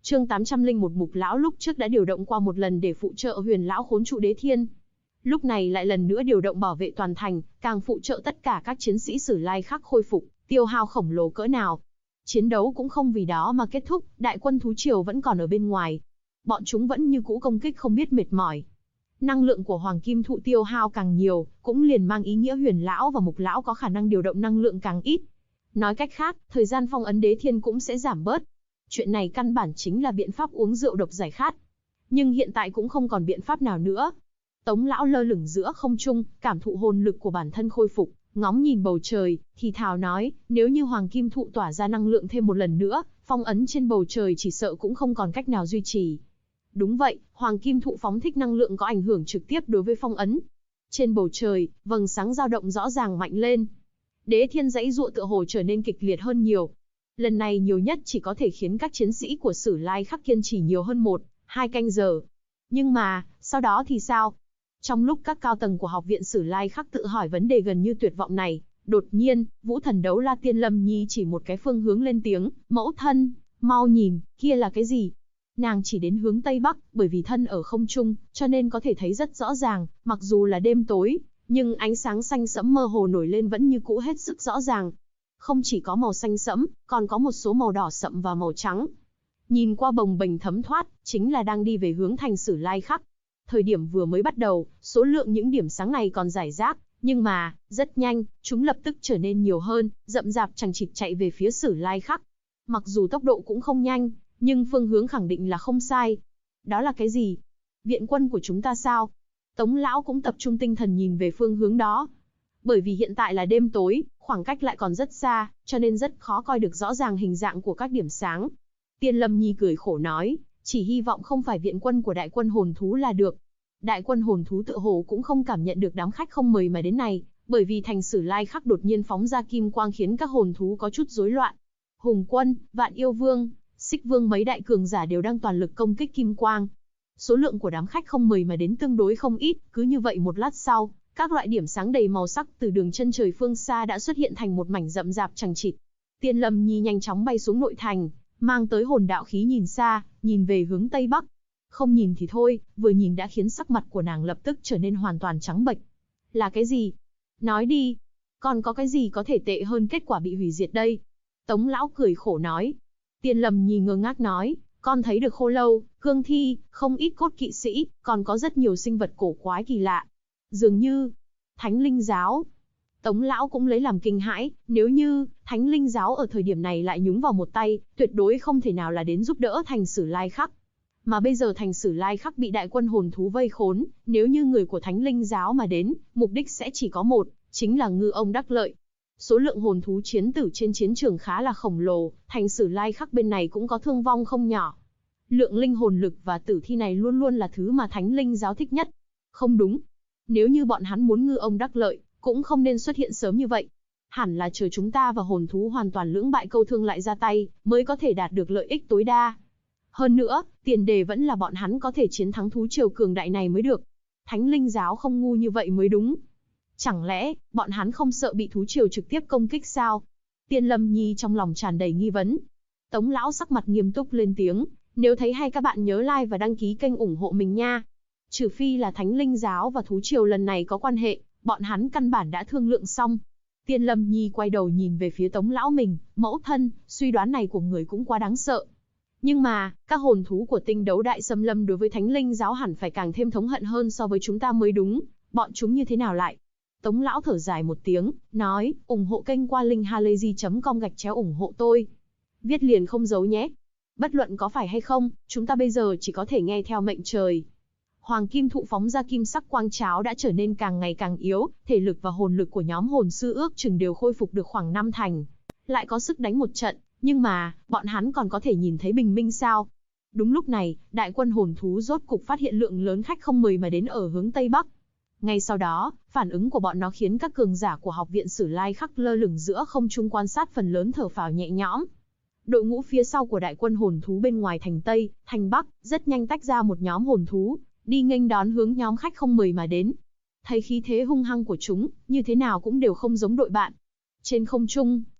Chương 801 Mục lão lúc trước đã điều động qua một lần để phụ trợ Huyền lão khốn trụ Đế Thiên. Lúc này lại lần nữa điều động bảo vệ toàn thành, càng phụ trợ tất cả các chiến sĩ Sử Lai Khắc khôi phục, tiêu hao khổng lồ cỡ nào. Chiến đấu cũng không vì đó mà kết thúc, đại quân thú triều vẫn còn ở bên ngoài. Bọn chúng vẫn như cũ công kích không biết mệt mỏi. Năng lượng của Hoàng Kim Thụ tiêu hao càng nhiều, cũng liền mang ý nghĩa Huyền lão và Mục lão có khả năng điều động năng lượng càng ít. Nói cách khác, thời gian phong ấn Đế Thiên cũng sẽ giảm bớt. Chuyện này căn bản chính là biện pháp uống rượu độc giải khát. Nhưng hiện tại cũng không còn biện pháp nào nữa. Tống lão lơ lửng giữa không trung, cảm thụ hồn lực của bản thân khôi phục, ngóng nhìn bầu trời, thì thào nói, nếu như Hoàng Kim Thụ tỏa ra năng lượng thêm một lần nữa, phong ấn trên bầu trời chỉ sợ cũng không còn cách nào duy trì. Đúng vậy, Hoàng Kim Thụ phóng thích năng lượng có ảnh hưởng trực tiếp đối với phong ấn. Trên bầu trời, vầng sáng dao động rõ ràng mạnh lên. Đế Thiên giãy giụa tựa hồ trở nên kịch liệt hơn nhiều. Lần này nhiều nhất chỉ có thể khiến các chiến sĩ của Sử Lai Khắc kiên trì nhiều hơn 1-2 canh giờ. Nhưng mà, sau đó thì sao? Trong lúc các cao tầng của học viện Sử Lai Khắc tự hỏi vấn đề gần như tuyệt vọng này, đột nhiên, Vũ Thần Đấu La Tiên Lâm Nhi chỉ một cái phương hướng lên tiếng, mẫu thân, mau nhìn, kia là cái gì? Nàng chỉ đến hướng Tây Bắc, bởi vì thân ở không trung, cho nên có thể thấy rất rõ ràng, mặc dù là đêm tối, nhưng ánh sáng xanh sẫm mơ hồ nổi lên vẫn như cũ hết sức rõ ràng. Không chỉ có màu xanh sẫm, còn có một số màu đỏ sậm và màu trắng. Nhìn qua bồng bềnh thấm thoát, chính là đang đi về hướng thành Sử Lai Khắc. Thời điểm vừa mới bắt đầu, số lượng những điểm sáng này còn rải rác, nhưng mà, rất nhanh, chúng lập tức trở nên nhiều hơn, rậm rạp chằng chịt chạy về phía Sử Lai Khắc. Mặc dù tốc độ cũng không nhanh, nhưng phương hướng khẳng định là không sai. Đó là cái gì? Viện quân của chúng ta sao? Tống lão cũng tập trung tinh thần nhìn về phương hướng đó. Bởi vì hiện tại là đêm tối, khoảng cách lại còn rất xa, cho nên rất khó coi được rõ ràng hình dạng của các điểm sáng. Tiên Lâm Nhi cười khổ nói, chỉ hy vọng không phải viện quân của đại quân hồn thú là được. Đại quân hồn thú tựa hồ cũng không cảm nhận được đám khách không mời mà đến này, bởi vì thành Sử Lai Khắc đột nhiên phóng ra kim quang khiến các hồn thú có chút rối loạn. Hùng Quân, Vạn Yêu Vương, Xích Vương mấy đại cường giả đều đang toàn lực công kích kim quang. Số lượng của đám khách không mời mà đến tương đối không ít, cứ như vậy một lát sau, các loại điểm sáng đầy màu sắc từ đường chân trời phương xa đã xuất hiện thành một mảnh rậm rạp chằng chịt. Tiên Lâm Nhi nhanh chóng bay xuống nội thành, mang tới hồn đạo khí nhìn xa, nhìn về hướng Tây Bắc. Không nhìn thì thôi, vừa nhìn đã khiến sắc mặt của nàng lập tức trở nên hoàn toàn trắng bệch. Là cái gì? Nói đi. Còn có cái gì có thể tệ hơn kết quả bị hủy diệt đây? Tống lão cười khổ nói. Tiên Lâm Nhi ngơ ngác nói, con thấy được khô lâu, cương thi, không ít cốt kỵ sĩ, còn có rất nhiều sinh vật cổ quái kỳ lạ. Dường như, Thánh Linh Giáo. Tống lão cũng lấy làm kinh hãi, nếu như Thánh Linh Giáo ở thời điểm này lại nhúng vào một tay, tuyệt đối không thể nào là đến giúp đỡ thành Sử Lai Khắc. Mà bây giờ thành Sử Lai Khắc bị đại quân hồn thú vây khốn, nếu như người của Thánh Linh Giáo mà đến, mục đích sẽ chỉ có một, chính là ngư ông đắc lợi. Số lượng hồn thú chiến tử trên chiến trường khá là khổng lồ, thành Sử Lai Khắc bên này cũng có thương vong không nhỏ. Lượng linh hồn lực và tử thi này luôn luôn là thứ mà Thánh Linh Giáo thích nhất. Không đúng. Nếu như bọn hắn muốn ngư ông đắc lợi, cũng không nên xuất hiện sớm như vậy. Hẳn là chờ chúng ta và hồn thú hoàn toàn lưỡng bại câu thương lại ra tay, mới có thể đạt được lợi ích tối đa. Hơn nữa, tiền đề vẫn là bọn hắn có thể chiến thắng thú triều cường đại này mới được. Thánh Linh Giáo không ngu như vậy mới đúng. Chẳng lẽ, bọn hắn không sợ bị thú triều trực tiếp công kích sao? Tiên Lâm Nhi trong lòng tràn đầy nghi vấn. Tống lão sắc mặt nghiêm túc lên tiếng, nếu thấy hay các bạn nhớ like và đăng ký kênh ủng hộ mình nha. Trừ phi là Thánh Linh Giáo và thú triều lần này có quan hệ, bọn hắn căn bản đã thương lượng xong. Tiên Lâm Nhi quay đầu nhìn về phía Tống lão mình, mẫu thân, suy đoán này của người cũng quá đáng sợ. Nhưng mà, các hồn thú của Tinh Đấu Đại Xâm Lâm đối với Thánh Linh Giáo hẳn phải càng thêm thống hận hơn so với chúng ta mới đúng, bọn chúng như thế nào lại? Tống lão thở dài một tiếng, nói, ủng hộ kênh qua link halayzi.com/ủng hộ tôi. Viết liền không giấu nhé. Bất luận có phải hay không, chúng ta bây giờ chỉ có thể nghe theo mệnh trời. Hoàng Kim Thụ phóng ra kim sắc quang cháo đã trở nên càng ngày càng yếu, thể lực và hồn lực của nhóm hồn sư ước chừng đều khôi phục được khoảng 5 thành. Lại có sức đánh một trận, nhưng mà, bọn hắn còn có thể nhìn thấy bình minh sao? Đúng lúc này, đại quân hồn thú rốt cục phát hiện lượng lớn khách không mời mà đến ở hướng Tây Bắc. Ngay sau đó, phản ứng của bọn nó khiến các cường giả của học viện Sử Lai Khắc lơ lửng giữa không trung quan sát phần lớn thở phào nhẹ nhõm. Đội ngũ phía sau của đại quân hồn thú bên ngoài thành Tây, thành Bắc, rất nhanh tách ra một nhóm hồn thú, đi nghênh đón hướng nhóm khách không mời mà đến. Thấy khí thế hung hăng của chúng, như thế nào cũng đều không giống đội bạn. Trên không trung,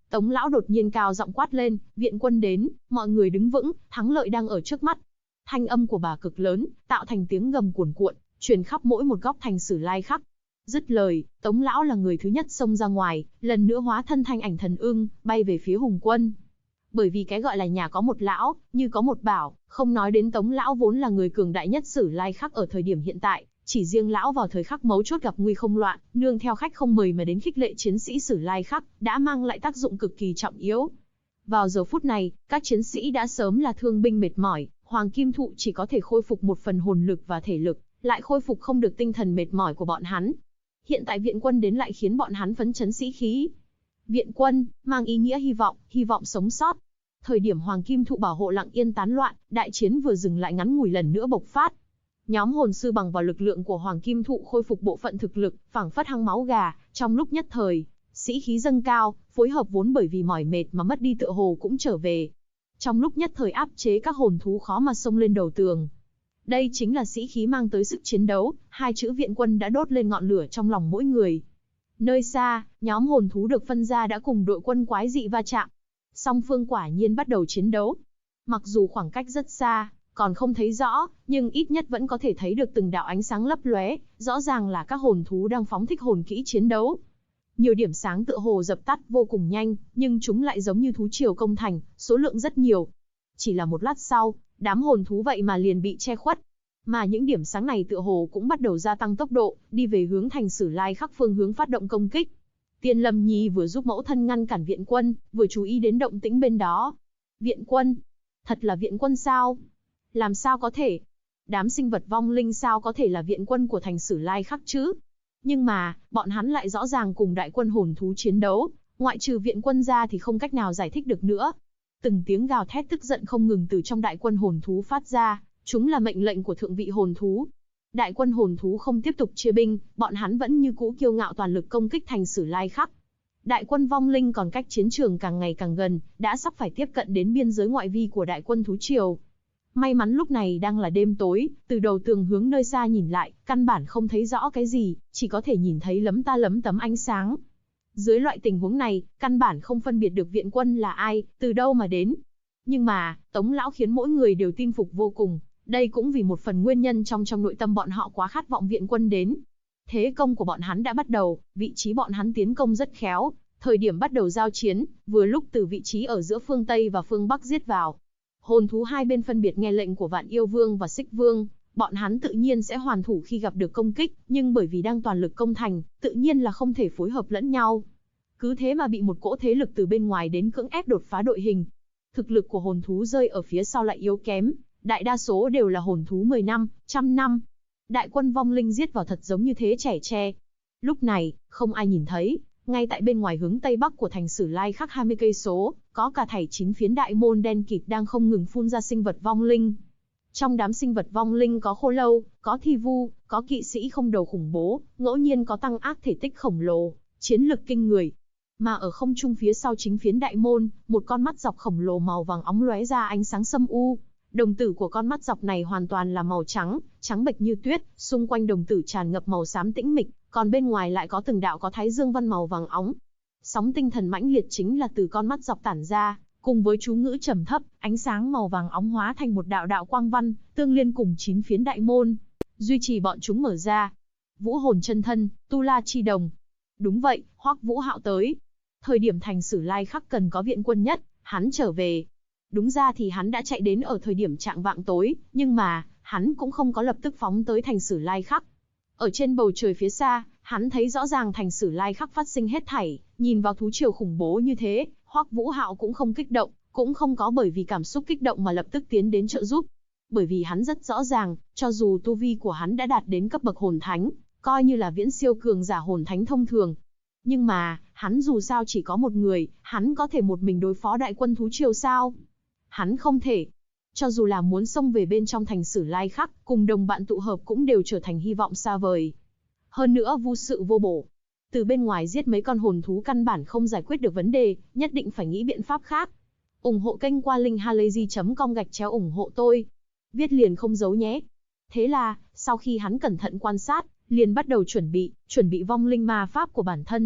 Tống lão đột nhiên cao giọng quát lên, viện quân đến, mọi người đứng vững, thắng lợi đang ở trước mắt. Thanh âm của bà cực lớn, tạo thành tiếng gầm cuồn cuộn, truyền khắp mỗi một góc thành Sử Lai Khắc. Dứt lời, Tống lão là người thứ nhất xông ra ngoài, lần nữa hóa thân thanh ảnh thần ưng, bay về phía Hùng quân. Bởi vì cái gọi là nhà có một lão, như có một bảo, không nói đến Tống lão vốn là người cường đại nhất Sử Lai Khắc ở thời điểm hiện tại, chỉ riêng lão vào thời khắc mấu chốt gặp nguy không loạn, nương theo khách không mời mà đến khích lệ chiến sĩ Sử Lai Khắc, đã mang lại tác dụng cực kỳ trọng yếu. Vào giờ phút này, các chiến sĩ đã sớm là thương binh mệt mỏi, Hoàng Kim Thụ chỉ có thể khôi phục một phần hồn lực và thể lực, lại khôi phục không được tinh thần mệt mỏi của bọn hắn. Hiện tại viện quân đến lại khiến bọn hắn phấn chấn sĩ khí. Viện quân, mang ý nghĩa hy vọng sống sót. Thời điểm Hoàng Kim Thụ bảo hộ lặng yên tán loạn, đại chiến vừa dừng lại ngắn ngủi lần nữa bộc phát. Nhóm hồn sư bằng vào lực lượng của Hoàng Kim Thụ khôi phục bộ phận thực lực, phảng phất hăng máu gà, trong lúc nhất thời, sĩ khí dâng cao, phối hợp vốn bởi vì mỏi mệt mà mất đi tựa hồ cũng trở về. Trong lúc nhất thời áp chế các hồn thú khó mà xông lên đầu tường. Đây chính là sĩ khí mang tới sức chiến đấu, hai chữ viện quân đã đốt lên ngọn lửa trong lòng mỗi người. Nơi xa, nhóm hồn thú được phân ra đã cùng đội quân quái dị va chạm. Song phương quả nhiên bắt đầu chiến đấu. Mặc dù khoảng cách rất xa, còn không thấy rõ, nhưng ít nhất vẫn có thể thấy được từng đạo ánh sáng lấp lóe, rõ ràng là các hồn thú đang phóng thích hồn kỹ chiến đấu. Nhiều điểm sáng tựa hồ dập tắt vô cùng nhanh, nhưng chúng lại giống như thú triều công thành, số lượng rất nhiều. Chỉ là một lát sau, đám hồn thú vậy mà liền bị che khuất. Mà những điểm sáng này tựa hồ cũng bắt đầu gia tăng tốc độ, đi về hướng thành Sử Lai Khắc phương hướng phát động công kích. Tiên Lâm Nhi vừa giúp mẫu thân ngăn cản viện quân, vừa chú ý đến động tĩnh bên đó. Viện quân? Thật là viện quân sao? Làm sao có thể? Đám sinh vật vong linh sao có thể là viện quân của thành Sử Lai Khắc chứ? Nhưng mà, bọn hắn lại rõ ràng cùng đại quân hồn thú chiến đấu, ngoại trừ viện quân ra thì không cách nào giải thích được nữa. Từng tiếng gào thét tức giận không ngừng từ trong đại quân hồn thú phát ra, chúng là mệnh lệnh của thượng vị hồn thú. Đại quân hồn thú không tiếp tục chia binh, bọn hắn vẫn như cũ kiêu ngạo toàn lực công kích thành Sử Lai Khắc. Đại quân vong linh còn cách chiến trường càng ngày càng gần, đã sắp phải tiếp cận đến biên giới ngoại vi của đại quân thú triều. May mắn lúc này đang là đêm tối, từ đầu tường hướng nơi xa nhìn lại, căn bản không thấy rõ cái gì, chỉ có thể nhìn thấy lấm ta lấm tấm ánh sáng. Dưới loại tình huống này, căn bản không phân biệt được viện quân là ai, từ đâu mà đến. Nhưng mà, Tống lão khiến mỗi người đều tin phục vô cùng, đây cũng vì một phần nguyên nhân trong nội tâm bọn họ quá khát vọng viện quân đến. Thế công của bọn hắn đã bắt đầu, vị trí bọn hắn tiến công rất khéo, thời điểm bắt đầu giao chiến, vừa lúc từ vị trí ở giữa phương Tây và phương Bắc giết vào. Hồn thú hai bên phân biệt nghe lệnh của Vạn Yêu Vương và Xích Vương, bọn hắn tự nhiên sẽ hoàn thủ khi gặp được công kích, nhưng bởi vì đang toàn lực công thành, tự nhiên là không thể phối hợp lẫn nhau. Cứ thế mà bị một cỗ thế lực từ bên ngoài đến cưỡng ép đột phá đội hình. Thực lực của hồn thú rơi ở phía sau lại yếu kém, đại đa số đều là hồn thú 10 năm, 100 năm. Đại quân vong linh giết vào thật giống như thế trẻ tre. Lúc này, không ai nhìn thấy, ngay tại bên ngoài hướng tây bắc của thành Sử Lai Khắc 20 cây số, có cả thảy 9 phiến đại môn đen kịt đang không ngừng phun ra sinh vật vong linh. Trong đám sinh vật vong linh có khô lâu, có thi vu, có kỵ sĩ không đầu khủng bố, ngẫu nhiên có tăng ác thể tích khổng lồ, chiến lực kinh người. Mà ở không trung phía sau chính phiến đại môn, một con mắt dọc khổng lồ màu vàng óng lóe ra ánh sáng sâm u. Đồng tử của con mắt dọc này hoàn toàn là màu trắng, trắng bệch như tuyết, xung quanh đồng tử tràn ngập màu xám tĩnh mịch, còn bên ngoài lại có từng đạo có thái dương văn màu vàng óng. Sóng tinh thần mãnh liệt chính là từ con mắt dọc tản ra, cùng với chú ngữ trầm thấp, ánh sáng màu vàng óng hóa thành một đạo đạo quang văn, tương liên cùng 9 phiến đại môn, duy trì bọn chúng mở ra. Vũ hồn chân thân, Tu La chi đồng. Đúng vậy, Hoắc Vũ Hạo tới. Thời điểm thành Sử Lai Khắc cần có viện quân nhất, hắn trở về. Đúng ra thì hắn đã chạy đến ở thời điểm chạng vạng tối, nhưng mà, hắn cũng không có lập tức phóng tới thành Sử Lai Khắc. Ở trên bầu trời phía xa, hắn thấy rõ ràng thành Sử Lai Khắc phát sinh hết thảy, nhìn vào thú triều khủng bố như thế, Hoắc Vũ Hạo cũng không kích động, cũng không có bởi vì cảm xúc kích động mà lập tức tiến đến trợ giúp. Bởi vì hắn rất rõ ràng, cho dù tu vi của hắn đã đạt đến cấp bậc hồn thánh, coi như là viễn siêu cường giả hồn thánh thông thường. Nhưng mà, hắn dù sao chỉ có một người, hắn có thể một mình đối phó đại quân thú triều sao? Hắn không thể. Cho dù là muốn xông về bên trong thành Sử Lai Khắc, cùng đồng bạn tụ hợp cũng đều trở thành hy vọng xa vời. Hơn nữa vô sự vô bổ. Từ bên ngoài giết mấy con hồn thú căn bản không giải quyết được vấn đề, nhất định phải nghĩ biện pháp khác. Ủng hộ kênh qua linkhalazy.com/ủng hộ tôi. Viết liền không giấu nhé. Thế là, sau khi hắn cẩn thận quan sát, liền bắt đầu chuẩn bị vong linh ma pháp của bản thân.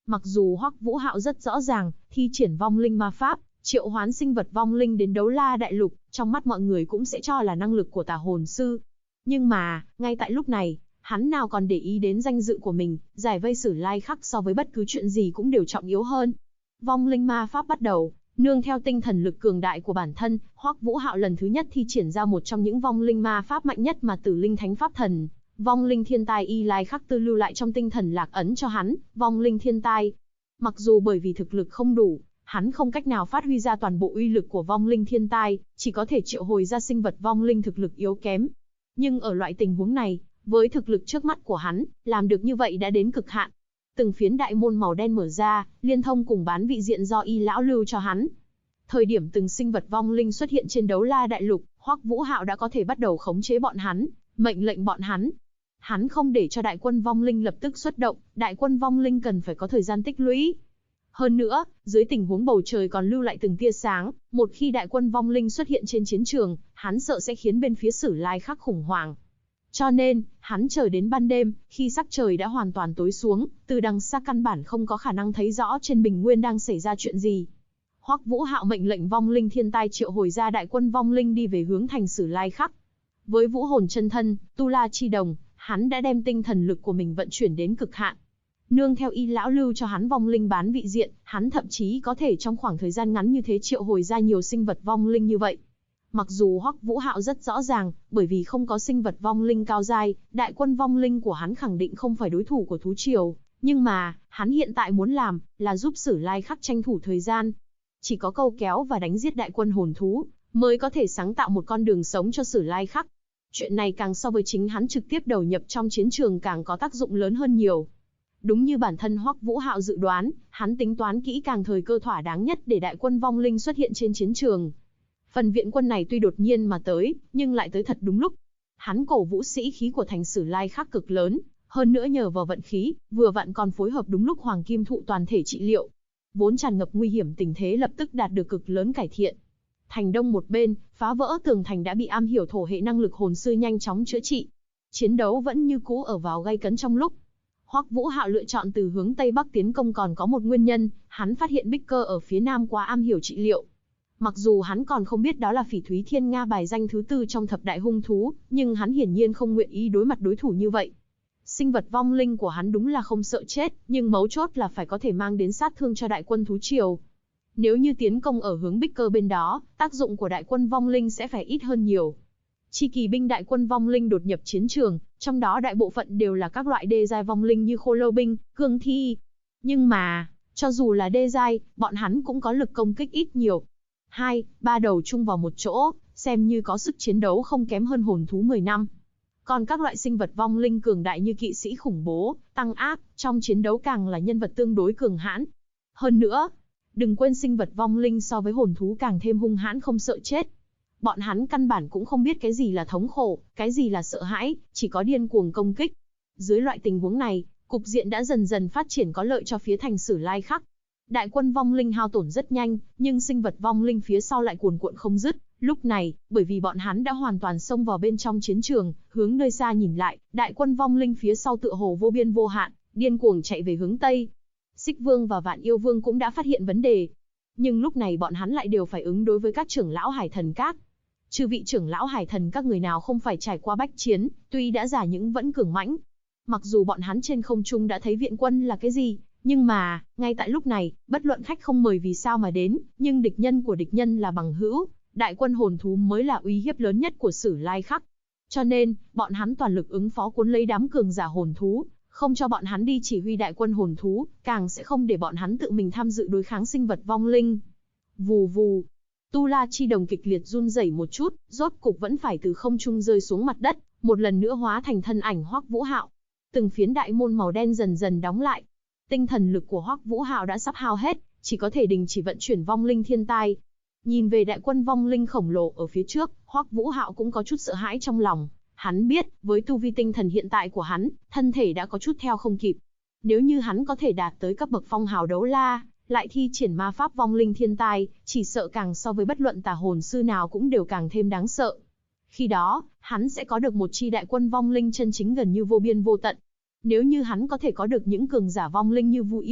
Mặc dù Hoắc Vũ Hạo rất rõ ràng, thi triển vong linh ma pháp, triệu hoán sinh vật vong linh đến Đấu La Đại Lục, trong mắt mọi người cũng sẽ cho là năng lực của tà hồn sư. Nhưng mà, ngay tại lúc này, hắn nào còn để ý đến danh dự của mình, giải vây Sử Lai Khắc so với bất cứ chuyện gì cũng đều trọng yếu hơn. Vong linh ma pháp bắt đầu, nương theo tinh thần lực cường đại của bản thân, Hoắc Vũ Hạo lần thứ nhất thi triển ra một trong những vong linh ma pháp mạnh nhất mà Tử Linh Thánh Pháp Thần, vong linh thiên tai Y Lai Khắc Tư lưu lại trong tinh thần lạc ấn cho hắn, vong linh thiên tai. Mặc dù bởi vì thực lực không đủ, hắn không cách nào phát huy ra toàn bộ uy lực của vong linh thiên tai, chỉ có thể triệu hồi ra sinh vật vong linh thực lực yếu kém. Nhưng ở loại tình huống này, với thực lực trước mắt của hắn, làm được như vậy đã đến cực hạn. Từng phiến đại môn màu đen mở ra, liên thông cùng bán vị diện do Y lão lưu cho hắn. Thời điểm từng sinh vật vong linh xuất hiện trên Đấu La Đại Lục, Hoắc Vũ Hạo đã có thể bắt đầu khống chế bọn hắn, mệnh lệnh bọn hắn. Hắn không để cho đại quân vong linh lập tức xuất động, đại quân vong linh cần phải có thời gian tích lũy. Hơn nữa, dưới tình huống bầu trời còn lưu lại từng tia sáng, một khi đại quân vong linh xuất hiện trên chiến trường, hắn sợ sẽ khiến bên phía Sử Lai Khắc khủng hoảng. Cho nên, hắn chờ đến ban đêm, khi sắc trời đã hoàn toàn tối xuống, từ đằng xa căn bản không có khả năng thấy rõ trên bình nguyên đang xảy ra chuyện gì. Hoắc Vũ Hạo mệnh lệnh vong linh thiên tai triệu hồi ra đại quân vong linh đi về hướng thành Sử Lai Khắc. Với vũ hồn chân thân, Tu La Chi Đồng, hắn đã đem tinh thần lực của mình vận chuyển đến cực hạn. Nương theo Y lão lưu cho hắn vong linh bán vị diện, hắn thậm chí có thể trong khoảng thời gian ngắn như thế triệu hồi ra nhiều sinh vật vong linh như vậy. Mặc dù Hoắc Vũ Hạo rất rõ ràng, bởi vì không có sinh vật vong linh cao giai, đại quân vong linh của hắn khẳng định không phải đối thủ của thú triều, nhưng mà, hắn hiện tại muốn làm là giúp Sử Lai Khắc tranh thủ thời gian. Chỉ có câu kéo và đánh giết đại quân hồn thú, mới có thể sáng tạo một con đường sống cho Sử Lai Khắc. Chuyện này càng so với chính hắn trực tiếp đầu nhập trong chiến trường càng có tác dụng lớn hơn nhiều. Đúng như bản thân Hoắc Vũ Hạo dự đoán, hắn tính toán kỹ càng thời cơ thỏa đáng nhất để đại quân vong linh xuất hiện trên chiến trường. Phần viện quân này tuy đột nhiên mà tới, nhưng lại tới thật đúng lúc. Hắn cổ vũ sĩ khí của thành Sử Lai Khắc cực lớn, hơn nữa nhờ vào vận khí, vừa vặn còn phối hợp đúng lúc Hoàng Kim Thụ toàn thể trị liệu. Vốn tràn ngập nguy hiểm tình thế lập tức đạt được cực lớn cải thiện. Thành đông một bên, phá vỡ tường thành đã bị am hiểu thổ hệ năng lực hồn sư nhanh chóng chữa trị. Chiến đấu vẫn như cũ ở vào gay cấn trong lúc. Hoắc Vũ Hạo lựa chọn từ hướng Tây Bắc tiến công còn có một nguyên nhân, hắn phát hiện Bích Cơ ở phía Nam quá am hiểu trị liệu. Mặc dù hắn còn không biết đó là Phỉ Thúy Thiên Nga bài danh thứ 4 trong thập đại hung thú, nhưng hắn hiển nhiên không nguyện ý đối mặt đối thủ như vậy. Sinh vật vong linh của hắn đúng là không sợ chết, nhưng mấu chốt là phải có thể mang đến sát thương cho đại quân thú triều. Nếu như tiến công ở hướng Bích Cơ bên đó, tác dụng của đại quân vong linh sẽ phải ít hơn nhiều. Chi kỳ binh đại quân vong linh đột nhập chiến trường, trong đó đại bộ phận đều là các loại đê giai vong linh như khô lâu binh, cương thi. Nhưng mà, cho dù là đê giai, bọn hắn cũng có lực công kích ít nhiều. 2-3 đầu chung vào một chỗ, xem như có sức chiến đấu không kém hơn hồn thú 10 năm. Còn các loại sinh vật vong linh cường đại như kỵ sĩ khủng bố, tăng áp, trong chiến đấu càng là nhân vật tương đối cường hãn. Hơn nữa, đừng quên sinh vật vong linh so với hồn thú càng thêm hung hãn không sợ chết. Bọn hắn căn bản cũng không biết cái gì là thống khổ, cái gì là sợ hãi, chỉ có điên cuồng công kích. Dưới loại tình huống này, cục diện đã dần dần phát triển có lợi cho phía thành Sử Lai Khắc. Đại quân vong linh hao tổn rất nhanh, nhưng sinh vật vong linh phía sau lại cuồn cuộn không dứt. Lúc này, bởi vì bọn hắn đã hoàn toàn xông vào bên trong chiến trường, hướng nơi xa nhìn lại, đại quân vong linh phía sau tựa hồ vô biên vô hạn, điên cuồng chạy về hướng Tây. Xích Vương và Vạn Yêu Vương cũng đã phát hiện vấn đề. Nhưng lúc này bọn hắn lại đều phải ứng đối với các trưởng lão Hải Thần Các. Chư vị trưởng lão Hải Thần Các người nào không phải trải qua bách chiến, tuy đã già nhưng vẫn cường mãnh. Mặc dù bọn hắn trên không trung đã thấy viện quân là cái gì, nhưng mà, ngay tại lúc này, bất luận khách không mời vì sao mà đến, nhưng địch nhân của địch nhân là bằng hữu, đại quân hồn thú mới là uy hiếp lớn nhất của Sử Lai Khắc. Cho nên, bọn hắn toàn lực ứng phó cuốn lấy đám cường giả hồn thú, không cho bọn hắn đi chỉ huy đại quân hồn thú, càng sẽ không để bọn hắn tự mình tham dự đối kháng sinh vật vong linh. Vù vù, Tu La Chi Đồng kịch liệt run rẩy một chút, rốt cục vẫn phải từ không trung rơi xuống mặt đất, một lần nữa hóa thành thân ảnh Hoắc Vũ Hạo. Từng phiến đại môn màu đen dần dần đóng lại. Tinh thần lực của Hoắc Vũ Hạo đã sắp hao hết, chỉ có thể đình chỉ vận chuyển vong linh thiên tai. Nhìn về đại quân vong linh khổng lồ ở phía trước, Hoắc Vũ Hạo cũng có chút sợ hãi trong lòng. Hắn biết, với tu vi tinh thần hiện tại của hắn, thân thể đã có chút theo không kịp. Nếu như hắn có thể đạt tới cấp bậc phong hào đấu la, lại thi triển ma pháp vong linh thiên tai, chỉ sợ càng so với bất luận tà hồn sư nào cũng đều càng thêm đáng sợ. Khi đó, hắn sẽ có được một chi đại quân vong linh chân chính gần như vô biên vô tận. Nếu như hắn có thể có được những cường giả vong linh như Vu Yêu,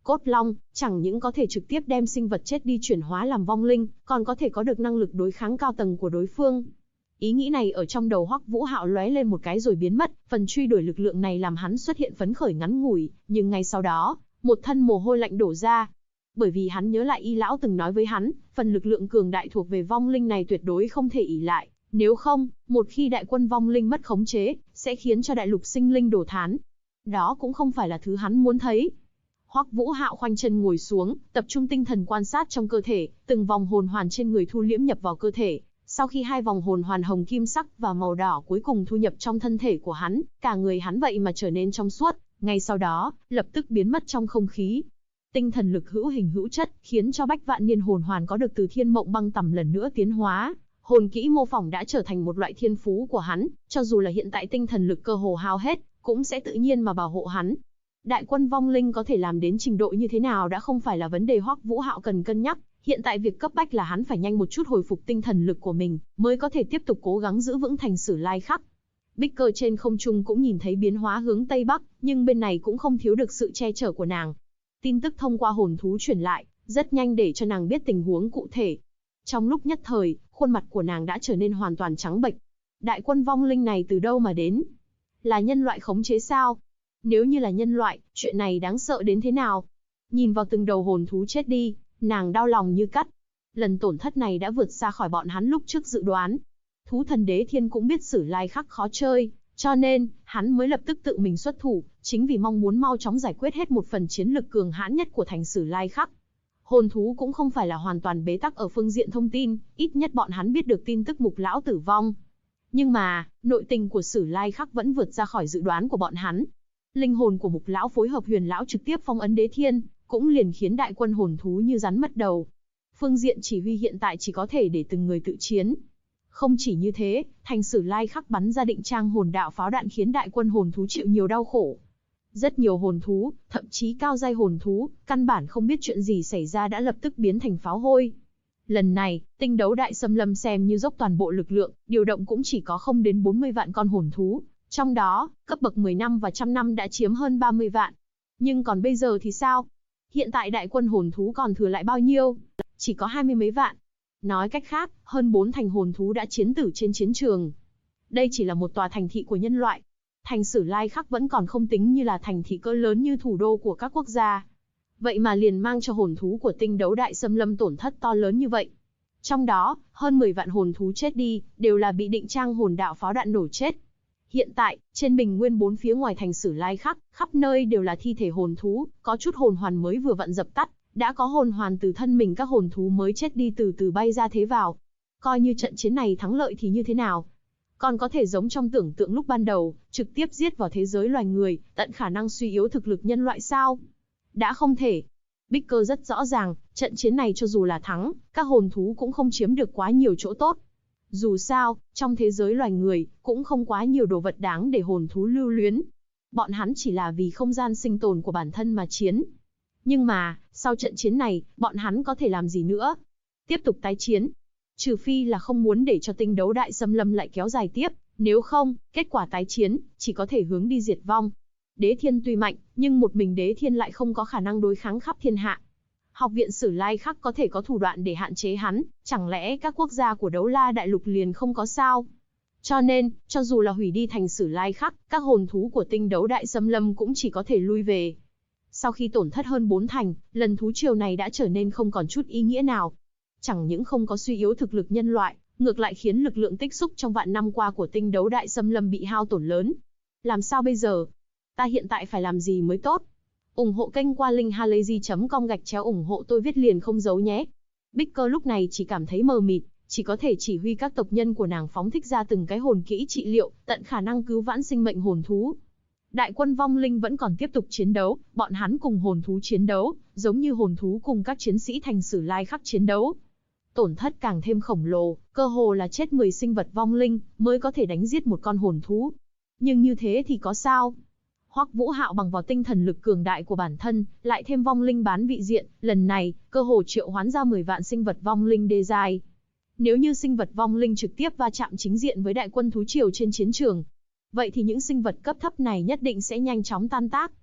Cốt long, chẳng những có thể trực tiếp đem sinh vật chết đi chuyển hóa làm vong linh, còn có thể có được năng lực đối kháng cao tầng của đối phương. Ý nghĩ này ở trong đầu Hoắc Vũ Hạo lóe lên một cái rồi biến mất, phần truy đuổi lực lượng này làm hắn xuất hiện phấn khởi ngắn ngủi, nhưng ngay sau đó, một thân mồ hôi lạnh đổ ra. Bởi vì hắn nhớ lại Y lão từng nói với hắn, phần lực lượng cường đại thuộc về vong linh này tuyệt đối không thể ỷ lại, nếu không, một khi đại quân vong linh mất khống chế, sẽ khiến cho đại lục sinh linh đổ thán. Đó cũng không phải là thứ hắn muốn thấy. Hoắc Vũ Hạo khoanh chân ngồi xuống, tập trung tinh thần quan sát trong cơ thể, từng vòng hồn hoàn trên người thu liễm nhập vào cơ thể. Sau khi hai vòng hồn hoàn hồng kim sắc và màu đỏ cuối cùng thu nhập trong thân thể của hắn, cả người hắn vậy mà trở nên trong suốt, ngay sau đó, lập tức biến mất trong không khí. Tinh thần lực hữu hình hữu chất, khiến cho Bách Vạn Niên hồn hoàn có được từ Thiên Mộng Băng Tầm lần nữa tiến hóa. Hồn kỹ mô phỏng đã trở thành một loại thiên phú của hắn, cho dù là hiện tại tinh thần lực cơ hồ hao hết, cũng sẽ tự nhiên mà bảo hộ hắn. Đại quân vong linh có thể làm đến trình độ như thế nào đã không phải là vấn đề Hoắc Vũ Hạo cần cân nhắc, hiện tại việc cấp bách là hắn phải nhanh một chút hồi phục tinh thần lực của mình, mới có thể tiếp tục cố gắng giữ vững thành Sử Lai Khắc. Bích Cơ trên không trung cũng nhìn thấy biến hóa hướng Tây Bắc, nhưng bên này cũng không thiếu được sự che chở của nàng. Tin tức thông qua hồn thú truyền lại, rất nhanh để cho nàng biết tình huống cụ thể. Trong lúc nhất thời, khuôn mặt của nàng đã trở nên hoàn toàn trắng bệch. Đại quân vong linh này từ đâu mà đến? Là nhân loại khống chế sao? Nếu như là nhân loại, chuyện này đáng sợ đến thế nào? Nhìn vào từng đầu hồn thú chết đi, nàng đau lòng như cắt. Lần tổn thất này đã vượt xa khỏi bọn hắn lúc trước dự đoán. Thú thần Đế Thiên cũng biết Sử Lai Khắc khó chơi, cho nên, hắn mới lập tức tự mình xuất thủ, chính vì mong muốn mau chóng giải quyết hết một phần chiến lực cường hãn nhất của thành Sử Lai Khắc. Hồn thú cũng không phải là hoàn toàn bế tắc ở phương diện thông tin, ít nhất bọn hắn biết được tin tức Mục lão tử vong. Nhưng mà, nội tình của Sử Lai Khắc vẫn vượt ra khỏi dự đoán của bọn hắn. Linh hồn của Mục lão phối hợp Huyền lão trực tiếp phong ấn Đế Thiên, cũng liền khiến đại quân hồn thú như rắn mất đầu. Phương diện chỉ huy hiện tại chỉ có thể để từng người tự chiến. Không chỉ như thế, thành Sử Lai Khắc bắn ra định trang hồn đạo pháo đạn khiến đại quân hồn thú chịu nhiều đau khổ. Rất nhiều hồn thú, thậm chí cao giai hồn thú, căn bản không biết chuyện gì xảy ra đã lập tức biến thành pháo hôi. Lần này, tinh đấu đại xâm lâm xem như dốc toàn bộ lực lượng, điều động cũng chỉ có không đến 40 vạn con hồn thú. Trong đó, cấp bậc 10 năm và 100 năm đã chiếm hơn 30 vạn. Nhưng còn bây giờ thì sao? Hiện tại đại quân hồn thú còn thừa lại bao nhiêu? Chỉ có 20 mấy vạn. Nói cách khác, hơn 4 thành hồn thú đã chiến tử trên chiến trường. Đây chỉ là một tòa thành thị của nhân loại. Thành Sử Lai Khắc vẫn còn không tính như là thành thị cỡ lớn như thủ đô của các quốc gia. Vậy mà liền mang cho hồn thú của tinh đấu đại xâm lâm tổn thất to lớn như vậy. Trong đó, hơn 10 vạn hồn thú chết đi, đều là bị định trang hồn đạo pháo đạn nổ chết. Hiện tại, trên bình nguyên bốn phía ngoài thành Sử Lai Khắc, khắp nơi đều là thi thể hồn thú, có chút hồn hoàn mới vừa vặn dập tắt, đã có hồn hoàn từ thân mình các hồn thú mới chết đi từ từ bay ra thế vào. Coi như trận chiến này thắng lợi thì như thế nào? Còn có thể giống trong tưởng tượng lúc ban đầu, trực tiếp giết vào thế giới loài người, tận khả năng suy yếu thực lực nhân loại sao? Đã không thể. Bích Cơ rất rõ ràng, trận chiến này cho dù là thắng, các hồn thú cũng không chiếm được quá nhiều chỗ tốt. Dù sao, trong thế giới loài người, cũng không quá nhiều đồ vật đáng để hồn thú lưu luyến. Bọn hắn chỉ là vì không gian sinh tồn của bản thân mà chiến. Nhưng mà, sau trận chiến này, bọn hắn có thể làm gì nữa? Tiếp tục tái chiến. Trừ phi là không muốn để cho tinh đấu đại xâm lâm lại kéo dài tiếp, nếu không, kết quả tái chiến, chỉ có thể hướng đi diệt vong. Đế Thiên tuy mạnh, nhưng một mình Đế Thiên lại không có khả năng đối kháng khắp thiên hạ. Học viện Sử Lai Khắc có thể có thủ đoạn để hạn chế hắn, chẳng lẽ các quốc gia của Đấu La Đại Lục liền không có sao? Cho nên, cho dù là hủy đi thành Sử Lai Khắc, các hồn thú của tinh đấu đại xâm lâm cũng chỉ có thể lui về. Sau khi tổn thất hơn 4 thành, lần thú triều này đã trở nên không còn chút ý nghĩa nào. Chẳng những không có suy yếu thực lực nhân loại, ngược lại khiến lực lượng tích xúc trong vạn năm qua của tinh đấu đại xâm lâm bị hao tổn lớn. Làm sao bây giờ? Ta hiện tại phải làm gì mới tốt? Ủng hộ kênh qua linkhalazy.com ủng hộ tôi viết liền không giấu nhé. Bích Cơ lúc này chỉ cảm thấy mờ mịt, chỉ có thể chỉ huy các tộc nhân của nàng phóng thích ra từng cái hồn kỹ trị liệu, tận khả năng cứu vãn sinh mệnh hồn thú. Đại quân vong linh vẫn còn tiếp tục chiến đấu, bọn hắn cùng hồn thú chiến đấu, giống như hồn thú cùng các chiến sĩ thành Sử Lai Khắc chiến đấu. Tổn thất càng thêm khổng lồ, cơ hồ là chết 10 sinh vật vong linh, mới có thể đánh giết một con hồn thú. Nhưng như thế thì có sao? Hoắc Vũ Hạo bằng vào tinh thần lực cường đại của bản thân, lại thêm vong linh bán vị diện, lần này, cơ hồ triệu hoán ra 10 vạn sinh vật vong linh đê giai. Nếu như sinh vật vong linh trực tiếp va chạm chính diện với đại quân thú triều trên chiến trường, vậy thì những sinh vật cấp thấp này nhất định sẽ nhanh chóng tan tác.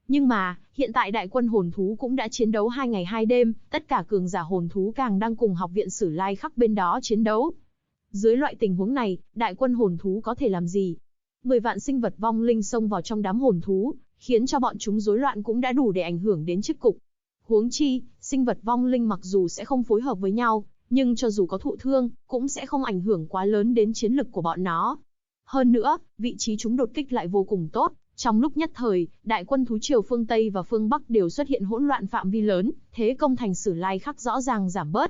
Nhưng mà, hiện tại đại quân hồn thú cũng đã chiến đấu 2 ngày 2 đêm, tất cả cường giả hồn thú càng đang cùng học viện Sử Lai Khắc bên đó chiến đấu. Dưới loại tình huống này, đại quân hồn thú có thể làm gì? 10 vạn sinh vật vong linh xông vào trong đám hồn thú, khiến cho bọn chúng rối loạn cũng đã đủ để ảnh hưởng đến chiếc cục. Huống chi, sinh vật vong linh mặc dù sẽ không phối hợp với nhau, nhưng cho dù có thụ thương, cũng sẽ không ảnh hưởng quá lớn đến chiến lực của bọn nó. Hơn nữa, vị trí chúng đột kích lại vô cùng tốt, trong lúc nhất thời, đại quân thú triều phương Tây và phương Bắc đều xuất hiện hỗn loạn phạm vi lớn, thế công thành Sử Lai Khắc rõ ràng giảm bớt.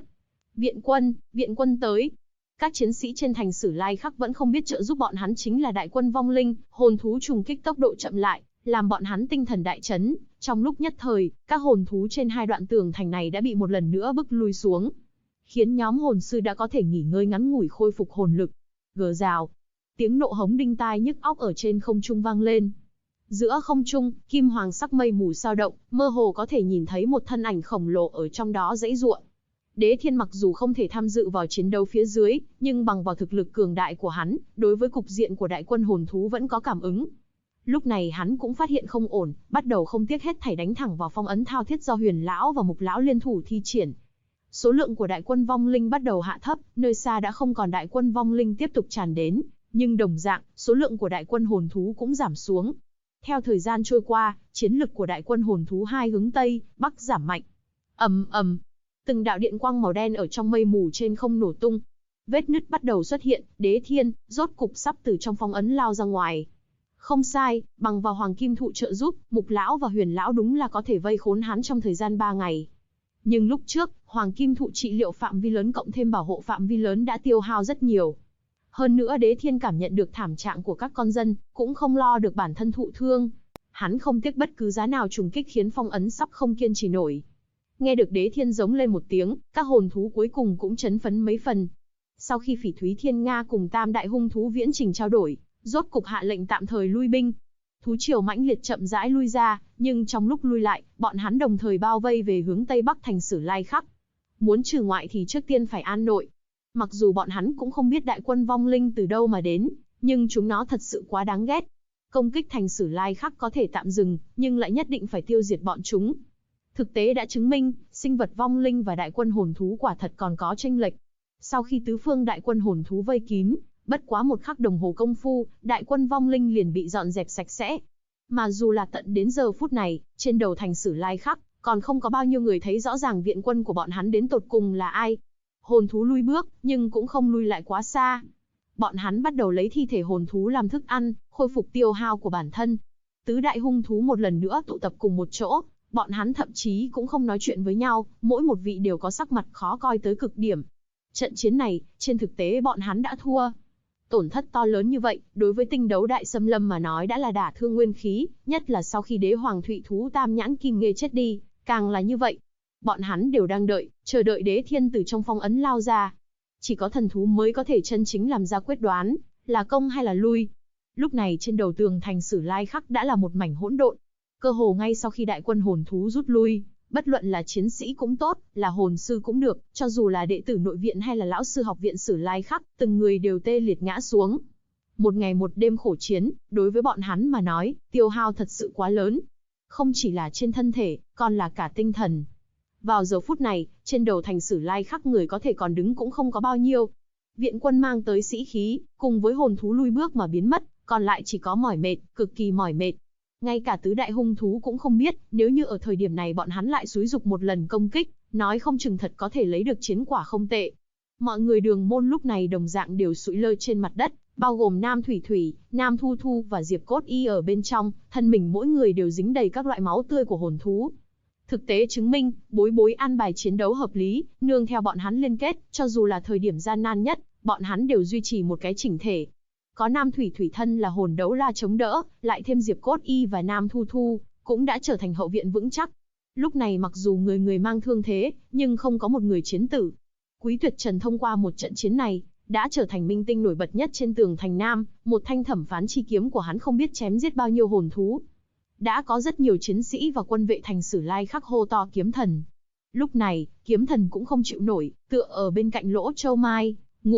Viện quân tới. Các chiến sĩ trên thành Sử Lai Khắc vẫn không biết trợ giúp bọn hắn chính là đại quân vong linh, hồn thú trùng kích tốc độ chậm lại, làm bọn hắn tinh thần đại chấn. Trong lúc nhất thời, các hồn thú trên hai đoạn tường thành này đã bị một lần nữa bức lui xuống, khiến nhóm hồn sư đã có thể nghỉ ngơi ngắn ngủi khôi phục hồn lực. Gờ rào, tiếng nộ hống đinh tai nhức óc ở trên không trung vang lên. Giữa không trung, kim hoàng sắc mây mù sao động, mơ hồ có thể nhìn thấy một thân ảnh khổng lồ ở trong đó giãy giụa. Đế Thiên mặc dù không thể tham dự vào chiến đấu phía dưới, nhưng bằng vào thực lực cường đại của hắn, đối với cục diện của đại quân hồn thú vẫn có cảm ứng. Lúc này hắn cũng phát hiện không ổn, bắt đầu không tiếc hết thảy đánh thẳng vào phong ấn thao thiết do Huyền lão và Mục lão liên thủ thi triển. Số lượng của đại quân vong linh bắt đầu hạ thấp, nơi xa đã không còn đại quân vong linh tiếp tục tràn đến, nhưng đồng dạng, số lượng của đại quân hồn thú cũng giảm xuống. Theo thời gian trôi qua, chiến lực của đại quân hồn thú hai hướng Tây, Bắc giảm mạnh. Ầm ầm, từng đạo điện quang màu đen ở trong mây mù trên không nổ tung. Vết nứt bắt đầu xuất hiện, Đế Thiên, rốt cục sắp từ trong phong ấn lao ra ngoài. Không sai, bằng vào Hoàng Kim Thụ trợ giúp, Mục lão và Huyền lão đúng là có thể vây khốn hắn trong thời gian 3 ngày. Nhưng lúc trước, Hoàng Kim Thụ trị liệu phạm vi lớn cộng thêm bảo hộ phạm vi lớn đã tiêu hao rất nhiều. Hơn nữa Đế Thiên cảm nhận được thảm trạng của các con dân, cũng không lo được bản thân thụ thương. Hắn không tiếc bất cứ giá nào trùng kích khiến phong ấn sắp không kiên trì nổi. Nghe được Đế Thiên giống lên một tiếng, các hồn thú cuối cùng cũng chấn phấn mấy phần. Sau khi Phỉ Thúy Thiên Nga cùng tam đại hung thú viễn trình trao đổi, rốt cục hạ lệnh tạm thời lui binh. Thú triều mãnh liệt chậm rãi lui ra, nhưng trong lúc lui lại, bọn hắn đồng thời bao vây về hướng Tây Bắc thành Sử Lai Khắc. Muốn trừ ngoại thì trước tiên phải an nội. Mặc dù bọn hắn cũng không biết đại quân vong linh từ đâu mà đến, nhưng chúng nó thật sự quá đáng ghét. Công kích thành Sử Lai Khắc có thể tạm dừng, nhưng lại nhất định phải tiêu diệt bọn chúng. Thực tế đã chứng minh, sinh vật vong linh và đại quân hồn thú quả thật còn có chênh lệch. Sau khi tứ phương đại quân hồn thú vây kín, bất quá một khắc đồng hồ công phu, đại quân vong linh liền bị dọn dẹp sạch sẽ. Mà dù là tận đến giờ phút này, trên đầu thành Sử Lai Khắc, còn không có bao nhiêu người thấy rõ ràng viện quân của bọn hắn đến tột cùng là ai. Hồn thú lui bước, nhưng cũng không lui lại quá xa. Bọn hắn bắt đầu lấy thi thể hồn thú làm thức ăn, khôi phục tiêu hao của bản thân. Tứ đại hung thú một lần nữa tụ tập cùng một chỗ, bọn hắn thậm chí cũng không nói chuyện với nhau, mỗi một vị đều có sắc mặt khó coi tới cực điểm. Trận chiến này, trên thực tế bọn hắn đã thua. Tổn thất to lớn như vậy, đối với tinh đấu đại xâm lâm mà nói đã là đả thương nguyên khí, nhất là sau khi đế hoàng thụy thú tam nhãn kim nghê chết đi, càng là như vậy. Bọn hắn đều đang chờ đợi Đế Thiên từ trong phong ấn lao ra. Chỉ có thần thú mới có thể chân chính làm ra quyết đoán, là công hay là lui. Lúc này trên đầu tường thành Sử Lai Khắc đã là một mảnh hỗn độn. Cơ hồ ngay sau khi đại quân hồn thú rút lui, bất luận là chiến sĩ cũng tốt, là hồn sư cũng được, cho dù là đệ tử nội viện hay là lão sư học viện Sử Lai Khắc, từng người đều tê liệt ngã xuống. Một ngày một đêm khổ chiến, đối với bọn hắn mà nói, tiêu hao thật sự quá lớn. Không chỉ là trên thân thể, còn là cả tinh thần. Vào giờ phút này, trên đầu thành Sử Lai Khắc người có thể còn đứng cũng không có bao nhiêu. Viện quân mang tới sĩ khí, cùng với hồn thú lui bước mà biến mất, còn lại chỉ có mỏi mệt, cực kỳ mỏi mệt. Ngay cả tứ đại hung thú cũng không biết, nếu như ở thời điểm này bọn hắn lại xúi dục một lần công kích, nói không chừng thật có thể lấy được chiến quả không tệ. Mọi người đường môn lúc này đồng dạng đều sụi lơ trên mặt đất, bao gồm Nam Thủy Thủy, Nam Thu Thu và Diệp Cốt Y ở bên trong, thân mình mỗi người đều dính đầy các loại máu tươi của hồn thú. Thực tế chứng minh, bối bối an bài chiến đấu hợp lý, nương theo bọn hắn liên kết, cho dù là thời điểm gian nan nhất, bọn hắn đều duy trì một cái chỉnh thể. Có Nam Thủy Thủy thân là hồn đấu la chống đỡ, lại thêm Diệp Cốt Y và Nam Thu Thu, cũng đã trở thành hậu viện vững chắc. Lúc này mặc dù người người mang thương thế, nhưng không có một người chiến tử. Quý Tuyệt Trần thông qua một trận chiến này, đã trở thành minh tinh nổi bật nhất trên tường thành Nam, một thanh thẩm phán chi kiếm của hắn không biết chém giết bao nhiêu hồn thú. Đã có rất nhiều chiến sĩ và quân vệ thành Sử Lai Khắc hô to kiếm thần. Lúc này, kiếm thần cũng không chịu nổi, tựa ở bên cạnh lỗ châu mai,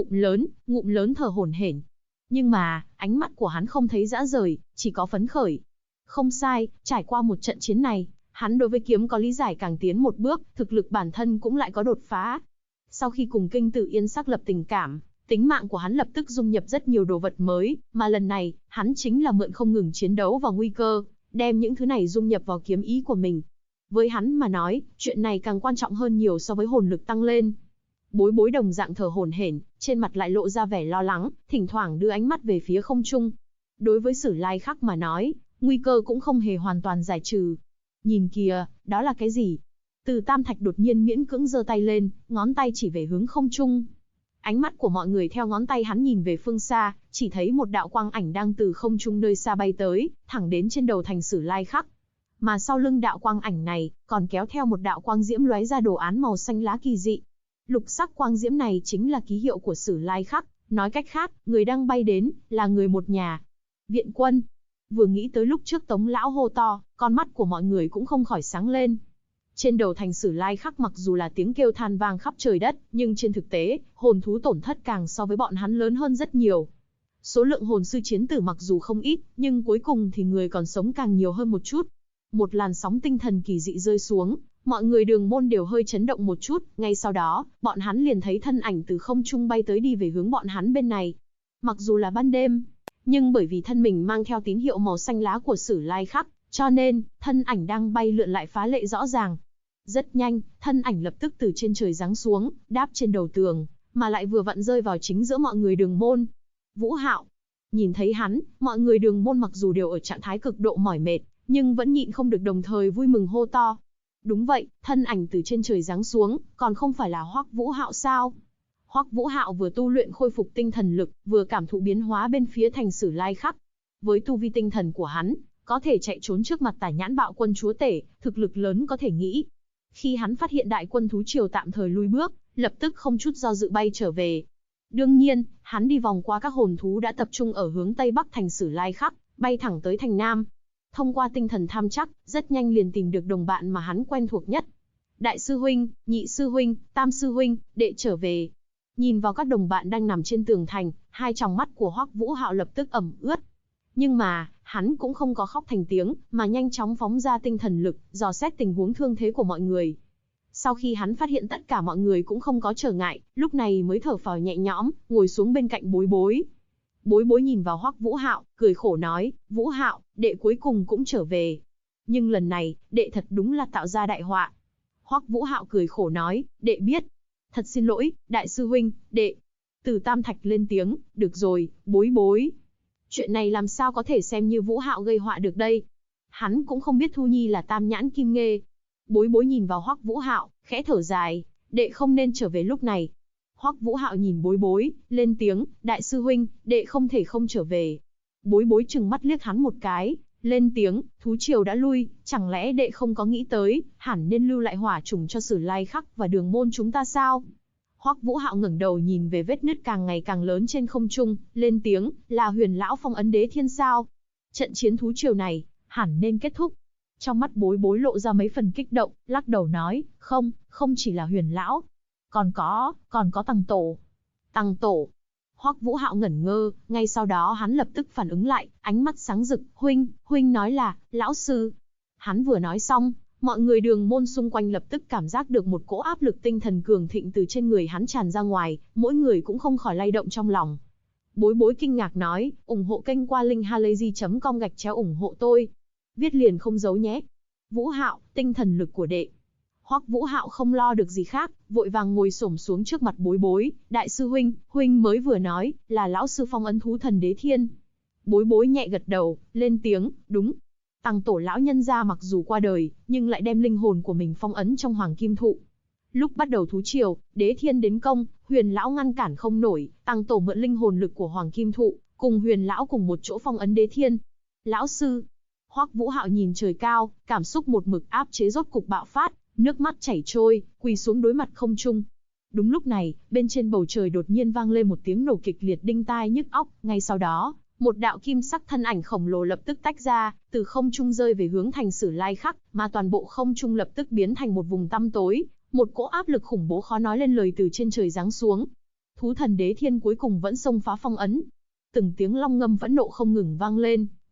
ngụm lớn thở hổn hển. Nhưng mà, ánh mắt của hắn không thấy dã rời, chỉ có phấn khởi. Không sai, trải qua một trận chiến này, hắn đối với kiếm có lý giải càng tiến một bước, thực lực bản thân cũng lại có đột phá. Sau khi cùng Kinh Tử Yên xác lập tình cảm, tính mạng của hắn lập tức dung nhập rất nhiều đồ vật mới, mà lần này, hắn chính là mượn không ngừng chiến đấu và nguy cơ, đem những thứ này dung nhập vào kiếm ý của mình. Với hắn mà nói, chuyện này càng quan trọng hơn nhiều so với hồn lực tăng lên. Bối Bối đồng dạng thở hổn hển, trên mặt lại lộ ra vẻ lo lắng, thỉnh thoảng đưa ánh mắt về phía không trung. Đối với Sử Lai Khắc mà nói, nguy cơ cũng không hề hoàn toàn giải trừ. Nhìn kìa, đó là cái gì? Từ Tam Thạch đột nhiên miễn cưỡng giơ tay lên, ngón tay chỉ về hướng không trung. Ánh mắt của mọi người theo ngón tay hắn nhìn về phương xa, chỉ thấy một đạo quang ảnh đang từ không trung nơi xa bay tới, thẳng đến trên đầu thành Sử Lai Khắc. Mà sau lưng đạo quang ảnh này, còn kéo theo một đạo quang diễm lóe ra đồ án màu xanh lá kỳ dị. Lục sắc quang diễm này chính là ký hiệu của Sử Lai Khắc, nói cách khác, người đang bay đến, là người một nhà. Viện quân. Vừa nghĩ tới lúc trước Tống lão hô to, con mắt của mọi người cũng không khỏi sáng lên. Trên đầu thành Sử Lai Khắc mặc dù là tiếng kêu than vang khắp trời đất, nhưng trên thực tế, hồn thú tổn thất càng so với bọn hắn lớn hơn rất nhiều. Số lượng hồn sư chiến tử mặc dù không ít, nhưng cuối cùng thì người còn sống càng nhiều hơn một chút. Một làn sóng tinh thần kỳ dị rơi xuống, mọi người Đường Môn đều hơi chấn động một chút, ngay sau đó, bọn hắn liền thấy thân ảnh từ không trung bay tới đi về hướng bọn hắn bên này. Mặc dù là ban đêm, nhưng bởi vì thân mình mang theo tín hiệu màu xanh lá của Sử Lai Khắc, cho nên, thân ảnh đang bay lượn lại phá lệ rõ ràng. Rất nhanh, thân ảnh lập tức từ trên trời giáng xuống, đáp trên đầu tường, mà lại vừa vặn rơi vào chính giữa mọi người Đường Môn. Vũ Hạo. Nhìn thấy hắn, mọi người Đường Môn mặc dù đều ở trạng thái cực độ mỏi mệt, nhưng vẫn nhịn không được đồng thời vui mừng hô to. Đúng vậy, thân ảnh từ trên trời giáng xuống, còn không phải là Hoắc Vũ Hạo sao? Hoắc Vũ Hạo vừa tu luyện khôi phục tinh thần lực, vừa cảm thụ biến hóa bên phía thành Sử Lai Khắc. Với tu vi tinh thần của hắn, có thể chạy trốn trước mặt Tả Nhãn Bạo Quân chúa tể, thực lực lớn có thể nghĩ. Khi hắn phát hiện đại quân thú triều tạm thời lui bước, lập tức không chút do dự bay trở về. Đương nhiên, hắn đi vòng qua các hồn thú đã tập trung ở hướng tây bắc thành Sử Lai Khắc, bay thẳng tới thành nam. Thông qua tinh thần tham chắc, rất nhanh liền tìm được đồng bạn mà hắn quen thuộc nhất. Đại sư huynh, nhị sư huynh, tam sư huynh, đệ trở về. Nhìn vào các đồng bạn đang nằm trên tường thành, hai tròng mắt của Hoắc Vũ Hạo lập tức ẩm ướt. Nhưng mà, hắn cũng không có khóc thành tiếng, mà nhanh chóng phóng ra tinh thần lực, dò xét tình huống thương thế của mọi người. Sau khi hắn phát hiện tất cả mọi người cũng không có trở ngại, lúc này mới thở phào nhẹ nhõm, ngồi xuống bên cạnh Bối Bối. Bối Bối nhìn vào Hoắc Vũ Hạo, cười khổ nói, Vũ Hạo, đệ cuối cùng cũng trở về. Nhưng lần này, đệ thật đúng là tạo ra đại họa. Hoắc Vũ Hạo cười khổ nói, đệ biết. Thật xin lỗi, đại sư huynh, đệ. Từ Tam Thạch lên tiếng, được rồi, Bối Bối. Chuyện này làm sao có thể xem như Vũ Hạo gây họa được đây. Hắn cũng không biết Thu Nhi là Tam Nhãn Kim Nghê. Bối Bối nhìn vào Hoắc Vũ Hạo, khẽ thở dài, đệ không nên trở về lúc này. Hoắc Vũ Hạo nhìn Bối Bối, lên tiếng, đại sư huynh, đệ không thể không trở về. Bối Bối trừng mắt liếc hắn một cái, lên tiếng, thú triều đã lui, chẳng lẽ đệ không có nghĩ tới, hẳn nên lưu lại hỏa trùng cho Sử Lai Khắc và Đường Môn chúng ta sao? Hoắc Vũ Hạo ngẩng đầu nhìn về vết nứt càng ngày càng lớn trên không trung, lên tiếng, là Huyền lão phong ấn Đế Thiên sao? Trận chiến thú triều này, hẳn nên kết thúc. Trong mắt Bối Bối lộ ra mấy phần kích động, lắc đầu nói, không chỉ là Huyền lão, còn có Tăng tổ. Tăng tổ. Hoắc Vũ Hạo ngẩn ngơ, ngay sau đó hắn lập tức phản ứng lại, ánh mắt sáng rực, huynh nói là, lão sư. Hắn vừa nói xong, mọi người Đường Môn xung quanh lập tức cảm giác được một cỗ áp lực tinh thần cường thịnh từ trên người hắn tràn ra ngoài, mỗi người cũng không khỏi lay động trong lòng. Bối Bối kinh ngạc nói, ủng hộ kênh qua linkhalazy.com/ủng hộ tôi. Viết liền không giấu nhé. Vũ Hạo, tinh thần lực của đệ. Hoắc Vũ Hạo không lo được gì khác, vội vàng ngồi xổm xuống trước mặt Bối Bối, đại sư huynh mới vừa nói, là lão sư phong ấn thú thần Đế Thiên. Bối Bối nhẹ gật đầu, lên tiếng, đúng. Tăng tổ lão nhân gia mặc dù qua đời, nhưng lại đem linh hồn của mình phong ấn trong Hoàng Kim Thụ. Lúc bắt đầu thú triều, Đế Thiên đến công, Huyền lão ngăn cản không nổi, Tăng tổ mượn linh hồn lực của Hoàng Kim Thụ, cùng Huyền lão cùng một chỗ phong ấn Đế Thiên. Lão sư. Hoắc Vũ Hạo nhìn trời cao, cảm xúc một mực áp chế rốt cục bạo phát, nước mắt chảy trôi, quỳ xuống đối mặt không trung. Đúng lúc này, bên trên bầu trời đột nhiên vang lên một tiếng nổ kịch liệt đinh tai nhức óc, ngay sau đó, một đạo kim sắc thân ảnh khổng lồ lập tức tách ra, từ không trung rơi về hướng thành Sử Lai Khắc, mà toàn bộ không trung lập tức biến thành một vùng tăm tối, một cỗ áp lực khủng bố khó nói lên lời từ trên trời giáng xuống. Thú thần Đế Thiên cuối cùng vẫn xông phá phong ấn. Từng tiếng long ngâm phẫn nộ không ngừng vang lên,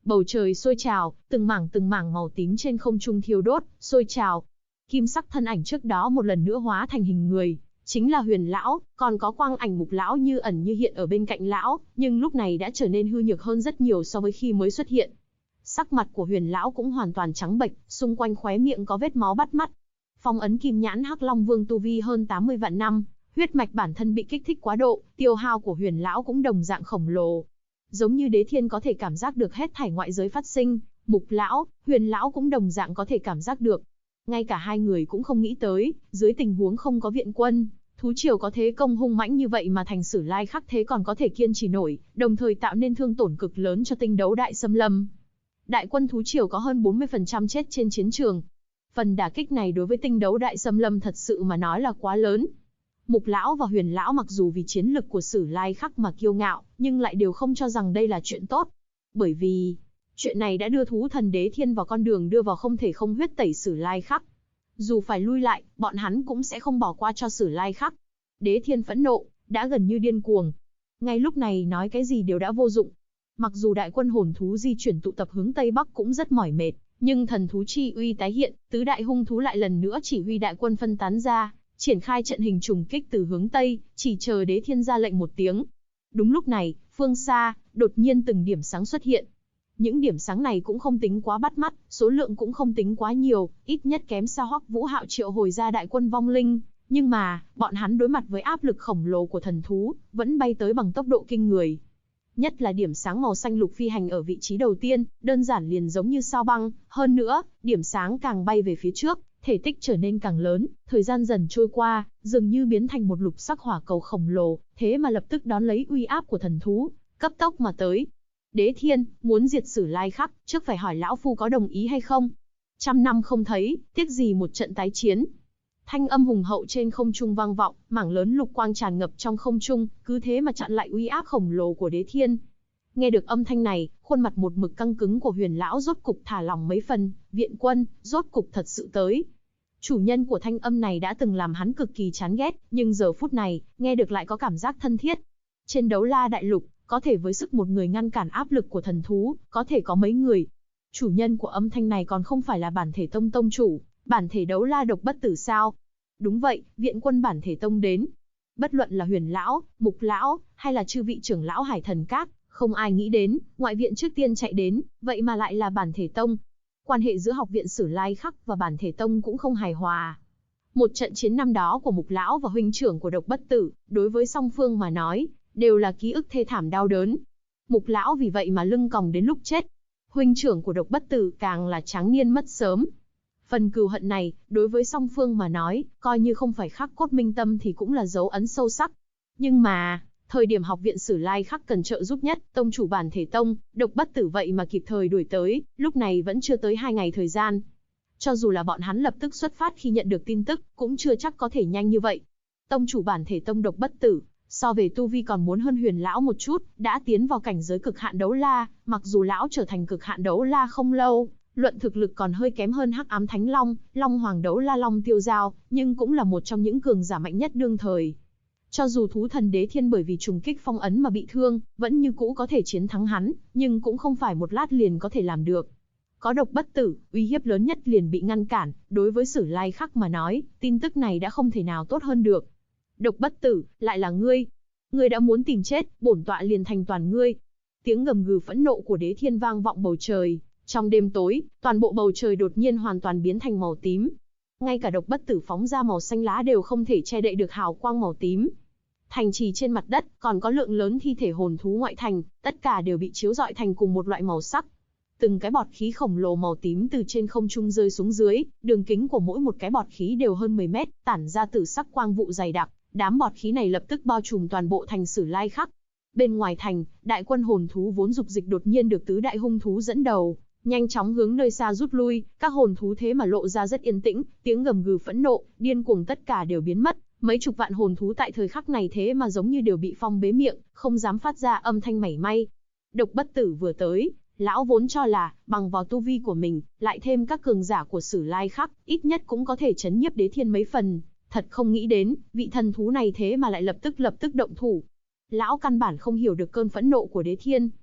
Bầu trời sôi trào, từng mảng màu tím trên không trung thiêu đốt, sôi trào. Kim sắc thân ảnh trước đó một lần nữa hóa thành hình người, chính là Huyền lão, còn có quang ảnh Mục lão như ẩn như hiện ở bên cạnh lão, nhưng lúc này đã trở nên hư nhược hơn rất nhiều so với khi mới xuất hiện. Sắc mặt của Huyền lão cũng hoàn toàn trắng bệch, xung quanh khóe miệng có vết máu bắt mắt. Phong ấn Kim Nhãn Hắc Long Vương tu vi hơn 80 vạn năm, huyết mạch bản thân bị kích thích quá độ, tiêu hao của Huyền lão cũng đồng dạng khổng lồ. Giống như Đế Thiên có thể cảm giác được hết thảy ngoại giới phát sinh, Mục lão, Huyền lão cũng đồng dạng có thể cảm giác được. Ngay cả hai người cũng không nghĩ tới, dưới tình huống không có viện quân, thú triều có thế công hung mãnh như vậy mà thành Sử Lai Khắc thế còn có thể kiên trì nổi, đồng thời tạo nên thương tổn cực lớn cho tinh đấu đại xâm lâm. Đại quân thú triều có hơn 40% chết trên chiến trường. Phần đả kích này đối với tinh đấu đại xâm lâm thật sự mà nói là quá lớn. Mục lão và Huyền lão mặc dù vì chiến lực của Sử Lai Khắc mà kiêu ngạo, nhưng lại đều không cho rằng đây là chuyện tốt. Bởi vì, chuyện này đã đưa thú thần Đế Thiên vào con đường đưa vào không thể không huyết tẩy Sử Lai Khắc. Dù phải lui lại, bọn hắn cũng sẽ không bỏ qua cho Sử Lai Khắc. Đế Thiên phẫn nộ, đã gần như điên cuồng. Ngay lúc này nói cái gì đều đã vô dụng. Mặc dù đại quân hồn thú di chuyển tụ tập hướng Tây Bắc cũng rất mỏi mệt, nhưng thần thú chi uy tái hiện, tứ đại hung thú lại lần nữa chỉ huy đại quân phân tán ra, triển khai trận hình trùng kích từ hướng Tây, chỉ chờ Đế Thiên ra lệnh một tiếng. Đúng lúc này, phương xa, đột nhiên từng điểm sáng xuất hiện. Những điểm sáng này cũng không tính quá bắt mắt, số lượng cũng không tính quá nhiều, ít nhất kém xa Hoắc Vũ Hạo triệu hồi ra đại quân vong linh. Nhưng mà, bọn hắn đối mặt với áp lực khổng lồ của thần thú, vẫn bay tới bằng tốc độ kinh người. Nhất là điểm sáng màu xanh lục phi hành ở vị trí đầu tiên, đơn giản liền giống như sao băng. Hơn nữa, điểm sáng càng bay về phía trước, thể tích trở nên càng lớn, thời gian dần trôi qua, dường như biến thành một lục sắc hỏa cầu khổng lồ, thế mà lập tức đón lấy uy áp của thần thú, cấp tốc mà tới. Đế Thiên, muốn diệt Sử Lai Khắc, trước phải hỏi lão phu có đồng ý hay không? 100 năm không thấy, tiếc gì một trận tái chiến. Thanh âm hùng hậu trên không trung vang vọng, mảng lớn lục quang tràn ngập trong không trung, cứ thế mà chặn lại uy áp khổng lồ của Đế Thiên. Nghe được âm thanh này, khuôn mặt một mực căng cứng của Huyền lão rốt cục thả lỏng mấy phần, viện quân, rốt cục thật sự tới. Chủ nhân của thanh âm này đã từng làm hắn cực kỳ chán ghét, nhưng giờ phút này, nghe được lại có cảm giác thân thiết. Trên Đấu La Đại Lục, có thể với sức một người ngăn cản áp lực của thần thú, có thể có mấy người. Chủ nhân của âm thanh này còn không phải là bản thể tông tông chủ, bản thể Đấu La độc bất tử sao? Đúng vậy, viện quân bản thể tông đến. Bất luận là Huyền lão, Mục lão, hay là chư vị trưởng lão Hải Thần Các, không ai nghĩ đến, ngoại viện trước tiên chạy đến, vậy mà lại là bản thể tông. Quan hệ giữa học viện Sử Lai Khắc và bản thể tông cũng không hài hòa. Một trận chiến năm đó của Mục lão và huynh trưởng của độc bất tử, đối với song phương mà nói, đều là ký ức thê thảm đau đớn. Mục lão vì vậy mà lưng còng đến lúc chết. Huynh trưởng của độc bất tử càng là tráng niên mất sớm. Phần cừu hận này, đối với song phương mà nói, coi như không phải khắc cốt minh tâm thì cũng là dấu ấn sâu sắc. Nhưng mà, thời điểm học viện Sử Lai Khắc cần trợ giúp nhất, tông chủ bản thể tông, độc bất tử vậy mà kịp thời đuổi tới, lúc này vẫn chưa tới 2 ngày thời gian. Cho dù là bọn hắn lập tức xuất phát khi nhận được tin tức, cũng chưa chắc có thể nhanh như vậy. Tông chủ bản thể tông độc bất tử, so về tu vi còn muốn hơn Huyền lão một chút, đã tiến vào cảnh giới cực hạn đấu la, mặc dù lão trở thành cực hạn đấu la không lâu, luận thực lực còn hơi kém hơn Hắc Ám Thánh Long, Long Hoàng đấu la Long Tiêu Giao, nhưng cũng là một trong những cường giả mạnh nhất đương thời. Cho dù thú thần Đế Thiên bởi vì trùng kích phong ấn mà bị thương, vẫn như cũ có thể chiến thắng hắn, nhưng cũng không phải một lát liền có thể làm được. Có độc bất tử, uy hiếp lớn nhất liền bị ngăn cản, đối với Sử Lai Khắc mà nói, tin tức này đã không thể nào tốt hơn được. Độc bất tử, lại là ngươi. Ngươi đã muốn tìm chết, bổn tọa liền thành toàn ngươi. Tiếng gầm gừ phẫn nộ của Đế Thiên vang vọng bầu trời. Trong đêm tối, toàn bộ bầu trời đột nhiên hoàn toàn biến thành màu tím. Ngay cả độc bất tử phóng ra màu xanh lá đều không thể che đậy được hào quang màu tím. Thành trì trên mặt đất, còn có lượng lớn thi thể hồn thú ngoại thành, tất cả đều bị chiếu rọi thành cùng một loại màu sắc. Từng cái bọt khí khổng lồ màu tím từ trên không trung rơi xuống dưới, đường kính của mỗi một cái bọt khí đều hơn 10 mét, tản ra tử sắc quang vụ dày đặc. Đám bọt khí này lập tức bao trùm toàn bộ thành Sử Lai Khắc. Bên ngoài thành, đại quân hồn thú vốn dục dịch đột nhiên được tứ đại hung thú dẫn đầu, nhanh chóng hướng nơi xa rút lui, các hồn thú thế mà lộ ra rất yên tĩnh, tiếng gầm gừ phẫn nộ, điên cuồng tất cả đều biến mất, mấy chục vạn hồn thú tại thời khắc này thế mà giống như đều bị phong bế miệng, không dám phát ra âm thanh mảy may. Độc bất tử vừa tới, lão vốn cho là, bằng vào tu vi của mình, lại thêm các cường giả của Sử Lai Khắc, ít nhất cũng có thể chấn nhiếp Đế Thiên mấy phần, thật không nghĩ đến, vị thần thú này thế mà lại lập tức động thủ. Lão căn bản không hiểu được cơn phẫn nộ của Đế Thiên.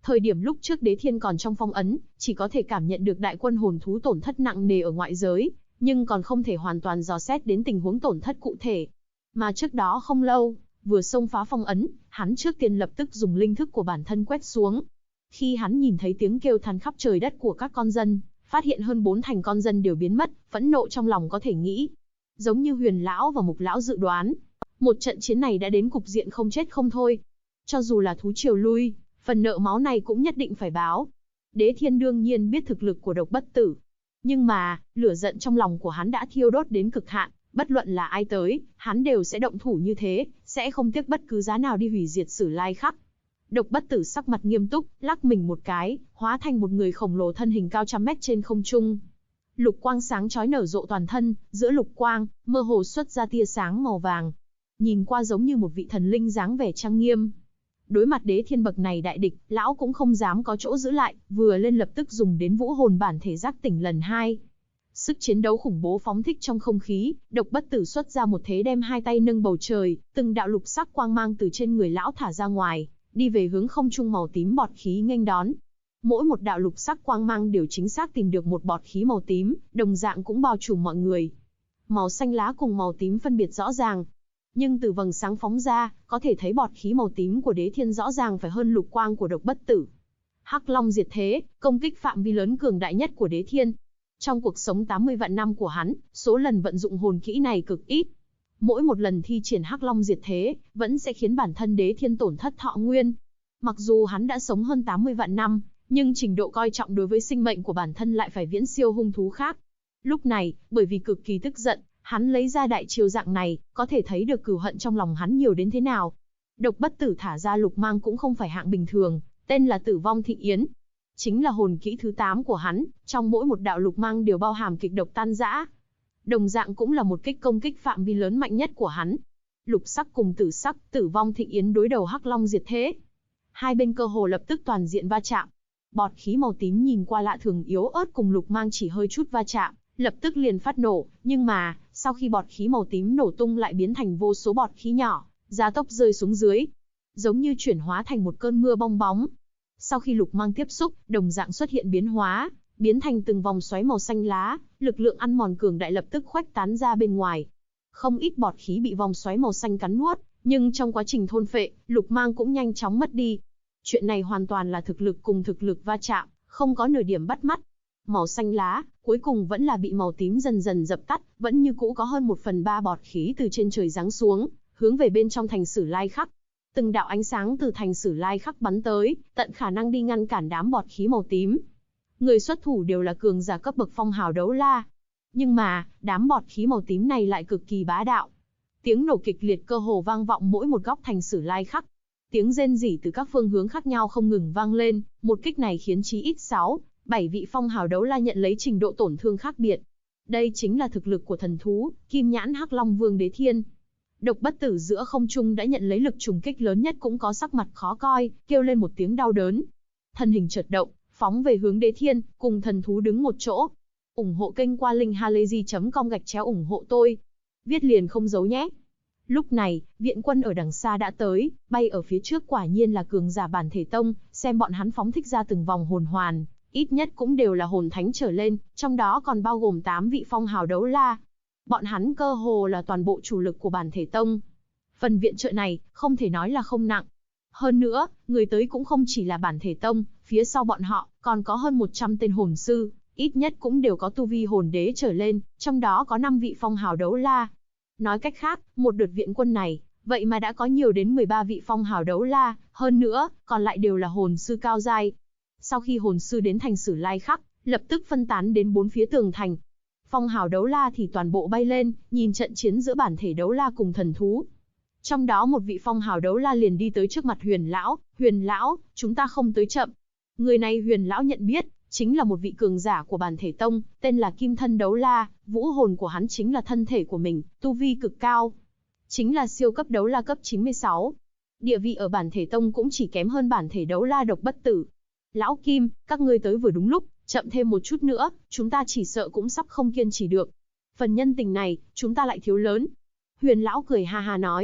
Thời điểm lúc trước Đế Thiên còn trong phong ấn, chỉ có thể cảm nhận được đại quân hồn thú tổn thất nặng nề ở ngoại giới, nhưng còn không thể hoàn toàn dò xét đến tình huống tổn thất cụ thể. Mà trước đó không lâu, vừa xông phá phong ấn, hắn trước tiên lập tức dùng linh thức của bản thân quét xuống. Khi hắn nhìn thấy tiếng kêu than khắp trời đất của các con dân, phát hiện hơn 4 thành con dân đều biến mất, phẫn nộ trong lòng có thể nghĩ. Giống như Huyền lão và Mục lão dự đoán, một trận chiến này đã đến cục diện không chết không thôi. Cho dù là thú triều lui, phần nợ máu này cũng nhất định phải báo. Đế Thiên đương nhiên biết thực lực của Độc Bất Tử. Nhưng mà, lửa giận trong lòng của hắn đã thiêu đốt đến cực hạn, bất luận là ai tới, hắn đều sẽ động thủ như thế, sẽ không tiếc bất cứ giá nào đi hủy diệt Sử Lai Khắc. Độc Bất Tử sắc mặt nghiêm túc, lắc mình một cái, hóa thành một người khổng lồ thân hình cao trăm mét trên không trung. Lục quang sáng chói nở rộ toàn thân, giữa lục quang, mơ hồ xuất ra tia sáng màu vàng. Nhìn qua giống như một vị thần linh dáng vẻ trang nghiêm. Đối mặt Đế Thiên bậc này đại địch, lão cũng không dám có chỗ giữ lại, vừa lên lập tức dùng đến vũ hồn bản thể giác tỉnh lần 2. Sức chiến đấu khủng bố phóng thích trong không khí, Độc Bất Tử xuất ra một thế đem 2 tay nâng bầu trời, từng đạo lục sắc quang mang từ trên người lão thả ra ngoài, đi về hướng không trung màu tím bọt khí nghênh đón. Mỗi một đạo lục sắc quang mang đều chính xác tìm được một bọt khí màu tím, đồng dạng cũng bao trùm mọi người. Màu xanh lá cùng màu tím phân biệt rõ ràng. Nhưng từ vầng sáng phóng ra, có thể thấy bọt khí màu tím của Đế Thiên rõ ràng phải hơn lục quang của Độc Bất Tử. Hắc Long diệt thế, công kích phạm vi lớn cường đại nhất của Đế Thiên. Trong cuộc sống 80 vạn năm của hắn, số lần vận dụng hồn kỹ này cực ít. Mỗi một lần thi triển Hắc Long diệt thế, vẫn sẽ khiến bản thân Đế Thiên tổn thất thọ nguyên. Mặc dù hắn đã sống hơn 80 vạn năm, nhưng trình độ coi trọng đối với sinh mệnh của bản thân lại phải viễn siêu hung thú khác. Lúc này, bởi vì cực kỳ tức giận, hắn lấy ra đại chiêu dạng này, có thể thấy được cừu hận trong lòng hắn nhiều đến thế nào. Độc Bất Tử thả ra lục mang cũng không phải hạng bình thường, tên là Tử Vong Thịnh Yến. Chính là hồn kỹ thứ 8 của hắn, trong mỗi một đạo lục mang đều bao hàm kịch độc tan rã. Đồng dạng cũng là một kích công kích phạm vi lớn mạnh nhất của hắn. Lục sắc cùng tử sắc, Tử Vong Thịnh Yến đối đầu Hắc Long diệt thế. Hai bên cơ hồ lập tức toàn diện va chạm. Bọt khí màu tím nhìn qua lạ thường yếu ớt cùng lục mang chỉ hơi chút va chạm, lập tức liền phát nổ, nhưng mà, sau khi bọt khí màu tím nổ tung lại biến thành vô số bọt khí nhỏ, gia tốc rơi xuống dưới, giống như chuyển hóa thành một cơn mưa bong bóng. Sau khi lục mang tiếp xúc, đồng dạng xuất hiện biến hóa, biến thành từng vòng xoáy màu xanh lá, lực lượng ăn mòn cường đại lập tức khuếch tán ra bên ngoài. Không ít bọt khí bị vòng xoáy màu xanh cắn nuốt, nhưng trong quá trình thôn phệ, lục mang cũng nhanh chóng mất đi. Chuyện này hoàn toàn là thực lực cùng thực lực va chạm, không có nửa điểm bắt mắt. Màu xanh lá, cuối cùng vẫn là bị màu tím dần dần dập tắt, vẫn như cũ có hơn 1/3 bọt khí từ trên trời giáng xuống, hướng về bên trong thành Sử Lai Khắc. Từng đạo ánh sáng từ thành Sử Lai Khắc bắn tới, tận khả năng đi ngăn cản đám bọt khí màu tím. Người xuất thủ đều là cường giả cấp bậc phong hào đấu la. Nhưng mà, đám bọt khí màu tím này lại cực kỳ bá đạo. Tiếng nổ kịch liệt cơ hồ vang vọng mỗi một góc thành Sử Lai Khắc. Tiếng rên rỉ từ các phương hướng khác nhau không ngừng vang lên, một kích này khiến chí ít 6-7 vị phong hào đấu la nhận lấy trình độ tổn thương khác biệt. Đây chính là thực lực của thần thú, Kim Nhãn Hắc Long Vương Đế Thiên. Độc Bất Tử giữa không trung đã nhận lấy lực trùng kích lớn nhất cũng có sắc mặt khó coi, kêu lên một tiếng đau đớn. Thân hình chợt động, phóng về hướng Đế Thiên, cùng thần thú đứng một chỗ. Ủng hộ kênh qua linkhalazy.com/ủng hộ tôi. Viết liền không giấu nhé. Lúc này, viện quân ở đằng xa đã tới, bay ở phía trước quả nhiên là cường giả bản thể tông, xem bọn hắn phóng thích ra từng vòng hồn hoàn, ít nhất cũng đều là hồn thánh trở lên, trong đó còn bao gồm 8 vị phong hào đấu la. Bọn hắn cơ hồ là toàn bộ chủ lực của bản thể tông. Phần viện trợ này, không thể nói là không nặng. Hơn nữa, người tới cũng không chỉ là bản thể tông, phía sau bọn họ, còn có hơn 100 tên hồn sư, ít nhất cũng đều có tu vi hồn đế trở lên, trong đó có 5 vị phong hào đấu la. Nói cách khác, một đợt viện quân này, vậy mà đã có nhiều đến 13 vị phong hào đấu la, hơn nữa, còn lại đều là hồn sư cao giai. Sau khi hồn sư đến thành Sử Lai Khắc, lập tức phân tán đến 4 phía tường thành. Phong hào đấu la thì toàn bộ bay lên, nhìn trận chiến giữa bản thể đấu la cùng thần thú. Trong đó một vị phong hào đấu la liền đi tới trước mặt Huyền lão, chúng ta không tới chậm. Người này Huyền lão nhận biết, chính là một vị cường giả của bản thể tông, tên là Kim Thân Đấu La, vũ hồn của hắn chính là thân thể của mình, tu vi cực cao. Chính là siêu cấp đấu la cấp 96. Địa vị ở bản thể tông cũng chỉ kém hơn bản thể đấu la Độc Bất Tử. Lão Kim, các ngươi tới vừa đúng lúc, chậm thêm một chút nữa, chúng ta chỉ sợ cũng sắp không kiên trì được. Phần nhân tình này, chúng ta lại thiếu lớn. Huyền lão cười ha ha nói.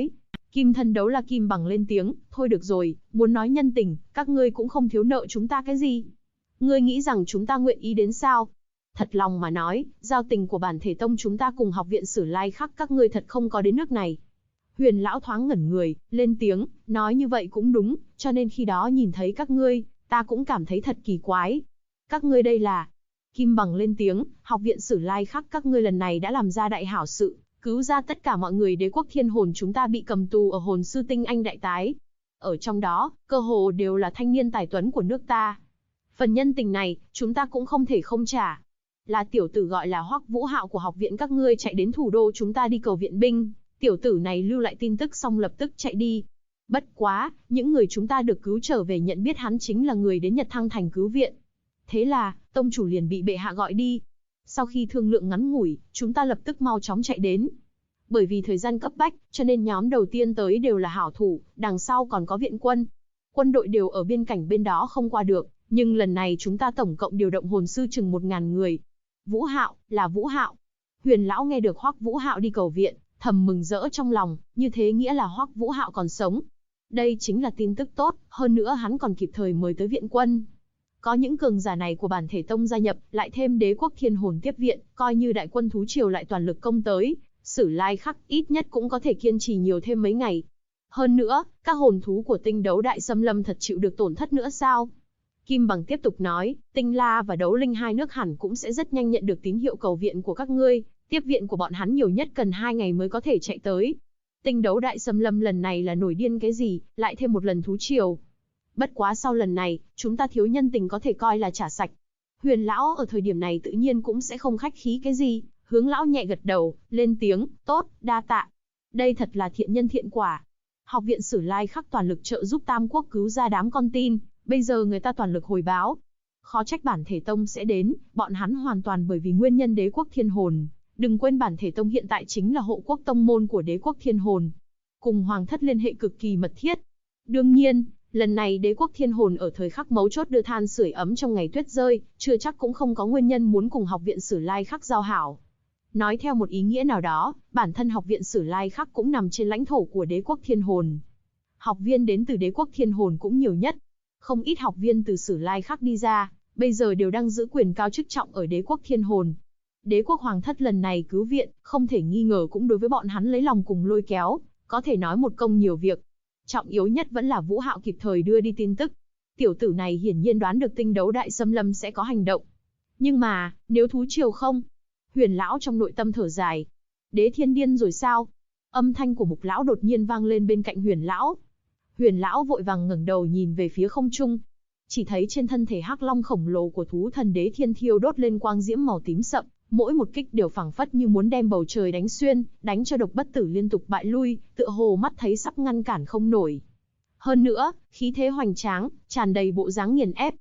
Kim Thân Đấu La Kim Bằng lên tiếng, thôi được rồi, muốn nói nhân tình, các ngươi cũng không thiếu nợ chúng ta cái gì. Ngươi nghĩ rằng chúng ta nguyện ý đến sao? Thật lòng mà nói, giao tình của bản thể tông chúng ta cùng học viện Sử Lai Khắc các ngươi thật không có đến nước này. Huyền lão thoáng ngẩn người, lên tiếng, nói như vậy cũng đúng, cho nên khi đó nhìn thấy các ngươi, ta cũng cảm thấy thật kỳ quái. Các ngươi đây là... Kim Bằng lên tiếng, học viện Sử Lai Khắc các ngươi lần này đã làm ra đại hảo sự, cứu ra tất cả mọi người đế quốc thiên hồn chúng ta bị cầm tù ở hồn sư tinh anh đại tái. Ở trong đó, cơ hồ đều là thanh niên tài tuấn của nước ta. Phần nhân tình này, chúng ta cũng không thể không trả. Là tiểu tử gọi là Hoắc Vũ Hạo của học viện các ngươi chạy đến thủ đô chúng ta đi cầu viện binh, tiểu tử này lưu lại tin tức xong lập tức chạy đi. Bất quá, những người chúng ta được cứu trở về nhận biết hắn chính là người đến Nhật Thăng Thành cứu viện. Thế là, tông chủ liền bị bệ hạ gọi đi. Sau khi thương lượng ngắn ngủi, chúng ta lập tức mau chóng chạy đến. Bởi vì thời gian cấp bách, cho nên nhóm đầu tiên tới đều là hảo thủ, đằng sau còn có viện quân. Quân đội đều ở biên cảnh bên đó không qua được, nhưng lần này chúng ta tổng cộng điều động hồn sư chừng 1000 người. Vũ Hạo, là Vũ Hạo. Huyền lão nghe được Hoắc Vũ Hạo đi cầu viện, thầm mừng rỡ trong lòng, như thế nghĩa là Hoắc Vũ Hạo còn sống. Đây chính là tin tức tốt, hơn nữa hắn còn kịp thời mời tới viện quân. Có những cường giả này của bản thể tông gia nhập, lại thêm đế quốc thiên hồn tiếp viện, coi như đại quân thú triều lại toàn lực công tới, Sử Lai Khắc ít nhất cũng có thể kiên trì nhiều thêm mấy ngày. Hơn nữa, các hồn thú của tinh đấu đại xâm lâm thật chịu được tổn thất nữa sao? Kim Bằng tiếp tục nói, Tinh La và Đấu Linh hai nước hẳn cũng sẽ rất nhanh nhận được tín hiệu cầu viện của các ngươi, tiếp viện của bọn hắn nhiều nhất cần 2 ngày mới có thể chạy tới. Tinh đấu đại xâm lâm lần này là nổi điên cái gì, lại thêm một lần thú triều. Bất quá sau lần này, chúng ta thiếu nhân tình có thể coi là trả sạch. Huyền lão ở thời điểm này tự nhiên cũng sẽ không khách khí cái gì, hướng lão nhẹ gật đầu, lên tiếng, tốt, đa tạ. Đây thật là thiện nhân thiện quả. Học viện Sử Lai Khắc toàn lực trợ giúp Tam Quốc cứu ra đám con tin, bây giờ người ta toàn lực hồi báo. Khó trách bản thể tông sẽ đến, bọn hắn hoàn toàn bởi vì nguyên nhân đế quốc thiên hồn. Đừng quên bản thể tông hiện tại chính là hộ quốc tông môn của đế quốc thiên hồn. Cùng hoàng thất liên hệ cực kỳ mật thiết. Đương nhiên, lần này đế quốc thiên hồn ở thời khắc mấu chốt đưa than sưởi ấm trong ngày tuyết rơi, chưa chắc cũng không có nguyên nhân muốn cùng học viện Sử Lai Khắc giao hảo. Nói theo một ý nghĩa nào đó, bản thân học viện Sử Lai Khắc cũng nằm trên lãnh thổ của đế quốc thiên hồn. Học viên đến từ đế quốc thiên hồn cũng nhiều nhất. Không ít học viên từ Sử Lai Khắc đi ra, bây giờ đều đang giữ quyền cao chức trọng ở đế quốc thiên hồn. Đế quốc hoàng thất lần này cứu viện, không thể nghi ngờ cũng đối với bọn hắn lấy lòng cùng lôi kéo, có thể nói một công nhiều việc. Trọng yếu nhất vẫn là Vũ Hạo kịp thời đưa đi tin tức. Tiểu tử này hiển nhiên đoán được tinh đấu đại xâm lâm sẽ có hành động. Nhưng mà, nếu thú triều không? Huyền lão trong nội tâm thở dài. Đế thiên điên rồi sao? Âm thanh của Mục lão đột nhiên vang lên bên cạnh Huyền lão. Huyền lão vội vàng ngẩng đầu nhìn về phía không trung. Chỉ thấy trên thân thể hắc long khổng lồ của thú thần đế thiên thiêu đốt lên quang diễm màu tím sậm, mỗi một kích đều phảng phất như muốn đem bầu trời đánh xuyên, đánh cho độc bất tử liên tục bại lui, tựa hồ mắt thấy sắp ngăn cản không nổi. Hơn nữa, khí thế hoành tráng, tràn đầy bộ dáng nghiền ép.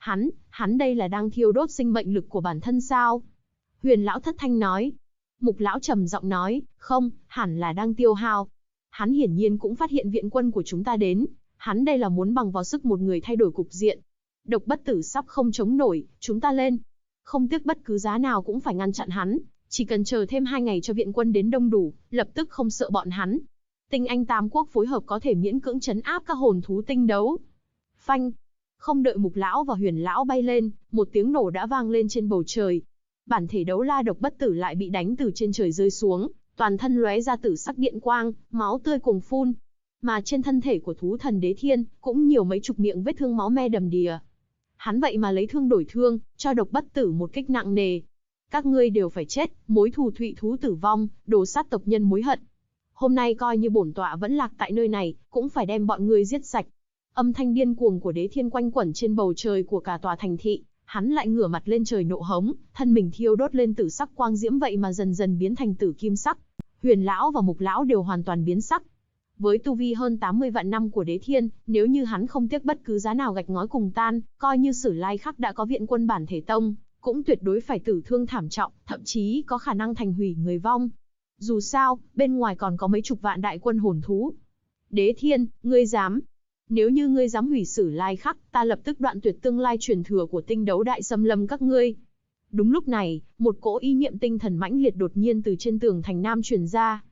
Hắn đây là đang thiêu đốt sinh mệnh lực của bản thân sao? Huyền lão thất thanh nói. Mục lão trầm giọng nói, không, hẳn là đang tiêu hao. Hắn hiển nhiên cũng phát hiện viện quân của chúng ta đến, hắn đây là muốn bằng vào sức một người thay đổi cục diện. Độc bất tử sắp không chống nổi, chúng ta lên. Không tiếc bất cứ giá nào cũng phải ngăn chặn hắn, chỉ cần chờ thêm 2 ngày cho viện quân đến đông đủ, lập tức không sợ bọn hắn. Tinh Anh Tam Quốc phối hợp có thể miễn cưỡng trấn áp các hồn thú tinh đấu. Phanh! Không đợi Mục lão và Huyền lão bay lên, một tiếng nổ đã vang lên trên bầu trời. Bản thể đấu la độc bất tử lại bị đánh từ trên trời rơi xuống, toàn thân lóe ra tử sắc điện quang, máu tươi cuồng phun. Mà trên thân thể của thú thần đế thiên, cũng nhiều mấy chục miệng vết thương máu me đầm đìa. Hắn vậy mà lấy thương đổi thương, cho độc bất tử một kích nặng nề. Các ngươi đều phải chết, mối thù thụy thú tử vong, đồ sát tộc nhân mối hận. Hôm nay coi như bổn tọa vẫn lạc tại nơi này, cũng phải đem bọn ngươi giết sạch. Âm thanh điên cuồng của đế thiên quanh quẩn trên bầu trời của cả tòa thành thị, hắn lại ngửa mặt lên trời nộ hống, thân mình thiêu đốt lên tử sắc quang diễm vậy mà dần dần biến thành tử kim sắc. Huyền lão và Mục lão đều hoàn toàn biến sắc. Với tu vi hơn 80 vạn năm của đế thiên, nếu như hắn không tiếc bất cứ giá nào gạch ngói cùng tan, coi như Sử Lai Khắc đã có viện quân bản thể tông, cũng tuyệt đối phải tử thương thảm trọng, thậm chí có khả năng thành hủy người vong. Dù sao, bên ngoài còn có mấy chục vạn đại quân hồn thú. Đế thiên, ngươi dám? Nếu như ngươi dám hủy Sử Lai Khắc, ta lập tức đoạn tuyệt tương lai truyền thừa của tinh đấu đại xâm lâm các ngươi. Đúng lúc này, một cỗ ý niệm tinh thần mãnh liệt đột nhiên từ trên tường thành nam truyền ra.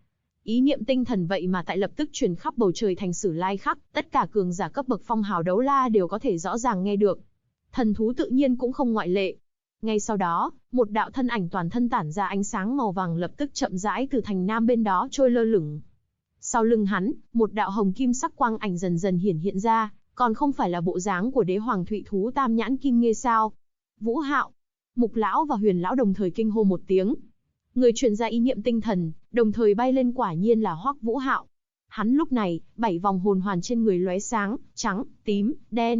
Ý niệm tinh thần vậy mà tại lập tức truyền khắp bầu trời thành Sử Lai Khắc, tất cả cường giả cấp bậc phong hào đấu la đều có thể rõ ràng nghe được. Thần thú tự nhiên cũng không ngoại lệ. Ngay sau đó, một đạo thân ảnh toàn thân tản ra ánh sáng màu vàng lập tức chậm rãi từ thành nam bên đó trôi lơ lửng. Sau lưng hắn, một đạo hồng kim sắc quang ảnh dần dần hiển hiện ra, còn không phải là bộ dáng của đế hoàng thụy thú tam nhãn kim nghê sao? Vũ Hạo. Mục lão và Huyền lão đồng thời kinh hô một tiếng. Người truyền ra ý niệm tinh thần, đồng thời bay lên quả nhiên là Hoắc Vũ Hạo. Hắn lúc này, 7 vòng hồn hoàn trên người lóe sáng, trắng, tím,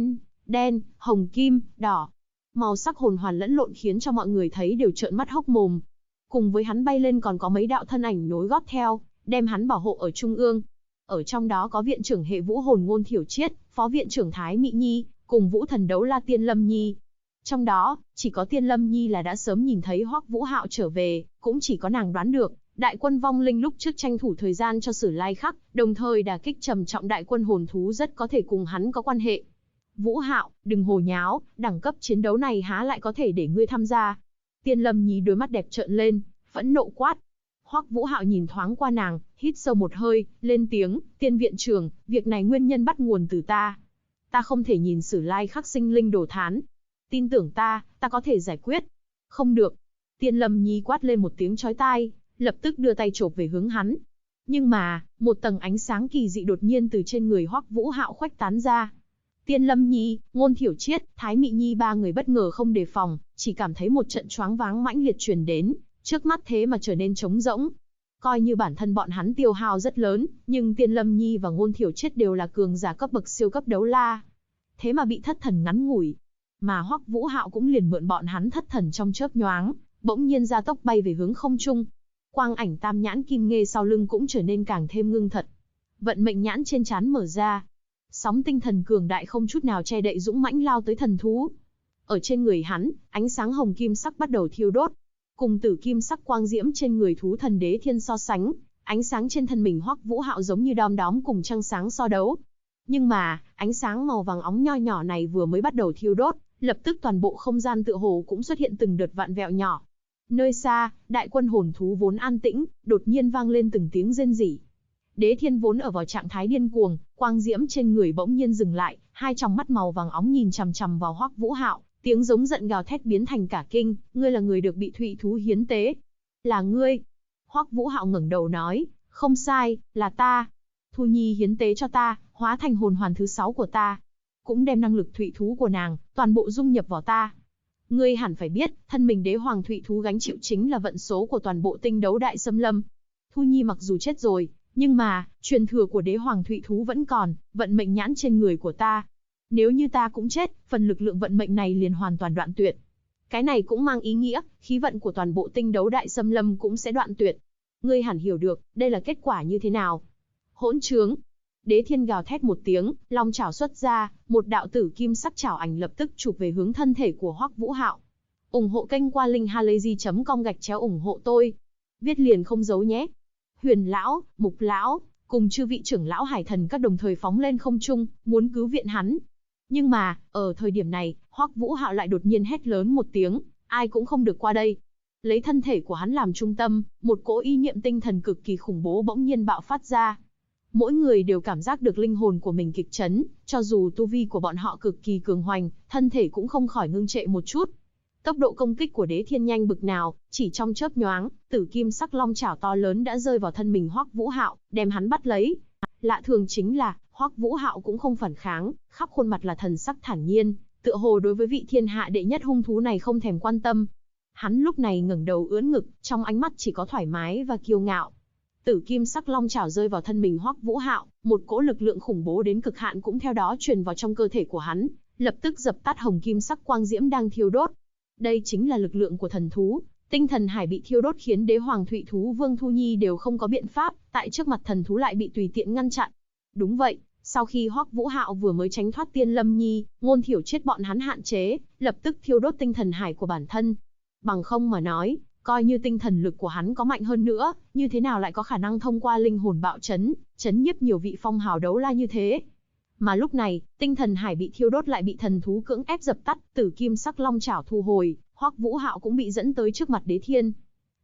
đen, hồng kim, đỏ. Màu sắc hồn hoàn lẫn lộn khiến cho mọi người thấy đều trợn mắt hốc mồm. Cùng với hắn bay lên còn có mấy đạo thân ảnh nối gót theo, đem hắn bảo hộ ở trung ương. Ở trong đó có viện trưởng hệ vũ hồn Ngôn Thiểu Triết, phó viện trưởng Thái Mị Nhi, cùng vũ thần đấu la Tiên Lâm Nhi. Trong đó, chỉ có Tiên Lâm Nhi là đã sớm nhìn thấy Hoắc Vũ Hạo trở về, cũng chỉ có nàng đoán được, đại quân vong linh lúc trước tranh thủ thời gian cho Sử Lai Khắc, đồng thời đả kích trầm trọng đại quân hồn thú rất có thể cùng hắn có quan hệ. Vũ Hạo, đừng hồ nháo, đẳng cấp chiến đấu này há lại có thể để ngươi tham gia. Tiên Lâm Nhi đôi mắt đẹp trợn lên, phẫn nộ quát. Hoắc Vũ Hạo nhìn thoáng qua nàng, hít sâu một hơi, lên tiếng, Tiên viện trưởng, việc này nguyên nhân bắt nguồn từ ta. Ta không thể nhìn Sử Lai Khắc sinh linh đổ thán. Tin tưởng ta có thể giải quyết. Không được. Tiên Lâm Nhi quát lên một tiếng chói tai, lập tức đưa tay chộp về hướng hắn. Nhưng mà, một tầng ánh sáng kỳ dị đột nhiên từ trên người Hoắc Vũ Hạo khuếch tán ra. Tiên Lâm Nhi, Ngôn Thiểu Triết, Thái Mị Nhi ba người bất ngờ không đề phòng, chỉ cảm thấy một trận choáng váng mãnh liệt truyền đến, trước mắt thế mà trở nên trống rỗng. Coi như bản thân bọn hắn tiêu hao rất lớn, nhưng Tiên Lâm Nhi và Ngôn Thiểu Triết đều là cường giả cấp bậc siêu cấp đấu la. Thế mà bị thất thần ngắn ngủi. Mà Hoắc Vũ Hạo cũng liền mượn bọn hắn thất thần trong chớp nhoáng, bỗng nhiên ra tốc bay về hướng không trung. Quang ảnh tam nhãn kim nghê sau lưng cũng trở nên càng thêm ngưng thật. Vận mệnh nhãn trên trán mở ra. Sóng tinh thần cường đại không chút nào che đậy dũng mãnh lao tới thần thú. Ở trên người hắn, ánh sáng hồng kim sắc bắt đầu thiêu đốt. Cùng tử kim sắc quang diễm trên người thú thần đế thiên so sánh, ánh sáng trên thân mình Hoắc Vũ Hạo giống như đom đóm cùng trăng sáng so đấu. Nhưng mà, ánh sáng màu vàng óng nho nhỏ này vừa mới bắt đầu thiêu đốt, lập tức toàn bộ không gian tựa hồ cũng xuất hiện từng đợt vạn vẹo nhỏ. Nơi xa, đại quân hồn thú vốn an tĩnh, đột nhiên vang lên từng tiếng rên rỉ. Đế Thiên vốn ở vào trạng thái điên cuồng, quang diễm trên người bỗng nhiên dừng lại, hai tròng mắt màu vàng óng nhìn chằm chằm vào Hoắc Vũ Hạo, tiếng giống giận gào thét biến thành cả kinh, ngươi là người được bị thụy thú hiến tế. Là ngươi. Hoắc Vũ Hạo ngẩng đầu nói, không sai, là ta. Thu Nhi hiến tế cho ta, hóa thành hồn hoàn thứ 6 của ta. Cũng đem năng lực thụy thú của nàng, toàn bộ dung nhập vào ta. Ngươi hẳn phải biết, thân mình đế hoàng thụy thú gánh chịu chính là vận số của toàn bộ tinh đấu đại xâm lâm. Thu Nhi mặc dù chết rồi, nhưng mà, truyền thừa của đế hoàng thụy thú vẫn còn, vận mệnh nhãn trên người của ta. Nếu như ta cũng chết, phần lực lượng vận mệnh này liền hoàn toàn đoạn tuyệt. Cái này cũng mang ý nghĩa, khí vận của toàn bộ tinh đấu đại xâm lâm cũng sẽ đoạn tuyệt. Ngươi hẳn hiểu được, đây là kết quả như thế nào. Hỗn trướng. Đế Thiên gào thét một tiếng, long chảo xuất ra, một đạo tử kim sắc chảo ảnh lập tức chụp về hướng thân thể của Hoắc Vũ Hạo. Ủng hộ kênh qua linkhalazy.com/ủng hộ tôi. Viết liền không giấu nhé. Huyền lão, Mục lão, cùng chư vị trưởng lão hải thần các đồng thời phóng lên không trung, muốn cứu viện hắn. Nhưng mà, ở thời điểm này, Hoắc Vũ Hạo lại đột nhiên hét lớn một tiếng, ai cũng không được qua đây. Lấy thân thể của hắn làm trung tâm, một cỗ ý niệm tinh thần cực kỳ khủng bố bỗng nhiên bạo phát ra. Mỗi người đều cảm giác được linh hồn của mình kịch chấn, cho dù tu vi của bọn họ cực kỳ cường hoành, thân thể cũng không khỏi ngưng trệ một chút. Tốc độ công kích của Đế Thiên nhanh bực nào, chỉ trong chớp nhoáng, tử kim sắc long chảo to lớn đã rơi vào thân mình Hoắc Vũ Hạo, đem hắn bắt lấy. Lạ thường chính là, Hoắc Vũ Hạo cũng không phản kháng, khắp khuôn mặt là thần sắc thản nhiên, tựa hồ đối với vị thiên hạ đệ nhất hung thú này không thèm quan tâm. Hắn lúc này ngẩng đầu ưỡn ngực, trong ánh mắt chỉ có thoải mái và kiêu ngạo. Tử kim sắc long chảo rơi vào thân mình Hoắc Vũ Hạo, một cỗ lực lượng khủng bố đến cực hạn cũng theo đó truyền vào trong cơ thể của hắn, lập tức dập tắt hồng kim sắc quang diễm đang thiêu đốt. Đây chính là lực lượng của thần thú, tinh thần hải bị thiêu đốt khiến đế hoàng thụy thú Vương Thu Nhi đều không có biện pháp, tại trước mặt thần thú lại bị tùy tiện ngăn chặn. Đúng vậy, sau khi Hoắc Vũ Hạo vừa mới tránh thoát Tiên Lâm Nhi, Ngôn Thiểu Triết bọn hắn hạn chế, lập tức thiêu đốt tinh thần hải của bản thân. Bằng không mà nói, coi như tinh thần lực của hắn có mạnh hơn nữa, như thế nào lại có khả năng thông qua linh hồn bạo chấn, chấn nhiếp nhiều vị phong hào đấu la như thế. Mà lúc này, tinh thần hải bị thiêu đốt lại bị thần thú cưỡng ép dập tắt, tử kim sắc long chảo thu hồi, Hoắc Vũ Hạo cũng bị dẫn tới trước mặt Đế Thiên.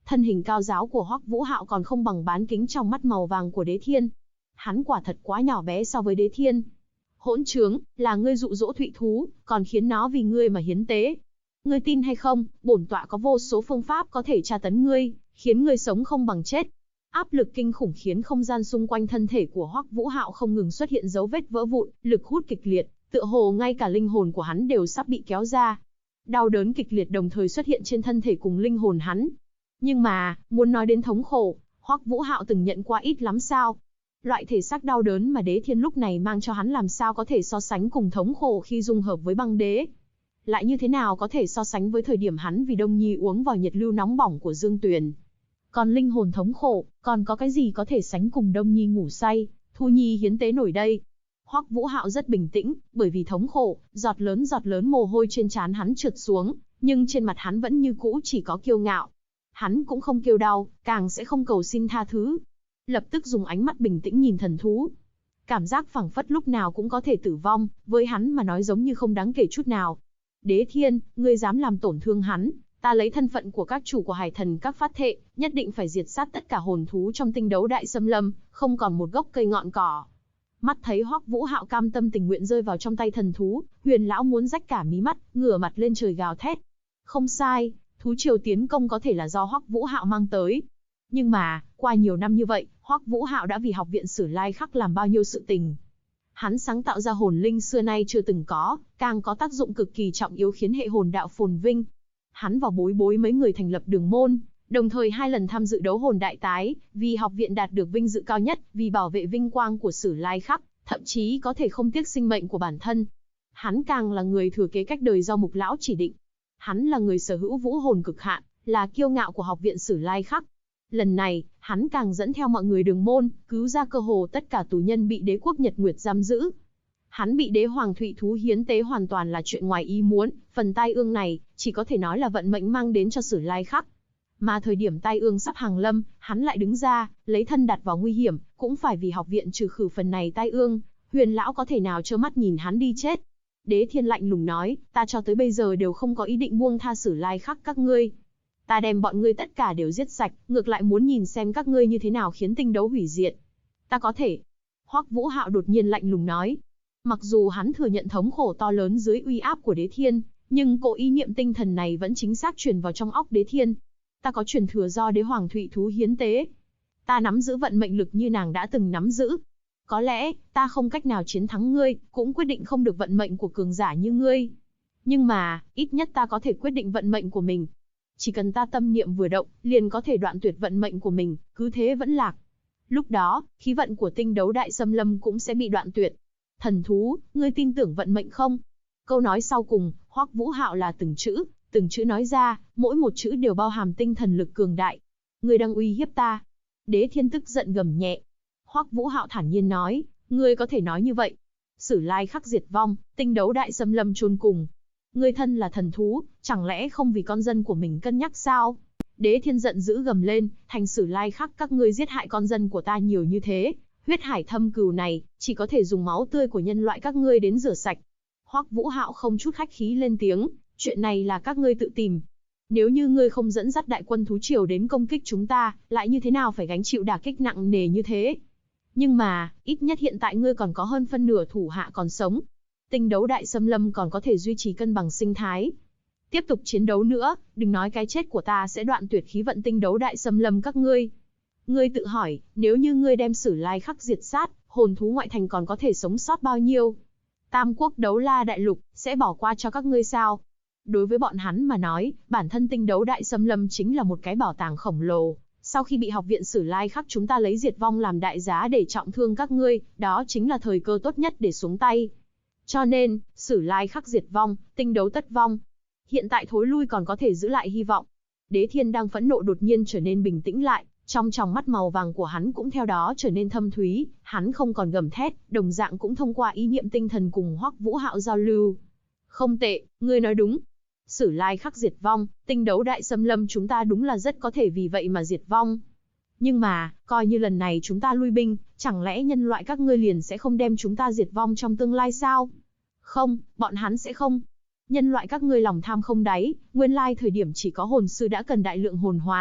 Thân hình cao giáo của Hoắc Vũ Hạo còn không bằng bán kính trong mắt màu vàng của Đế Thiên. Hắn quả thật quá nhỏ bé so với Đế Thiên. Hỗn trướng, là ngươi dụ dỗ thụy thú, còn khiến nó vì ngươi mà hiến tế. Ngươi tin hay không, bổn tọa có vô số phương pháp có thể tra tấn ngươi, khiến ngươi sống không bằng chết. Áp lực kinh khủng khiến không gian xung quanh thân thể của Hoắc Vũ Hạo không ngừng xuất hiện dấu vết vỡ vụn, lực hút kịch liệt, tựa hồ ngay cả linh hồn của hắn đều sắp bị kéo ra. Đau đớn kịch liệt đồng thời xuất hiện trên thân thể cùng linh hồn hắn. Nhưng mà, muốn nói đến thống khổ, Hoắc Vũ Hạo từng nhận qua ít lắm sao? Loại thể xác đau đớn mà Đế Thiên lúc này mang cho hắn làm sao có thể so sánh cùng thống khổ khi dung hợp với băng đế? Lại như thế nào có thể so sánh với thời điểm hắn vì Đông Nhi uống vào nhiệt lưu nóng bỏng của Dương Tuyền? Còn linh hồn thống khổ, còn có cái gì có thể sánh cùng Đông Nhi ngủ say, Thu Nhi hiến tế nổi đây? Hoắc Vũ Hạo rất bình tĩnh, bởi vì thống khổ, giọt lớn mồ hôi trên trán hắn trượt xuống, nhưng trên mặt hắn vẫn như cũ chỉ có kiêu ngạo. Hắn cũng không kêu đau, càng sẽ không cầu xin tha thứ. Lập tức dùng ánh mắt bình tĩnh nhìn thần thú. Cảm giác phảng phất lúc nào cũng có thể tử vong, với hắn mà nói giống như không đáng kể chút nào. Đế Thiên, ngươi dám làm tổn thương hắn, ta lấy thân phận của các chủ của Hải Thần các phát thệ, nhất định phải diệt sát tất cả hồn thú trong tinh đấu đại xâm lâm, không còn một gốc cây ngọn cỏ. Mắt thấy Hoắc Vũ Hạo cam tâm tình nguyện rơi vào trong tay thần thú, Huyền lão muốn rách cả mí mắt, ngửa mặt lên trời gào thét. Không sai, thú triều tiến công có thể là do Hoắc Vũ Hạo mang tới. Nhưng mà, qua nhiều năm như vậy, Hoắc Vũ Hạo đã vì học viện Sử Lai Khắc làm bao nhiêu sự tình. Hắn sáng tạo ra hồn linh xưa nay chưa từng có, càng có tác dụng cực kỳ trọng yếu khiến hệ hồn đạo phồn vinh. Hắn và bối mấy người thành lập đường môn, đồng thời 2 lần tham dự đấu hồn đại tái, vì học viện đạt được vinh dự cao nhất, vì bảo vệ vinh quang của Sử Lai Khắc, thậm chí có thể không tiếc sinh mệnh của bản thân. Hắn càng là người thừa kế cách đời do Mục lão chỉ định. Hắn là người sở hữu vũ hồn cực hạn, là kiêu ngạo của học viện Sử Lai Khắc. Lần này, hắn càng dẫn theo mọi người đường môn, cứu ra cơ hồ tất cả tù nhân bị đế quốc Nhật Nguyệt giam giữ. Hắn bị đế hoàng thụy thú hiến tế hoàn toàn là chuyện ngoài ý muốn, phần tai ương này, chỉ có thể nói là vận mệnh mang đến cho Sử Lai Khắc. Mà thời điểm tai ương sắp hàng lâm, hắn lại đứng ra, lấy thân đặt vào nguy hiểm, cũng phải vì học viện trừ khử phần này tai ương, Huyền lão có thể nào trơ mắt nhìn hắn đi chết. Đế Thiên lạnh lùng nói, ta cho tới bây giờ đều không có ý định buông tha Sử Lai Khắc các ngươi. Ta đem bọn ngươi tất cả đều giết sạch, ngược lại muốn nhìn xem các ngươi như thế nào khiến tinh đấu hủy diệt. Ta có thể. Hoắc Vũ Hạo đột nhiên lạnh lùng nói. Mặc dù hắn thừa nhận thống khổ to lớn dưới uy áp của Đế Thiên, nhưng cỗ ý niệm tinh thần này vẫn chính xác truyền vào trong óc Đế Thiên. Ta có truyền thừa do đế hoàng thụy thú hiến tế. Ta nắm giữ vận mệnh lực như nàng đã từng nắm giữ. Có lẽ, ta không cách nào chiến thắng ngươi, cũng quyết định không được vận mệnh của cường giả như ngươi. Nhưng mà, ít nhất ta có thể quyết định vận mệnh của mình. Chỉ cần ta tâm niệm vừa động, liền có thể đoạn tuyệt vận mệnh của mình, cứ thế vẫn lạc. Lúc đó, khí vận của tinh đấu đại xâm lâm cũng sẽ bị đoạn tuyệt. Thần thú, ngươi tin tưởng vận mệnh không? Câu nói sau cùng, Hoắc Vũ Hạo là từng chữ nói ra, mỗi một chữ đều bao hàm tinh thần lực cường đại. Ngươi đang uy hiếp ta. Đế Thiên tức giận gầm nhẹ. Hoắc Vũ Hạo thản nhiên nói, ngươi có thể nói như vậy. Sử Lai Khắc diệt vong, tinh đấu đại xâm lâm chôn cùng. Ngươi thân là thần thú, chẳng lẽ không vì con dân của mình cân nhắc sao? Đế Thiên giận dữ gầm lên, thành Sử Lai Khắc các ngươi giết hại con dân của ta nhiều như thế, huyết hải thâm cừu này, chỉ có thể dùng máu tươi của nhân loại các ngươi đến rửa sạch. Hoắc Vũ Hạo không chút khách khí lên tiếng, chuyện này là các ngươi tự tìm. Nếu như ngươi không dẫn dắt đại quân thú triều đến công kích chúng ta, lại như thế nào phải gánh chịu đả kích nặng nề như thế? Nhưng mà, ít nhất hiện tại ngươi còn có hơn phân nửa thủ hạ còn sống. Tinh đấu đại xâm lâm còn có thể duy trì cân bằng sinh thái. Tiếp tục chiến đấu nữa, đừng nói cái chết của ta sẽ đoạn tuyệt khí vận tinh đấu đại xâm lâm các ngươi. Ngươi tự hỏi, nếu như ngươi đem Sử Lai Khắc diệt sát, hồn thú ngoại thành còn có thể sống sót bao nhiêu? Tam quốc đấu la đại lục, sẽ bỏ qua cho các ngươi sao? Đối với bọn hắn mà nói, bản thân tinh đấu đại xâm lâm chính là một cái bảo tàng khổng lồ. Sau khi bị học viện Sử Lai Khắc chúng ta lấy diệt vong làm đại giá để trọng thương các ngươi, đó chính là thời cơ tốt nhất để xuống tay. Cho nên, Sử Lai Khắc diệt vong, tinh đấu tất vong. Hiện tại thối lui còn có thể giữ lại hy vọng. Đế Thiên đang phẫn nộ đột nhiên trở nên bình tĩnh lại, trong tròng mắt màu vàng của hắn cũng theo đó trở nên thâm thúy, hắn không còn gầm thét, đồng dạng cũng thông qua ý niệm tinh thần cùng Hoắc Vũ Hạo giao lưu. Không tệ, ngươi nói đúng. Sử Lai Khắc diệt vong, tinh đấu đại xâm lâm chúng ta đúng là rất có thể vì vậy mà diệt vong. Nhưng mà, coi như lần này chúng ta lui binh, chẳng lẽ nhân loại các ngươi liền sẽ không đem chúng ta diệt vong trong tương lai sao? Không, bọn hắn sẽ không. Nhân loại các ngươi lòng tham không đáy, nguyên lai thời điểm chỉ có hồn sư đã cần đại lượng hồn hoàn.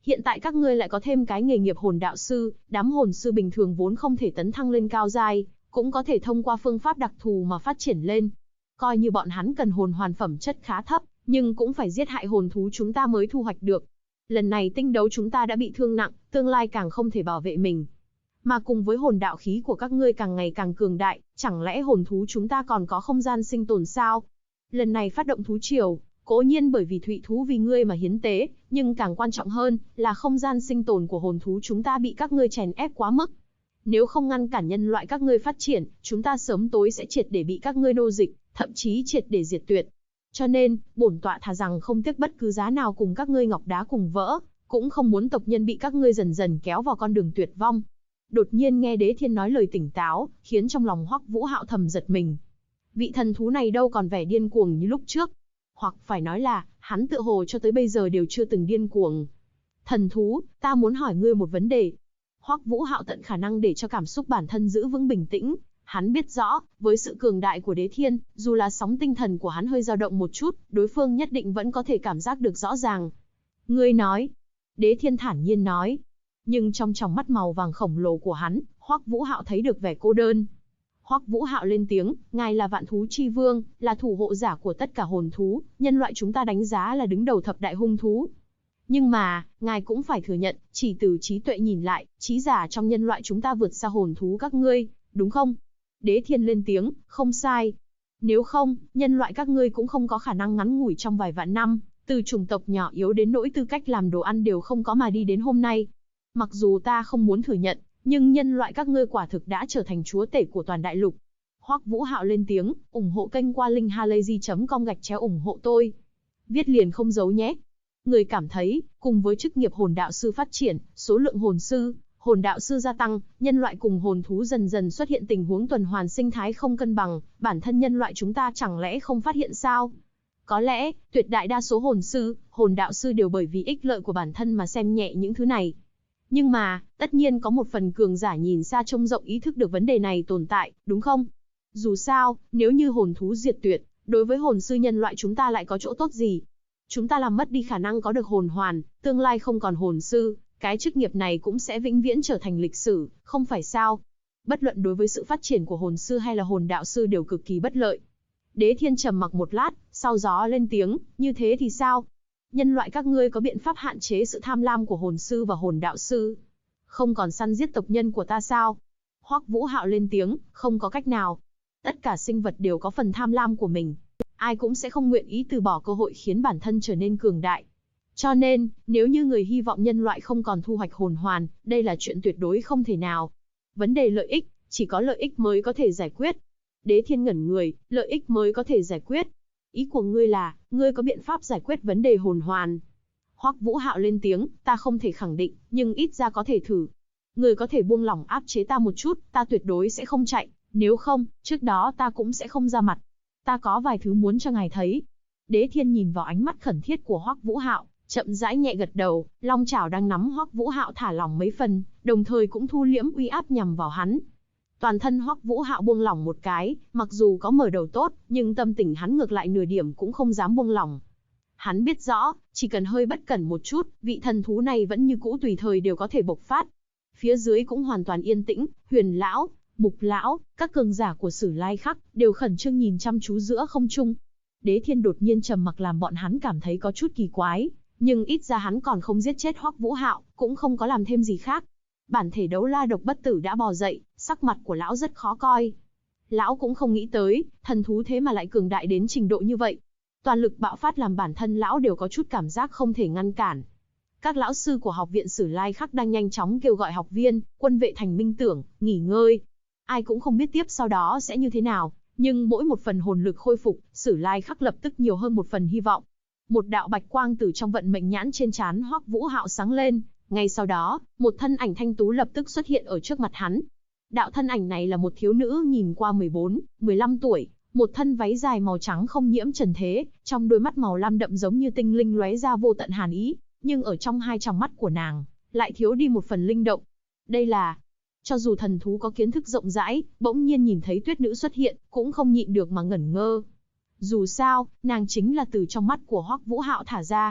Hiện tại các ngươi lại có thêm cái nghề nghiệp hồn đạo sư, đám hồn sư bình thường vốn không thể tấn thăng lên cao giai, cũng có thể thông qua phương pháp đặc thù mà phát triển lên. Coi như bọn hắn cần hồn hoàn phẩm chất khá thấp, nhưng cũng phải giết hại hồn thú chúng ta mới thu hoạch được. Lần này tinh đấu chúng ta đã bị thương nặng, tương lai càng không thể bảo vệ mình. Mà cùng với hồn đạo khí của các ngươi càng ngày càng cường đại, chẳng lẽ hồn thú chúng ta còn có không gian sinh tồn sao? Lần này phát động thú triều, cố nhiên bởi vì thụy thú vì ngươi mà hiến tế, nhưng càng quan trọng hơn là không gian sinh tồn của hồn thú chúng ta bị các ngươi chèn ép quá mức. Nếu không ngăn cản nhân loại các ngươi phát triển, chúng ta sớm tối sẽ triệt để bị các ngươi nô dịch, thậm chí triệt để diệt tuyệt. Cho nên, bổn tọa thà rằng không tiếc bất cứ giá nào cùng các ngươi ngọc đá cùng vỡ, cũng không muốn tộc nhân bị các ngươi dần dần kéo vào con đường tuyệt vong. Đột nhiên nghe Đế Thiên nói lời tỉnh táo, khiến trong lòng Hoắc Vũ Hạo thầm giật mình. Vị thần thú này đâu còn vẻ điên cuồng như lúc trước. Hoặc phải nói là, hắn tựa hồ cho tới bây giờ đều chưa từng điên cuồng. Thần thú, ta muốn hỏi ngươi một vấn đề. Hoắc Vũ Hạo tận khả năng để cho cảm xúc bản thân giữ vững bình tĩnh. Hắn biết rõ, với sự cường đại của Đế Thiên, dù là sóng tinh thần của hắn hơi dao động một chút, đối phương nhất định vẫn có thể cảm giác được rõ ràng. Ngươi nói. Đế Thiên thản nhiên nói. Nhưng trong tròng mắt màu vàng khổng lồ của hắn, Hoắc Vũ Hạo thấy được vẻ cô đơn. Hoắc Vũ Hạo lên tiếng, ngài là vạn thú chi vương, là thủ hộ giả của tất cả hồn thú, nhân loại chúng ta đánh giá là đứng đầu thập đại hung thú. Nhưng mà, ngài cũng phải thừa nhận, chỉ từ trí tuệ nhìn lại, trí giả trong nhân loại chúng ta vượt xa hồn thú các ngươi, đúng không? Đế Thiên lên tiếng, không sai. Nếu không, nhân loại các ngươi cũng không có khả năng ngắn ngủi trong vài vạn năm, từ chủng tộc nhỏ yếu đến nỗi tư cách làm đồ ăn đều không có mà đi đến hôm nay. Mặc dù ta không muốn thừa nhận, nhưng nhân loại các ngươi quả thực đã trở thành chúa tể của toàn đại lục. Hoắc Vũ Hạo lên tiếng, ủng hộ kênh qua link halayzi.com ủng hộ tôi. Viết liền không giấu nhé. Người cảm thấy, cùng với chức nghiệp hồn đạo sư phát triển, số lượng hồn sư, hồn đạo sư gia tăng, nhân loại cùng hồn thú dần dần xuất hiện tình huống tuần hoàn sinh thái không cân bằng, bản thân nhân loại chúng ta chẳng lẽ không phát hiện sao? Có lẽ, tuyệt đại đa số hồn sư, hồn đạo sư đều bởi vì ích lợi của bản thân mà xem nhẹ những thứ này. Nhưng mà, tất nhiên có một phần cường giả nhìn xa trông rộng ý thức được vấn đề này tồn tại, đúng không? Dù sao, nếu như hồn thú diệt tuyệt, đối với hồn sư nhân loại chúng ta lại có chỗ tốt gì? Chúng ta làm mất đi khả năng có được hồn hoàn, tương lai không còn hồn sư, cái chức nghiệp này cũng sẽ vĩnh viễn trở thành lịch sử, không phải sao? Bất luận đối với sự phát triển của hồn sư hay là hồn đạo sư đều cực kỳ bất lợi. Đế Thiên trầm mặc một lát, sau đó lên tiếng, như thế thì sao? Nhân loại các ngươi có biện pháp hạn chế sự tham lam của hồn sư và hồn đạo sư? Không còn săn giết tộc nhân của ta sao? Hoắc Vũ Hạo lên tiếng, không có cách nào. Tất cả sinh vật đều có phần tham lam của mình. Ai cũng sẽ không nguyện ý từ bỏ cơ hội khiến bản thân trở nên cường đại. Cho nên, nếu như người hy vọng nhân loại không còn thu hoạch hồn hoàn, đây là chuyện tuyệt đối không thể nào. Vấn đề lợi ích, chỉ có lợi ích mới có thể giải quyết. Đế Thiên ngẩn người, lợi ích mới có thể giải quyết. Ý của ngươi là, ngươi có biện pháp giải quyết vấn đề hồn hoàn. Hoắc Vũ Hạo lên tiếng, ta không thể khẳng định, nhưng ít ra có thể thử. Ngươi có thể buông lỏng áp chế ta một chút, ta tuyệt đối sẽ không chạy, nếu không, trước đó ta cũng sẽ không ra mặt. Ta có vài thứ muốn cho ngài thấy. Đế Thiên nhìn vào ánh mắt khẩn thiết của Hoắc Vũ Hạo, chậm rãi nhẹ gật đầu, long chảo đang nắm Hoắc Vũ Hạo thả lỏng mấy phần, đồng thời cũng thu liễm uy áp nhằm vào hắn. Toàn thân Hoắc Vũ Hạo buông lỏng một cái, mặc dù có mở đầu tốt, nhưng tâm tình hắn ngược lại nửa điểm cũng không dám buông lỏng. Hắn biết rõ, chỉ cần hơi bất cẩn một chút, vị thần thú này vẫn như cũ tùy thời đều có thể bộc phát. Phía dưới cũng hoàn toàn yên tĩnh, Huyền lão, Mục lão, các cường giả của Sử Lai Khắc đều khẩn trương nhìn chăm chú giữa không trung. Đế Thiên đột nhiên trầm mặc làm bọn hắn cảm thấy có chút kỳ quái, nhưng ít ra hắn còn không giết chết Hoắc Vũ Hạo, cũng không có làm thêm gì khác. Bản thể đấu la độc bất tử đã bò dậy, sắc mặt của lão rất khó coi. Lão cũng không nghĩ tới, thần thú thế mà lại cường đại đến trình độ như vậy. Toàn lực bạo phát làm bản thân lão đều có chút cảm giác không thể ngăn cản. Các lão sư của học viện Sử Lai Khắc đang nhanh chóng kêu gọi học viên, quân vệ thành minh tưởng, nghỉ ngơi. Ai cũng không biết tiếp sau đó sẽ như thế nào, nhưng mỗi một phần hồn lực khôi phục, Sử Lai Khắc lập tức nhiều hơn một phần hy vọng. Một đạo bạch quang từ trong vận mệnh nhãn trên trán Hoắc Vũ Hạo sáng lên, ngay sau đó, một thân ảnh thanh tú lập tức xuất hiện ở trước mặt hắn. Đạo thân ảnh này là một thiếu nữ nhìn qua 14, 15 tuổi, một thân váy dài màu trắng không nhiễm trần thế, trong đôi mắt màu lam đậm giống như tinh linh lóe ra vô tận hàn ý, nhưng ở trong hai tròng mắt của nàng, lại thiếu đi một phần linh động. Đây là, cho dù thần thú có kiến thức rộng rãi, bỗng nhiên nhìn thấy tuyết nữ xuất hiện, cũng không nhịn được mà ngẩn ngơ. Dù sao, nàng chính là từ trong mắt của Hoắc Vũ Hạo thả ra.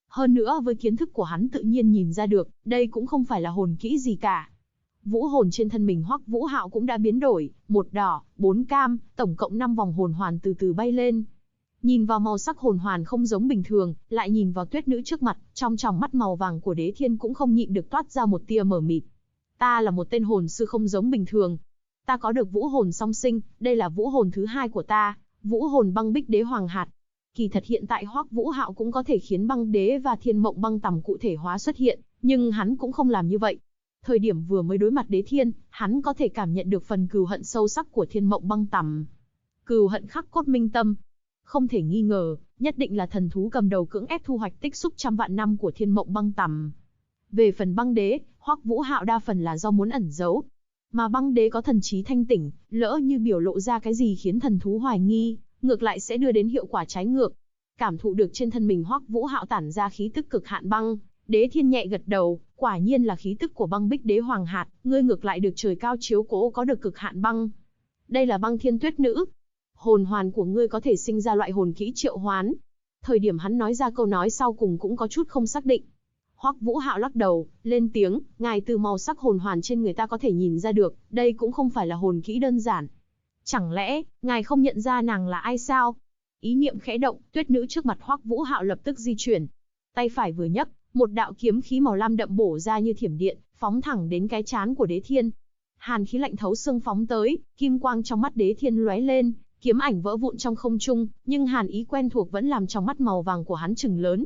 Hơn nữa với kiến thức của hắn tự nhiên nhìn ra được, đây cũng không phải là hồn kỹ gì cả. Vũ hồn trên thân mình Hoắc Vũ Hạo cũng đã biến đổi, một đỏ, 4 cam, tổng cộng 5 vòng hồn hoàn từ từ bay lên. Nhìn vào màu sắc hồn hoàn không giống bình thường, lại nhìn vào tuyết nữ trước mặt, trong tròng mắt màu vàng của Đế Thiên cũng không nhịn được toát ra một tia mờ mịt. Ta là một tên hồn sư không giống bình thường. Ta có được vũ hồn song sinh, đây là vũ hồn thứ 2 của ta, vũ hồn băng bích đế hoàng hạt. Kỳ thật hiện tại Hoắc Vũ Hạo cũng có thể khiến băng đế và thiên mộng băng tầm cụ thể hóa xuất hiện, nhưng hắn cũng không làm như vậy. Thời điểm vừa mới đối mặt Đế Thiên, hắn có thể cảm nhận được phần cừu hận sâu sắc của thiên mộng băng tầm. Cừu hận khắc cốt minh tâm. Không thể nghi ngờ, nhất định là thần thú cầm đầu cưỡng ép thu hoạch tích xúc trăm vạn năm của thiên mộng băng tầm. Về phần băng đế, Hoắc Vũ Hạo đa phần là do muốn ẩn giấu. Mà băng đế có thần trí thanh tỉnh, lỡ như biểu lộ ra cái gì khiến thần thú hoài nghi, ngược lại sẽ đưa đến hiệu quả trái ngược. Cảm thụ được trên thân mình Hoắc Vũ Hạo tản ra khí tức cực hạn băng, Đế Thiên nhẹ gật đầu, quả nhiên là khí tức của băng bích đế hoàng hạt, ngươi ngược lại được trời cao chiếu cố có được cực hạn băng. Đây là băng thiên tuyết nữ. Hồn hoàn của ngươi có thể sinh ra loại hồn kỹ triệu hoán. Thời điểm hắn nói ra câu nói sau cùng cũng có chút không xác định. Hoắc Vũ Hạo lắc đầu, lên tiếng, ngài từ màu sắc hồn hoàn trên người ta có thể nhìn ra được, đây cũng không phải là hồn kỹ đơn giản. Chẳng lẽ, ngài không nhận ra nàng là ai sao? Ý niệm khẽ động, tuyết nữ trước mặt Hoắc Vũ Hạo lập tức di chuyển. Tay phải vừa nhấc, một đạo kiếm khí màu lam đậm bổ ra như thiểm điện, phóng thẳng đến cái trán của Đế Thiên. Hàn khí lạnh thấu xương phóng tới, kim quang trong mắt Đế Thiên lóe lên, kiếm ảnh vỡ vụn trong không trung, nhưng hàn ý quen thuộc vẫn làm trong mắt màu vàng của hắn trừng lớn.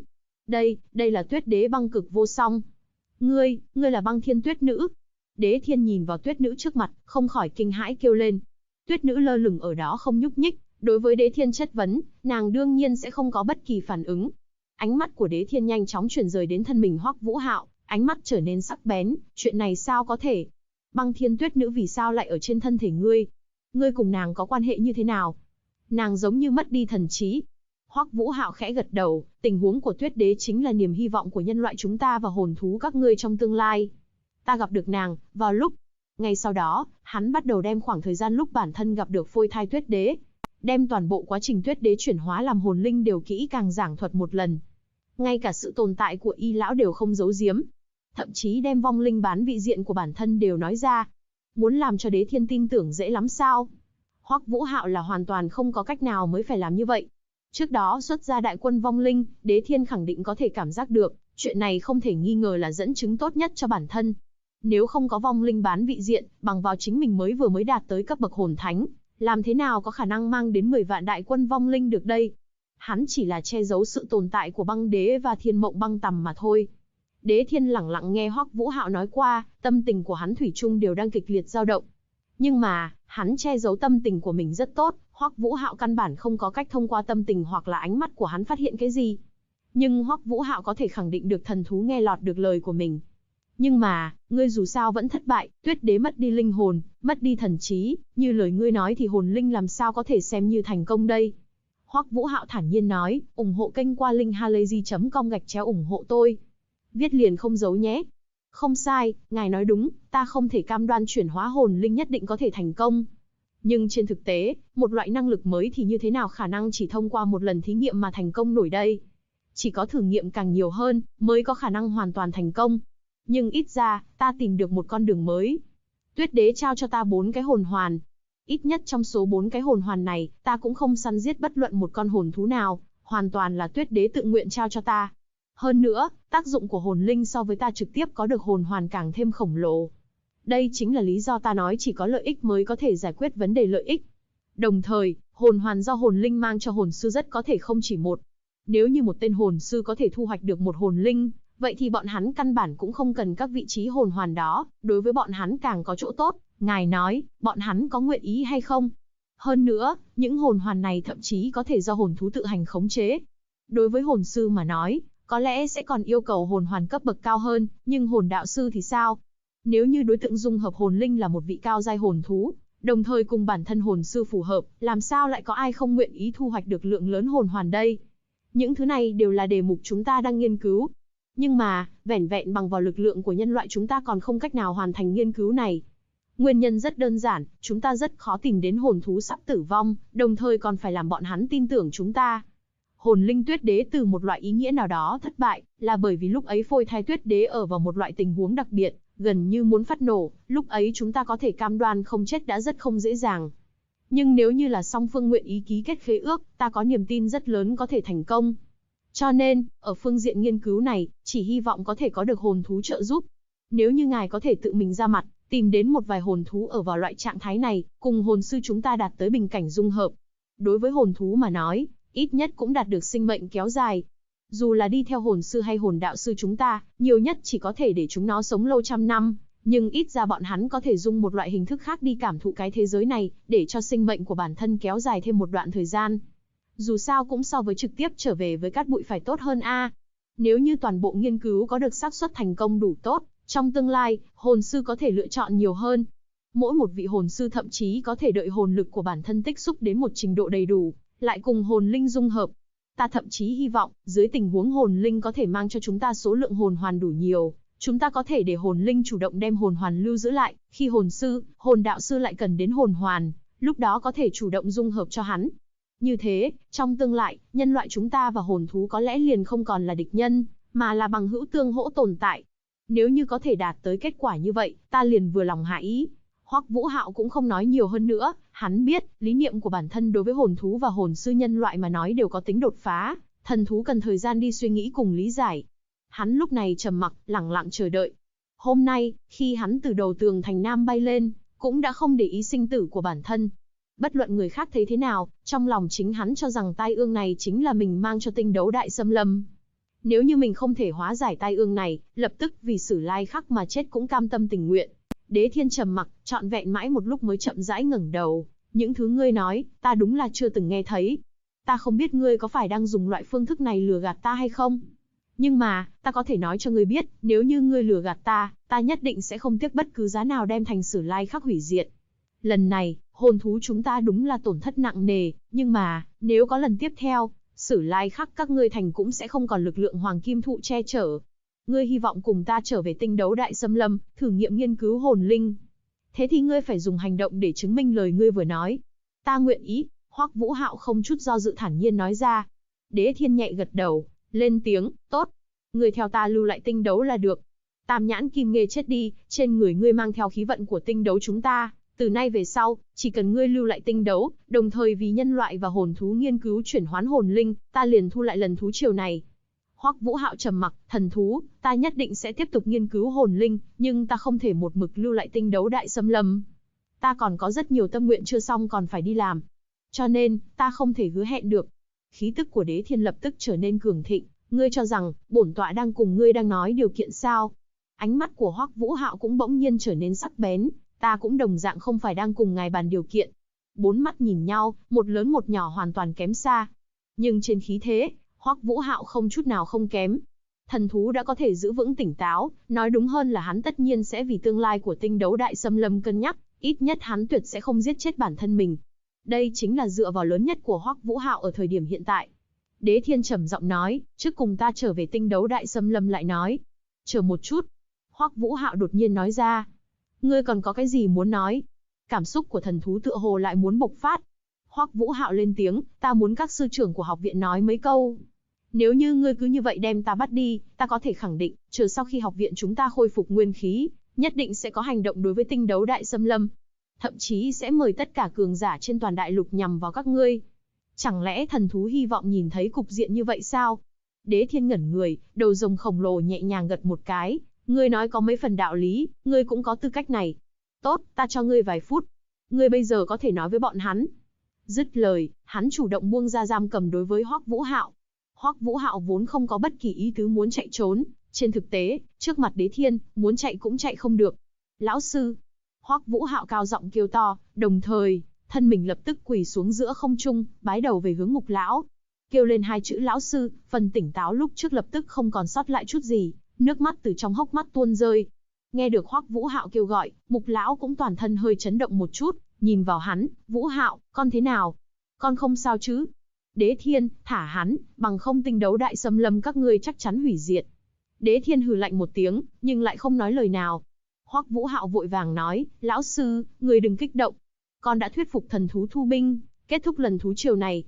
Đây là Tuyết Đế băng cực vô song. Ngươi là băng thiên tuyết nữ. Đế Thiên nhìn vào tuyết nữ trước mặt, không khỏi kinh hãi kêu lên. Tuyết nữ lơ lửng ở đó không nhúc nhích, đối với Đế Thiên chất vấn, nàng đương nhiên sẽ không có bất kỳ phản ứng. Ánh mắt của Đế Thiên nhanh chóng chuyển rời đến thân mình Hoắc Vũ Hạo, ánh mắt trở nên sắc bén, chuyện này sao có thể? Băng thiên tuyết nữ vì sao lại ở trên thân thể ngươi? Ngươi cùng nàng có quan hệ như thế nào? Nàng giống như mất đi thần trí. Hoắc Vũ Hạo khẽ gật đầu, tình huống của Tuyết Đế chính là niềm hy vọng của nhân loại chúng ta và hồn thú các ngươi trong tương lai. Ta gặp được nàng, vào lúc. Ngay sau đó, hắn bắt đầu đem khoảng thời gian lúc bản thân gặp được phôi thai Tuyết Đế. Đem toàn bộ quá trình Tuyết Đế chuyển hóa làm hồn linh đều kỹ càng giảng thuật một lần. Ngay cả sự tồn tại của y lão đều không giấu giếm. Thậm chí đem vong linh bán vị diện của bản thân đều nói ra. Muốn làm cho Đế Thiên tin tưởng dễ lắm sao? Hoắc Vũ Hạo là hoàn toàn không có cách nào mới phải làm như vậy. Trước đó xuất ra đại quân vong linh, Đế Thiên khẳng định có thể cảm giác được, chuyện này không thể nghi ngờ là dẫn chứng tốt nhất cho bản thân. Nếu không có vong linh bán vị diện, bằng vào chính mình vừa mới đạt tới cấp bậc hồn thánh, làm thế nào có khả năng mang đến 10 vạn đại quân vong linh được đây? Hắn chỉ là che giấu sự tồn tại của băng đế và thiên mộng băng tầm mà thôi. Đế Thiên lẳng lặng nghe Hoắc Vũ Hạo nói qua, tâm tình của hắn thủy chung đều đang kịch liệt dao động. Nhưng mà, hắn che giấu tâm tình của mình rất tốt, Hoắc Vũ Hạo căn bản không có cách thông qua tâm tình hoặc là ánh mắt của hắn phát hiện cái gì. Nhưng Hoắc Vũ Hạo có thể khẳng định được thần thú nghe lọt được lời của mình. Nhưng mà, ngươi dù sao vẫn thất bại, Tuyết Đế mất đi linh hồn, mất đi thần trí, như lời ngươi nói thì hồn linh làm sao có thể xem như thành công đây. Hoắc Vũ Hạo thản nhiên nói, ủng hộ kênh qua linkhalazy.com ủng hộ tôi. Viết liền không giấu nhé. Không sai, ngài nói đúng, ta không thể cam đoan chuyển hóa hồn linh nhất định có thể thành công. Nhưng trên thực tế, một loại năng lực mới thì như thế nào khả năng chỉ thông qua một lần thí nghiệm mà thành công nổi đây? Chỉ có thử nghiệm càng nhiều hơn, mới có khả năng hoàn toàn thành công. Nhưng ít ra, ta tìm được một con đường mới. Tuyết Đế trao cho ta 4 cái hồn hoàn. Ít nhất trong số 4 cái hồn hoàn này, ta cũng không săn giết bất luận một con hồn thú nào, hoàn toàn là Tuyết Đế tự nguyện trao cho ta. Hơn nữa, tác dụng của hồn linh so với ta trực tiếp có được hồn hoàn càng thêm khổng lồ. Đây chính là lý do ta nói chỉ có lợi ích mới có thể giải quyết vấn đề lợi ích. Đồng thời, hồn hoàn do hồn linh mang cho hồn sư rất có thể không chỉ một. Nếu như một tên hồn sư có thể thu hoạch được một hồn linh, vậy thì bọn hắn căn bản cũng không cần các vị trí hồn hoàn đó, đối với bọn hắn càng có chỗ tốt. Ngài nói, bọn hắn có nguyện ý hay không? Hơn nữa, những hồn hoàn này thậm chí có thể do hồn thú tự hành khống chế. Đối với hồn sư mà nói, có lẽ sẽ còn yêu cầu hồn hoàn cấp bậc cao hơn, nhưng hồn đạo sư thì sao? Nếu như đối tượng dung hợp hồn linh là một vị cao giai hồn thú, đồng thời cùng bản thân hồn sư phù hợp, làm sao lại có ai không nguyện ý thu hoạch được lượng lớn hồn hoàn đây? Những thứ này đều là đề mục chúng ta đang nghiên cứu. Nhưng mà, vẻn vẹn bằng vào lực lượng của nhân loại chúng ta còn không cách nào hoàn thành nghiên cứu này. Nguyên nhân rất đơn giản, chúng ta rất khó tìm đến hồn thú sắp tử vong, đồng thời còn phải làm bọn hắn tin tưởng chúng ta. hồn linh tuyết đế từ một loại ý nghĩa nào đó thất bại, là bởi vì lúc ấy phôi thai tuyết đế ở vào một loại tình huống đặc biệt, gần như muốn phát nổ, lúc ấy chúng ta có thể cam đoan không chết đã rất không dễ dàng. Nhưng nếu như là song phương nguyện ý ký kết khế ước, ta có niềm tin rất lớn có thể thành công. Cho nên, ở phương diện nghiên cứu này, chỉ hy vọng có thể có được hồn thú trợ giúp. Nếu như ngài có thể tự mình ra mặt, tìm đến một vài hồn thú ở vào loại trạng thái này, cùng hồn sư chúng ta đạt tới bình cảnh dung hợp. Đối với hồn thú mà nói, ít nhất cũng đạt được sinh mệnh kéo dài. Dù là đi theo hồn sư hay hồn đạo sư chúng ta, nhiều nhất chỉ có thể để chúng nó sống lâu trăm năm, nhưng ít ra bọn hắn có thể dùng một loại hình thức khác đi cảm thụ cái thế giới này, để cho sinh mệnh của bản thân kéo dài thêm một đoạn thời gian. Dù sao cũng so với trực tiếp trở về với cát bụi phải tốt hơn a. Nếu như toàn bộ nghiên cứu có được xác suất thành công đủ tốt, trong tương lai, hồn sư có thể lựa chọn nhiều hơn. Mỗi một vị hồn sư thậm chí có thể đợi hồn lực của bản thân tích xúc đến một trình độ đầy đủ, lại cùng hồn linh dung hợp. Ta thậm chí hy vọng, dưới tình huống hồn linh có thể mang cho chúng ta số lượng hồn hoàn đủ nhiều, chúng ta có thể để hồn linh chủ động đem hồn hoàn lưu giữ lại, khi hồn sư, hồn đạo sư lại cần đến hồn hoàn, lúc đó có thể chủ động dung hợp cho hắn. Như thế, trong tương lai, nhân loại chúng ta và hồn thú có lẽ liền không còn là địch nhân, mà là bằng hữu tương hỗ tồn tại. Nếu như có thể đạt tới kết quả như vậy, ta liền vừa lòng hạ ý. Hoắc Vũ Hạo cũng không nói nhiều hơn nữa, hắn biết, lý niệm của bản thân đối với hồn thú và hồn sư nhân loại mà nói đều có tính đột phá, thần thú cần thời gian đi suy nghĩ cùng lý giải. Hắn lúc này trầm mặc, lẳng lặng chờ đợi. Hôm nay, khi hắn từ đầu tường thành Nam bay lên, cũng đã không để ý sinh tử của bản thân. Bất luận người khác thấy thế nào, trong lòng chính hắn cho rằng tai ương này chính là mình mang cho Tinh Đấu Đại Xâm Lâm. Nếu như mình không thể hóa giải tai ương này, lập tức vì Sử Lai Khắc mà chết cũng cam tâm tình nguyện. Đế Thiên trầm mặc, trọn vẹn mãi một lúc mới chậm rãi ngẩng đầu. Những thứ ngươi nói, ta đúng là chưa từng nghe thấy. Ta không biết ngươi có phải đang dùng loại phương thức này lừa gạt ta hay không. Nhưng mà, ta có thể nói cho ngươi biết, nếu như ngươi lừa gạt ta, ta nhất định sẽ không tiếc bất cứ giá nào đem thành Sử Lai Khắc hủy diệt. Lần này, hồn thú chúng ta đúng là tổn thất nặng nề, nhưng mà, nếu có lần tiếp theo, Sử Lai Khắc các ngươi thành cũng sẽ không còn lực lượng Hoàng Kim Thụ che chở. Ngươi hy vọng cùng ta trở về Tinh Đấu Đại Xâm Lâm, thử nghiệm nghiên cứu hồn linh. Thế thì ngươi phải dùng hành động để chứng minh lời ngươi vừa nói. Ta nguyện ý, Hoắc Vũ Hạo không chút do dự thản nhiên nói ra. Đế Thiên nhẹ gật đầu, lên tiếng, tốt. Ngươi theo ta lưu lại tinh đấu là được. Tam nhãn kim nghê chết đi, trên người ngươi mang theo khí vận của tinh đấu chúng ta. Từ nay về sau, chỉ cần ngươi lưu lại tinh đấu, đồng thời vì nhân loại và hồn thú nghiên cứu chuyển hoán hồn linh, ta liền thu lại lần thú triều này. Hoắc Vũ Hạo trầm mặc, thần thú, ta nhất định sẽ tiếp tục nghiên cứu hồn linh, nhưng ta không thể một mực lưu lại Tinh Đấu Đại Xâm Lâm. Ta còn có rất nhiều tâm nguyện chưa xong còn phải đi làm. Cho nên, ta không thể hứa hẹn được. Khí tức của Đế Thiên lập tức trở nên cường thịnh, ngươi cho rằng, bổn tọa đang cùng ngươi đang nói điều kiện sao? Ánh mắt của Hoắc Vũ Hạo cũng bỗng nhiên trở nên sắc bén, ta cũng đồng dạng không phải đang cùng ngài bàn điều kiện. Bốn mắt nhìn nhau, một lớn một nhỏ hoàn toàn kém xa. Nhưng trên khí thế, Hoắc Vũ Hạo không chút nào không kém. Thần thú đã có thể giữ vững tỉnh táo, nói đúng hơn là hắn tất nhiên sẽ vì tương lai của Tinh Đấu Đại Xâm Lâm cân nhắc, ít nhất hắn tuyệt sẽ không giết chết bản thân mình. Đây chính là dựa vào lớn nhất của Hoắc Vũ Hạo ở thời điểm hiện tại. Đế Thiên trầm giọng nói, trước cùng ta trở về Tinh Đấu Đại Xâm Lâm lại nói. Chờ một chút. Hoắc Vũ Hạo đột nhiên nói ra. Ngươi còn có cái gì muốn nói? Cảm xúc của thần thú tựa hồ lại muốn bộc phát. Hoắc Vũ Hạo lên tiếng, ta muốn các sư trưởng của học viện nói mấy câu. Nếu như ngươi cứ như vậy đem ta bắt đi, ta có thể khẳng định, chờ sau khi học viện chúng ta khôi phục nguyên khí, nhất định sẽ có hành động đối với Tinh Đấu Đại Xâm Lâm. Thậm chí sẽ mời tất cả cường giả trên toàn đại lục nhằm vào các ngươi. Chẳng lẽ thần thú hy vọng nhìn thấy cục diện như vậy sao? Đế Thiên ngẩn người, đầu rồng khổng lồ nhẹ nhàng gật một cái. Ngươi nói có mấy phần đạo lý, ngươi cũng có tư cách này. Tốt, ta cho ngươi vài phút. Ngươi bây giờ có thể nói với bọn hắn. Dứt lời, hắn chủ động buông ra giam cầm đối với Hoắc Vũ Hạo. Hoắc Vũ Hạo vốn không có bất kỳ ý tứ muốn chạy trốn, trên thực tế, trước mặt Đế Thiên, muốn chạy cũng chạy không được. Lão sư! Hoắc Vũ Hạo cao giọng kêu to, đồng thời, thân mình lập tức quỳ xuống giữa không trung, bái đầu về hướng Mục lão. Kêu lên hai chữ lão sư, phần tỉnh táo lúc trước lập tức không còn sót lại chút gì, nước mắt từ trong hốc mắt tuôn rơi. Nghe được Hoắc Vũ Hạo kêu gọi, Mục lão cũng toàn thân hơi chấn động một chút, nhìn vào hắn, Vũ Hạo, con thế nào? Con không sao chứ? Đế Thiên, thả hắn, bằng không Tinh Đấu Đại Xâm Lâm các ngươi chắc chắn hủy diệt. Đế Thiên hừ lạnh một tiếng, nhưng lại không nói lời nào. Hoắc Vũ Hạo vội vàng nói, lão sư, người đừng kích động. Con đã thuyết phục thần thú thu binh, kết thúc lần thú triều này.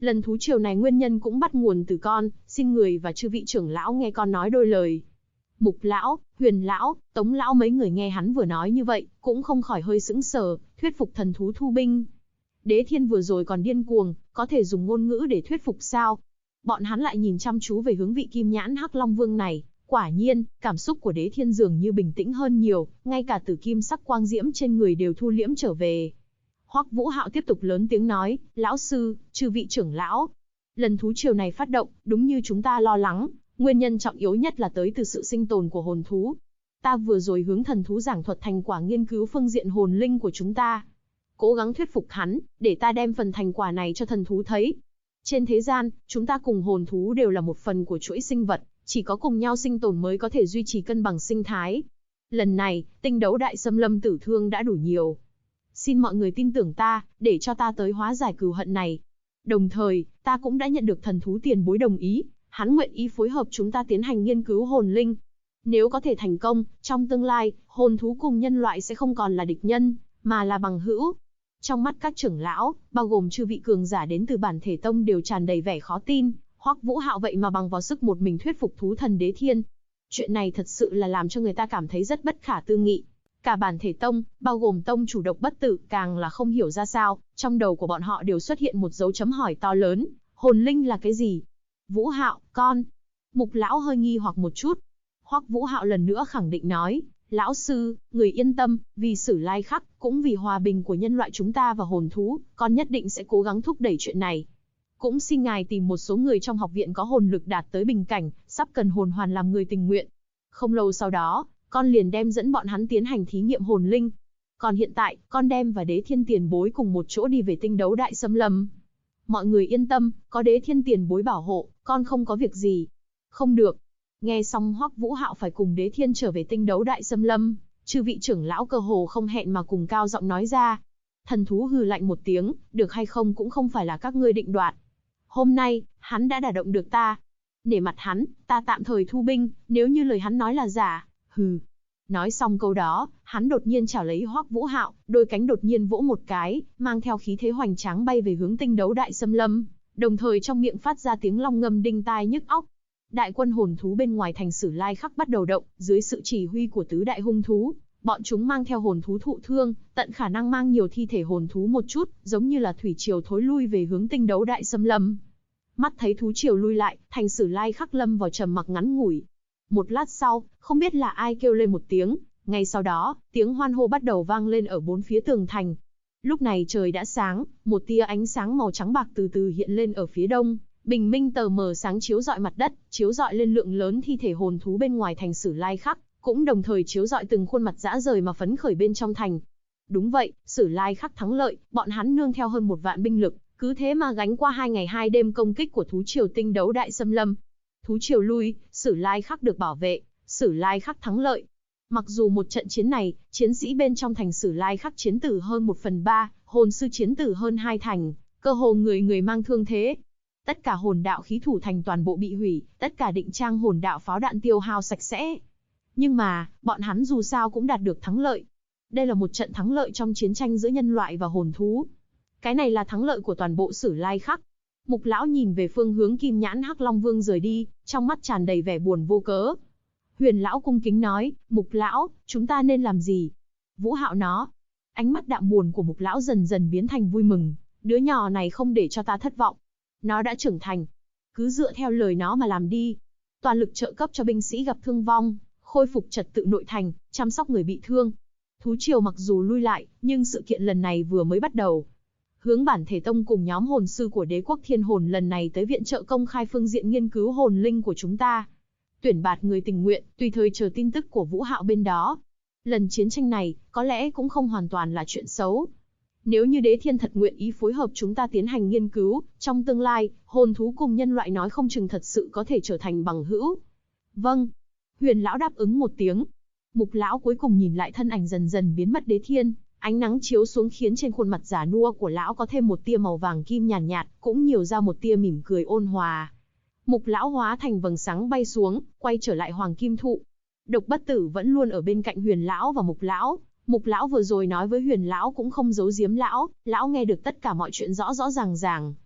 Lần thú triều này nguyên nhân cũng bắt nguồn từ con, xin người và chư vị trưởng lão nghe con nói đôi lời. Mục lão, Huyền lão, Tống lão mấy người nghe hắn vừa nói như vậy, cũng không khỏi hơi sững sờ, thuyết phục thần thú thu binh. Đế Thiên vừa rồi còn điên cuồng, có thể dùng ngôn ngữ để thuyết phục sao? Bọn hắn lại nhìn chăm chú về hướng vị kim nhãn Hắc Long Vương này, quả nhiên, cảm xúc của Đế Thiên dường như bình tĩnh hơn nhiều, ngay cả tử kim sắc quang diễm trên người đều thu liễm trở về. Hoắc Vũ Hạo tiếp tục lớn tiếng nói, lão sư, chư vị trưởng lão. Lần thú triều này phát động, đúng như chúng ta lo lắng, nguyên nhân trọng yếu nhất là tới từ sự sinh tồn của hồn thú. Ta vừa rồi hướng thần thú giảng thuật thành quả nghiên cứu phương diện hồn linh của chúng ta. Cố gắng thuyết phục hắn, để ta đem phần thành quả này cho thần thú thấy. Trên thế gian, chúng ta cùng hồn thú đều là một phần của chuỗi sinh vật, chỉ có cùng nhau sinh tồn mới có thể duy trì cân bằng sinh thái. Lần này, tinh đấu đại xâm lâm tử thương đã đủ nhiều. Xin mọi người tin tưởng ta, để cho ta tới hóa giải cừu hận này. Đồng thời, ta cũng đã nhận được thần thú tiền bối đồng ý, hắn nguyện ý phối hợp chúng ta tiến hành nghiên cứu hồn linh. Nếu có thể thành công, trong tương lai, hồn thú cùng nhân loại sẽ không còn là địch nhân, mà là bằng hữu. Trong mắt các trưởng lão, bao gồm chư vị cường giả đến từ bản thể tông đều tràn đầy vẻ khó tin, Hoắc Vũ Hạo vậy mà bằng vào sức một mình thuyết phục thú thần Đế Thiên. Chuyện này thật sự là làm cho người ta cảm thấy rất bất khả tư nghị. Cả bản thể tông, bao gồm tông chủ Độc Bất Tử, càng là không hiểu ra sao, trong đầu của bọn họ đều xuất hiện một dấu chấm hỏi to lớn, hồn linh là cái gì? Vũ Hạo, con. Mục lão hơi nghi hoặc một chút. Hoắc Vũ Hạo lần nữa khẳng định nói, lão sư, người yên tâm, vì Sử Lai Khắc, cũng vì hòa bình của nhân loại chúng ta và hồn thú, con nhất định sẽ cố gắng thúc đẩy chuyện này. Cũng xin ngài tìm một số người trong học viện có hồn lực đạt tới bình cảnh, sắp cần hồn hoàn làm người tình nguyện. Không lâu sau đó, con liền đem dẫn bọn hắn tiến hành thí nghiệm hồn linh. Còn hiện tại, con đem và Đế Thiên tiền bối cùng một chỗ đi về tinh đấu đại xâm lâm. Mọi người yên tâm, có Đế Thiên tiền bối bảo hộ, con không có việc gì. Không được. Nghe xong Hoắc Vũ Hạo phải cùng Đế Thiên trở về tinh đấu đại xâm lâm, chư vị trưởng lão cơ hồ không hẹn mà cùng cao giọng nói ra. Thần thú hừ lạnh một tiếng, được hay không cũng không phải là các ngươi định đoạt. Hôm nay, hắn đã đả động được ta. Nể mặt hắn, ta tạm thời thu binh, nếu như lời hắn nói là giả, hừ. Nói xong câu đó, hắn đột nhiên chảo lấy Hoắc Vũ Hạo, đôi cánh đột nhiên vỗ một cái, mang theo khí thế hoành tráng bay về hướng tinh đấu đại xâm lâm, đồng thời trong miệng phát ra tiếng long ngâm đinh tai nhức óc. Đại quân hồn thú bên ngoài thành Sử Lai Khắc bắt đầu động, dưới sự chỉ huy của tứ đại hung thú, bọn chúng mang theo hồn thú thụ thương, tận khả năng mang nhiều thi thể hồn thú một chút, giống như là thủy triều thối lui về hướng tinh đấu đại xâm lâm. Mắt thấy thú triều lui lại, thành Sử Lai Khắc lâm vào trầm mặc ngắn ngủi. Một lát sau, không biết là ai kêu lên một tiếng, ngay sau đó, tiếng hoan hô bắt đầu vang lên ở bốn phía tường thành. Lúc này trời đã sáng, một tia ánh sáng màu trắng bạc từ từ hiện lên ở phía đông, bình minh tờ mờ sáng chiếu rọi mặt đất, chiếu rọi lên lượng lớn thi thể hồn thú bên ngoài thành Sử Lai Khắc, cũng đồng thời chiếu rọi từng khuôn mặt dã rời mà phấn khởi bên trong thành. Đúng vậy, Sử Lai Khắc thắng lợi, bọn hắn nương theo hơn 1 vạn binh lực, cứ thế mà gánh qua 2 ngày 2 đêm công kích của thú triều tinh đấu đại xâm lâm. Thú triều lui, Sử Lai Khắc được bảo vệ, Sử Lai Khắc thắng lợi. Mặc dù một trận chiến này, chiến sĩ bên trong thành Sử Lai Khắc chiến tử hơn 1/3, hồn sư chiến tử hơn 2 thành, cơ hồ người người mang thương thế. Tất cả hồn đạo khí thủ thành toàn bộ bị hủy, tất cả định trang hồn đạo pháo đạn tiêu hao sạch sẽ. Nhưng mà, bọn hắn dù sao cũng đạt được thắng lợi. Đây là một trận thắng lợi trong chiến tranh giữa nhân loại và hồn thú. Cái này là thắng lợi của toàn bộ Sử Lai Khắc. Mục lão nhìn về phương hướng Kim Nhãn Hắc Long Vương rời đi, trong mắt tràn đầy vẻ buồn vô cớ. Huyền lão cung kính nói, Mục lão, chúng ta nên làm gì? Vũ Hạo nó. Ánh mắt đạm buồn của Mục lão dần dần biến thành vui mừng. Đứa nhỏ này không để cho ta thất vọng. Nó đã trưởng thành. Cứ dựa theo lời nó mà làm đi. Toàn lực trợ cấp cho binh sĩ gặp thương vong, khôi phục trật tự nội thành, chăm sóc người bị thương. Thú triều mặc dù lui lại, nhưng sự kiện lần này vừa mới bắt đầu. Hướng bản thể tông cùng nhóm hồn sư của đế quốc thiên hồn lần này tới viện trợ công khai phương diện nghiên cứu hồn linh của chúng ta. Tuyển bạt người tình nguyện, tùy thời chờ tin tức của Vũ Hạo bên đó. Lần chiến tranh này, có lẽ cũng không hoàn toàn là chuyện xấu. Nếu như Đế Thiên thật nguyện ý phối hợp chúng ta tiến hành nghiên cứu, trong tương lai, hồn thú cùng nhân loại nói không chừng thật sự có thể trở thành bằng hữu. Vâng. Huyền lão đáp ứng một tiếng. Mục lão cuối cùng nhìn lại thân ảnh dần dần biến mất Đế Thiên, ánh nắng chiếu xuống khiến trên khuôn mặt già nua của lão có thêm một tia màu vàng kim nhàn nhạt, cũng nhiều ra một tia mỉm cười ôn hòa. Mục lão hóa thành vầng sáng bay xuống, quay trở lại Hoàng Kim Thụ. Độc Bất Tử vẫn luôn ở bên cạnh Huyền lão và Mục lão. Mục lão vừa rồi nói với Huyền lão cũng không giấu giếm lão, lão nghe được tất cả mọi chuyện rõ rõ ràng ràng.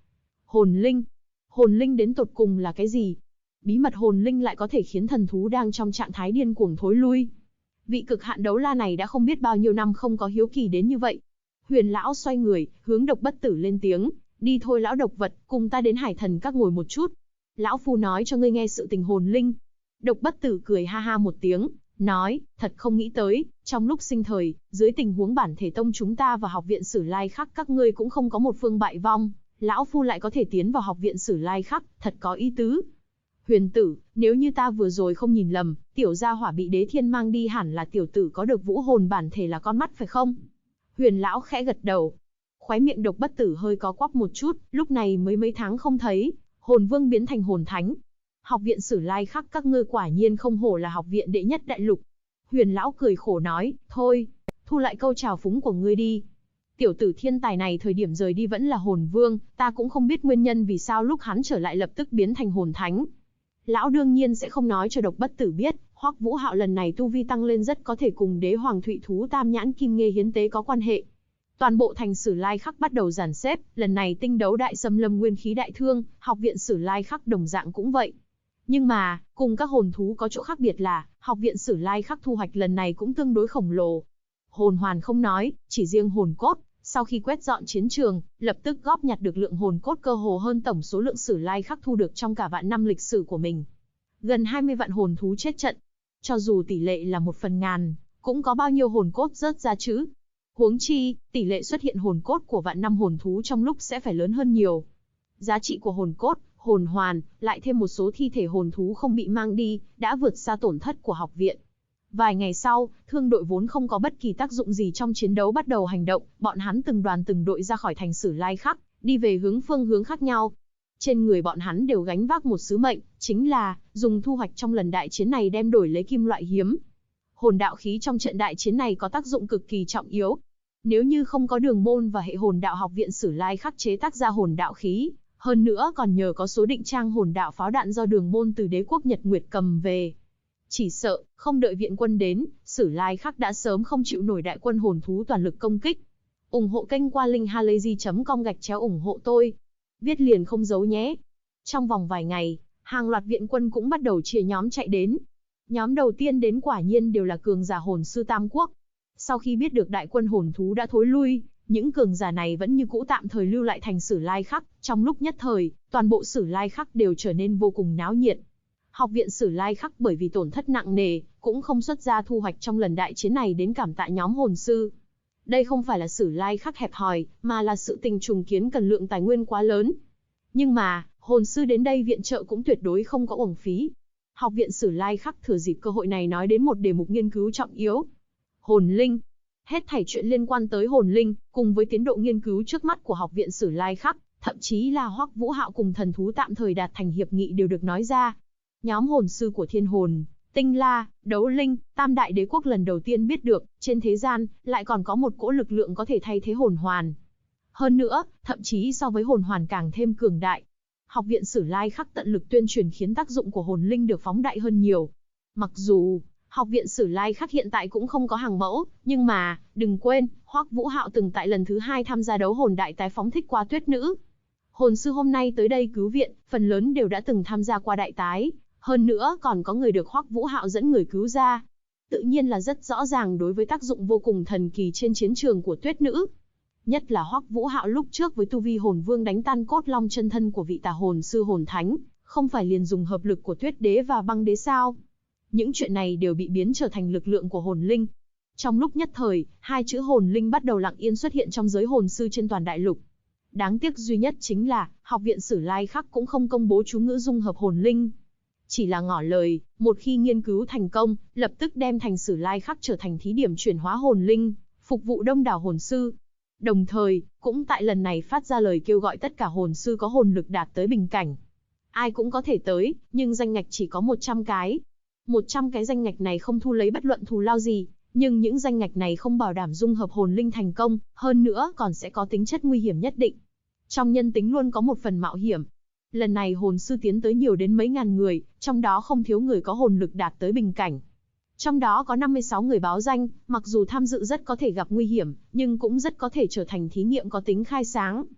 Hồn linh. Hồn linh đến tột cùng là cái gì? Bí mật hồn linh lại có thể khiến thần thú đang trong trạng thái điên cuồng thối lui. Vị cực hạn đấu la này đã không biết bao nhiêu năm không có hiếu kỳ đến như vậy. Huyền lão xoay người, hướng Độc Bất Tử lên tiếng, đi thôi lão độc vật, cùng ta đến Hải Thần các ngồi một chút. Lão phu nói cho ngươi nghe sự tình hồn linh. Độc Bất Tử cười ha ha một tiếng, nói, thật không nghĩ tới, trong lúc sinh thời, dưới tình huống bản thể tông chúng ta và học viện Sử Lai Khắc các ngươi cũng không có một phương bại vong, lão phu lại có thể tiến vào học viện Sử Lai Khắc, thật có ý tứ. Huyền tử, nếu như ta vừa rồi không nhìn lầm, tiểu gia hỏa bị Đế Thiên mang đi hẳn là tiểu tử có được vũ hồn bản thể là con mắt phải không? Huyền lão khẽ gật đầu. Khóe miệng Độc Bất Tử hơi có quắp một chút, lúc này mới mấy tháng không thấy, hồn vương biến thành hồn thánh. Học viện Sử Lai Khắc các ngươi quả nhiên không hổ là học viện đệ nhất đại lục. Huyền lão cười khổ nói, thôi, thu lại câu trào phúng của ngươi đi. Tiểu tử thiên tài này thời điểm rời đi vẫn là hồn vương, ta cũng không biết nguyên nhân vì sao lúc hắn trở lại lập tức biến thành hồn thánh. Lão đương nhiên sẽ không nói cho Độc Bất Tử biết, Hoắc Vũ Hạo lần này tu vi tăng lên rất có thể cùng Đế Hoàng Thụy Thú Tam Nhãn Kim Nghê hiến tế có quan hệ. Toàn bộ thành Sử Lai Khắc bắt đầu dàn xếp, lần này tinh đấu đại xâm lâm nguyên khí đại thương, học viện Sử Lai Khắc đồng dạng cũng vậy. Nhưng mà, cùng các hồn thú có chỗ khác biệt là, học viện Sử Lai Khắc thu hoạch lần này cũng tương đối khổng lồ. Hồn hoàn không nói, chỉ riêng hồn cốt, sau khi quét dọn chiến trường, lập tức góp nhặt được lượng hồn cốt cơ hồ hơn tổng số lượng Sử Lai Khắc thu được trong cả vạn năm lịch sử của mình. Gần 20 vạn hồn thú chết trận. Cho dù tỷ lệ là 1/1000, cũng có bao nhiêu hồn cốt rớt ra chứ? Huống chi, tỷ lệ xuất hiện hồn cốt của vạn năm hồn thú trong lúc sẽ phải lớn hơn nhiều. Giá trị của hồn cốt, hồn hoàn, lại thêm một số thi thể hồn thú không bị mang đi, đã vượt xa tổn thất của học viện. Vài ngày sau, thương đội vốn không có bất kỳ tác dụng gì trong chiến đấu bắt đầu hành động, bọn hắn từng đoàn từng đội ra khỏi thành Sử Lai Khắc, đi về phương hướng khác nhau. Trên người bọn hắn đều gánh vác một sứ mệnh, chính là dùng thu hoạch trong lần đại chiến này đem đổi lấy kim loại hiếm. Hồn đạo khí trong trận đại chiến này có tác dụng cực kỳ trọng yếu. Nếu như không có Đường Môn và hệ hồn đạo học viện Sử Lai Khắc chế tác ra hồn đạo khí, hơn nữa còn nhờ có số định trang hồn đạo pháo đạn do Đường Môn từ đế quốc Nhật Nguyệt cầm về, chỉ sợ không đợi viện quân đến, Sử Lai Khắc đã sớm không chịu nổi đại quân hồn thú toàn lực công kích. Ủng hộ kênh qua linkhalazy.com/ủng hộ tôi. Viết liền không giấu nhé. Trong vòng vài ngày, hàng loạt viện quân cũng bắt đầu chia nhóm chạy đến. Nhóm đầu tiên đến quả nhiên đều là cường giả hồn sư Tam Quốc. Sau khi biết được đại quân hồn thú đã thối lui, những cường giả này vẫn như cũ tạm thời lưu lại thành Sử Lai Khắc. Trong lúc nhất thời, toàn bộ Sử Lai Khắc đều trở nên vô cùng náo nhiệt. Học viện Sử Lai Khắc bởi vì tổn thất nặng nề, cũng không xuất ra thu hoạch trong lần đại chiến này đến cảm tạ nhóm hồn sư. Đây không phải là Sử Lai Khắc hẹp hòi, mà là sự tình trùng kiến cần lượng tài nguyên quá lớn. Nhưng mà, hồn sư đến đây viện trợ cũng tuyệt đối không có uổng phí. Học viện Sử Lai Khắc thừa dịp cơ hội này nói đến một đề mục nghiên cứu trọng yếu. Hồn linh. Hết thảy chuyện liên quan tới hồn linh, cùng với tiến độ nghiên cứu trước mắt của học viện Sử Lai Khắc, thậm chí là Hoắc Vũ Hạo cùng thần thú tạm thời đạt thành hiệp nghị đều được nói ra. Nhóm hồn sư của Thiên Hồn, Tinh La, Đấu Linh, Tam Đại Đế Quốc lần đầu tiên biết được, trên thế gian, lại còn có một cỗ lực lượng có thể thay thế hồn hoàn. Hơn nữa, thậm chí so với hồn hoàn càng thêm cường đại. Học viện Sử Lai Khắc tận lực tuyên truyền khiến tác dụng của hồn linh được phóng đại hơn nhiều. Mặc dù, học viện Sử Lai Khắc hiện tại cũng không có hàng mẫu, nhưng mà, đừng quên, Hoắc Vũ Hạo từng tại lần thứ 2 tham gia đấu hồn đại tái phóng thích qua Tuyết Nữ. Hồn sư hôm nay tới đây cứu viện, phần lớn đều đã từng tham gia qua đại tái. Hơn nữa còn có người được Hoắc Vũ Hạo dẫn người cứu ra. Tự nhiên là rất rõ ràng đối với tác dụng vô cùng thần kỳ trên chiến trường của Tuyết Nữ. Nhất là Hoắc Vũ Hạo lúc trước với tu vi hồn vương đánh tan cốt long chân thân của vị tà hồn sư hồn thánh, không phải liền dùng hợp lực của Tuyết Đế và Băng Đế sao? Những chuyện này đều bị biến trở thành lực lượng của hồn linh. Trong lúc nhất thời, hai chữ hồn linh bắt đầu lặng yên xuất hiện trong giới hồn sư trên toàn đại lục. Đáng tiếc duy nhất chính là, học viện Sử Lai Khắc cũng không công bố chú ngữ dung hợp hồn linh. Chỉ là ngỏ lời, một khi nghiên cứu thành công, lập tức đem thành Sử Lai Khắc trở thành thí điểm chuyển hóa hồn linh, phục vụ đông đảo hồn sư. Đồng thời, cũng tại lần này phát ra lời kêu gọi tất cả hồn sư có hồn lực đạt tới bình cảnh. Ai cũng có thể tới, nhưng danh ngạch chỉ có 100 cái. 100 cái danh ngạch này không thu lấy bất luận thù lao gì, nhưng những danh ngạch này không bảo đảm dung hợp hồn linh thành công, hơn nữa còn sẽ có tính chất nguy hiểm nhất định. Trong nhân tính luôn có một phần mạo hiểm. Lần này hồn sư tiến tới nhiều đến mấy ngàn người, trong đó không thiếu người có hồn lực đạt tới bình cảnh. Trong đó có 56 người báo danh, mặc dù tham dự rất có thể gặp nguy hiểm, nhưng cũng rất có thể trở thành thí nghiệm có tính khai sáng.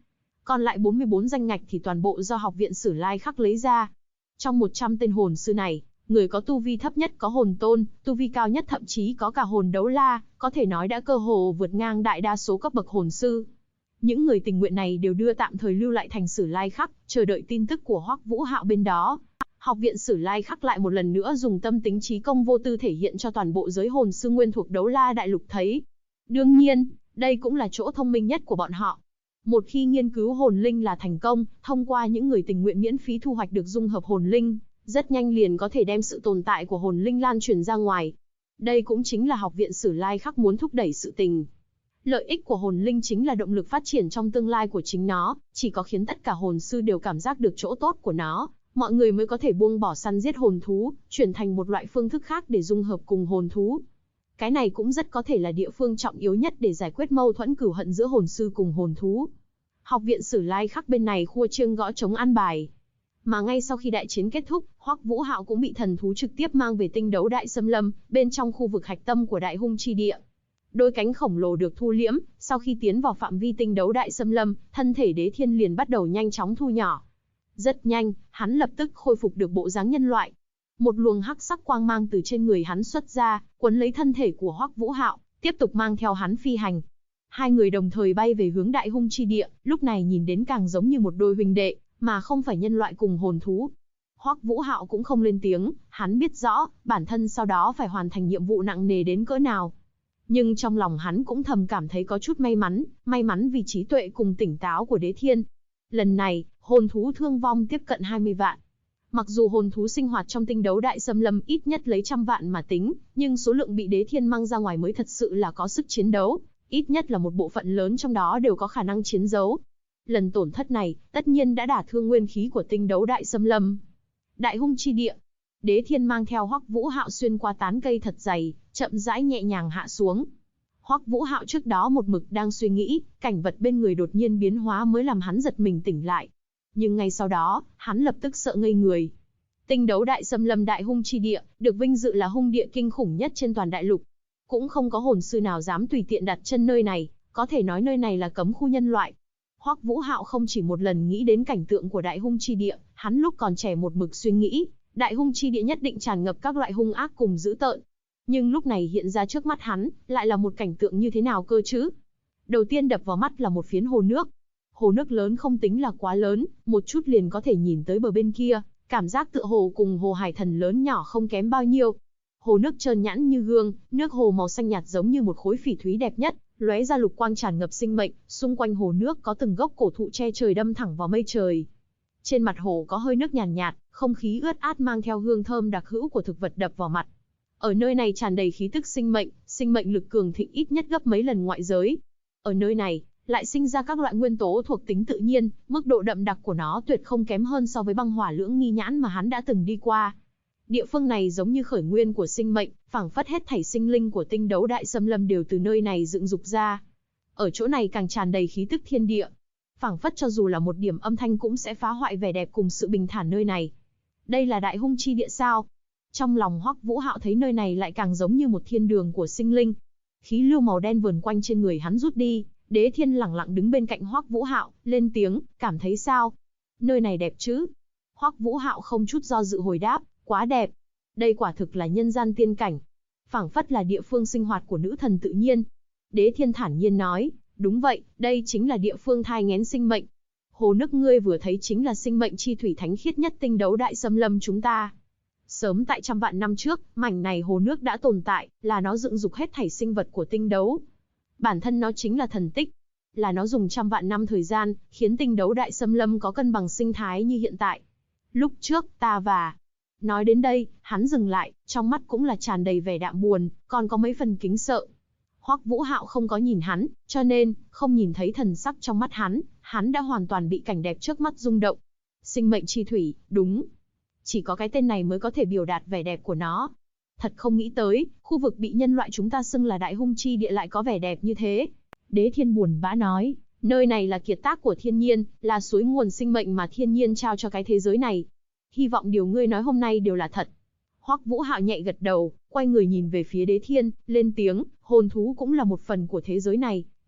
Còn lại 44 danh ngạch thì toàn bộ do Học viện Sử Lai Khắc lấy ra. Trong 100 tên hồn sư này, người có tu vi thấp nhất có hồn tôn, tu vi cao nhất thậm chí có cả hồn đấu la, có thể nói đã cơ hồ vượt ngang đại đa số cấp bậc hồn sư. Những người tình nguyện này đều đưa tạm thời lưu lại thành Sử Lai Khắc, chờ đợi tin tức của Hoắc Vũ Hạo bên đó. Học viện Sử Lai Khắc lại một lần nữa dùng tâm tính trí công vô tư thể hiện cho toàn bộ giới hồn sư nguyên thuộc Đấu La Đại Lục thấy. Đương nhiên, đây cũng là chỗ thông minh nhất của bọn họ. Một khi nghiên cứu hồn linh là thành công, thông qua những người tình nguyện miễn phí thu hoạch được dung hợp hồn linh, rất nhanh liền có thể đem sự tồn tại của hồn linh lan truyền ra ngoài. Đây cũng chính là Học viện Sử Lai Khắc muốn thúc đẩy sự tình. Lợi ích của hồn linh chính là động lực phát triển trong tương lai của chính nó, chỉ có khiến tất cả hồn sư đều cảm giác được chỗ tốt của nó, mọi người mới có thể buông bỏ săn giết hồn thú, chuyển thành một loại phương thức khác để dung hợp cùng hồn thú. Cái này cũng rất có thể là địa phương trọng yếu nhất để giải quyết mâu thuẫn cửu hận giữa hồn sư cùng hồn thú. Học viện Sử Lai Khắc bên này khua chiêng gõ trống an bài. Mà ngay sau khi đại chiến kết thúc, Hoắc Vũ Hạo cũng bị thần thú trực tiếp mang về tinh đấu đại xâm lâm, bên trong khu vực hạch tâm của đại hung chi địa. Đôi cánh khổng lồ được thu liễm, sau khi tiến vào phạm vi tinh đấu đại xâm lâm, thân thể Đế Thiên liền bắt đầu nhanh chóng thu nhỏ. Rất nhanh, hắn lập tức khôi phục được bộ dáng nhân loại. Một luồng hắc sắc quang mang từ trên người hắn xuất ra, quấn lấy thân thể của Hoắc Vũ Hạo, tiếp tục mang theo hắn phi hành. Hai người đồng thời bay về hướng đại hung chi địa, lúc này nhìn đến càng giống như một đôi huynh đệ, mà không phải nhân loại cùng hồn thú. Hoắc Vũ Hạo cũng không lên tiếng, hắn biết rõ, bản thân sau đó phải hoàn thành nhiệm vụ nặng nề đến cỡ nào. Nhưng trong lòng hắn cũng thầm cảm thấy có chút may mắn vì trí tuệ cùng tỉnh táo của Đế Thiên. Lần này, hồn thú thương vong tiếp cận 20 vạn. Mặc dù hồn thú sinh hoạt trong tinh đấu đại xâm lâm ít nhất lấy trăm vạn mà tính, nhưng số lượng bị Đế Thiên mang ra ngoài mới thật sự là có sức chiến đấu, ít nhất là một bộ phận lớn trong đó đều có khả năng chiến đấu. Lần tổn thất này, tất nhiên đã đả thương nguyên khí của tinh đấu đại xâm lâm. Đại hung chi địa, Đế Thiên mang theo Hoắc Vũ Hạo xuyên qua tán cây thật dày, chậm rãi nhẹ nhàng hạ xuống. Hoắc Vũ Hạo trước đó một mực đang suy nghĩ, cảnh vật bên người đột nhiên biến hóa mới làm hắn giật mình tỉnh lại. Nhưng ngay sau đó, hắn lập tức sợ ngây người. Tinh đấu đại xâm lâm đại hung chi địa, được vinh dự là hung địa kinh khủng nhất trên toàn đại lục. Cũng không có hồn sư nào dám tùy tiện đặt chân nơi này, có thể nói nơi này là cấm khu nhân loại. Hoắc Vũ Hạo không chỉ một lần nghĩ đến cảnh tượng của đại hung chi địa, hắn lúc còn trẻ một mực suy nghĩ, đại hung chi địa nhất định tràn ngập các loại hung ác cùng dữ tợn. Nhưng lúc này hiện ra trước mắt hắn, lại là một cảnh tượng như thế nào cơ chứ? Đầu tiên đập vào mắt là một phiến hồ nước. Hồ nước lớn không tính là quá lớn, một chút liền có thể nhìn tới bờ bên kia, cảm giác tựa hồ cùng hồ Hải Thần lớn nhỏ không kém bao nhiêu. Hồ nước trơn nhẵn như gương, nước hồ màu xanh nhạt giống như một khối phỉ thúy đẹp nhất, lóe ra lục quang tràn ngập sinh mệnh, xung quanh hồ nước có từng gốc cổ thụ che trời đâm thẳng vào mây trời. Trên mặt hồ có hơi nước nhàn nhạt, không khí ướt át mang theo hương thơm đặc hữu của thực vật đập vào mặt. Ở nơi này tràn đầy khí tức sinh mệnh lực cường thịnh ít nhất gấp mấy lần ngoại giới. Ở nơi này, lại sinh ra các loại nguyên tố thuộc tính tự nhiên, mức độ đậm đặc của nó tuyệt không kém hơn so với băng hỏa lưỡng nghi nhãn mà hắn đã từng đi qua. Địa phương này giống như khởi nguyên của sinh mệnh, phảng phất hết thảy sinh linh của tinh đấu đại xâm lâm đều từ nơi này dựng dục ra. Ở chỗ này càng tràn đầy khí tức thiên địa, phảng phất cho dù là một điểm âm thanh cũng sẽ phá hoại vẻ đẹp cùng sự bình thản nơi này. Đây là đại hung chi địa sao? Trong lòng Hoắc Vũ Hạo thấy nơi này lại càng giống như một thiên đường của sinh linh. Khí lưu màu đen vờn quanh trên người hắn rút đi, Đế Thiên lẳng lặng đứng bên cạnh Hoắc Vũ Hạo, lên tiếng, cảm thấy sao? Nơi này đẹp chứ? Hoắc Vũ Hạo không chút do dự hồi đáp, quá đẹp. Đây quả thực là nhân gian tiên cảnh. Phảng phất là địa phương sinh hoạt của nữ thần tự nhiên. Đế Thiên thản nhiên nói, đúng vậy, đây chính là địa phương thai nghén sinh mệnh. Hồ nước ngươi vừa thấy chính là sinh mệnh chi thủy thánh khiết nhất tinh đấu đại xâm lâm chúng ta. Sớm tại trăm vạn năm trước, mảnh này hồ nước đã tồn tại, là nó dựng dục hết thảy sinh vật của tinh đấu. Bản thân nó chính là thần tích, là nó dùng trăm vạn năm thời gian, khiến tinh đấu đại xâm lâm có cân bằng sinh thái như hiện tại. Lúc trước, ta và... Nói đến đây, hắn dừng lại, trong mắt cũng là tràn đầy vẻ đạm buồn, còn có mấy phần kính sợ. Hoắc Vũ Hạo không có nhìn hắn, cho nên, không nhìn thấy thần sắc trong mắt hắn đã hoàn toàn bị cảnh đẹp trước mắt rung động. Sinh mệnh chi thủy, đúng. Chỉ có cái tên này mới có thể biểu đạt vẻ đẹp của nó. Thật không nghĩ tới, khu vực bị nhân loại chúng ta xưng là đại hung chi địa lại có vẻ đẹp như thế. Đế Thiên buồn bã nói, nơi này là kiệt tác của thiên nhiên, là suối nguồn sinh mệnh mà thiên nhiên trao cho cái thế giới này. Hy vọng điều ngươi nói hôm nay đều là thật. Hoắc Vũ Hạo nhẹ gật đầu, quay người nhìn về phía Đế Thiên, lên tiếng, hồn thú cũng là một phần của thế giới này,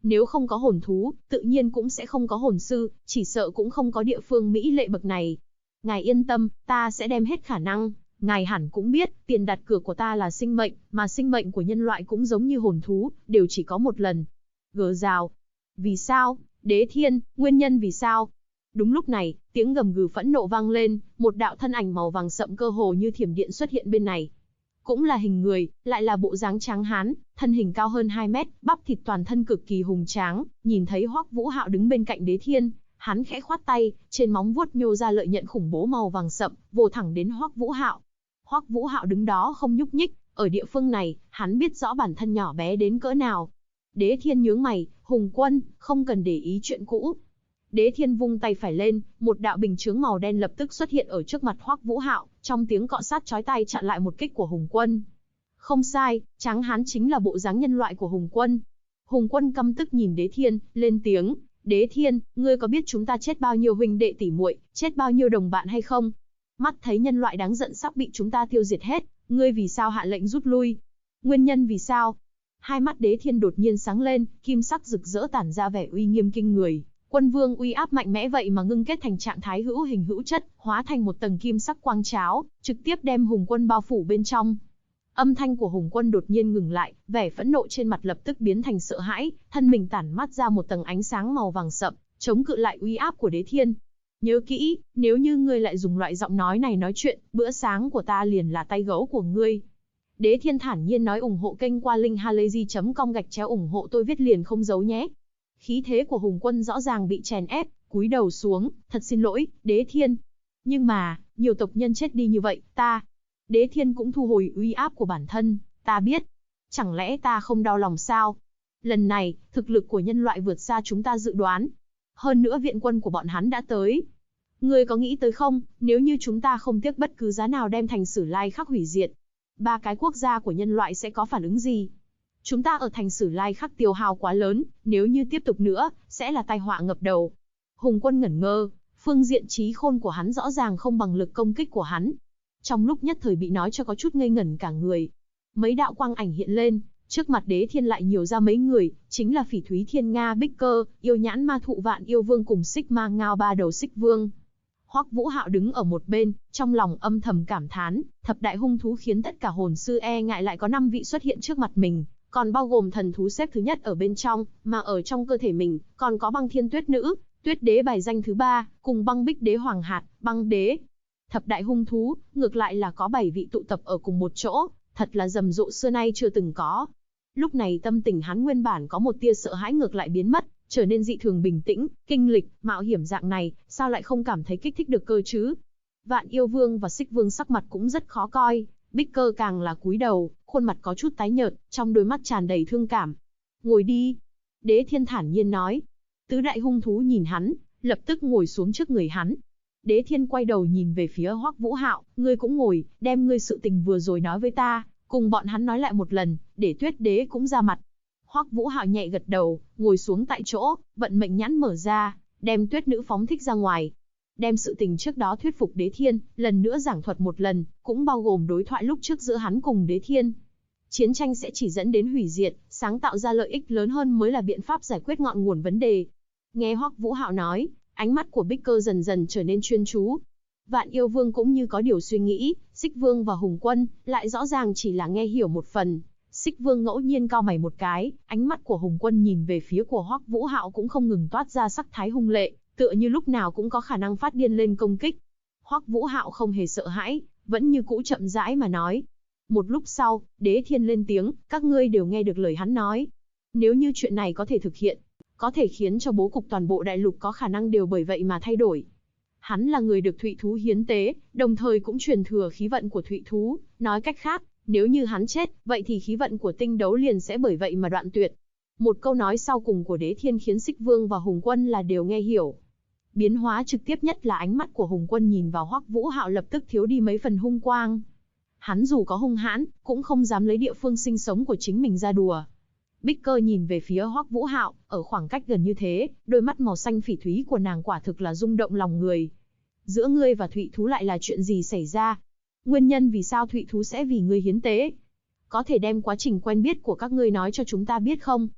Nếu không có hồn thú, tự nhiên cũng sẽ không có hồn sư, chỉ sợ cũng không có địa phương mỹ lệ bậc này. Ngài yên tâm, ta sẽ đem hết khả năng. Ngài hẳn cũng biết, tiền đặt cược của ta là sinh mệnh, mà sinh mệnh của nhân loại cũng giống như hồn thú, đều chỉ có một lần. Gờ rào. Vì sao? Đế Thiên, nguyên nhân vì sao? Đúng lúc này, tiếng gầm gừ phẫn nộ vang lên, một đạo thân ảnh màu vàng sậm cơ hồ như thiểm điện xuất hiện bên này. Cũng là hình người, lại là bộ dáng tráng hán, thân hình cao hơn 2 mét, bắp thịt toàn thân cực kỳ hùng tráng, nhìn thấy Hoắc Vũ Hạo đứng bên cạnh Đế Thiên, hắn khẽ khoát tay, trên móng vuốt nhô ra lợi nhận khủng bố màu vàng sậm, vồ thẳng đến Hoắc Vũ Hạo. Hoắc Vũ Hạo đứng đó không nhúc nhích, ở địa phương này, hắn biết rõ bản thân nhỏ bé đến cỡ nào. Đế Thiên nhướng mày, Hùng Quân, không cần để ý chuyện cũ. Đế Thiên vung tay phải lên, một đạo bình chướng màu đen lập tức xuất hiện ở trước mặt Hoắc Vũ Hạo, trong tiếng cọ sát chói tai chặn lại một kích của Hùng Quân. Không sai, tráng hán chính là bộ dáng nhân loại của Hùng Quân. Hùng Quân căm tức nhìn Đế Thiên, lên tiếng, Đế Thiên, ngươi có biết chúng ta chết bao nhiêu huynh đệ tỷ muội, chết bao nhiêu đồng bạn hay không? Mắt thấy nhân loại đáng giận sắp bị chúng ta tiêu diệt hết, ngươi vì sao hạ lệnh rút lui? Nguyên nhân vì sao? Hai mắt Đế Thiên đột nhiên sáng lên, kim sắc rực rỡ tản ra vẻ uy nghiêm kinh người. Quân vương uy áp mạnh mẽ vậy mà ngưng kết thành trạng thái hữu hình hữu chất, hóa thành một tầng kim sắc quang cháo, trực tiếp đem Hùng Quân bao phủ bên trong. Âm thanh của Hùng Quân đột nhiên ngừng lại, vẻ phẫn nộ trên mặt lập tức biến thành sợ hãi, thân mình tản mát ra một tầng ánh sáng màu vàng sậm, chống cự lại uy áp của Đế Thiên. Nhớ kỹ, nếu như ngươi lại dùng loại giọng nói này nói chuyện, bữa sáng của ta liền là tay gấu của ngươi. Đế Thiên thản nhiên nói. Ủng hộ kênh qua linkhalazy.com/ủng hộ tôi viết liền không giấu nhé. Khí thế của Hùng Quân rõ ràng bị chèn ép, cúi đầu xuống, thật xin lỗi, Đế Thiên. Nhưng mà, nhiều tộc nhân chết đi như vậy, Đế Thiên cũng thu hồi uy áp của bản thân, ta biết. Chẳng lẽ ta không đau lòng sao? Lần này, thực lực của nhân loại vượt xa chúng ta dự đoán. Hơn nữa viện quân của bọn hắn đã tới. Ngươi có nghĩ tới không, nếu như chúng ta không tiếc bất cứ giá nào đem thành Sử Lai Khắc hủy diệt, 3 cái quốc gia của nhân loại sẽ có phản ứng gì? Chúng ta ở thành Sử Lai Khắc tiêu hao quá lớn, nếu như tiếp tục nữa, sẽ là tai họa ngập đầu. Hùng Quân ngẩn ngơ, phương diện trí khôn của hắn rõ ràng không bằng lực công kích của hắn. Trong lúc nhất thời bị nói cho có chút ngây ngẩn cả người. Mấy đạo quang ảnh hiện lên, trước mặt Đế Thiên lại nhiều ra mấy người, chính là Phỉ Thúy Thiên Nga Bích Cơ, Yêu Nhãn Ma Thụ Vạn Yêu Vương cùng Xích Ma Ngao 3 đầu Xích Vương. Hoắc Vũ Hạo đứng ở một bên, trong lòng âm thầm cảm thán, thập đại hung thú khiến tất cả hồn sư e ngại lại có 5 vị xuất hiện trước mặt mình, còn bao gồm thần thú xếp thứ nhất ở bên trong, mà ở trong cơ thể mình, còn có Băng Thiên Tuyết Nữ, Tuyết Đế bài danh thứ 3, cùng Băng Bích Đế Hoàng Hạt, Băng Đế. Thập đại hung thú, ngược lại là có 7 vị tụ tập ở cùng một chỗ, thật là rầm rộ xưa nay chưa từng có. Lúc này tâm tình hắn nguyên bản có một tia sợ hãi ngược lại biến mất, trở nên dị thường bình tĩnh, kinh lịch, mạo hiểm dạng này, sao lại không cảm thấy kích thích được cơ chứ? Vạn Yêu Vương và Xích Vương sắc mặt cũng rất khó coi, Bích Cơ càng là cúi đầu, khuôn mặt có chút tái nhợt, trong đôi mắt tràn đầy thương cảm. Ngồi đi. Đế Thiên thản nhiên nói. Tứ đại hung thú nhìn hắn, lập tức ngồi xuống trước người hắn. Đế Thiên quay đầu nhìn về phía Hoắc Vũ Hạo, ngươi cũng ngồi, đem ngươi sự tình vừa rồi nói với ta, cùng bọn hắn nói lại một lần, để Tuyết Đế cũng ra mặt. Hoắc Vũ Hạo nhẹ gật đầu, ngồi xuống tại chỗ, vận mệnh nhãn mở ra, đem Tuyết Nữ phóng thích ra ngoài. Đem sự tình trước đó thuyết phục Đế Thiên, lần nữa giảng thuật một lần, cũng bao gồm đối thoại lúc trước giữa hắn cùng Đế Thiên. Chiến tranh sẽ chỉ dẫn đến hủy diệt, sáng tạo ra lợi ích lớn hơn mới là biện pháp giải quyết ngọn nguồn vấn đề. Nghe Hoắc Vũ Hạo nói, ánh mắt của Bích Cơ dần dần trở nên chuyên chú. Vạn Yêu Vương cũng như có điều suy nghĩ, Xích Vương và Hùng Quân lại rõ ràng chỉ là nghe hiểu một phần. Xích Vương ngẫu nhiên cau mày một cái, ánh mắt của Hùng Quân nhìn về phía của Hoắc Vũ Hạo cũng không ngừng toát ra sắc thái hung lệ, tựa như lúc nào cũng có khả năng phát điên lên công kích. Hoắc Vũ Hạo không hề sợ hãi, vẫn như cũ chậm rãi mà nói. Một lúc sau, Đế Thiên lên tiếng, các ngươi đều nghe được lời hắn nói. Nếu như chuyện này có thể thực hiện, có thể khiến cho bố cục toàn bộ đại lục có khả năng đều bởi vậy mà thay đổi. Hắn là người được Thụy Thú hiến tế, đồng thời cũng truyền thừa khí vận của Thụy Thú, nói cách khác, nếu như hắn chết, vậy thì khí vận của tinh đấu liền sẽ bởi vậy mà đoạn tuyệt. Một câu nói sau cùng của Đế Thiên khiến Xích Vương và Hùng Quân là đều nghe hiểu. Biến hóa trực tiếp nhất là ánh mắt của Hùng Quân nhìn vào Hoắc Vũ Hạo lập tức thiếu đi mấy phần hung quang. Hắn dù có hung hãn, cũng không dám lấy địa phương sinh sống của chính mình ra đùa. Bích Cơ nhìn về phía Hoắc Vũ Hạo, ở khoảng cách gần như thế, đôi mắt màu xanh phỉ thúy của nàng quả thực là rung động lòng người. Giữa ngươi và Thụy Thú lại là chuyện gì xảy ra? Nguyên nhân vì sao Thụy Thú sẽ vì ngươi hiến tế? Có thể đem quá trình quen biết của các ngươi nói cho chúng ta biết không?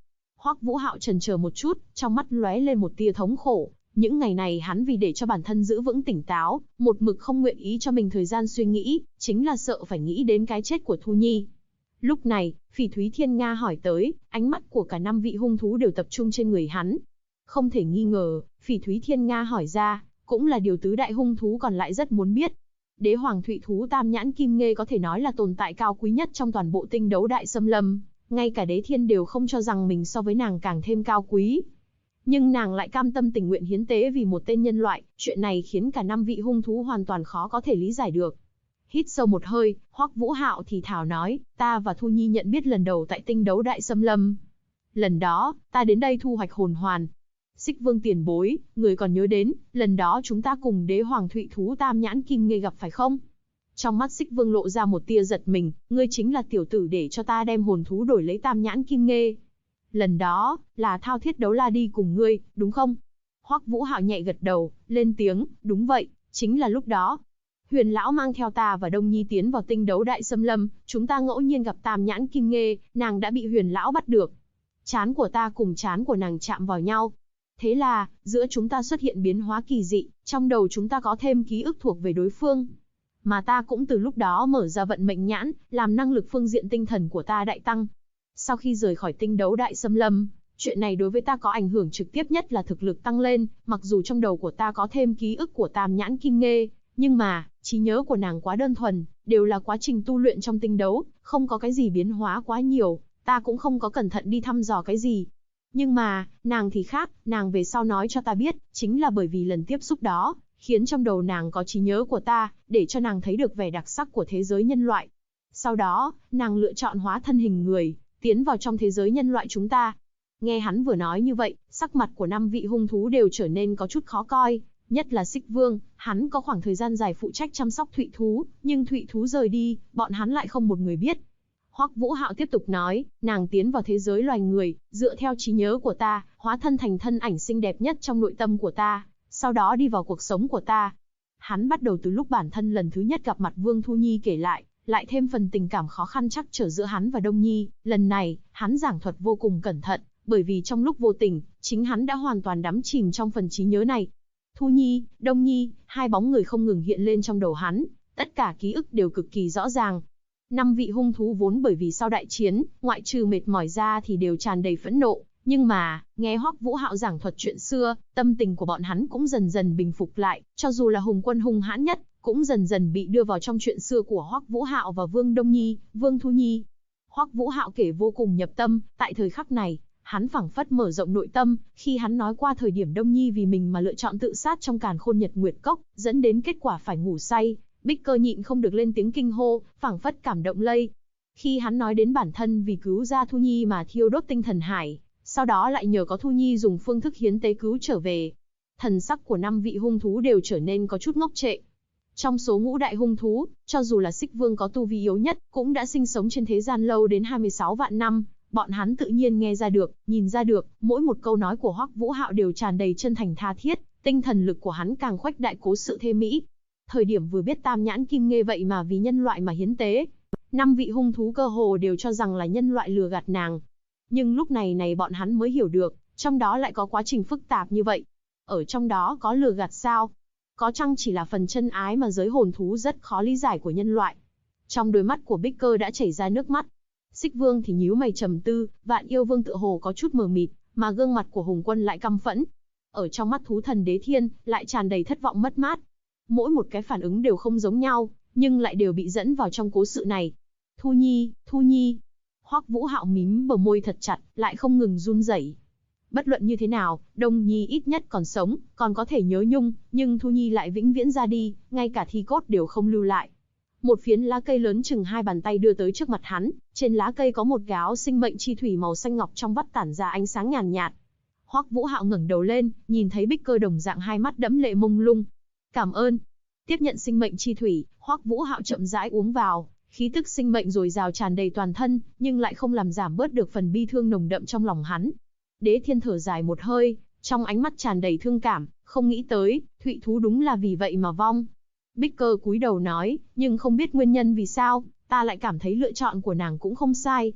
Hoắc Vũ Hạo chần chờ một chút, trong mắt lóe lên một tia thống khổ. Những ngày này hắn vì để cho bản thân giữ vững tỉnh táo, một mực không nguyện ý cho mình thời gian suy nghĩ, chính là sợ phải nghĩ đến cái chết của Thu Nhi. Lúc này, Phỉ Thúy Thiên Nga hỏi tới, ánh mắt của cả 5 vị hung thú đều tập trung trên người hắn. Không thể nghi ngờ, Phỉ Thúy Thiên Nga hỏi ra, cũng là điều tứ đại hung thú còn lại rất muốn biết. Đế hoàng thụy thú Tam Nhãn Kim Nghê có thể nói là tồn tại cao quý nhất trong toàn bộ Tinh Đấu Đại Xâm Lâm, ngay cả Đế Thiên đều không cho rằng mình so với nàng càng thêm cao quý. Nhưng nàng lại cam tâm tình nguyện hiến tế vì một tên nhân loại, chuyện này khiến cả 5 vị hung thú hoàn toàn khó có thể lý giải được. Hít sâu một hơi, Hoắc Vũ Hạo thì thào nói, ta và Thu Nhi nhận biết lần đầu tại Tinh Đấu Đại Xâm Lâm. Lần đó, ta đến đây thu hoạch hồn hoàn. Xích Vương tiền bối, người còn nhớ đến, lần đó chúng ta cùng đế hoàng thụy thú Tam Nhãn Kim Nghê gặp phải không? Trong mắt Xích Vương lộ ra một tia giật mình, ngươi chính là tiểu tử để cho ta đem hồn thú đổi lấy Tam Nhãn Kim Nghê. Lần đó, là Thao Thiết Đấu La đi cùng ngươi, đúng không? Hoắc Vũ Hạo nhẹ gật đầu, lên tiếng, đúng vậy, chính là lúc đó. Huyền lão mang theo ta và Đông Nhi tiến vào Tinh Đấu Đại Xâm Lâm, chúng ta ngẫu nhiên gặp Tam Nhãn Kim Nghê, nàng đã bị Huyền lão bắt được. Trán của ta cùng trán của nàng chạm vào nhau. Thế là, giữa chúng ta xuất hiện biến hóa kỳ dị, trong đầu chúng ta có thêm ký ức thuộc về đối phương. Mà ta cũng từ lúc đó mở ra vận mệnh nhãn, làm năng lực phương diện tinh thần của ta đại tăng. Sau khi rời khỏi Tinh Đấu Đại Xâm Lâm, chuyện này đối với ta có ảnh hưởng trực tiếp nhất là thực lực tăng lên, mặc dù trong đầu của ta có thêm ký ức của Tam Nhãn Kim Nghê, nhưng mà, trí nhớ của nàng quá đơn thuần, đều là quá trình tu luyện trong tinh đấu, không có cái gì biến hóa quá nhiều, ta cũng không có cẩn thận đi thăm dò cái gì. Nhưng mà, nàng thì khác, nàng về sau nói cho ta biết, chính là bởi vì lần tiếp xúc đó, khiến trong đầu nàng có trí nhớ của ta, để cho nàng thấy được vẻ đặc sắc của thế giới nhân loại. Sau đó, nàng lựa chọn hóa thân hình người, tiến vào trong thế giới nhân loại chúng ta. Nghe hắn vừa nói như vậy, sắc mặt của 5 vị hung thú đều trở nên có chút khó coi, nhất là Xích Vương, hắn có khoảng thời gian dài phụ trách chăm sóc thụy thú, nhưng thụy thú rời đi, bọn hắn lại không một người biết. Hoắc Vũ Hạo tiếp tục nói, nàng tiến vào thế giới loài người, dựa theo trí nhớ của ta, hóa thân thành thân ảnh xinh đẹp nhất trong nội tâm của ta, sau đó đi vào cuộc sống của ta. Hắn bắt đầu từ lúc bản thân lần thứ nhất gặp mặt Vương Thu Nhi kể lại thêm phần tình cảm khó khăn trắc trở giữa hắn và Đông Nhi. Lần này, hắn giảng thuật vô cùng cẩn thận, bởi vì trong lúc vô tình, chính hắn đã hoàn toàn đắm chìm trong phần trí nhớ này. Thu Nhi, Đông Nhi, hai bóng người không ngừng hiện lên trong đầu hắn, tất cả ký ức đều cực kỳ rõ ràng. 5 vị hung thú vốn bởi vì sau đại chiến, ngoại trừ mệt mỏi ra thì đều tràn đầy phẫn nộ, nhưng mà, nghe Hoắc Vũ Hạo giảng thuật chuyện xưa, tâm tình của bọn hắn cũng dần dần bình phục lại, cho dù là hùng quân hung hãn nhất, cũng dần dần bị đưa vào trong chuyện xưa của Hoắc Vũ Hạo và Vương Đông Nhi, Vương Thu Nhi. Hoắc Vũ Hạo kể vô cùng nhập tâm, tại thời khắc này, hắn phảng phất mở rộng nội tâm, khi hắn nói qua thời điểm Đông Nhi vì mình mà lựa chọn tự sát trong Càn Khôn Nhật Nguyệt Cốc, dẫn đến kết quả phải ngủ say, Bích Cơ nhịn không được lên tiếng kinh hô, phảng phất cảm động lây. Khi hắn nói đến bản thân vì cứu ra Thu Nhi mà thiêu đốt tinh thần hải, sau đó lại nhờ có Thu Nhi dùng phương thức hiến tế cứu trở về, thần sắc của 5 vị hung thú đều trở nên có chút ngốc trệ. Trong số ngũ đại hung thú, cho dù là Xích Vương có tu vi yếu nhất, cũng đã sinh sống trên thế gian lâu đến 26 vạn năm, bọn hắn tự nhiên nghe ra được, nhìn ra được, mỗi một câu nói của Hoắc Vũ Hạo đều tràn đầy chân thành tha thiết, tinh thần lực của hắn càng khuếch đại cố sự thê mỹ. Thời điểm vừa biết Tam Nhãn Kim Nghê vậy mà vì nhân loại mà hiến tế, 5 vị hung thú cơ hồ đều cho rằng là nhân loại lừa gạt nàng. Nhưng lúc này bọn hắn mới hiểu được, trong đó lại có quá trình phức tạp như vậy. Ở trong đó có lừa gạt sao? Có chăng chỉ là phần chân ái mà giới hồn thú rất khó lý giải của nhân loại? Trong đôi mắt của Bích Cơ đã chảy ra nước mắt. Xích Vương thì nhíu mày trầm tư, Vạn Yêu Vương tựa hồ có chút mờ mịt, mà gương mặt của Hùng Quân lại căm phẫn. Ở trong mắt thú thần Đế Thiên, lại tràn đầy thất vọng mất mát. Mỗi một cái phản ứng đều không giống nhau, nhưng lại đều bị dẫn vào trong cố sự này. Thu Nhi, Thu Nhi. Hoắc Vũ Hạo mím bờ môi thật chặt, lại không ngừng run rẩy. Bất luận như thế nào, Đông Nhi ít nhất còn sống, còn có thể nhớ nhung, nhưng Thu Nhi lại vĩnh viễn ra đi, ngay cả thi cốt đều không lưu lại. Một phiến lá cây lớn chừng 2 bàn tay đưa tới trước mặt hắn, trên lá cây có một gáo sinh mệnh chi thủy màu xanh ngọc trong vắt tản ra ánh sáng nhàn nhạt. Hoắc Vũ Hạo ngẩng đầu lên, nhìn thấy Bích Cơ đồng dạng hai mắt đẫm lệ mông lung. Cảm ơn. Tiếp nhận sinh mệnh chi thủy, Hoắc Vũ Hạo chậm rãi uống vào, khí tức sinh mệnh dồi dào tràn đầy toàn thân, nhưng lại không làm giảm bớt được phần bi thương nồng đậm trong lòng hắn. Đế Thiên thở dài một hơi, trong ánh mắt tràn đầy thương cảm, không nghĩ tới, thụy thú đúng là vì vậy mà vong. Bích Cơ cúi đầu nói, nhưng không biết nguyên nhân vì sao, ta lại cảm thấy lựa chọn của nàng cũng không sai.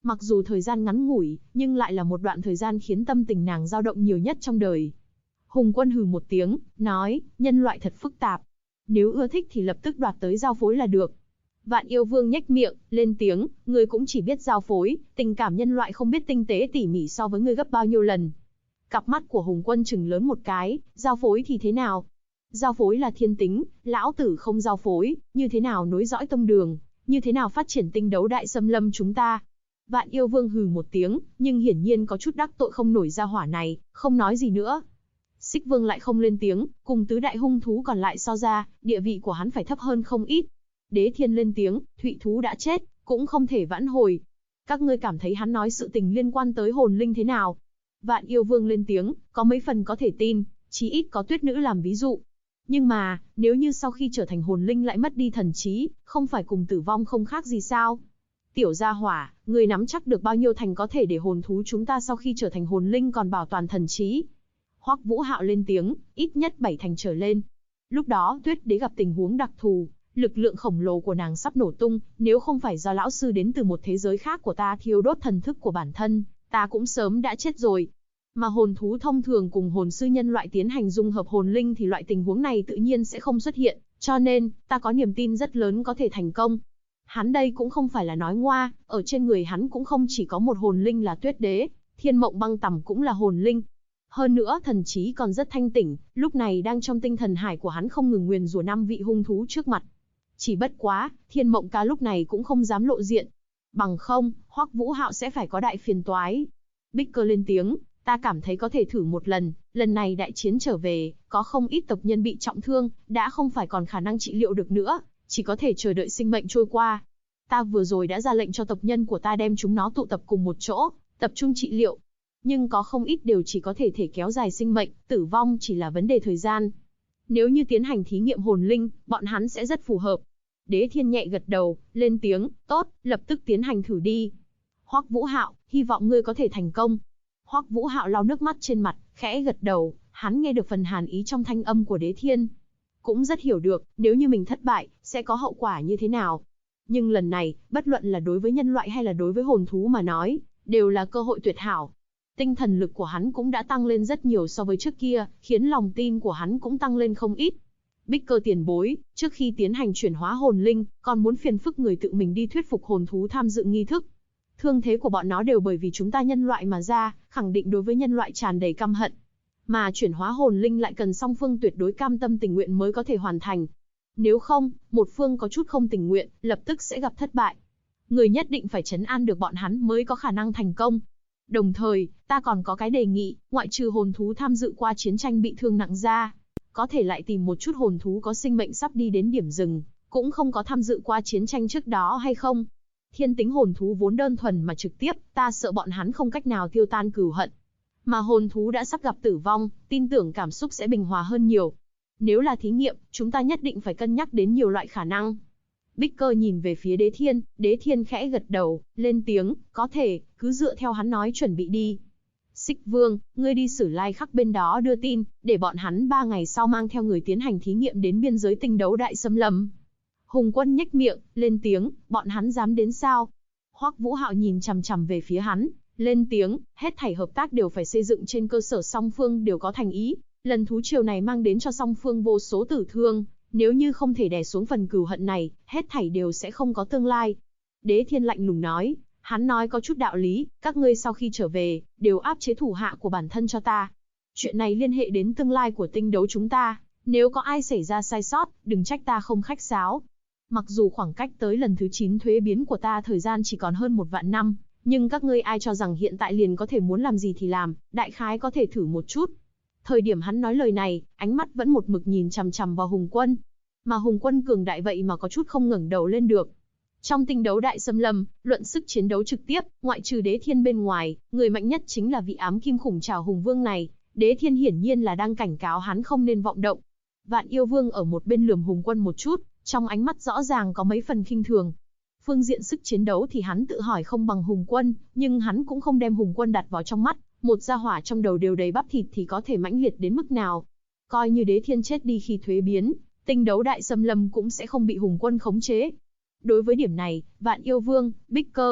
Mặc dù thời gian ngắn ngủi, nhưng lại là một đoạn thời gian khiến tâm tình nàng dao động nhiều nhất trong đời. Hùng Quân hừ một tiếng, nói, nhân loại thật phức tạp. Nếu ưa thích thì lập tức đoạt tới giao phối là được. Vạn Yêu Vương nhếch miệng, lên tiếng, ngươi cũng chỉ biết giao phối, tình cảm nhân loại không biết tinh tế tỉ mỉ so với ngươi gấp bao nhiêu lần. Cặp mắt của Hùng Quân trừng lớn một cái, giao phối thì thế nào? Giao phối là thiên tính, lão tử không giao phối, như thế nào nối dõi tông đường, như thế nào phát triển tinh đấu đại xâm lâm chúng ta? Vạn Yêu Vương hừ một tiếng, nhưng hiển nhiên có chút đắc tội không nổi ra hỏa này, không nói gì nữa. Xích Vương lại không lên tiếng, cùng tứ đại hung thú còn lại so ra, địa vị của hắn phải thấp hơn không ít. Đế Thiên lên tiếng, Thụy thú đã chết, cũng không thể vãn hồi. Các ngươi cảm thấy hắn nói sự tình liên quan tới hồn linh thế nào? Vạn Yêu Vương lên tiếng, có mấy phần có thể tin, chí ít có Tuyết Nữ làm ví dụ. Nhưng mà, nếu như sau khi trở thành hồn linh lại mất đi thần trí, không phải cùng tử vong không khác gì sao? Tiểu gia hỏa, ngươi nắm chắc được bao nhiêu thành có thể để hồn thú chúng ta sau khi trở thành hồn linh còn bảo toàn thần trí? Hoắc Vũ Hạo lên tiếng, ít nhất 7 thành trở lên. Lúc đó Tuyết Đế gặp tình huống đặc thù, lực lượng khổng lồ của nàng sắp nổ tung, nếu không phải do lão sư đến từ một thế giới khác của ta thiêu đốt thần thức của bản thân, ta cũng sớm đã chết rồi. Mà hồn thú thông thường cùng hồn sư nhân loại tiến hành dung hợp hồn linh thì loại tình huống này tự nhiên sẽ không xuất hiện, cho nên, ta có niềm tin rất lớn có thể thành công. Hắn đây cũng không phải là nói ngoa, ở trên người hắn cũng không chỉ có một hồn linh là Tuyết Đế, Thiên Mộng Băng Tằm cũng là hồn linh. Hơn nữa thần trí còn rất thanh tỉnh, lúc này đang trong tinh thần hải của hắn không ngừng nguyền rủa 5 vị hung thú trước mặt. Chỉ bất quá, Thiên Mộng Ca lúc này cũng không dám lộ diện. Bằng không, Hoắc Vũ Hạo sẽ phải có đại phiền toái. Bích Cơ lên tiếng, ta cảm thấy có thể thử một lần này đại chiến trở về, có không ít tộc nhân bị trọng thương, đã không phải còn khả năng trị liệu được nữa, chỉ có thể chờ đợi sinh mệnh trôi qua. Ta vừa rồi đã ra lệnh cho tộc nhân của ta đem chúng nó tụ tập cùng một chỗ, tập trung trị liệu. Nhưng có không ít đều chỉ có thể kéo dài sinh mệnh, tử vong chỉ là vấn đề thời gian. Nếu như tiến hành thí nghiệm hồn linh, bọn hắn sẽ rất phù hợp. Đế Thiên nhẹ gật đầu, lên tiếng, tốt, lập tức tiến hành thử đi. Hoắc Vũ Hạo, hy vọng ngươi có thể thành công. Hoắc Vũ Hạo lau nước mắt trên mặt, khẽ gật đầu, hắn nghe được phần hàn ý trong thanh âm của Đế Thiên. Cũng rất hiểu được, nếu như mình thất bại, sẽ có hậu quả như thế nào. Nhưng lần này, bất luận là đối với nhân loại hay là đối với hồn thú mà nói, đều là cơ hội tuyệt hảo. Tinh thần lực của hắn cũng đã tăng lên rất nhiều so với trước kia, khiến lòng tin của hắn cũng tăng lên không ít. Bích Cơ tiền bối, trước khi tiến hành chuyển hóa hồn linh, còn muốn phiền phức người tự mình đi thuyết phục hồn thú tham dự nghi thức. Thương thế của bọn nó đều bởi vì chúng ta nhân loại mà ra, khẳng định đối với nhân loại tràn đầy căm hận. Mà chuyển hóa hồn linh lại cần song phương tuyệt đối cam tâm tình nguyện mới có thể hoàn thành. Nếu không, một phương có chút không tình nguyện, lập tức sẽ gặp thất bại. Người nhất định phải trấn an được bọn hắn mới có khả năng thành công. Đồng thời, ta còn có cái đề nghị, ngoại trừ hồn thú tham dự qua chiến tranh bị thương nặng ra, có thể lại tìm một chút hồn thú có sinh mệnh sắp đi đến điểm dừng, cũng không có tham dự qua chiến tranh trước đó hay không? Thiên tính hồn thú vốn đơn thuần mà trực tiếp, ta sợ bọn hắn không cách nào tiêu tan cừu hận. Mà hồn thú đã sắp gặp tử vong, tin tưởng cảm xúc sẽ bình hòa hơn nhiều. Nếu là thí nghiệm, chúng ta nhất định phải cân nhắc đến nhiều loại khả năng. Bích Cơ nhìn về phía Đế Thiên khẽ gật đầu, lên tiếng, có thể, cứ dựa theo hắn nói chuẩn bị đi. Xích Vương, ngươi đi Sử Lai Khắc bên đó đưa tin, để bọn hắn 3 ngày sau mang theo người tiến hành thí nghiệm đến biên giới tinh đấu đại xâm lâm. Hùng Quân nhếch miệng, lên tiếng, bọn hắn dám đến sao? Hoắc Vũ Hạo nhìn chằm chằm về phía hắn, lên tiếng, hết thảy hợp tác đều phải xây dựng trên cơ sở song phương đều có thành ý. Lần thú triều này mang đến cho song phương vô số tử thương, nếu như không thể đè xuống phần cừu hận này, hết thảy đều sẽ không có tương lai. Đế Thiên lạnh lùng nói, hắn nói có chút đạo lý, các ngươi sau khi trở về, đều áp chế thủ hạ của bản thân cho ta. Chuyện này liên hệ đến tương lai của tinh đấu chúng ta, nếu có ai xảy ra sai sót, đừng trách ta không khách sáo. Mặc dù khoảng cách tới lần thứ 9 thuế biến của ta thời gian chỉ còn hơn 1 vạn năm, nhưng các ngươi ai cho rằng hiện tại liền có thể muốn làm gì thì làm, đại khái có thể thử một chút. Thời điểm hắn nói lời này, ánh mắt vẫn một mực nhìn chằm chằm vào Hùng Quân. Mà Hùng Quân cường đại vậy mà có chút không ngẩng đầu lên được. Trong tinh đấu đại xâm lâm, luận sức chiến đấu trực tiếp, ngoại trừ Đế Thiên bên ngoài, người mạnh nhất chính là vị ám kim khủng trảo hùng vương này. Đế Thiên hiển nhiên là đang cảnh cáo hắn không nên vọng động. Vạn Yêu Vương ở một bên lườm Hùng Quân một chút, trong ánh mắt rõ ràng có mấy phần khinh thường. Phương diện sức chiến đấu thì hắn tự hỏi không bằng Hùng Quân, nhưng hắn cũng không đem Hùng Quân đặt vào trong mắt. Một gia hỏa trong đầu đều đầy bắp thịt thì có thể mãnh liệt đến mức nào. Coi như Đế Thiên chết đi khi thuế biến, tinh đấu đại xâm lâm cũng sẽ không bị Hùng Quân khống chế. Đối với điểm này, Vạn Yêu Vương, Bích Cơ,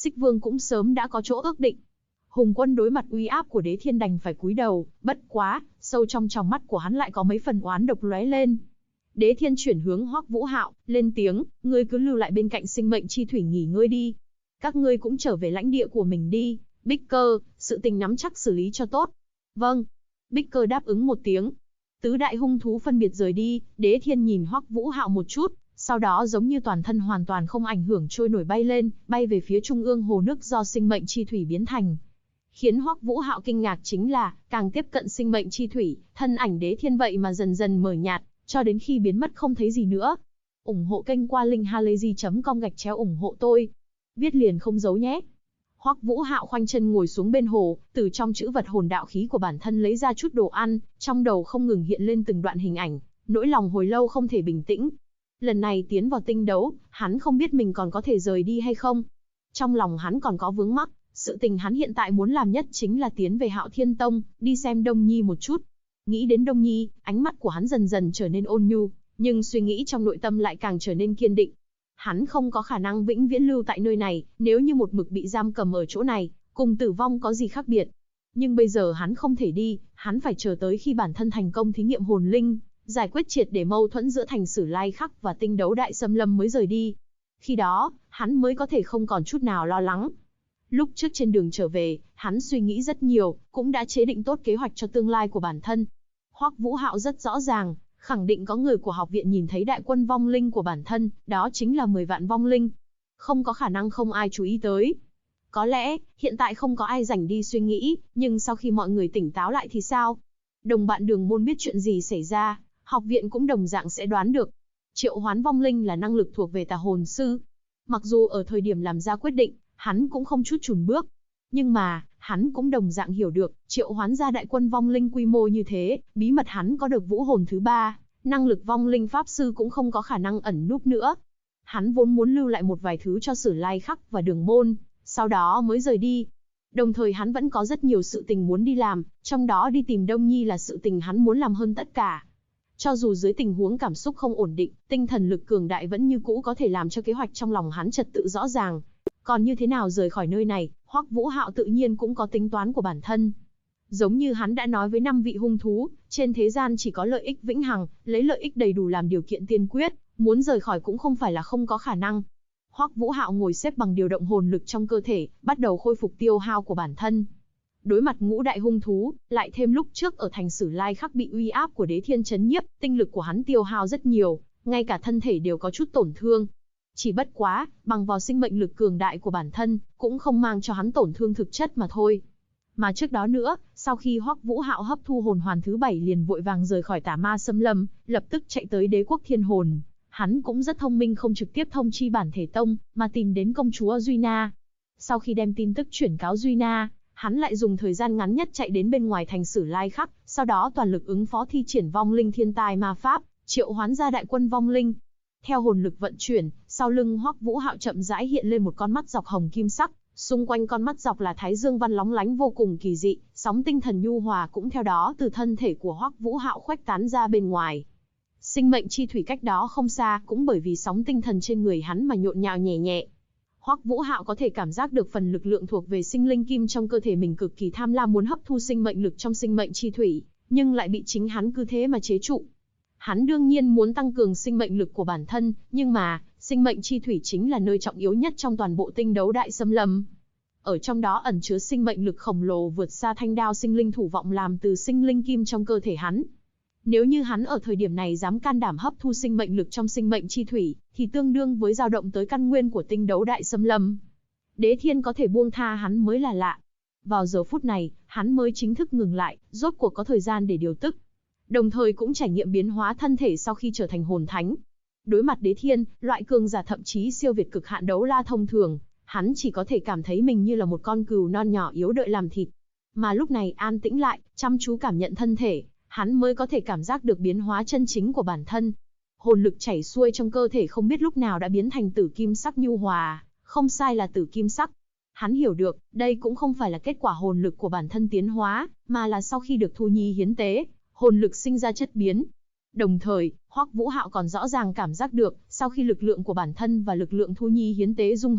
Xích Vương cũng sớm đã có chỗ ước định. Hùng Quân đối mặt uy áp của Đế Thiên đành phải cúi đầu, bất quá, sâu trong tròng mắt của hắn lại có mấy phần oán độc lóe lên. Đế Thiên chuyển hướng Hoắc Vũ Hạo, lên tiếng, ngươi cứ lưu lại bên cạnh sinh mệnh chi thủy nghỉ ngơi đi. Các ngươi cũng trở về lãnh địa của mình đi, Bích Cơ, sự tình nắm chắc xử lý cho tốt. Vâng. Bích Cơ đáp ứng một tiếng. Tứ đại hung thú phân biệt rời đi, Đế Thiên nhìn Hoắc Vũ Hạo một chút, sau đó giống như toàn thân hoàn toàn không ảnh hưởng trôi nổi bay lên, bay về phía trung ương hồ nước do sinh mệnh chi thủy biến thành. Khiến Hoắc Vũ Hạo kinh ngạc chính là, càng tiếp cận sinh mệnh chi thủy, thân ảnh Đế Thiên vậy mà dần dần mờ nhạt, cho đến khi biến mất không thấy gì nữa. Ủng hộ kênh qua linkhalazy.com ủng hộ tôi. Viết liền không giấu nhé. Hoắc Vũ Hạo khoanh chân ngồi xuống bên hồ, từ trong chữ vật hồn đạo khí của bản thân lấy ra chút đồ ăn, trong đầu không ngừng hiện lên từng đoạn hình ảnh, nỗi lòng hồi lâu không thể bình tĩnh. Lần này tiến vào tinh đấu, hắn không biết mình còn có thể rời đi hay không. Trong lòng hắn còn có vướng mắc, sự tình hắn hiện tại muốn làm nhất chính là tiến về Hạo Thiên Tông, đi xem Đông Nhi một chút. Nghĩ đến Đông Nhi, ánh mắt của hắn dần dần trở nên ôn nhu, nhưng suy nghĩ trong nội tâm lại càng trở nên kiên định. Hắn không có khả năng vĩnh viễn lưu tại nơi này, nếu như một mực bị giam cầm ở chỗ này, cùng tử vong có gì khác biệt. Nhưng bây giờ hắn không thể đi, hắn phải chờ tới khi bản thân thành công thí nghiệm hồn linh, giải quyết triệt để mâu thuẫn giữa Thành Sử Lai Khắc và Tinh Đấu Đại Xâm Lâm mới rời đi. Khi đó, hắn mới có thể không còn chút nào lo lắng. Lúc trước trên đường trở về, hắn suy nghĩ rất nhiều, cũng đã chế định tốt kế hoạch cho tương lai của bản thân. Hoắc Vũ Hạo rất rõ ràng, khẳng định có người của học viện nhìn thấy đại quân vong linh của bản thân, đó chính là 10 vạn vong linh. Không có khả năng không ai chú ý tới. Có lẽ, hiện tại không có ai rảnh đi suy nghĩ, nhưng sau khi mọi người tỉnh táo lại thì sao? Đồng bạn Đường Môn biết chuyện gì xảy ra, học viện cũng đồng dạng sẽ đoán được. Triệu hoán vong linh là năng lực thuộc về tà hồn sư. Mặc dù ở thời điểm làm ra quyết định, hắn cũng không chút chùn bước. Nhưng mà, hắn cũng đồng dạng hiểu được, triệu hoán ra đại quân vong linh quy mô như thế, bí mật hắn có được vũ hồn thứ 3, năng lực vong linh pháp sư cũng không có khả năng ẩn núp nữa. Hắn vốn muốn lưu lại một vài thứ cho Sử Lai Khắc và Đường Môn, sau đó mới rời đi. Đồng thời hắn vẫn có rất nhiều sự tình muốn đi làm, trong đó đi tìm Đông Nhi là sự tình hắn muốn làm hơn tất cả. Cho dù dưới tình huống cảm xúc không ổn định, tinh thần lực cường đại vẫn như cũ có thể làm cho kế hoạch trong lòng hắn trật tự rõ ràng. Còn như thế nào rời khỏi nơi này, Hoắc Vũ Hạo tự nhiên cũng có tính toán của bản thân. Giống như hắn đã nói với 5 vị hung thú, trên thế gian chỉ có lợi ích vĩnh hằng, lấy lợi ích đầy đủ làm điều kiện tiên quyết, muốn rời khỏi cũng không phải là không có khả năng. Hoắc Vũ Hạo ngồi xếp bằng điều động hồn lực trong cơ thể, bắt đầu khôi phục tiêu hao của bản thân. Đối mặt ngũ đại hung thú, lại thêm lúc trước ở Thành Sử Lai Khắc bị uy áp của Đế Thiên chấn nhiếp, tinh lực của hắn tiêu hao rất nhiều, ngay cả thân thể đều có chút tổn thương. Chỉ bất quá, bằng vào sinh mệnh lực cường đại của bản thân, cũng không mang cho hắn tổn thương thực chất mà thôi. Mà trước đó nữa, sau khi Hoắc Vũ Hạo hấp thu hồn hoàn thứ 7 liền vội vàng rời khỏi Tà Ma Xâm Lâm, lập tức chạy tới Đế Quốc Thiên Hồn. Hắn cũng rất thông minh không trực tiếp thông chi bản thể tông, mà tìm đến công chúa Duy Na. Sau khi đem tin tức chuyển cáo Duy Na, hắn lại dùng thời gian ngắn nhất chạy đến bên ngoài Thành Sử Lai Khắc, sau đó toàn lực ứng phó thi triển vong linh thiên tai ma pháp, triệu hoán ra đại quân vong linh. Theo hồn lực vận chuyển, sau lưng Hoắc Vũ Hạo chậm rãi hiện lên một con mắt dọc hồng kim sắc, xung quanh con mắt dọc là thái dương văn lóng lánh vô cùng kỳ dị, sóng tinh thần nhu hòa cũng theo đó từ thân thể của Hoắc Vũ Hạo khuếch tán ra bên ngoài. Sinh mệnh chi thủy cách đó không xa, cũng bởi vì sóng tinh thần trên người hắn mà nhộn nhạo nhẹ nhẹ. Hoắc Vũ Hạo có thể cảm giác được phần lực lượng thuộc về sinh linh kim trong cơ thể mình cực kỳ tham lam muốn hấp thu sinh mệnh lực trong sinh mệnh chi thủy, nhưng lại bị chính hắn cứ thế mà chế trụ. Hắn đương nhiên muốn tăng cường sinh mệnh lực của bản thân, nhưng mà, sinh mệnh chi thủy chính là nơi trọng yếu nhất trong toàn bộ Tinh Đấu Đại Xâm Lâm. Ở trong đó ẩn chứa sinh mệnh lực khổng lồ vượt xa thanh đao sinh linh thủ vọng làm từ sinh linh kim trong cơ thể hắn. Nếu như hắn ở thời điểm này dám can đảm hấp thu sinh mệnh lực trong sinh mệnh chi thủy, thì tương đương với dao động tới căn nguyên của Tinh Đấu Đại Xâm Lâm. Đế Thiên có thể buông tha hắn mới là lạ. Vào giờ phút này, hắn mới chính thức ngừng lại, rốt cuộc có thời gian để điều tức. Đồng thời cũng trải nghiệm biến hóa thân thể sau khi trở thành hồn thánh. Đối mặt Đế Thiên, loại cường giả thậm chí siêu việt cực hạn đấu la thông thường, hắn chỉ có thể cảm thấy mình như là một con cừu non nhỏ yếu đợi làm thịt. Mà lúc này an tĩnh lại, chăm chú cảm nhận thân thể, hắn mới có thể cảm giác được biến hóa chân chính của bản thân. Hồn lực chảy xuôi trong cơ thể không biết lúc nào đã biến thành tử kim sắc nhu hòa, không sai là tử kim sắc. Hắn hiểu được, đây cũng không phải là kết quả hồn lực của bản thân tiến hóa, mà là sau khi được Thu Nhi hiến tế, hồn lực sinh ra chất biến. Đồng thời, Hoắc Vũ Hạo còn rõ ràng cảm giác được, sau khi lực lượng của bản thân và lực lượng Thu Nhi hiến tế dung hợp,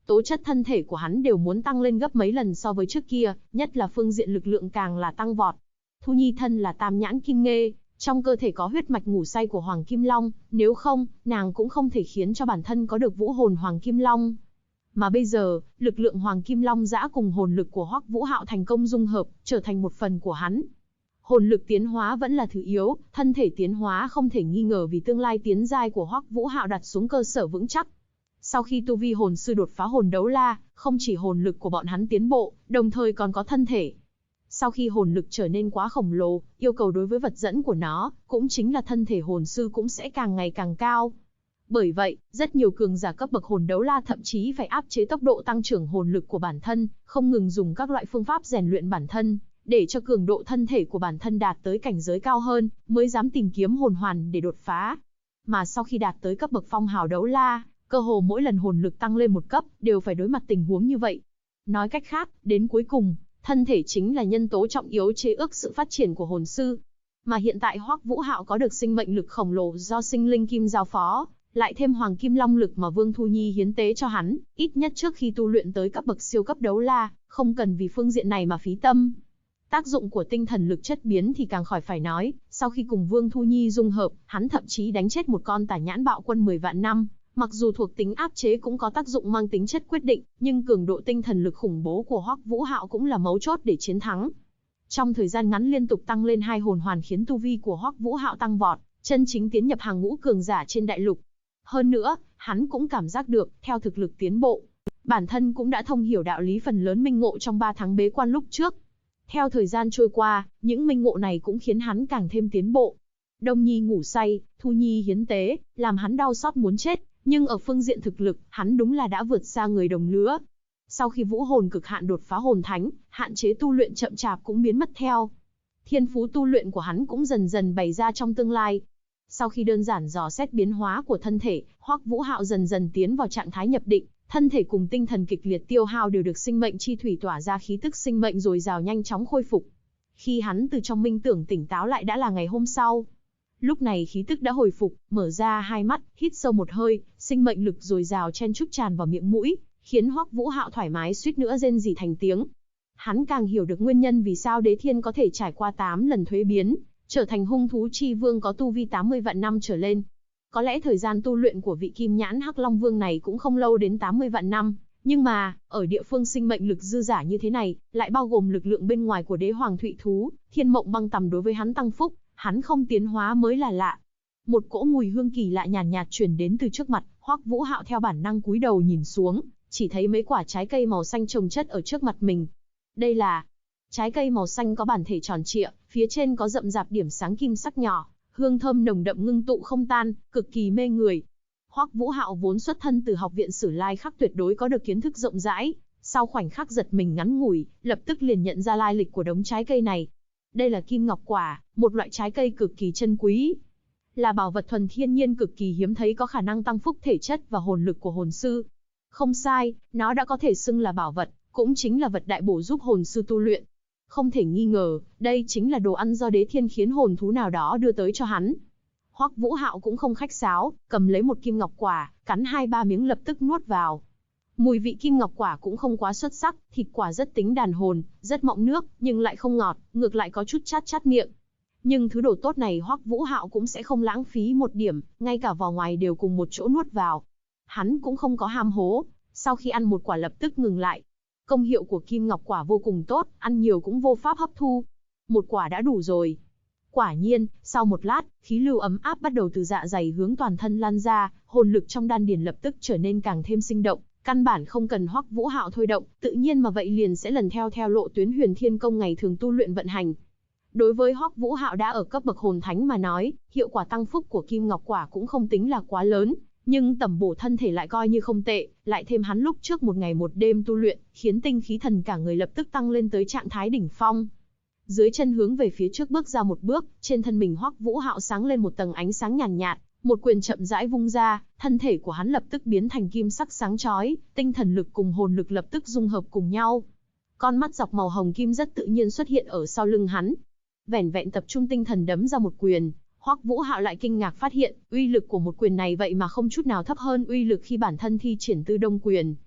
tố chất thân thể của hắn đều muốn tăng lên gấp mấy lần so với trước kia, nhất là phương diện lực lượng càng là tăng vọt. Thu Nhi thân là tam nhãn kim nghê, trong cơ thể có huyết mạch ngủ say của Hoàng Kim Long, nếu không, nàng cũng không thể khiến cho bản thân có được vũ hồn Hoàng Kim Long. Mà bây giờ, lực lượng Hoàng Kim Long dã cùng hồn lực của Hoắc Vũ Hạo thành công dung hợp, trở thành một phần của hắn. Hồn lực tiến hóa vẫn là thứ yếu, thân thể tiến hóa không thể nghi ngờ vì tương lai tiến giai của Hoắc Vũ Hạo đặt xuống cơ sở vững chắc. Sau khi tu vi hồn sư đột phá hồn đấu la, không chỉ hồn lực của bọn hắn tiến bộ, đồng thời còn có thân thể. Sau khi hồn lực trở nên quá khổng lồ, yêu cầu đối với vật dẫn của nó, cũng chính là thân thể hồn sư cũng sẽ càng ngày càng cao. Bởi vậy, rất nhiều cường giả cấp bậc hồn đấu la thậm chí phải áp chế tốc độ tăng trưởng hồn lực của bản thân, không ngừng dùng các loại phương pháp rèn luyện bản thân, để cho cường độ thân thể của bản thân đạt tới cảnh giới cao hơn, mới dám tìm kiếm hồn hoàn để đột phá. Mà sau khi đạt tới cấp bậc phong hào đấu la, cơ hồ mỗi lần hồn lực tăng lên một cấp, đều phải đối mặt tình huống như vậy. Nói cách khác, đến cuối cùng, thân thể chính là nhân tố trọng yếu chế ước sự phát triển của hồn sư. Mà hiện tại Hoắc Vũ Hạo có được sinh mệnh lực khổng lồ do sinh linh kim giao phó, lại thêm Hoàng Kim Long lực mà Vương Thu Nhi hiến tế cho hắn, ít nhất trước khi tu luyện tới cấp bậc siêu cấp đấu la, không cần vì phương diện này mà phí tâm. Tác dụng của tinh thần lực chất biến thì càng khỏi phải nói, sau khi cùng Vương Thu Nhi dung hợp, hắn thậm chí đánh chết một con tà nhãn bạo quân 10 vạn năm. Mặc dù thuộc tính áp chế cũng có tác dụng mang tính chất quyết định, nhưng cường độ tinh thần lực khủng bố của Hoắc Vũ Hạo cũng là mấu chốt để chiến thắng. Trong thời gian ngắn liên tục tăng lên 2 hồn hoàn khiến tu vi của Hoắc Vũ Hạo tăng vọt, chân chính tiến nhập hàng ngũ cường giả trên đại lục. Hơn nữa, hắn cũng cảm giác được, theo thực lực tiến bộ, bản thân cũng đã thông hiểu đạo lý phần lớn minh ngộ trong 3 tháng bế quan lúc trước. Theo thời gian trôi qua, những minh ngộ này cũng khiến hắn càng thêm tiến bộ. Đông Nhi ngủ say, Thu Nhi hiến tế, làm hắn đau xót muốn chết, nhưng ở phương diện thực lực, hắn đúng là đã vượt xa người đồng lứa. Sau khi vũ hồn cực hạn đột phá hồn thánh, hạn chế tu luyện chậm chạp cũng biến mất theo. Thiên phú tu luyện của hắn cũng dần dần bày ra trong tương lai. Sau khi đơn giản dò xét biến hóa của thân thể, Hoắc Vũ Hạo dần dần tiến vào trạng thái nhập định, thân thể cùng tinh thần kịch liệt tiêu hao đều được sinh mệnh chi thủy tỏa ra khí tức sinh mệnh dồi dào nhanh chóng khôi phục. Khi hắn từ trong minh tưởng tỉnh táo lại đã là ngày hôm sau. Lúc này khí tức đã hồi phục, mở ra hai mắt, hít sâu một hơi, sinh mệnh lực dồi dào chen chúc tràn vào miệng mũi, khiến Hoắc Vũ Hạo thoải mái suýt nữa rên rỉ thành tiếng. Hắn càng hiểu được nguyên nhân vì sao Đế Thiên có thể trải qua 8 lần thuế biến, trở thành hung thú chi vương có tu vi 80 vạn năm trở lên. Có lẽ thời gian tu luyện của vị Kim Nhãn Hắc Long Vương này cũng không lâu đến 80 vạn năm, nhưng mà, ở địa phương sinh mệnh lực dư giả như thế này, lại bao gồm lực lượng bên ngoài của Đế Hoàng Thụy Thú, Thiên Mộng Băng Tầm đối với hắn tăng phúc, hắn không tiến hóa mới là lạ. Một cỗ mùi hương kỳ lạ nhàn nhạt truyền đến từ trước mặt, Hoắc Vũ Hạo theo bản năng cúi đầu nhìn xuống, chỉ thấy mấy quả trái cây màu xanh chồng chất ở trước mặt mình. Đây là trái cây màu xanh có bản thể tròn trịa, phía trên có rậm rạp điểm sáng kim sắc nhỏ, hương thơm nồng đậm ngưng tụ không tan, cực kỳ mê người. Hoắc Vũ Hạo vốn xuất thân từ học viện Sử Lai Khắc tuyệt đối có được kiến thức rộng rãi, sau khoảnh khắc giật mình ngắn ngủi, lập tức liền nhận ra lai lịch của đống trái cây này. Đây là kim ngọc quả, một loại trái cây cực kỳ chân quý, là bảo vật thuần thiên nhiên cực kỳ hiếm thấy có khả năng tăng phúc thể chất và hồn lực của hồn sư. Không sai, nó đã có thể xưng là bảo vật, cũng chính là vật đại bổ giúp hồn sư tu luyện. Không thể nghi ngờ, đây chính là đồ ăn do Đế Thiên khiến hồn thú nào đó đưa tới cho hắn. Hoắc Vũ Hạo cũng không khách sáo, cầm lấy một kim ngọc quả, cắn 2-3 miếng lập tức nuốt vào. Mùi vị kim ngọc quả cũng không quá xuất sắc, thịt quả rất tính đàn hồn, rất mọng nước, nhưng lại không ngọt, ngược lại có chút chát chát miệng. Nhưng thứ đồ tốt này Hoắc Vũ Hạo cũng sẽ không lãng phí một điểm, ngay cả vỏ ngoài đều cùng một chỗ nuốt vào. Hắn cũng không có ham hố, sau khi ăn một quả lập tức ngừng lại. Công hiệu của kim ngọc quả vô cùng tốt, ăn nhiều cũng vô pháp hấp thu. Một quả đã đủ rồi. Quả nhiên, sau một lát, khí lưu ấm áp bắt đầu từ dạ dày hướng toàn thân lan ra, hồn lực trong đan điền lập tức trở nên càng thêm sinh động, căn bản không cần Hoắc Vũ Hạo thôi động, tự nhiên mà vậy liền sẽ lần theo lộ tuyến Huyền Thiên Công ngày thường tu luyện vận hành. Đối với Hoắc Vũ Hạo đã ở cấp bậc hồn thánh mà nói, hiệu quả tăng phúc của kim ngọc quả cũng không tính là quá lớn, nhưng tẩm bổ thân thể lại coi như không tệ, lại thêm hắn lúc trước một ngày một đêm tu luyện, khiến tinh khí thần cả người lập tức tăng lên tới trạng thái đỉnh phong. Dưới chân hướng về phía trước bước ra một bước, trên thân mình Hoắc Vũ Hạo sáng lên một tầng ánh sáng nhàn nhạt, một quyền chậm rãi vung ra, thân thể của hắn lập tức biến thành kim sắc sáng chói, tinh thần lực cùng hồn lực lập tức dung hợp cùng nhau. Con mắt dọc màu hồng kim rất tự nhiên xuất hiện ở sau lưng hắn. Vẻn vẹn tập trung tinh thần đấm ra một quyền, Hoắc Vũ Hạo lại kinh ngạc phát hiện, uy lực của một quyền này vậy mà không chút nào thấp hơn uy lực khi bản thân thi triển Tư Đông quyền.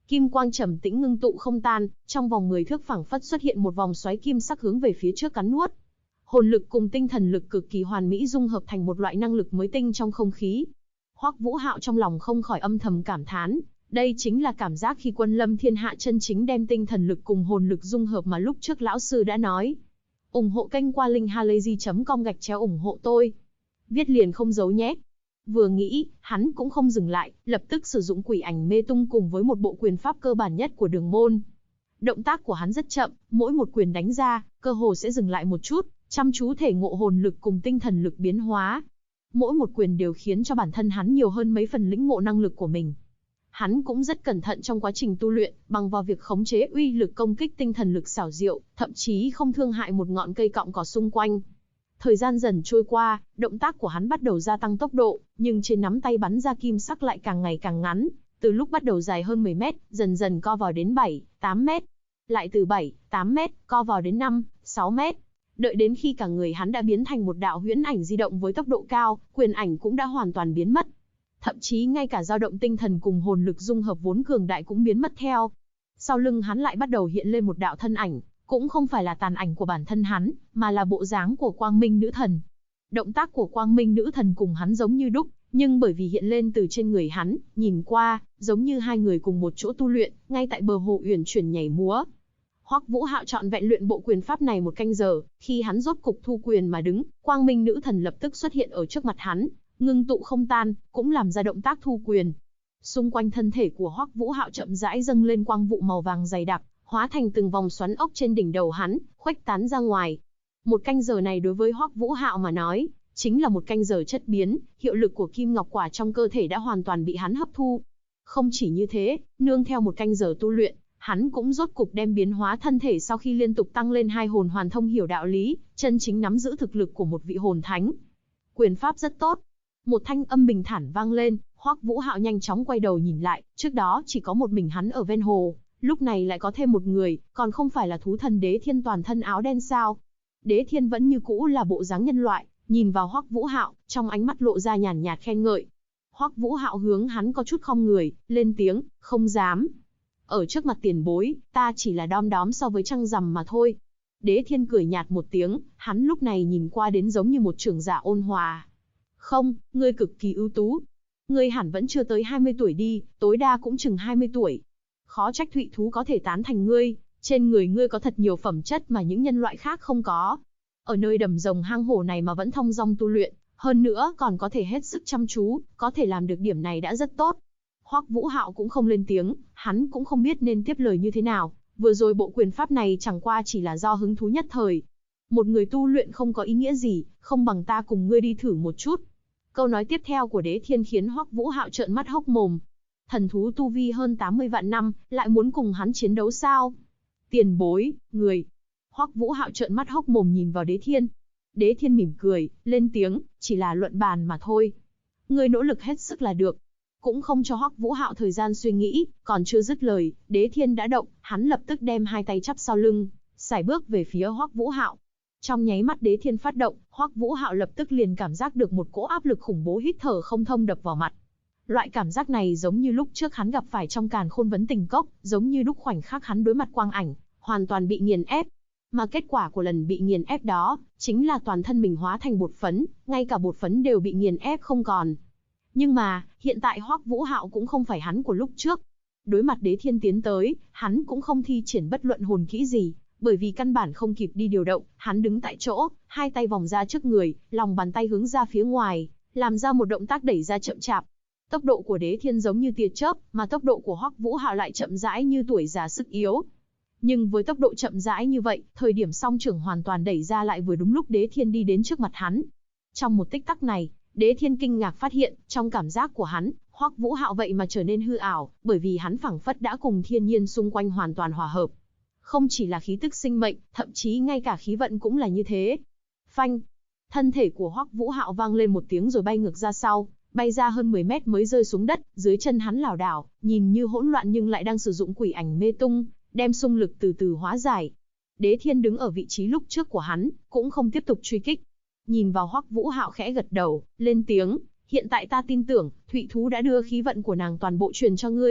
Kim quang trầm tĩnh ngưng tụ không tan, trong vòng 10 thước phảng phất xuất hiện một vòng xoáy kim sắc hướng về phía trước cắn nuốt. Hồn lực cùng tinh thần lực cực kỳ hoàn mỹ dung hợp thành một loại năng lực mới tinh trong không khí. Hoắc Vũ Hạo trong lòng không khỏi âm thầm cảm thán, đây chính là cảm giác khi quân lâm thiên hạ chân chính đem tinh thần lực cùng hồn lực dung hợp mà lúc trước lão sư đã nói. Ủng hộ kênh qua linkhalazy.com/ủng hộ tôi. Viết liền không giấu nhé. Vừa nghĩ, hắn cũng không dừng lại, lập tức sử dụng quỷ ảnh mê tung cùng với một bộ quyền pháp cơ bản nhất của đường môn. Động tác của hắn rất chậm, mỗi một quyền đánh ra, cơ hồ sẽ dừng lại một chút, chăm chú thể ngộ hồn lực cùng tinh thần lực biến hóa. Mỗi một quyền đều khiến cho bản thân hắn nhiều hơn mấy phần lĩnh ngộ năng lực của mình. Hắn cũng rất cẩn thận trong quá trình tu luyện, bằng vào việc khống chế uy lực công kích tinh thần lực xảo diệu, thậm chí không thương hại một ngọn cây cọng cỏ xung quanh. Thời gian dần trôi qua, động tác của hắn bắt đầu gia tăng tốc độ, nhưng trên nắm tay bắn ra kim sắc lại càng ngày càng ngắn, từ lúc bắt đầu dài hơn 10 mét, dần dần co vào đến 7, 8 mét. Lại từ 7, 8 mét, co vào đến 5, 6 mét. Đợi đến khi cả người hắn đã biến thành một đạo huyễn ảnh di động với tốc độ cao, quyền ảnh cũng đã hoàn toàn biến mất. Thậm chí ngay cả dao động tinh thần cùng hồn lực dung hợp vốn cường đại cũng biến mất theo. Sau lưng hắn lại bắt đầu hiện lên một đạo thân ảnh, cũng không phải là tàn ảnh của bản thân hắn, mà là bộ dáng của Quang Minh Nữ Thần. Động tác của Quang Minh Nữ Thần cùng hắn giống như đúc, nhưng bởi vì hiện lên từ trên người hắn, nhìn qua, giống như hai người cùng một chỗ tu luyện, ngay tại bờ hồ uyển chuyển nhảy múa. Hoắc Vũ Hạo trọn vẹn luyện bộ quyền pháp này 1 canh giờ, khi hắn rốt cục thu quyền mà đứng, Quang Minh Nữ Thần lập tức xuất hiện ở trước mặt hắn, ngưng tụ không tan, cũng làm ra động tác thu quyền. Xung quanh thân thể của Hoắc Vũ Hạo chậm rãi dâng lên quang vụ màu vàng dày đặc, hóa thành từng vòng xoắn ốc trên đỉnh đầu hắn, khuếch tán ra ngoài. 1 canh giờ này đối với Hoắc Vũ Hạo mà nói, chính là 1 canh giờ chất biến, hiệu lực của kim ngọc quả trong cơ thể đã hoàn toàn bị hắn hấp thu. Không chỉ như thế, nương theo 1 canh giờ tu luyện, hắn cũng rốt cục đem biến hóa thân thể sau khi liên tục tăng lên 2 hồn hoàn thông hiểu đạo lý, chân chính nắm giữ thực lực của một vị hồn thánh. Quyền pháp rất tốt. Một thanh âm bình thản vang lên, Hoắc Vũ Hạo nhanh chóng quay đầu nhìn lại, trước đó chỉ có một mình hắn ở ven hồ, lúc này lại có thêm một người, còn không phải là thú thần Đế Thiên toàn thân áo đen sao? Đế Thiên vẫn như cũ là bộ dáng nhân loại, nhìn vào Hoắc Vũ Hạo, trong ánh mắt lộ ra nhàn nhạt khen ngợi. Hoắc Vũ Hạo hướng hắn có chút khom người, lên tiếng, không dám. Ở trước mặt tiền bối, ta chỉ là đom đóm so với trăng rằm mà thôi. Đế Thiên cười nhạt một tiếng, hắn lúc này nhìn qua đến giống như một trưởng giả ôn hòa. Không, ngươi cực kỳ ưu tú. Ngươi hẳn vẫn chưa tới 20 tuổi đi, tối đa cũng chừng 20 tuổi. Khó trách Thụy thú có thể tán thành ngươi, trên người ngươi có thật nhiều phẩm chất mà những nhân loại khác không có. Ở nơi đầm rồng hang hổ này mà vẫn thong dong tu luyện, hơn nữa còn có thể hết sức chăm chú, có thể làm được điểm này đã rất tốt. Hoắc Vũ Hạo cũng không lên tiếng, hắn cũng không biết nên tiếp lời như thế nào, vừa rồi bộ quyền pháp này chẳng qua chỉ là do hứng thú nhất thời. Một người tu luyện không có ý nghĩa gì, không bằng ta cùng ngươi đi thử một chút. Câu nói tiếp theo của Đế Thiên khiến Hoắc Vũ Hạo trợn mắt hốc mồm. Thần thú tu vi hơn 80 vạn năm, lại muốn cùng hắn chiến đấu sao? Tiền bối, người. Hoắc Vũ Hạo trợn mắt hốc mồm nhìn vào Đế Thiên. Đế Thiên mỉm cười, lên tiếng, chỉ là luận bàn mà thôi. Ngươi nỗ lực hết sức là được. Cũng không cho Hoắc Vũ Hạo thời gian suy nghĩ, còn chưa dứt lời, Đế Thiên đã động, hắn lập tức đem 2 tay chắp sau lưng, sải bước về phía Hoắc Vũ Hạo. Trong nháy mắt Đế Thiên phát động, Hoắc Vũ Hạo lập tức liền cảm giác được một cỗ áp lực khủng bố hít thở không thông đập vào mặt. Loại cảm giác này giống như lúc trước hắn gặp phải trong Càn Khôn Vấn Tình Cốc, giống như lúc khoảnh khắc hắn đối mặt quang ảnh, hoàn toàn bị nghiền ép. Mà kết quả của lần bị nghiền ép đó, chính là toàn thân mình hóa thành bột phấn, ngay cả bột phấn đều bị nghiền ép không còn. Nhưng mà, hiện tại Hoắc Vũ Hạo cũng không phải hắn của lúc trước. Đối mặt Đế Thiên tiến tới, hắn cũng không thi triển bất luận hồn kỹ gì, bởi vì căn bản không kịp đi điều động, hắn đứng tại chỗ, 2 tay vòng ra trước người, lòng bàn tay hướng ra phía ngoài, làm ra một động tác đẩy ra chậm chạp. Tốc độ của Đế Thiên giống như tia chớp, mà tốc độ của Hoắc Vũ Hạo lại chậm rãi như tuổi già sức yếu. Nhưng với tốc độ chậm rãi như vậy, thời điểm song trưởng hoàn toàn đẩy ra lại vừa đúng lúc Đế Thiên đi đến trước mặt hắn. Trong một tích tắc này, Đế Thiên kinh ngạc phát hiện, trong cảm giác của hắn, Hoắc Vũ Hạo vậy mà trở nên hư ảo, bởi vì hắn phảng phất đã cùng thiên nhiên xung quanh hoàn toàn hòa hợp. Không chỉ là khí tức sinh mệnh, thậm chí ngay cả khí vận cũng là như thế. Phanh! Thân thể của Hoắc Vũ Hạo vang lên một tiếng rồi bay ngược ra sau, bay ra hơn 10 mét mới rơi xuống đất, dưới chân hắn lảo đảo, nhìn như hỗn loạn nhưng lại đang sử dụng quỷ ảnh mê tung, đem xung lực từ từ hóa giải. Đế Thiên đứng ở vị trí lúc trước của hắn, cũng không tiếp tục truy kích. Nhìn vào Hoắc Vũ Hạo khẽ gật đầu, lên tiếng, hiện tại ta tin tưởng, Thụy thú đã đưa khí vận của nàng toàn bộ truyền cho ngươi.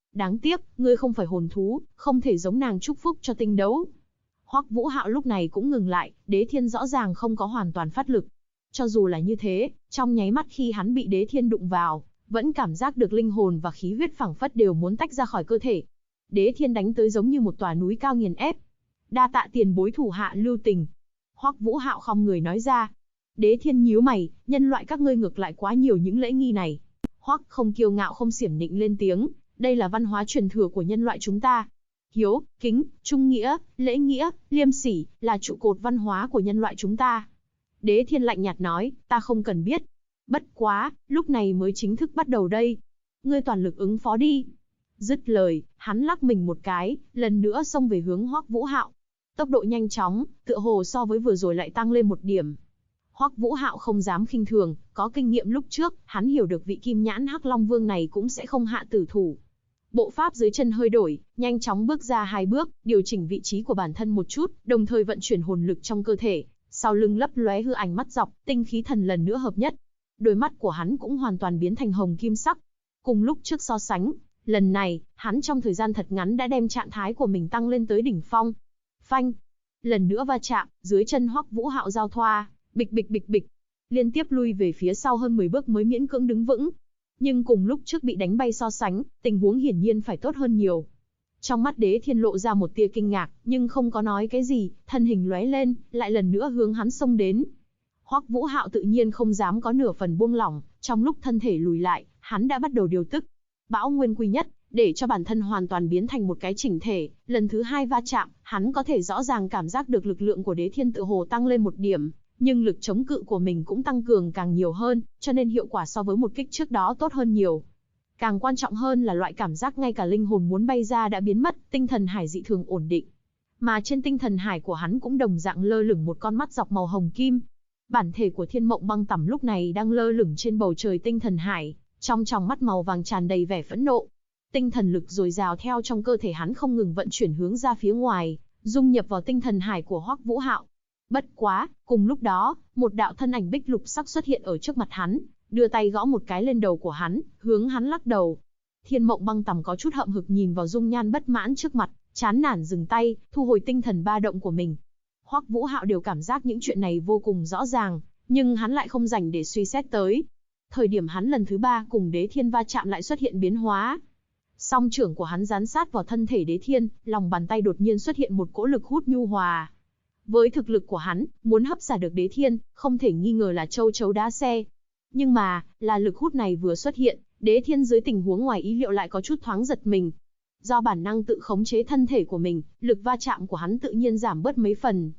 Đáng tiếc, ngươi không phải hồn thú, không thể giống nàng chúc phúc cho tinh đấu. Hoắc Vũ Hạo lúc này cũng ngừng lại, Đế Thiên rõ ràng không có hoàn toàn phát lực. Cho dù là như thế, trong nháy mắt khi hắn bị Đế Thiên đụng vào, vẫn cảm giác được linh hồn và khí huyết phảng phất đều muốn tách ra khỏi cơ thể. Đế Thiên đánh tới giống như một tòa núi cao nghiền ép. Đa tạ tiền bối thủ hạ lưu tình. Hoắc Vũ Hạo khom người nói ra. Đế Thiên nhíu mày, nhân loại các ngươi ngược lại quá nhiều những lễ nghi này. Hoắc không kiêu ngạo không xiểm nịnh lên tiếng, đây là văn hóa truyền thừa của nhân loại chúng ta. Hiếu, kính, trung nghĩa, lễ nghĩa, liêm sỉ, là trụ cột văn hóa của nhân loại chúng ta. Đế Thiên lạnh nhạt nói, ta không cần biết. Bất quá, lúc này mới chính thức bắt đầu đây. Ngươi toàn lực ứng phó đi. Dứt lời, hắn lắc mình một cái, lần nữa xông về hướng Hoắc Vũ Hạo. Tốc độ nhanh chóng, tựa hồ so với vừa rồi lại tăng lên một điểm. Hoắc Vũ Hạo không dám khinh thường, có kinh nghiệm lúc trước, hắn hiểu được vị Kim Nhãn Hắc Long Vương này cũng sẽ không hạ tử thủ. Bộ pháp dưới chân hơi đổi, nhanh chóng bước ra 2 bước, điều chỉnh vị trí của bản thân một chút, đồng thời vận chuyển hồn lực trong cơ thể, sau lưng lấp lóe hư ảnh mắt dọc, tinh khí thần lần nữa hợp nhất. Đôi mắt của hắn cũng hoàn toàn biến thành hồng kim sắc. Cùng lúc trước so sánh, lần này, hắn trong thời gian thật ngắn đã đem trạng thái của mình tăng lên tới đỉnh phong. Phanh! Lần nữa va chạm, dưới chân Hoắc Vũ Hạo giao thoa, bịch bịch bịch bịch, liên tiếp lui về phía sau hơn 10 bước mới miễn cưỡng đứng vững. Nhưng cùng lúc trước bị đánh bay so sánh, tình huống hiển nhiên phải tốt hơn nhiều. Trong mắt Đế Thiên lộ ra một tia kinh ngạc, nhưng không có nói cái gì, thân hình lóe lên, lại lần nữa hướng hắn xông đến. Hoắc Vũ Hạo tự nhiên không dám có nửa phần buông lỏng, trong lúc thân thể lùi lại, hắn đã bắt đầu điều tức. Bão Nguyên Quy Nhất, để cho bản thân hoàn toàn biến thành một cái chỉnh thể, lần thứ 2 va chạm, hắn có thể rõ ràng cảm giác được lực lượng của Đế Thiên tự hồ tăng lên một điểm, nhưng lực chống cự của mình cũng tăng cường càng nhiều hơn, cho nên hiệu quả so với một kích trước đó tốt hơn nhiều. Càng quan trọng hơn là loại cảm giác ngay cả linh hồn muốn bay ra đã biến mất, tinh thần hải dị thường ổn định. Mà trên tinh thần hải của hắn cũng đồng dạng lơ lửng một con mắt dọc màu hồng kim. Bản thể của Thiên Mộng Băng Tẩm lúc này đang lơ lửng trên bầu trời tinh thần hải, trong tròng mắt màu vàng tràn đầy vẻ phẫn nộ. Tinh thần lực dồi dào theo trong cơ thể hắn không ngừng vận chuyển hướng ra phía ngoài, dung nhập vào tinh thần hải của Hoắc Vũ Hạo. Bất quá, cùng lúc đó, một đạo thân ảnh bích lục sắc xuất hiện ở trước mặt hắn, đưa tay gõ một cái lên đầu của hắn, hướng hắn lắc đầu. Thiên Mộng Băng Tầm có chút hậm hực nhìn vào dung nhan bất mãn trước mặt, chán nản dừng tay, thu hồi tinh thần ba động của mình. Hoắc Vũ Hạo đều cảm giác những chuyện này vô cùng rõ ràng, nhưng hắn lại không dành để suy xét tới. Thời điểm hắn lần thứ 3 cùng Đế Thiên va chạm lại xuất hiện biến hóa. Song trưởng của hắn dán sát vào thân thể Đế Thiên, lòng bàn tay đột nhiên xuất hiện một cỗ lực hút nhu hòa. Với thực lực của hắn, muốn hấp xả được Đế Thiên, không thể nghi ngờ là châu chấu đá xe. Nhưng mà, là lực hút này vừa xuất hiện, Đế Thiên dưới tình huống ngoài ý liệu lại có chút thoáng giật mình. Do bản năng tự khống chế thân thể của mình, lực va chạm của hắn tự nhiên giảm bớt mấy phần.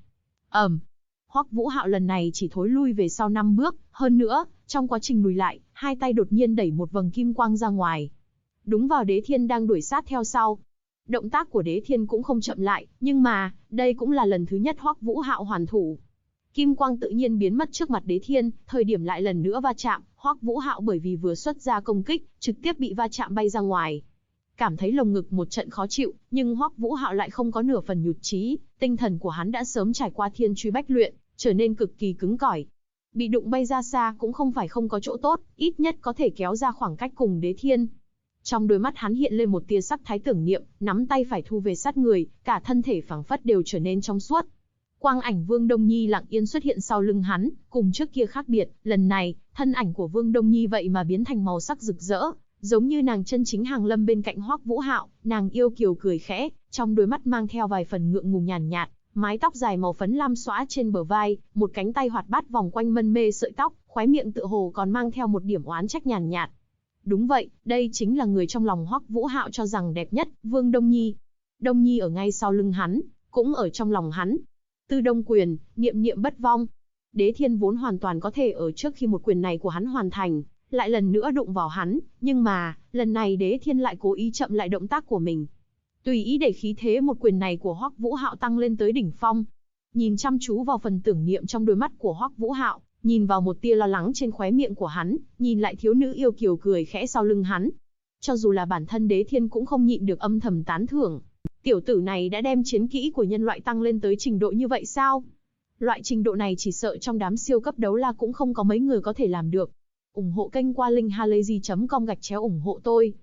Hoắc Vũ Hạo lần này chỉ thối lui về sau 5 bước, hơn nữa, trong quá trình lùi lại, hai tay đột nhiên đẩy một vầng kim quang ra ngoài. Đúng vào Đế Thiên đang đuổi sát theo sau. Động tác của Đế Thiên cũng không chậm lại, nhưng mà, đây cũng là lần thứ nhất Hoắc Vũ Hạo hoàn thủ. Kim quang tự nhiên biến mất trước mặt Đế Thiên, thời điểm lại lần nữa va chạm, Hoắc Vũ Hạo bởi vì vừa xuất ra công kích, trực tiếp bị va chạm bay ra ngoài. Cảm thấy lồng ngực một trận khó chịu, nhưng Hoắc Vũ Hạo lại không có nửa phần nhụt chí, tinh thần của hắn đã sớm trải qua thiên truy bách luyện, trở nên cực kỳ cứng cỏi. Bị đụng bay ra xa cũng không phải không có chỗ tốt, ít nhất có thể kéo ra khoảng cách cùng Đế Thiên. Trong đôi mắt hắn hiện lên một tia sắc thái tưởng niệm, nắm tay phải thu về sát người, cả thân thể phảng phất đều trở nên trong suốt. Quang ảnh Vương Đông Nhi lặng yên xuất hiện sau lưng hắn, cùng trước kia khác biệt, lần này, thân ảnh của Vương Đông Nhi vậy mà biến thành màu sắc rực rỡ, giống như nàng chân chính hàng lâm bên cạnh Hoắc Vũ Hạo, nàng yêu kiều cười khẽ, trong đôi mắt mang theo vài phần ngượng ngùng nhàn nhạt, mái tóc dài màu phấn lam xõa trên bờ vai, một cánh tay hoạt bát vòng quanh mân mê sợi tóc, khóe miệng tựa hồ còn mang theo một điểm oán trách nhàn nhạt. Đúng vậy, đây chính là người trong lòng Hoắc Vũ Hạo cho rằng đẹp nhất, Vương Đông Nhi. Đông Nhi ở ngay sau lưng hắn, cũng ở trong lòng hắn. Tư Đông Quyền, niệm niệm bất vong. Đế Thiên vốn hoàn toàn có thể ở trước khi một quyền này của hắn hoàn thành, lại lần nữa đụng vào hắn, nhưng mà, lần này Đế Thiên lại cố ý chậm lại động tác của mình. Tùy ý để khí thế một quyền này của Hoắc Vũ Hạo tăng lên tới đỉnh phong. Nhìn chăm chú vào phần tưởng niệm trong đôi mắt của Hoắc Vũ Hạo, nhìn vào một tia lo lắng trên khóe miệng của hắn, nhìn lại thiếu nữ yêu kiều cười khẽ sau lưng hắn. Cho dù là bản thân Đế Thiên cũng không nhịn được âm thầm tán thưởng. Tiểu tử này đã đem chiến kỹ của nhân loại tăng lên tới trình độ như vậy sao? Loại trình độ này chỉ sợ trong đám siêu cấp đấu la cũng không có mấy người có thể làm được. Ủng hộ kênh qua linkhalazy.com/ủng hộ tôi.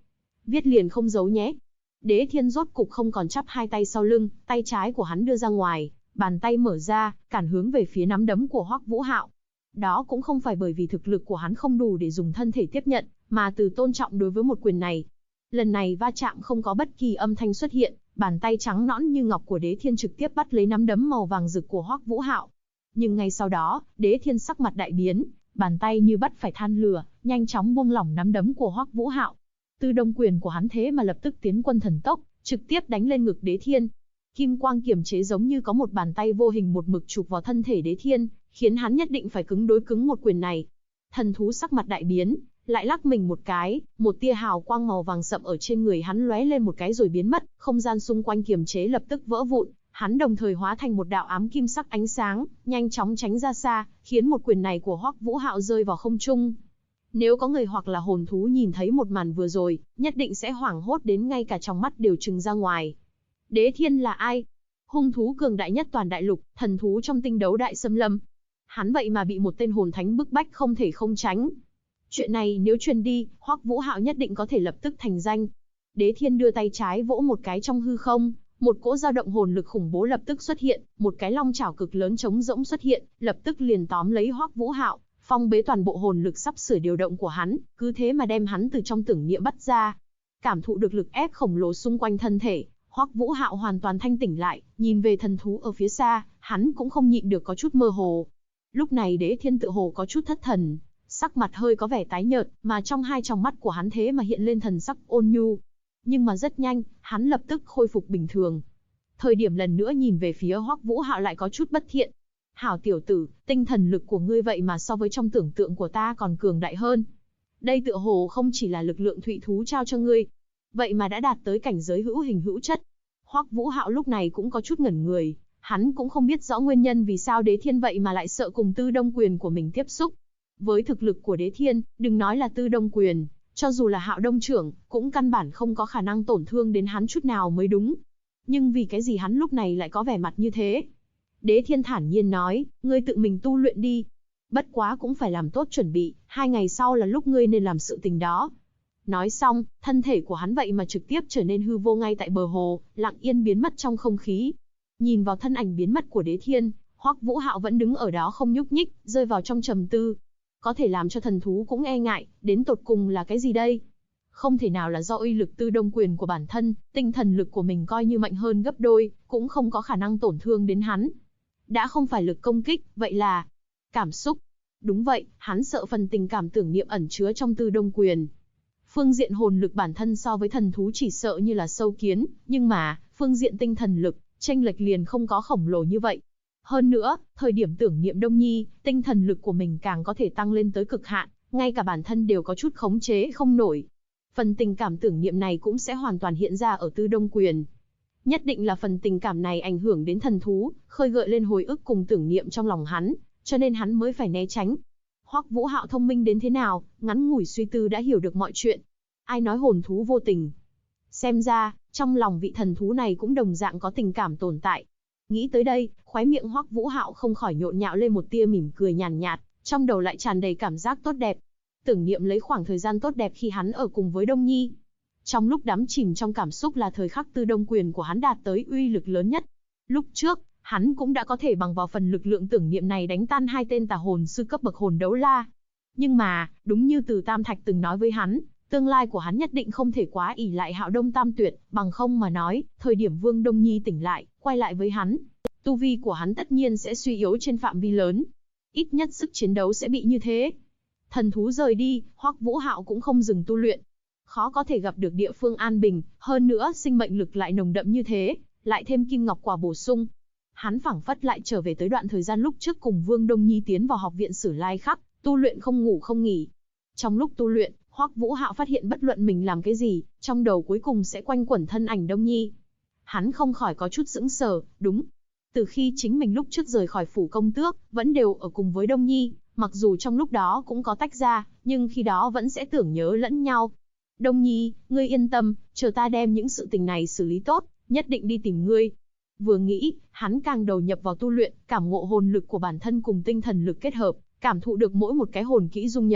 Viết liền không giấu nhé. Đế Thiên rốt cục không còn chắp hai tay sau lưng, tay trái của hắn đưa ra ngoài, bàn tay mở ra, cản hướng về phía nắm đấm của Hoắc Vũ Hạo. Đó cũng không phải bởi vì thực lực của hắn không đủ để dùng thân thể tiếp nhận, mà từ tôn trọng đối với một quyền này. Lần này va chạm không có bất kỳ âm thanh xuất hiện, bàn tay trắng nõn như ngọc của Đế Thiên trực tiếp bắt lấy nắm đấm màu vàng rực của Hoắc Vũ Hạo. Nhưng ngay sau đó, Đế Thiên sắc mặt đại biến, bàn tay như bắt phải than lửa, nhanh chóng buông lỏng nắm đấm của Hoắc Vũ Hạo. Tư Đông quyền của hắn thế mà lập tức tiến quân thần tốc, trực tiếp đánh lên ngực Đế Thiên. Kim quang kiềm chế giống như có một bàn tay vô hình một mực chụp vào thân thể Đế Thiên, khiến hắn nhất định phải cứng đối cứng một quyền này. Thần thú sắc mặt đại biến, lại lắc mình một cái, một tia hào quang màu vàng sậm ở trên người hắn lóe lên một cái rồi biến mất, không gian xung quanh kiềm chế lập tức vỡ vụn, hắn đồng thời hóa thành một đạo ám kim sắc ánh sáng, nhanh chóng tránh ra xa, khiến một quyền này của Hoắc Vũ Hạo rơi vào không trung. Nếu có người hoặc là hồn thú nhìn thấy một màn vừa rồi, nhất định sẽ hoảng hốt đến ngay cả trong mắt đều trừng ra ngoài. Đế Thiên là ai? Hung thú cường đại nhất toàn đại lục, thần thú trong tinh đấu đại xâm lâm. Hắn vậy mà bị một tên hồn thánh bức bách không thể không tránh. Chuyện này nếu truyền đi, Hoắc Vũ Hạo nhất định có thể lập tức thành danh. Đế Thiên đưa tay trái vỗ một cái trong hư không, một cỗ dao động hồn lực khủng bố lập tức xuất hiện, một cái long chảo cực lớn trống rỗng xuất hiện, lập tức liền tóm lấy Hoắc Vũ Hạo, phong bế toàn bộ hồn lực sắp sửa điều động của hắn, cứ thế mà đem hắn từ trong tưởng niệm bắt ra. Cảm thụ được lực ép khổng lồ xung quanh thân thể, Hoắc Vũ Hạo hoàn toàn thanh tỉnh lại, nhìn về thần thú ở phía xa, hắn cũng không nhịn được có chút mơ hồ. Lúc này Đế Thiên tự hồ có chút thất thần, sắc mặt hơi có vẻ tái nhợt, mà trong hai tròng mắt của hắn thế mà hiện lên thần sắc ôn nhu. Nhưng mà rất nhanh, hắn lập tức khôi phục bình thường. Thời điểm lần nữa nhìn về phía Hoắc Vũ Hạo lại có chút bất thiện. Hảo tiểu tử, tinh thần lực của ngươi vậy mà so với trong tưởng tượng của ta còn cường đại hơn. Đây tựa hồ không chỉ là lực lượng thụy thú trao cho ngươi, vậy mà đã đạt tới cảnh giới hữu hình hữu chất. Hoắc Vũ Hạo lúc này cũng có chút ngẩn người, hắn cũng không biết rõ nguyên nhân vì sao Đế Thiên vậy mà lại sợ cùng Tư Đông quyền của mình tiếp xúc. Với thực lực của Đế Thiên, đừng nói là Tư Đông quyền, cho dù là Hạo Đông trưởng, cũng căn bản không có khả năng tổn thương đến hắn chút nào mới đúng. Nhưng vì cái gì hắn lúc này lại có vẻ mặt như thế? Đế Thiên thản nhiên nói, ngươi tự mình tu luyện đi. Bất quá cũng phải làm tốt chuẩn bị, 2 ngày sau là lúc ngươi nên làm sự tình đó. Nói xong, thân thể của hắn vậy mà trực tiếp trở nên hư vô ngay tại bờ hồ, lặng yên biến mất trong không khí. Nhìn vào thân ảnh biến mất của Đế Thiên, Hoắc Vũ Hạo vẫn đứng ở đó không nhúc nhích, rơi vào trong trầm tư. Có thể làm cho thần thú cũng e ngại, đến tột cùng là cái gì đây? Không thể nào là do uy lực Tư Đông quyền của bản thân, tinh thần lực của mình coi như mạnh hơn gấp đôi, cũng không có khả năng tổn thương đến hắn. Đã không phải lực công kích, vậy là cảm xúc. Đúng vậy, hắn sợ phần tình cảm tưởng niệm ẩn chứa trong Tư Đông quyền. Phương diện hồn lực bản thân so với thần thú chỉ sợ như là sâu kiến, nhưng mà, phương diện tinh thần lực, chênh lệch liền không có khổng lồ như vậy. Hơn nữa, thời điểm tưởng niệm Đông Nhi, tinh thần lực của mình càng có thể tăng lên tới cực hạn, ngay cả bản thân đều có chút khống chế không nổi. Phần tình cảm tưởng niệm này cũng sẽ hoàn toàn hiện ra ở Tư Đông quyền. Nhất định là phần tình cảm này ảnh hưởng đến thần thú, khơi gợi lên hồi ức cùng tưởng niệm trong lòng hắn, cho nên hắn mới phải né tránh. Hoắc Vũ Hạo thông minh đến thế nào, ngắn ngủi suy tư đã hiểu được mọi chuyện. Ai nói hồn thú vô tình? Xem ra, trong lòng vị thần thú này cũng đồng dạng có tình cảm tồn tại. Nghĩ tới đây, khóe miệng Hoắc Vũ Hạo không khỏi nhộn nhạo lên một tia mỉm cười nhàn nhạt, trong đầu lại tràn đầy cảm giác tốt đẹp. Tưởng niệm lấy khoảng thời gian tốt đẹp khi hắn ở cùng với Đông Nhi. Trong lúc đắm chìm trong cảm xúc là thời khắc Tư Đông quyền của hắn đạt tới uy lực lớn nhất. Lúc trước, hắn cũng đã có thể bằng vào phần lực lượng tưởng niệm này đánh tan 2 tên tà hồn sư cấp bậc hồn đấu la. Nhưng mà, đúng như Từ Tam Thạch từng nói với hắn, tương lai của hắn nhất định không thể quá ỷ lại Hạo Đông Tam Tuyệt, bằng không mà nói, thời điểm Vương Đông Nhi tỉnh lại, quay lại với hắn, tu vi của hắn tất nhiên sẽ suy yếu trên phạm vi lớn. Ít nhất sức chiến đấu sẽ bị như thế. Thần thú rời đi, Hoắc Vũ Hạo cũng không dừng tu luyện. Khó có thể gặp được địa phương an bình, hơn nữa sinh mệnh lực lại nồng đậm như thế, lại thêm kim ngọc quả bổ sung. Hắn phảng phất lại trở về tới đoạn thời gian lúc trước cùng Vương Đông Nhi tiến vào học viện Sử Lai Khắc, tu luyện không ngủ không nghỉ. Trong lúc tu luyện, Hoắc Vũ Hạo phát hiện bất luận mình làm cái gì, trong đầu cuối cùng sẽ quanh quẩn thân ảnh Đông Nhi. Hắn không khỏi có chút sững sờ, đúng. Từ khi chính mình lúc trước rời khỏi phủ công tước, vẫn đều ở cùng với Đông Nhi, mặc dù trong lúc đó cũng có tách ra, nhưng khi đó vẫn sẽ tưởng nhớ lẫn nhau. Đông Nhi, ngươi yên tâm, chờ ta đem những sự tình này xử lý tốt, nhất định đi tìm ngươi. Vừa nghĩ, hắn càng đầu nhập vào tu luyện, cảm ngộ hồn lực của bản thân cùng tinh thần lực kết hợp, cảm thụ được mỗi một cái hồn kỹ dung nhập.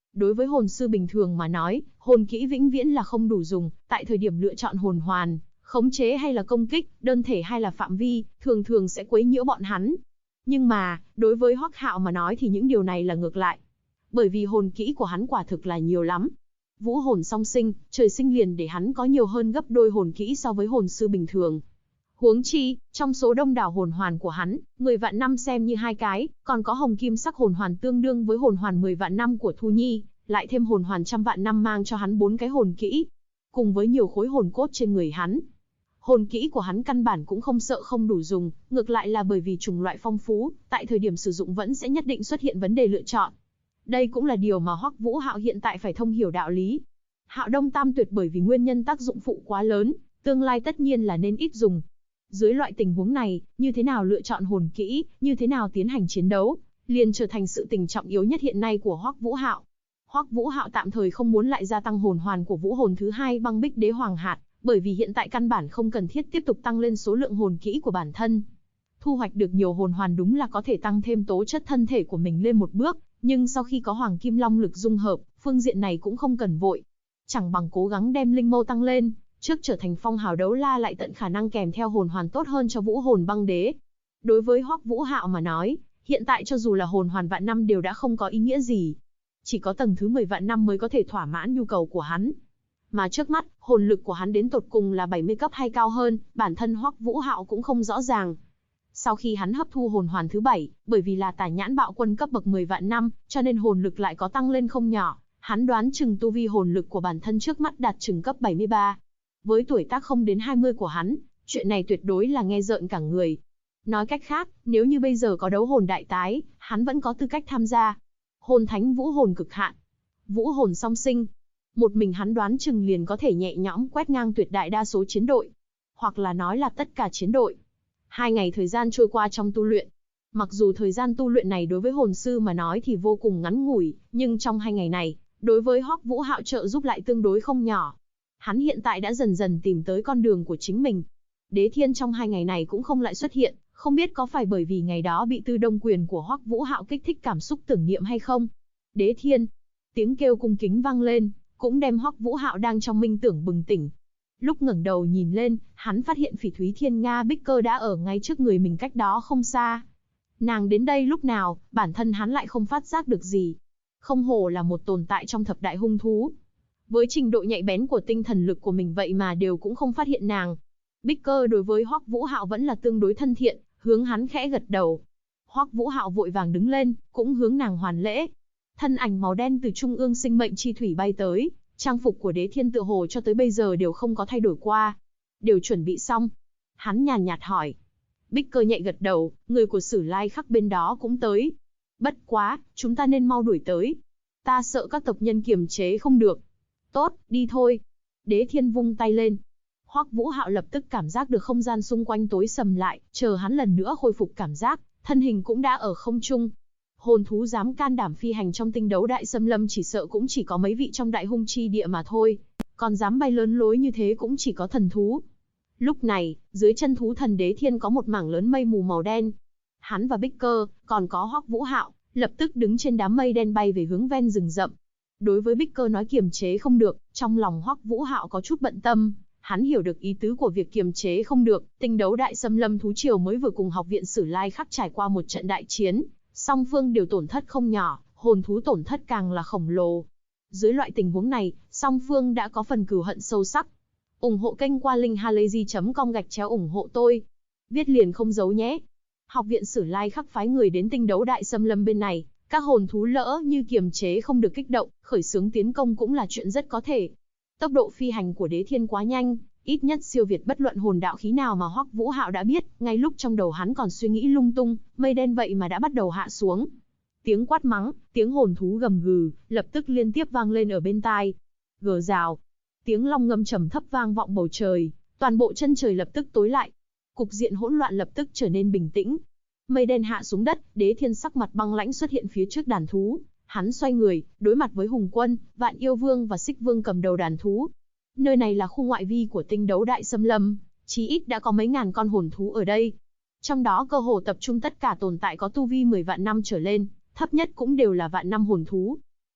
Đối với hồn sư bình thường mà nói, hồn kỹ vĩnh viễn là không đủ dùng, tại thời điểm lựa chọn hồn hoàn, khống chế hay là công kích, đơn thể hay là phạm vi, thường thường sẽ quấy nhiễu bọn hắn. Nhưng mà, đối với Hoắc Hạo mà nói thì những điều này là ngược lại. Bởi vì hồn kỹ của hắn quả thực là nhiều lắm. Vũ hồn song sinh, trời sinh liền để hắn có nhiều hơn gấp đôi hồn kỹ so với hồn sư bình thường. Huống chi, trong số đông đảo hồn hoàn của hắn, 10 vạn năm xem như 2 cái, còn có hồng kim sắc hồn hoàn tương đương với hồn hoàn 10 vạn năm của Thu Nhi, lại thêm hồn hoàn trăm vạn năm mang cho hắn 4 cái hồn kỹ, cùng với nhiều khối hồn cốt trên người hắn. Hồn kỹ của hắn căn bản cũng không sợ không đủ dùng, ngược lại là bởi vì chủng loại phong phú, tại thời điểm sử dụng vẫn sẽ nhất định xuất hiện vấn đề lựa chọn. Đây cũng là điều mà Hoắc Vũ Hạo hiện tại phải thông hiểu đạo lý. Hạo Đông Tam Tuyệt bởi vì nguyên nhân tác dụng phụ quá lớn, tương lai tất nhiên là nên ít dùng. Dưới loại tình huống này, như thế nào lựa chọn hồn kỹ, như thế nào tiến hành chiến đấu, liền trở thành sự tình trọng yếu nhất hiện nay của Hoắc Vũ Hạo. Hoắc Vũ Hạo tạm thời không muốn lại gia tăng hồn hoàn của vũ hồn thứ 2 Băng Bích Đế Hoàng Hạt, bởi vì hiện tại căn bản không cần thiết tiếp tục tăng lên số lượng hồn kỹ của bản thân. Thu hoạch được nhiều hồn hoàn đúng là có thể tăng thêm tố chất thân thể của mình lên một bước, nhưng sau khi có Hoàng Kim Long lực dung hợp, phương diện này cũng không cần vội. Chẳng bằng cố gắng đem linh mâu tăng lên, trước trở thành phong hào đấu la lại tận khả năng kèm theo hồn hoàn tốt hơn cho vũ hồn băng đế. Đối với Hoắc Vũ Hạo mà nói, hiện tại cho dù là hồn hoàn vạn năm đều đã không có ý nghĩa gì. Chỉ có tầng thứ 10 vạn năm mới có thể thỏa mãn nhu cầu của hắn. Mà trước mắt, hồn lực của hắn đến tột cùng là 70 cấp hay cao hơn, bản thân Hoắc Vũ Hạo cũng không rõ ràng. Sau khi hắn hấp thu hồn hoàn thứ 7, bởi vì là Tà Nhãn Bạo Quân cấp bậc 10 vạn năm, cho nên hồn lực lại có tăng lên không nhỏ. Hắn đoán chừng tu vi hồn lực của bản thân trước mắt đạt chừng cấp 73. Với tuổi tác không đến 20 của hắn, chuyện này tuyệt đối là nghe rợn cả người. Nói cách khác, nếu như bây giờ có đấu hồn đại tái, hắn vẫn có tư cách tham gia. Hồn thánh vũ hồn cực hạn, vũ hồn song sinh. Một mình hắn đoán chừng liền có thể nhẹ nhõm quét ngang tuyệt đại đa số chiến đội. Hoặc là nói là tất cả chiến đội. 2 ngày thời gian trôi qua trong tu luyện. Mặc dù thời gian tu luyện này đối với hồn sư mà nói thì vô cùng ngắn ngủi, nhưng trong 2 ngày này, đối với Hoắc Vũ Hạo trợ giúp lại tương đối không nhỏ. Hắn hiện tại đã dần dần tìm tới con đường của chính mình. Đế Thiên trong 2 ngày này cũng không lại xuất hiện, không biết có phải bởi vì ngày đó bị Tư Đông Quyền của Hoắc Vũ Hạo kích thích cảm xúc tưởng niệm hay không. Đế Thiên, tiếng kêu cung kính vang lên, cũng đem Hoắc Vũ Hạo đang trong minh tưởng bừng tỉnh. Lúc ngẩng đầu nhìn lên, hắn phát hiện Phỉ Thúy Thiên Nga Bích Cơ đã ở ngay trước người mình cách đó không xa. Nàng đến đây lúc nào, bản thân hắn lại không phát giác được gì. Không hổ là một tồn tại trong thập đại hung thú. Với trình độ nhạy bén của tinh thần lực của mình vậy mà đều cũng không phát hiện nàng. Bích Cơ đối với Hoắc Vũ Hạo vẫn là tương đối thân thiện, hướng hắn khẽ gật đầu. Hoắc Vũ Hạo vội vàng đứng lên, cũng hướng nàng hoàn lễ. Thân ảnh màu đen từ trung ương sinh mệnh chi thủy bay tới, trang phục của Đế Thiên tựa hồ cho tới bây giờ đều không có thay đổi qua. Đều chuẩn bị xong. Hắn nhàn nhạt hỏi. Bích Cơ nhẹ gật đầu, người của Sử Lai Khắc bên đó cũng tới. Bất quá, chúng ta nên mau đuổi tới. Ta sợ các tộc nhân kiềm chế không được. Tốt, đi thôi. Đế Thiên vung tay lên. Hoắc Vũ Hạo lập tức cảm giác được không gian xung quanh tối sầm lại, chờ hắn lần nữa khôi phục cảm giác, thân hình cũng đã ở không trung. Hồn thú dám can đảm phi hành trong tinh đấu đại xâm lâm chỉ sợ cũng chỉ có mấy vị trong đại hung chi địa mà thôi, còn dám bay lớn lối như thế cũng chỉ có thần thú. Lúc này, dưới chân thú thần Đế Thiên có một mảng lớn mây mù màu đen. Hắn và Bích Cơ, còn có Hoắc Vũ Hạo, lập tức đứng trên đám mây đen bay về hướng ven rừng rậm. Đối với Bích Cơ nói kiềm chế không được, trong lòng Hoắc Vũ Hạo có chút bận tâm. Hắn hiểu được ý tứ của việc kiềm chế không được, tinh đấu đại xâm lâm thú triều mới vừa cùng học viện Sử Lai Khắc trải qua một trận đại chiến, song phương đều tổn thất không nhỏ, hồn thú tổn thất càng là khổng lồ. Dưới loại tình huống này, song phương đã có phần cừu hận sâu sắc. Ủng hộ kênh qua linkhalazy.com/ủng hộ tôi. Viết liền không giấu nhé. Học viện Sử Lai Khắc phái người đến tinh đấu đại xâm lâm bên này, các hồn thú lỡ như kiềm chế không được kích động, khởi xướng tiến công cũng là chuyện rất có thể. Tốc độ phi hành của Đế Thiên quá nhanh, ít nhất siêu việt bất luận hồn đạo khí nào mà Hoắc Vũ Hạo đã biết, ngay lúc trong đầu hắn còn suy nghĩ lung tung, mây đen vậy mà đã bắt đầu hạ xuống. Tiếng quát mắng, tiếng hồn thú gầm gừ, lập tức liên tiếp vang lên ở bên tai. Gờ rào, tiếng long ngâm trầm thấp vang vọng bầu trời, toàn bộ chân trời lập tức tối lại. Cục diện hỗn loạn lập tức trở nên bình tĩnh. Mây đen hạ xuống đất, Đế Thiên sắc mặt băng lãnh xuất hiện phía trước đàn thú. Hắn xoay người, đối mặt với Hùng Quân, Vạn Yêu Vương và Xích Vương cầm đầu đàn thú. Nơi này là khu ngoại vi của tinh đấu đại xâm lâm, chí ít đã có mấy ngàn con hồn thú ở đây. Trong đó cơ hồ tập trung tất cả tồn tại có tu vi 10 vạn năm trở lên, thấp nhất cũng đều là vạn năm hồn thú.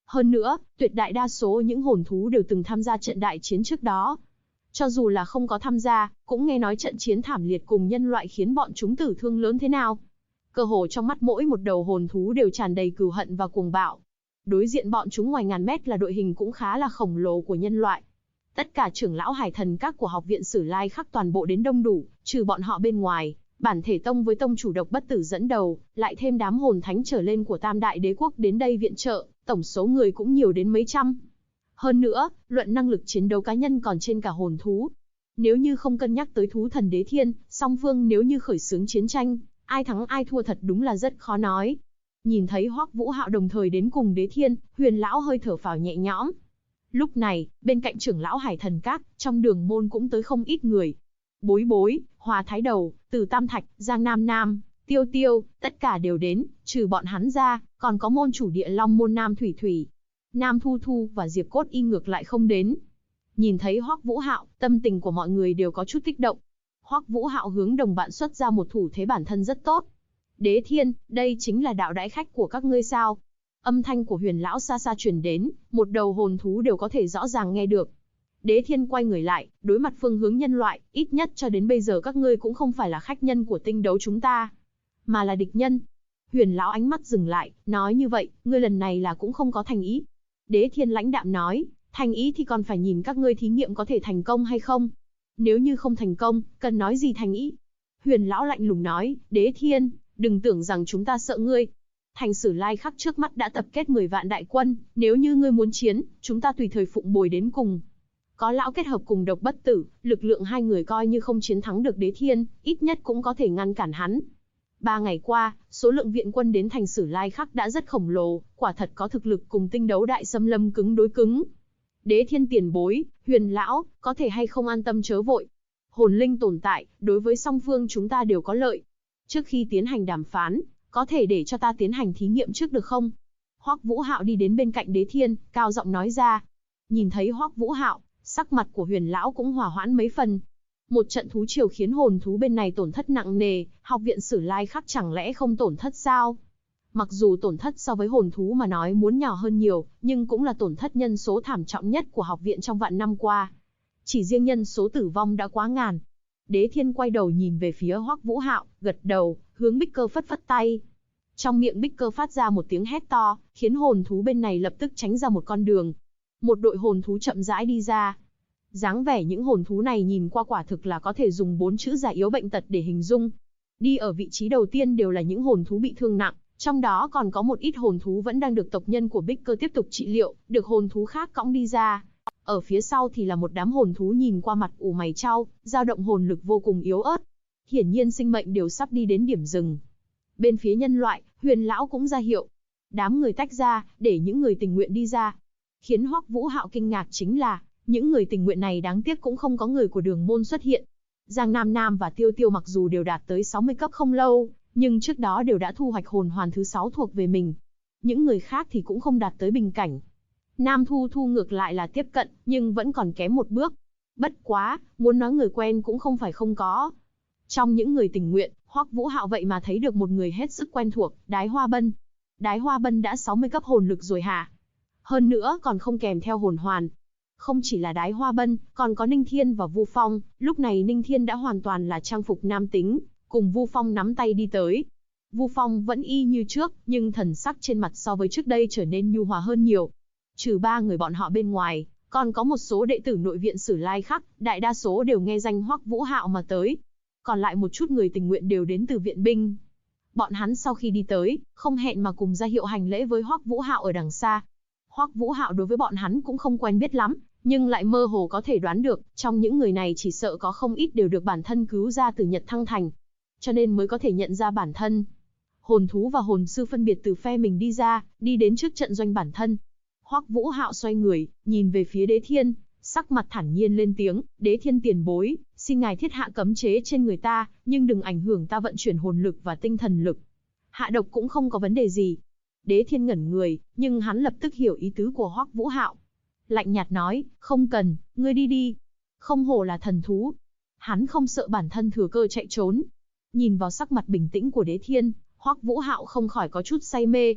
Hơn nữa, tuyệt đại đa số những hồn thú đều từng tham gia trận đại chiến trước đó. Cho dù là không có tham gia, cũng nghe nói trận chiến thảm liệt cùng nhân loại khiến bọn chúng tử thương lớn thế nào. Cơ hồ trong mắt mỗi một đầu hồn thú đều tràn đầy cừu hận và cuồng bạo. Đối diện bọn chúng ngoài ngàn mét là đội hình cũng khá là khổng lồ của nhân loại. Tất cả trưởng lão hải thần các của học viện Sử Lai Khắc toàn bộ đến đông đủ, trừ bọn họ bên ngoài, bản thể tông với tông chủ Độc Bất Tử dẫn đầu, lại thêm đám hồn thánh trở lên của Tam Đại Đế quốc đến đây viện trợ, tổng số người cũng nhiều đến mấy trăm. Hơn nữa, luận năng lực chiến đấu cá nhân còn trên cả hồn thú. Nếu như không cân nhắc tới thú thần Đế Thiên, song phương nếu như khởi xướng chiến tranh, ai thắng ai thua thật đúng là rất khó nói. Nhìn thấy Hoắc Vũ Hạo đồng thời đến cùng Đế Thiên, Huyền lão hơi thở phào nhẹ nhõm. Lúc này, bên cạnh trưởng lão Hải Thần Các, trong đường môn cũng tới không ít người. Bối Bối, Hòa Thái Đầu, Từ Tam Thạch, Giang Nam Nam, Tiêu Tiêu, tất cả đều đến, trừ bọn hắn ra, còn có môn chủ Địa Long môn Nam Thủy Thủy. Nam Thu Thu và Diệp Cốt Y ngược lại không đến. Nhìn thấy Hoắc Vũ Hạo, tâm tình của mọi người đều có chút kích động. Hoắc Vũ Hạo hướng đồng bạn xuất ra một thủ thế bản thân rất tốt. Đế Thiên, đây chính là đạo đãi khách của các ngươi sao? Âm thanh của Huyền lão xa xa truyền đến, một đầu hồn thú đều có thể rõ ràng nghe được. Đế Thiên quay người lại, đối mặt phương hướng nhân loại, ít nhất cho đến bây giờ các ngươi cũng không phải là khách nhân của tinh đấu chúng ta, mà là địch nhân. Huyền lão ánh mắt dừng lại, nói như vậy, ngươi lần này là cũng không có thành ý. Đế Thiên lãnh đạm nói, thành ý thì còn phải nhìn các ngươi thí nghiệm có thể thành công hay không. Nếu như không thành công, cần nói gì thành ý. Huyền lão lạnh lùng nói, Đế Thiên, đừng tưởng rằng chúng ta sợ ngươi. Thành Sử Lai Khắc trước mắt đã tập kết 10 vạn đại quân, nếu như ngươi muốn chiến, chúng ta tùy thời phụng bồi đến cùng. Có lão kết hợp cùng Độc Bất Tử, lực lượng hai người coi như không chiến thắng được Đế Thiên, ít nhất cũng có thể ngăn cản hắn. 3 ngày qua, số lượng viện quân đến Thành Sử Lai Khắc đã rất khổng lồ, quả thật có thực lực cùng tinh đấu đại xâm lâm cứng đối cứng. Đế Thiên tiền bối, Huyền lão, có thể hay không an tâm chớ vội. Hồn linh tồn tại, đối với song phương chúng ta đều có lợi. Trước khi tiến hành đàm phán, có thể để cho ta tiến hành thí nghiệm trước được không? Hoắc Vũ Hạo đi đến bên cạnh Đế Thiên, cao giọng nói ra. Nhìn thấy Hoắc Vũ Hạo, sắc mặt của Huyền lão cũng hòa hoãn mấy phần. Một trận thú triều khiến hồn thú bên này tổn thất nặng nề, học viện Sử Lai Khắc chẳng lẽ không tổn thất sao? Mặc dù tổn thất so với hồn thú mà nói muốn nhỏ hơn nhiều, nhưng cũng là tổn thất nhân số thảm trọng nhất của học viện trong vạn năm qua. Chỉ riêng nhân số tử vong đã quá ngàn. Đế Thiên quay đầu nhìn về phía Hoắc Vũ Hạo, gật đầu, hướng Bích Cơ phất phất tay. Trong miệng Bích Cơ phát ra một tiếng hét to, khiến hồn thú bên này lập tức tránh ra một con đường. Một đội hồn thú chậm rãi đi ra. Dáng vẻ những hồn thú này nhìn qua quả thực là có thể dùng 4 chữ già yếu bệnh tật để hình dung. Đi ở vị trí đầu tiên đều là những hồn thú bị thương nặng, trong đó còn có một ít hồn thú vẫn đang được tộc nhân của Bích Cơ tiếp tục trị liệu, được hồn thú khác cõng đi ra. Ở phía sau thì là một đám hồn thú nhìn qua mặt ủ mày chau, dao động hồn lực vô cùng yếu ớt. Hiển nhiên sinh mệnh đều sắp đi đến điểm dừng. Bên phía nhân loại, Huyền lão cũng ra hiệu. Đám người tách ra, để những người tình nguyện đi ra. Khiến Hoắc Vũ Hạo kinh ngạc chính là, những người tình nguyện này đáng tiếc cũng không có người của đường môn xuất hiện. Giang Nam Nam và Tiêu Tiêu mặc dù đều đạt tới 60 cấp không lâu, nhưng trước đó đều đã thu hoạch hồn hoàn thứ 6 thuộc về mình. Những người khác thì cũng không đạt tới bình cảnh. Nam Thu Thu ngược lại là tiếp cận, nhưng vẫn còn kém một bước. Bất quá, muốn nói người quen cũng không phải không có. Trong những người tình nguyện, Hoắc Vũ Hạo vậy mà thấy được một người hết sức quen thuộc, Đái Hoa Bân. Đái Hoa Bân đã 60 cấp hồn lực rồi hả? Hơn nữa còn không kèm theo hồn hoàn. Không chỉ là Đái Hoa Bân, còn có Ninh Thiên và Vu Phong, lúc này Ninh Thiên đã hoàn toàn là trang phục nam tính, cùng Vu Phong nắm tay đi tới. Vu Phong vẫn y như trước, nhưng thần sắc trên mặt so với trước đây trở nên nhu hòa hơn nhiều. Trừ 3 người bọn họ bên ngoài, còn có một số đệ tử nội viện Sử Lai Khắc, đại đa số đều nghe danh Hoắc Vũ Hạo mà tới. Còn lại một chút người tình nguyện đều đến từ viện binh. Bọn hắn sau khi đi tới, không hẹn mà cùng ra hiệu hành lễ với Hoắc Vũ Hạo ở đằng xa. Hoắc Vũ Hạo đối với bọn hắn cũng không quen biết lắm, nhưng lại mơ hồ có thể đoán được, trong những người này chỉ sợ có không ít đều được bản thân cứu ra từ Nhật Thăng Thành, cho nên mới có thể nhận ra bản thân. Hồn thú và hồn sư phân biệt từ phe mình đi ra, đi đến trước trận doanh bản thân. Hoắc Vũ Hạo xoay người, nhìn về phía Đế Thiên, sắc mặt thản nhiên lên tiếng, Đế Thiên tiền bối, xin ngài thiết hạ cấm chế trên người ta, nhưng đừng ảnh hưởng ta vận chuyển hồn lực và tinh thần lực. Hạ độc cũng không có vấn đề gì. Đế Thiên ngẩn người, nhưng hắn lập tức hiểu ý tứ của Hoắc Vũ Hạo. Lạnh nhạt nói, không cần, ngươi đi đi. Không hổ là thần thú. Hắn không sợ bản thân thừa cơ chạy trốn. Nhìn vào sắc mặt bình tĩnh của Đế Thiên, Hoắc Vũ Hạo không khỏi có chút say mê.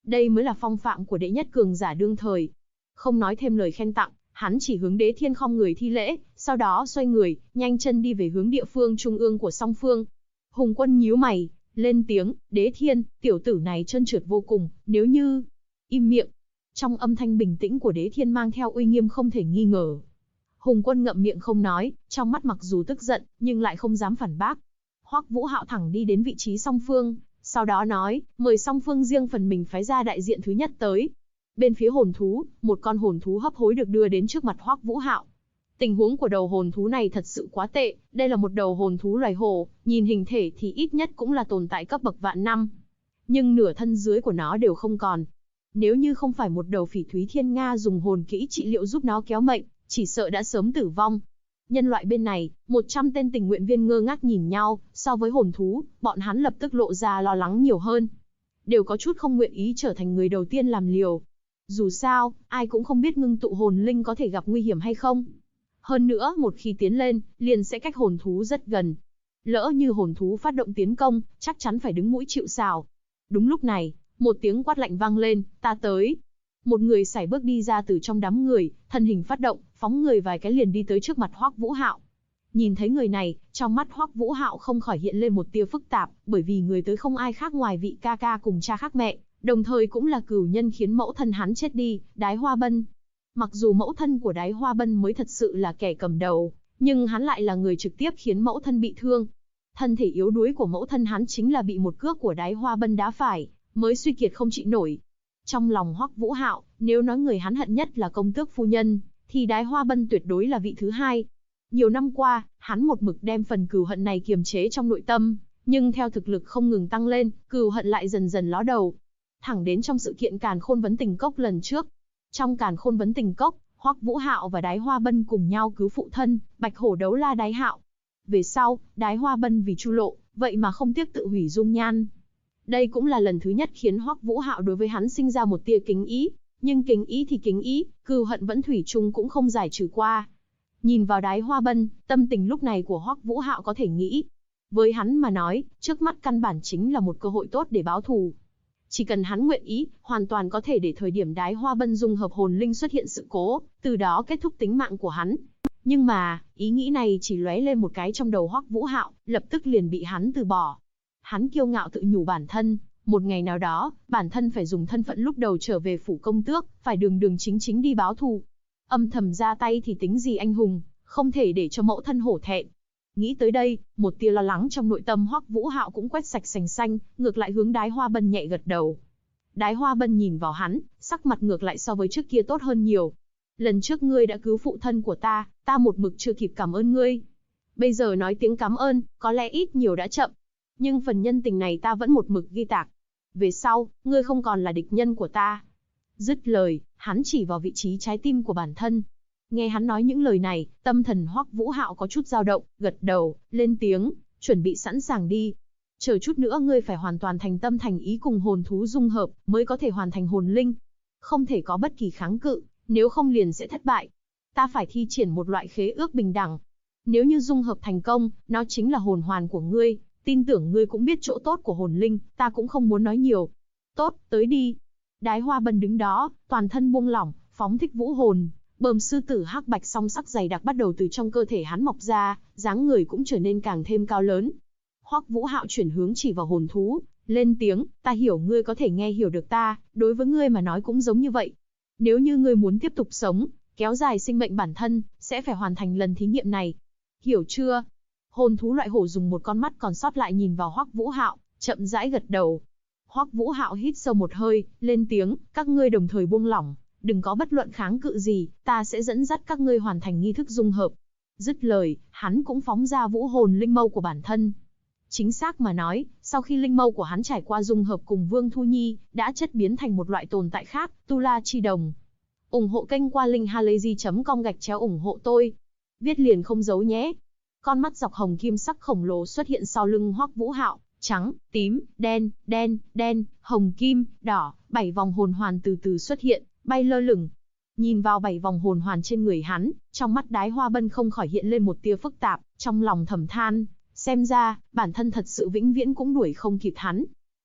Đây mới là phong phạm của đệ nhất cường giả đương thời. Không nói thêm lời khen tặng, hắn chỉ hướng Đế Thiên khom người thi lễ, sau đó xoay người, nhanh chân đi về hướng địa phương trung ương của song phương. Hùng Quân nhíu mày, lên tiếng, Đế Thiên, tiểu tử này trơn trượt vô cùng, nếu như... Im miệng. Trong âm thanh bình tĩnh của Đế Thiên mang theo uy nghiêm không thể nghi ngờ. Hùng Quân ngậm miệng không nói, trong mắt mặc dù tức giận, nhưng lại không dám phản bác. Hoắc Vũ Hạo thẳng đi đến vị trí song phương, sau đó nói, mời song phương riêng phần mình phái ra đại diện thứ nhất tới. Bên phía hồn thú, một con hồn thú hấp hối được đưa đến trước mặt Hoắc Vũ Hạo. Tình huống của đầu hồn thú này thật sự quá tệ, đây là một đầu hồn thú loài hổ, nhìn hình thể thì ít nhất cũng là tồn tại cấp bậc vạn năm. Nhưng nửa thân dưới của nó đều không còn. Nếu như không phải một đầu phỉ thúy thiên nga dùng hồn kỹ trị liệu giúp nó kéo mệnh, chỉ sợ đã sớm tử vong. Nhân loại bên này, 100 tên tình nguyện viên ngơ ngác nhìn nhau, so với hồn thú, bọn hắn lập tức lộ ra lo lắng nhiều hơn. Đều có chút không nguyện ý trở thành người đầu tiên làm liều. Dù sao, ai cũng không biết ngưng tụ hồn linh có thể gặp nguy hiểm hay không. Hơn nữa, một khi tiến lên, liền sẽ cách hồn thú rất gần. Lỡ như hồn thú phát động tiến công, chắc chắn phải đứng mũi chịu sào. Đúng lúc này, một tiếng quát lạnh vang lên, ta tới. Một người sải bước đi ra từ trong đám người, thân hình phát động, phóng người vài cái liền đi tới trước mặt Hoắc Vũ Hạo. Nhìn thấy người này, trong mắt Hoắc Vũ Hạo không khỏi hiện lên một tia phức tạp, bởi vì người tới không ai khác ngoài vị ca ca cùng cha khác mẹ, đồng thời cũng là cửu nhân khiến mẫu thân hắn chết đi, Đái Hoa Bân. Mặc dù mẫu thân của Đái Hoa Bân mới thật sự là kẻ cầm đầu, nhưng hắn lại là người trực tiếp khiến mẫu thân bị thương. Thân thể yếu đuối của mẫu thân hắn chính là bị một cước của Đái Hoa Bân đá phải, mới suy kiệt không chịu nổi. Trong lòng Hoắc Vũ Hạo, nếu nói người hắn hận nhất là công tước phu nhân, thì Đái Hoa Bân tuyệt đối là vị thứ hai. Nhiều năm qua, hắn một mực đem phần cừu hận này kiềm chế trong nội tâm, nhưng theo thực lực không ngừng tăng lên, cừu hận lại dần dần ló đầu. Thẳng đến trong sự kiện Càn Khôn Vấn Tình Cốc lần trước. Trong Càn Khôn Vấn Tình Cốc, Hoắc Vũ Hạo và Đái Hoa Bân cùng nhau cứu phụ thân, Bạch Hổ Đấu La Đái Hạo. Về sau, Đái Hoa Bân vì Chu Lộ, vậy mà không tiếc tự hủy dung nhan. Đây cũng là lần thứ nhất khiến Hoắc Vũ Hạo đối với hắn sinh ra một tia kính ý, nhưng kính ý thì kính ý, cừu hận vẫn thủy chung cũng không giải trừ qua. Nhìn vào Đái Hoa Bân, tâm tình lúc này của Hoắc Vũ Hạo có thể nghĩ, với hắn mà nói, trước mắt căn bản chính là một cơ hội tốt để báo thù. Chỉ cần hắn nguyện ý, hoàn toàn có thể để thời điểm Đái Hoa Bân dung hợp hồn linh xuất hiện sự cố, từ đó kết thúc tính mạng của hắn. Nhưng mà, ý nghĩ này chỉ lóe lên một cái trong đầu Hoắc Vũ Hạo, lập tức liền bị hắn từ bỏ. Hắn kiêu ngạo tự nhủ bản thân, một ngày nào đó, bản thân phải dùng thân phận lúc đầu trở về phủ công tước, phải đường đường chính chính đi báo thù. Âm thầm ra tay thì tính gì anh hùng, không thể để cho mẫu thân hổ thẹn. Nghĩ tới đây, một tia lo lắng trong nội tâm Hoắc Vũ Hạo cũng quét sạch sành xanh, ngược lại hướng Đái Hoa Bân nhẹ gật đầu. Đái Hoa Bân nhìn vào hắn, sắc mặt ngược lại so với trước kia tốt hơn nhiều. Lần trước ngươi đã cứu phụ thân của ta một mực chưa kịp cảm ơn ngươi. Bây giờ nói tiếng cảm ơn, có lẽ ít nhiều đã chậm. Nhưng phần nhân tình này ta vẫn một mực ghi tạc. Về sau, ngươi không còn là địch nhân của ta. Dứt lời, hắn chỉ vào vị trí trái tim của bản thân. Nghe hắn nói những lời này, tâm thần Hoắc Vũ Hạo có chút dao động, gật đầu, lên tiếng, chuẩn bị sẵn sàng đi. Chờ chút nữa ngươi phải hoàn toàn thành tâm thành ý cùng hồn thú dung hợp, mới có thể hoàn thành hồn linh. Không thể có bất kỳ kháng cự, nếu không liền sẽ thất bại. Ta phải thi triển một loại khế ước bình đẳng. Nếu như dung hợp thành công, nó chính là hồn hoàn của ngươi. Tin tưởng ngươi cũng biết chỗ tốt của hồn linh, ta cũng không muốn nói nhiều. Tốt, tới đi. Đái Hoa Bân đứng đó, toàn thân buông lỏng, phóng thích vũ hồn. Bờm sư tử hắc bạch song sắc dày đặc bắt đầu từ trong cơ thể hắn mọc ra, dáng người cũng trở nên càng thêm cao lớn. Hoắc Vũ Hạo chuyển hướng chỉ vào hồn thú, lên tiếng, ta hiểu ngươi có thể nghe hiểu được ta, đối với ngươi mà nói cũng giống như vậy. Nếu như ngươi muốn tiếp tục sống, kéo dài sinh mệnh bản thân, sẽ phải hoàn thành lần thí nghiệm này. Hiểu chưa? Hồn thú loại hổ dùng một con mắt còn sót lại nhìn vào Hoắc Vũ Hạo, chậm rãi gật đầu. Hoắc Vũ Hạo hít sâu một hơi, lên tiếng, các ngươi đồng thời buông lỏng, đừng có bất luận kháng cự gì, ta sẽ dẫn dắt các ngươi hoàn thành nghi thức dung hợp. Dứt lời, hắn cũng phóng ra vũ hồn linh mâu của bản thân. Chính xác mà nói, sau khi linh mâu của hắn trải qua dung hợp cùng Vương Thu Nhi, đã chất biến thành một loại tồn tại khác, Tu La Chi Đồng. Ủng hộ kênh qua linkhalazy.com/ủng hộ tôi. Viết liền không giấu nhé. Con mắt dọc hồng kim sắc khổng lồ xuất hiện sau lưng Hoắc Vũ Hạo, trắng, tím, đen, đen, đen, hồng kim, đỏ, 7 vòng hồn hoàn từ từ xuất hiện, bay lơ lửng. Nhìn vào 7 vòng hồn hoàn trên người hắn, trong mắt Đái Hoa Bân không khỏi hiện lên một tia phức tạp, trong lòng thầm than, xem ra, bản thân thật sự vĩnh viễn cũng đuổi không kịp hắn.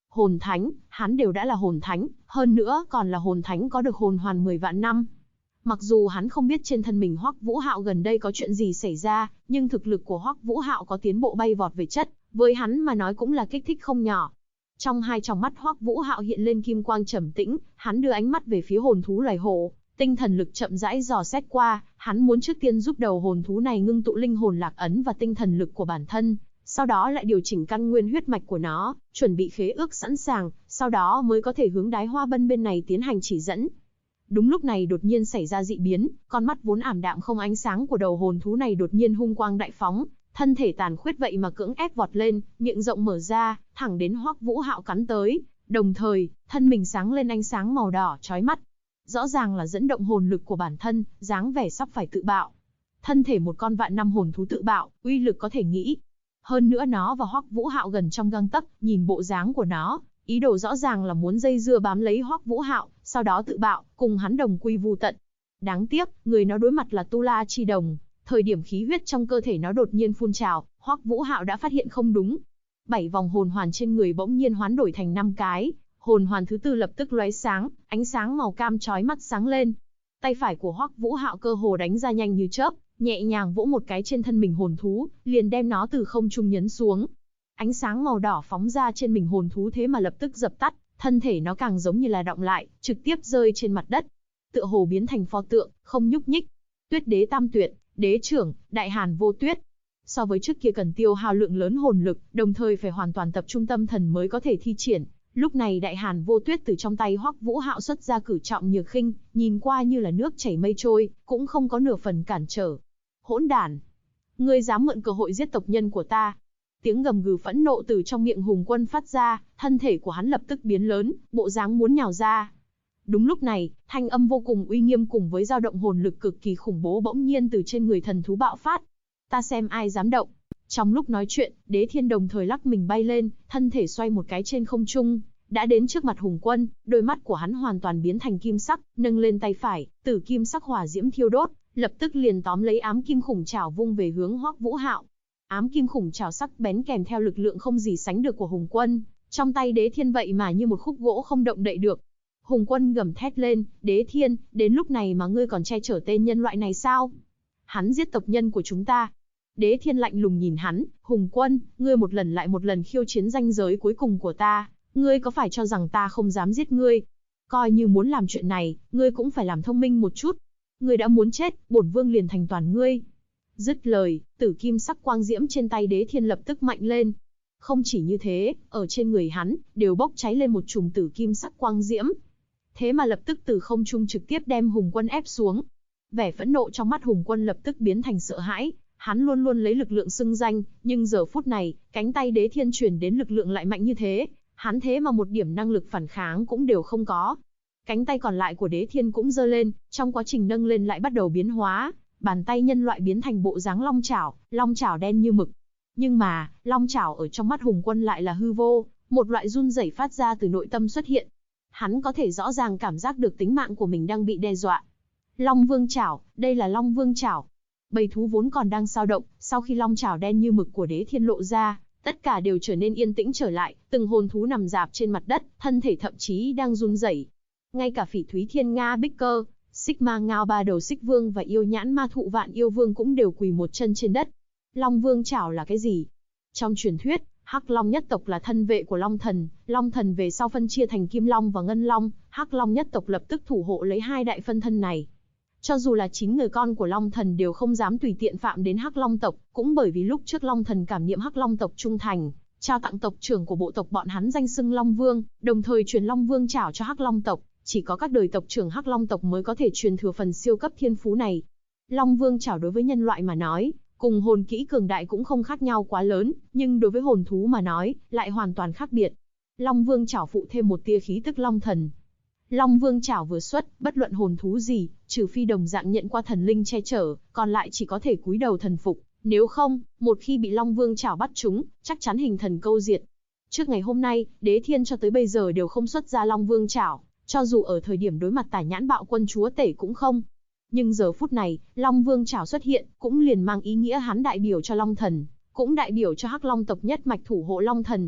Hồn thánh, hắn đều đã là hồn thánh, hơn nữa còn là hồn thánh có được hồn hoàn 10 vạn năm. Mặc dù hắn không biết trên thân mình Hoắc Vũ Hạo gần đây có chuyện gì xảy ra, nhưng thực lực của Hoắc Vũ Hạo có tiến bộ bay vọt về chất, với hắn mà nói cũng là kích thích không nhỏ. Trong hai tròng mắt Hoắc Vũ Hạo hiện lên kim quang trầm tĩnh, hắn đưa ánh mắt về phía hồn thú loài hổ, tinh thần lực chậm rãi dò xét qua, hắn muốn trước tiên giúp đầu hồn thú này ngưng tụ linh hồn lạc ấn và tinh thần lực của bản thân, sau đó lại điều chỉnh căn nguyên huyết mạch của nó, chuẩn bị khế ước sẵn sàng, sau đó mới có thể hướng Đái Hoa Bân bên này tiến hành chỉ dẫn. Đúng lúc này đột nhiên xảy ra dị biến, con mắt vốn ảm đạm không ánh sáng của đầu hồn thú này đột nhiên hung quang đại phóng, thân thể tàn khuyết vậy mà cưỡng ép vọt lên, miệng rộng mở ra, thẳng đến Hoắc Vũ Hạo cắn tới, đồng thời, thân mình sáng lên ánh sáng màu đỏ chói mắt. Rõ ràng là dẫn động hồn lực của bản thân, dáng vẻ sắp phải tự bạo. Thân thể một con vạn năm hồn thú tự bạo, uy lực có thể nghĩ. Hơn nữa nó và Hoắc Vũ Hạo gần trong gang tấc, nhìn bộ dáng của nó, ý đồ rõ ràng là muốn dây dưa bám lấy Hoắc Vũ Hạo, sau đó tự bạo, cùng hắn đồng quy vu tận. Đáng tiếc, người nó đối mặt là Tu La Chi Đồng, thời điểm khí huyết trong cơ thể nó đột nhiên phun trào, Hoắc Vũ Hạo đã phát hiện không đúng. 7 vòng hồn hoàn trên người bỗng nhiên hoán đổi thành 5 cái, hồn hoàn thứ tư lập tức lóe sáng, ánh sáng màu cam chói mắt sáng lên. Tay phải của Hoắc Vũ Hạo cơ hồ đánh ra nhanh như chớp, nhẹ nhàng vỗ một cái trên thân mình hồn thú, liền đem nó từ không trung nhấn xuống. Ánh sáng màu đỏ phóng ra trên mình hồn thú thế mà lập tức dập tắt, thân thể nó càng giống như là đọng lại, trực tiếp rơi trên mặt đất. Tựa hồ biến thành pho tượng, không nhúc nhích. Tuyết Đế Tam Tuyệt, Đế Trưởng, Đại Hàn Vô Tuyết. So với trước kia cần tiêu hao lượng lớn hồn lực, đồng thời phải hoàn toàn tập trung tâm thần mới có thể thi triển. Lúc này Đại Hàn Vô Tuyết từ trong tay Hoắc Vũ Hạo xuất ra cử trọng nhược khinh, nhìn qua như là nước chảy mây trôi, cũng không có nửa phần cản trở. Hỗn đản! Ngươi dám mượn cơ hội giết tộc nhân của ta! Tiếng gầm gừ phẫn nộ từ trong miệng Hùng Quân phát ra, thân thể của hắn lập tức biến lớn, bộ dáng muốn nhào ra. Đúng lúc này, thanh âm vô cùng uy nghiêm cùng với dao động hồn lực cực kỳ khủng bố bỗng nhiên từ trên người thần thú bạo phát. Ta xem ai dám động. Trong lúc nói chuyện, Đế Thiên đồng thời lắc mình bay lên, thân thể xoay một cái trên không trung, đã đến trước mặt Hùng Quân, đôi mắt của hắn hoàn toàn biến thành kim sắc, nâng lên tay phải, tử kim sắc hỏa diễm thiêu đốt, lập tức liền tóm lấy ám kim khủng trảo vung về hướng Hoắc Vũ Hạo. Ám kim khủng trảo sắc bén kèm theo lực lượng không gì sánh được của Hùng Quân, trong tay Đế Thiên vậy mà như một khúc gỗ không động đậy được. Hùng Quân gầm thét lên, Đế Thiên, đến lúc này mà ngươi còn che chở tên nhân loại này sao? Hắn giết tộc nhân của chúng ta. Đế Thiên lạnh lùng nhìn hắn, Hùng Quân, ngươi một lần lại một lần khiêu chiến ranh giới cuối cùng của ta, ngươi có phải cho rằng ta không dám giết ngươi? Coi như muốn làm chuyện này, ngươi cũng phải làm thông minh một chút. Ngươi đã muốn chết, bổn vương liền thành toàn ngươi. Dứt lời, tử kim sắc quang diễm trên tay Đế Thiên lập tức mạnh lên. Không chỉ như thế, ở trên người hắn, đều bốc cháy lên một chùm tử kim sắc quang diễm. Thế mà lập tức từ không trung trực tiếp đem Hùng Quân ép xuống. Vẻ phẫn nộ trong mắt Hùng Quân lập tức biến thành sợ hãi. Hắn luôn luôn lấy lực lượng xưng danh, nhưng giờ phút này, cánh tay Đế Thiên truyền đến lực lượng lại mạnh như thế, hắn thế mà một điểm năng lực phản kháng cũng đều không có. Cánh tay còn lại của Đế Thiên cũng giơ lên, trong quá trình nâng lên lại bắt đầu biến hóa, bàn tay nhân loại biến thành bộ dáng long chảo đen như mực. Nhưng mà, long chảo ở trong mắt Hùng Quân lại là hư vô, một loại run rẩy phát ra từ nội tâm xuất hiện. Hắn có thể rõ ràng cảm giác được tính mạng của mình đang bị đe dọa. Long Vương chảo, đây là Long Vương chảo. Bầy thú vốn còn đang xao động, sau khi long chảo đen như mực của Đế Thiên lộ ra, tất cả đều trở nên yên tĩnh trở lại, từng hồn thú nằm rạp trên mặt đất, thân thể thậm chí đang run rẩy. Ngay cả Phỉ Thúy Thiên Nga Bích Cơ, Xích Ma Ngao Ba Đầu Xích Vương và Yêu Nhãn Ma Thụ Vạn Yêu Vương cũng đều quỳ một chân trên đất. Long Vương chảo là cái gì? Trong truyền thuyết, Hắc Long nhất tộc là thân vệ của Long Thần về sau phân chia thành Kim Long và Ngân Long, Hắc Long nhất tộc lập tức thủ hộ lấy hai đại phân thân này. Cho dù là 9 người con của Long Thần đều không dám tùy tiện phạm đến Hắc Long tộc, cũng bởi vì lúc trước Long Thần cảm niệm Hắc Long tộc trung thành, trao tặng tộc trưởng của bộ tộc bọn hắn danh xưng Long Vương, đồng thời truyền Long Vương chảo cho Hắc Long tộc, chỉ có các đời tộc trưởng Hắc Long tộc mới có thể truyền thừa phần siêu cấp thiên phú này. Long Vương chảo đối với nhân loại mà nói, cùng hồn kỹ cường đại cũng không khác nhau quá lớn, nhưng đối với hồn thú mà nói, lại hoàn toàn khác biệt. Long Vương chảo phụ thêm một tia khí tức Long Thần. Long Vương chảo vừa xuất, bất luận hồn thú gì, trừ phi đồng dạng nhận qua thần linh che chở, còn lại chỉ có thể cúi đầu thần phục, nếu không, một khi bị Long Vương chảo bắt chúng, chắc chắn hình thần câu diệt. Trước ngày hôm nay, Đế Thiên cho tới bây giờ đều không xuất ra Long Vương chảo, cho dù ở thời điểm đối mặt Tả Nhãn Bạo Quân chúa tể cũng không. Nhưng giờ phút này, Long Vương chảo xuất hiện, cũng liền mang ý nghĩa hắn đại biểu cho Long Thần, cũng đại biểu cho Hắc Long tộc nhất mạch thủ hộ Long Thần.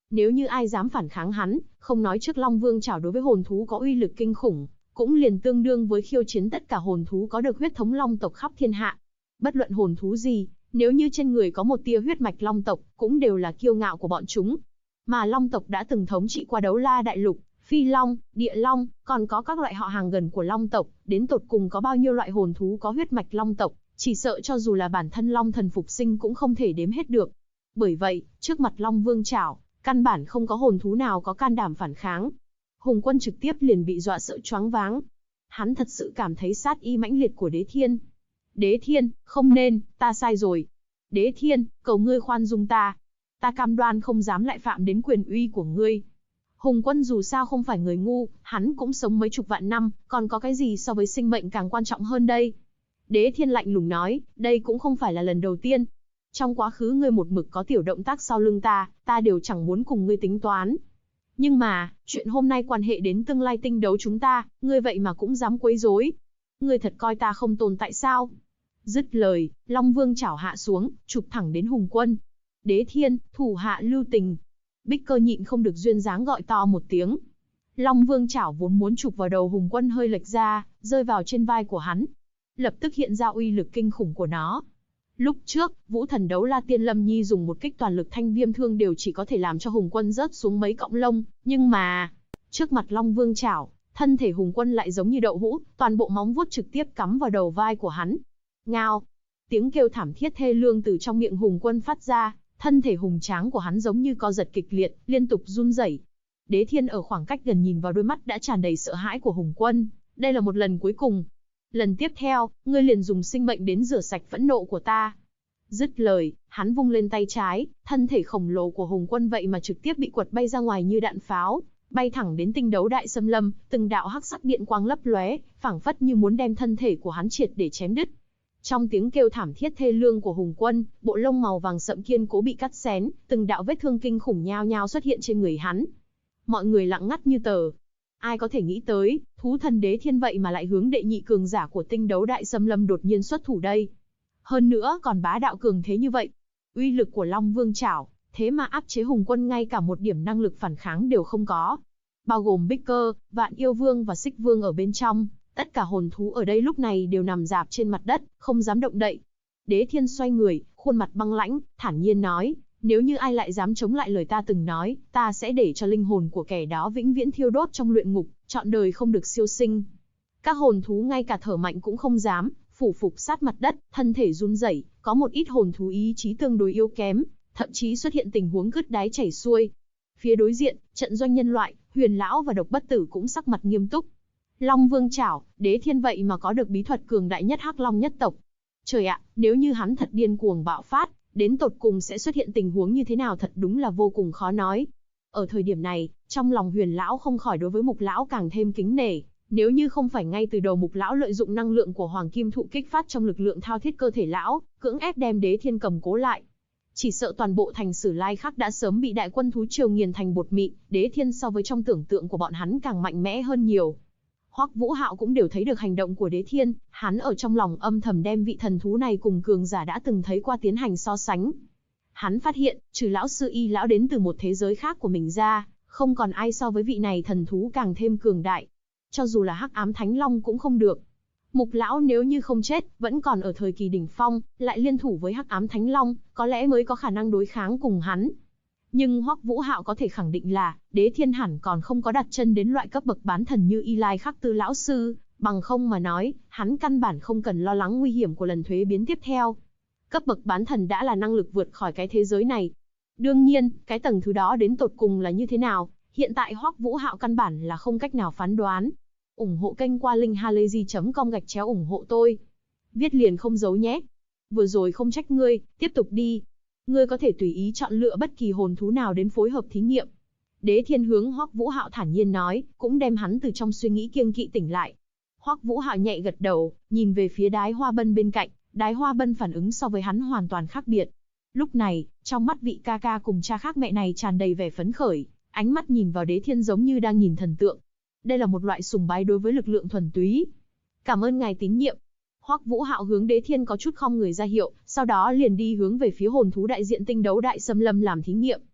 Nếu như ai dám phản kháng hắn, không nói trước Long Vương Chảo đối với hồn thú có uy lực kinh khủng, cũng liền tương đương với khiêu chiến tất cả hồn thú có được huyết thống Long tộc khắp thiên hạ. Bất luận hồn thú gì, nếu như trên người có một tia huyết mạch Long tộc, cũng đều là kiêu ngạo của bọn chúng. Mà Long tộc đã từng thống trị qua Đấu La Đại Lục, Phi Long, Địa Long, còn có các loại họ hàng gần của Long tộc, đến tột cùng có bao nhiêu loại hồn thú có huyết mạch Long tộc, chỉ sợ cho dù là bản thân Long Thần phục sinh cũng không thể đếm hết được. Bởi vậy, trước mặt Long Vương Chảo, căn bản không có hồn thú nào có can đảm phản kháng. Hùng Quân trực tiếp liền bị dọa sợ choáng váng. Hắn thật sự cảm thấy sát ý mãnh liệt của Đế Thiên. Đế Thiên, không nên, ta sai rồi. Đế Thiên, cầu ngươi khoan dung ta. Ta cam đoan không dám lại phạm đến quyền uy của ngươi. Hùng Quân dù sao không phải người ngu, hắn cũng sống mấy chục vạn năm, còn có cái gì so với sinh mệnh càng quan trọng hơn đây? Đế Thiên lạnh lùng nói, đây cũng không phải là lần đầu tiên. Trong quá khứ ngươi một mực có tiểu động tác sau lưng ta đều chẳng muốn cùng ngươi tính toán. Nhưng mà, chuyện hôm nay quan hệ đến tương lai tinh đấu chúng ta, ngươi vậy mà cũng dám quấy rối. Ngươi thật coi ta không tồn tại sao? Dứt lời, Long Vương Chảo hạ xuống, chụp thẳng đến Hùng Quân. Đế Thiên, thủ hạ lưu tình. Bích Cơ nhịn không được duyên dáng gọi to một tiếng. Long Vương Chảo vốn muốn chụp vào đầu Hùng Quân hơi lệch ra, rơi vào trên vai của hắn. Lập tức hiện ra uy lực kinh khủng của nó. Lúc trước, Vũ Thần Đấu La Tiên Lâm Nhi dùng một kích toàn lực thanh viêm thương đều chỉ có thể làm cho Hùng Quân rớt xuống mấy cọng lông, nhưng mà, trước mặt Long Vương Chảo, thân thể Hùng Quân lại giống như đậu hũ, toàn bộ móng vuốt trực tiếp cắm vào đầu vai của hắn. Ngao! Tiếng kêu thảm thiết thê lương từ trong miệng Hùng Quân phát ra, thân thể hùng tráng của hắn giống như co giật kịch liệt, liên tục run rẩy. Đế Thiên ở khoảng cách gần nhìn vào đôi mắt đã tràn đầy sợ hãi của Hùng Quân, đây là một lần cuối cùng. Lần tiếp theo, ngươi liền dùng sinh mệnh đến rửa sạch phẫn nộ của ta. Dứt lời, hắn vung lên tay trái, thân thể khổng lồ của Hùng Quân vậy mà trực tiếp bị quật bay ra ngoài như đạn pháo, bay thẳng đến tinh đấu đại xâm lâm, từng đạo hắc sắc điện quang lấp lóe, phảng phất như muốn đem thân thể của hắn triệt để chém đứt. Trong tiếng kêu thảm thiết thê lương của Hùng Quân, bộ lông màu vàng sậm kiên cố bị cắt xén, từng đạo vết thương kinh khủng nhao nhao xuất hiện trên người hắn. Mọi người lặng ngắt như tờ. Ai có thể nghĩ tới, thú thần Đế Thiên vậy mà lại hướng đệ nhị cường giả của tinh đấu đại xâm lâm đột nhiên xuất thủ đây. Hơn nữa còn bá đạo cường thế như vậy. Uy lực của Long Vương Chảo, thế mà áp chế Hùng Quân ngay cả một điểm năng lực phản kháng đều không có. Bao gồm Bích Cơ, Vạn Yêu Vương và Xích Vương ở bên trong, tất cả hồn thú ở đây lúc này đều nằm rạp trên mặt đất, không dám động đậy. Đế Thiên xoay người, khuôn mặt băng lãnh, thản nhiên nói, nếu như ai lại dám chống lại lời ta từng nói, ta sẽ để cho linh hồn của kẻ đó vĩnh viễn thiêu đốt trong luyện ngục, trọn đời không được siêu sinh. Các hồn thú ngay cả thở mạnh cũng không dám, phủ phục sát mặt đất, thân thể run rẩy, có một ít hồn thú ý chí tương đối yếu kém, thậm chí xuất hiện tình huống cứt đáy chảy xuôi. Phía đối diện, trận doanh nhân loại, Huyền lão và Độc Bất Tử cũng sắc mặt nghiêm túc. Long Vương Chảo, Đế Thiên vậy mà có được bí thuật cường đại nhất Hắc Long nhất tộc. Trời ạ, nếu như hắn thật điên cuồng bạo phát, đến tột cùng sẽ xuất hiện tình huống như thế nào thật đúng là vô cùng khó nói. Ở thời điểm này, trong lòng Huyền lão không khỏi đối với Mục lão càng thêm kính nể. Nếu như không phải ngay từ đầu Mục lão lợi dụng năng lượng của Hoàng Kim Thụ kích phát trong lực lượng thao thiết cơ thể lão, cưỡng ép đem Đế Thiên cầm cố lại, chỉ sợ toàn bộ thành Sử Lai Khắc đã sớm bị đại quân thú triều nghiền thành bột mịn. Đế Thiên so với trong tưởng tượng của bọn hắn càng mạnh mẽ hơn nhiều. Hoắc Vũ Hạo cũng đều thấy được hành động của Đế Thiên, hắn ở trong lòng âm thầm đem vị thần thú này cùng cường giả đã từng thấy qua tiến hành so sánh. Hắn phát hiện, trừ lão sư Y lão đến từ một thế giới khác của mình ra, không còn ai so với vị này thần thú càng thêm cường đại. Cho dù là Hắc Ám Thánh Long cũng không được. Mục lão nếu như không chết, vẫn còn ở thời kỳ đỉnh phong, lại liên thủ với Hắc Ám Thánh Long, có lẽ mới có khả năng đối kháng cùng hắn. Nhưng Hoắc Vũ Hạo có thể khẳng định là, Đế Thiên hẳn còn không có đặt chân đến loại cấp bậc bán thần như Y Lai Khắc Tư lão sư, bằng không mà nói, hắn căn bản không cần lo lắng nguy hiểm của lần thuế biến tiếp theo. Cấp bậc bán thần đã là năng lực vượt khỏi cái thế giới này. Đương nhiên, cái tầng thứ đó đến tột cùng là như thế nào, hiện tại Hoắc Vũ Hạo căn bản là không cách nào phán đoán. Ủng hộ kênh qua linkhalazy.com/ủng hộ tôi. Viết liền không giấu nhé. Vừa rồi không trách ngươi, tiếp tục đi. Ngươi có thể tùy ý chọn lựa bất kỳ hồn thú nào đến phối hợp thí nghiệm. Đế Thiên hướng Hoắc Vũ Hạo thản nhiên nói, cũng đem hắn từ trong suy nghĩ kiêng kỵ tỉnh lại. Hoắc Vũ Hạo nhẹ gật đầu, nhìn về phía Đái Hoa Bân bên cạnh. Đái Hoa Bân phản ứng so với hắn hoàn toàn khác biệt. Lúc này, trong mắt vị ca ca cùng cha khác mẹ này tràn đầy vẻ phấn khởi, ánh mắt nhìn vào Đế Thiên giống như đang nhìn thần tượng. Đây là một loại sùng bái đối với lực lượng thuần túy. Cảm ơn ngài tín nhiệm. Hoắc Vũ Hạo hướng Đế Thiên có chút khom người ra hiệu, sau đó liền đi hướng về phía hồn thú đại diện tinh đấu đại xâm lâm làm thí nghiệm.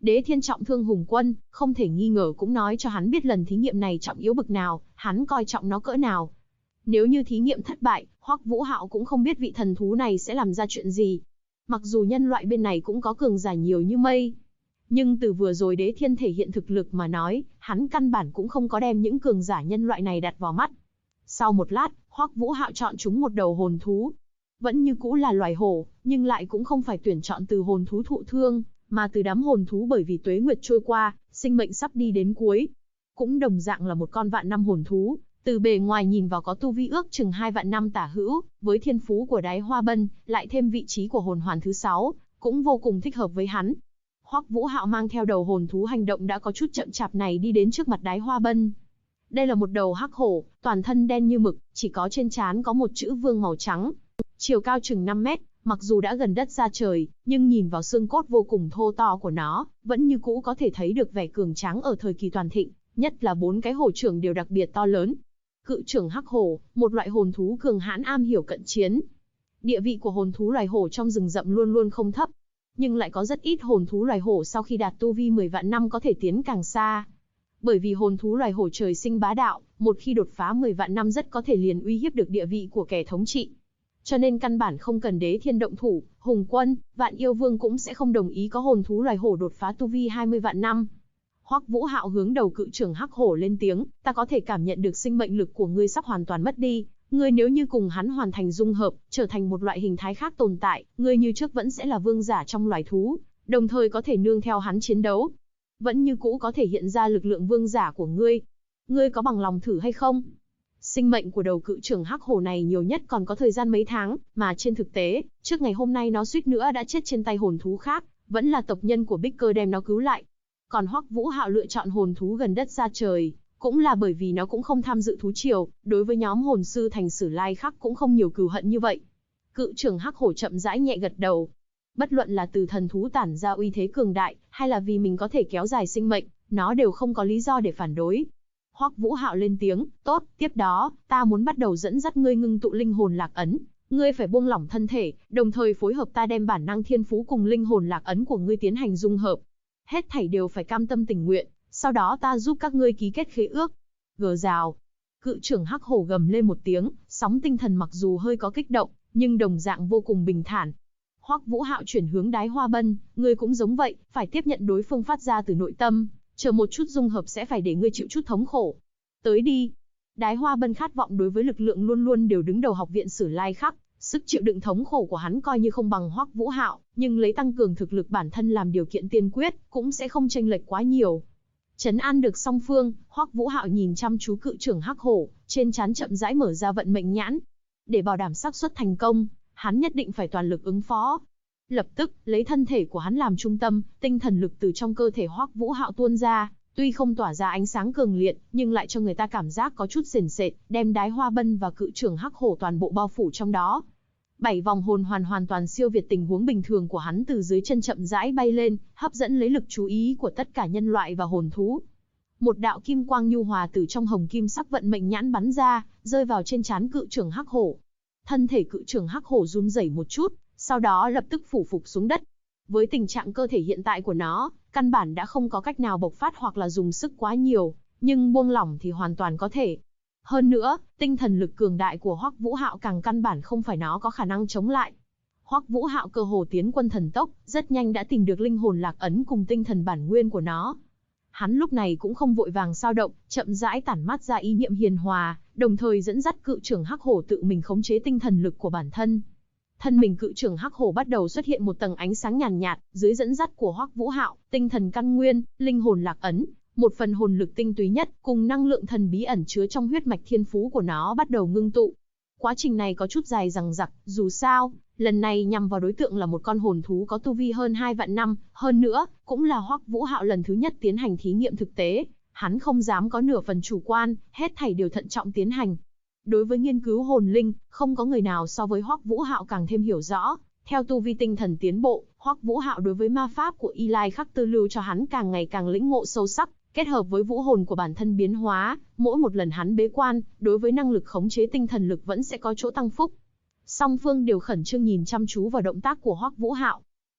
Đế Thiên trọng thương Hùng Quân, không thể nghi ngờ cũng nói cho hắn biết lần thí nghiệm này trọng yếu bực nào, hắn coi trọng nó cỡ nào. Nếu như thí nghiệm thất bại, Hoắc Vũ Hạo cũng không biết vị thần thú này sẽ làm ra chuyện gì. Mặc dù nhân loại bên này cũng có cường giả nhiều như mây, nhưng từ vừa rồi Đế Thiên thể hiện thực lực mà nói, hắn căn bản cũng không có đem những cường giả nhân loại này đặt vào mắt. Sau một lát, Hoắc Vũ Hạo chọn chúng một đầu hồn thú. Vẫn như cũ là loài hổ, nhưng lại cũng không phải tuyển chọn từ hồn thú thụ thương, mà từ đám hồn thú bởi vì tuế nguyệt trôi qua, sinh mệnh sắp đi đến cuối. Cũng đồng dạng là một con vạn năm hồn thú, từ bề ngoài nhìn vào có tu vi ước chừng 2 vạn năm tả hữu, với thiên phú của Đái Hoa Bân, lại thêm vị trí của hồn hoàn thứ 6, cũng vô cùng thích hợp với hắn. Hoắc Vũ Hạo mang theo đầu hồn thú hành động đã có chút chậm chạp này đi đến trước mặt Đái Hoa Bân. Đây là một đầu hắc hổ, toàn thân đen như mực, chỉ có trên trán có một chữ vương màu trắng. Chiều cao chừng 5 mét, mặc dù đã gần đất ra trời, nhưng nhìn vào xương cốt vô cùng thô to của nó, vẫn như cũ có thể thấy được vẻ cường tráng ở thời kỳ toàn thịnh, nhất là 4 cái hổ trưởng đều đặc biệt to lớn. Cự trưởng hắc hổ, một loại hồn thú cường hãn am hiểu cận chiến. Địa vị của hồn thú loài hổ trong rừng rậm luôn luôn không thấp, nhưng lại có rất ít hồn thú loài hổ sau khi đạt tu vi 10 vạn năm có thể tiến càng xa. Bởi vì hồn thú loài hổ trời sinh bá đạo, một khi đột phá 10 vạn năm rất có thể liền uy hiếp được địa vị của kẻ thống trị. Cho nên căn bản không cần Đế Thiên động thủ, Hùng Quân, Vạn Yêu Vương cũng sẽ không đồng ý có hồn thú loài hổ đột phá tu vi 20 vạn năm. Hoắc Vũ Hạo hướng đầu cự trưởng hắc hổ lên tiếng, ta có thể cảm nhận được sinh mệnh lực của ngươi sắp hoàn toàn mất đi. Ngươi nếu như cùng hắn hoàn thành dung hợp, trở thành một loại hình thái khác tồn tại, ngươi như trước vẫn sẽ là vương giả trong loài thú, đồng thời có thể nương theo hắn chiến đấu. Vẫn như cũ có thể hiện ra lực lượng vương giả của ngươi. Ngươi có bằng lòng thử hay không? Sinh mệnh của đầu cự trưởng hắc hổ này nhiều nhất còn có thời gian mấy tháng, mà trên thực tế, trước ngày hôm nay nó suýt nữa đã chết trên tay hồn thú khác, vẫn là tộc nhân của Bích Cơ đem nó cứu lại. Còn Hoắc Vũ Hạo lựa chọn hồn thú gần đất xa trời, cũng là bởi vì nó cũng không tham dự thú triều, đối với nhóm hồn sư thành Sử Lai Khắc cũng không nhiều cừu hận như vậy. Cự trưởng hắc hổ chậm rãi nhẹ gật đầu. Bất luận là từ thần thú tản ra uy thế cường đại, hay là vì mình có thể kéo dài sinh mệnh, nó đều không có lý do để phản đối. Hoắc Vũ Hạo lên tiếng, tốt, tiếp đó, ta muốn bắt đầu dẫn dắt ngươi ngưng tụ linh hồn lạc ấn. Ngươi phải buông lỏng thân thể, đồng thời phối hợp ta đem bản năng thiên phú cùng linh hồn lạc ấn của ngươi tiến hành dung hợp. Hết thảy đều phải cam tâm tình nguyện, sau đó ta giúp các ngươi ký kết khế ước. Gờ rào. Cự trưởng hắc hổ gầm lên một tiếng, sóng tinh thần mặc dù hơi có kích động, nhưng đồng dạng vô cùng bình thản. Hoắc Vũ Hạo chuyển hướng Đái Hoa Bân, ngươi cũng giống vậy, phải tiếp nhận đối phương phát ra từ nội tâm, chờ một chút dung hợp sẽ phải để ngươi chịu chút thống khổ. Tới đi. Đái Hoa Bân khát vọng đối với lực lượng luôn luôn đều đứng đầu học viện Sử Lai Khắc, sức chịu đựng thống khổ của hắn coi như không bằng Hoắc Vũ Hạo, nhưng lấy tăng cường thực lực bản thân làm điều kiện tiên quyết, cũng sẽ không chênh lệch quá nhiều. Trấn an được song phương, Hoắc Vũ Hạo nhìn chăm chú cự trưởng hắc hổ, trên trán chậm rãi mở ra vận mệnh nhãn. Để bảo đảm xác suất thành công, hắn nhất định phải toàn lực ứng phó. Lập tức, lấy thân thể của hắn làm trung tâm, tinh thần lực từ trong cơ thể Hoắc Vũ Hạo tuôn ra, tuy không tỏa ra ánh sáng cường liệt, nhưng lại cho người ta cảm giác có chút sền sệt, đem Đái Hoa Bân và cự trưởng hắc hổ toàn bộ bao phủ trong đó. 7 vòng hồn hoàn hoàn toàn siêu việt tình huống bình thường của hắn từ dưới chân chậm rãi bay lên, hấp dẫn lấy lực chú ý của tất cả nhân loại và hồn thú. Một đạo kim quang nhu hòa từ trong hồng kim sắc vận mệnh nhãn bắn ra, rơi vào trên trán cự trưởng hắc hổ. Thân thể cự trưởng hắc hổ run rẩy một chút, sau đó lập tức phủ phục xuống đất. Với tình trạng cơ thể hiện tại của nó, căn bản đã không có cách nào bộc phát hoặc là dùng sức quá nhiều, nhưng buông lỏng thì hoàn toàn có thể. Hơn nữa, tinh thần lực cường đại của Hoắc Vũ Hạo càng căn bản không phải nó có khả năng chống lại. Hoắc Vũ Hạo cơ hồ tiến quân thần tốc, rất nhanh đã tìm được linh hồn lạc ấn cùng tinh thần bản nguyên của nó. Hắn lúc này cũng không vội vàng sao động, chậm rãi tản mát ra ý niệm hiền hòa, đồng thời dẫn dắt cự trưởng hắc hổ tự mình khống chế tinh thần lực của bản thân. Thân mình cự trưởng hắc hổ bắt đầu xuất hiện một tầng ánh sáng nhàn nhạt, dưới dẫn dắt của Hoắc Vũ Hạo, tinh thần căn nguyên, linh hồn lạc ấn, một phần hồn lực tinh túy nhất, cùng năng lượng thần bí ẩn chứa trong huyết mạch thiên phú của nó bắt đầu ngưng tụ. Quá trình này có chút dài dằng dặc, dù sao, lần này nhằm vào đối tượng là một con hồn thú có tu vi hơn 2 vạn năm, hơn nữa, cũng là Hoắc Vũ Hạo lần thứ nhất tiến hành thí nghiệm thực tế, hắn không dám có nửa phần chủ quan, hết thảy đều thận trọng tiến hành. Đối với nghiên cứu hồn linh, không có người nào so với Hoắc Vũ Hạo càng thêm hiểu rõ. Theo tu vi tinh thần tiến bộ, Hoắc Vũ Hạo đối với ma pháp của Y Lai Khắc Tư lưu cho hắn càng ngày càng lĩnh ngộ sâu sắc, kết hợp với vũ hồn của bản thân biến hóa, mỗi một lần hắn bế quan, đối với năng lực khống chế tinh thần lực vẫn sẽ có chỗ tăng phúc. Song phương đều khẩn trương nhìn chăm chú vào động tác của Hoắc Vũ Hạo.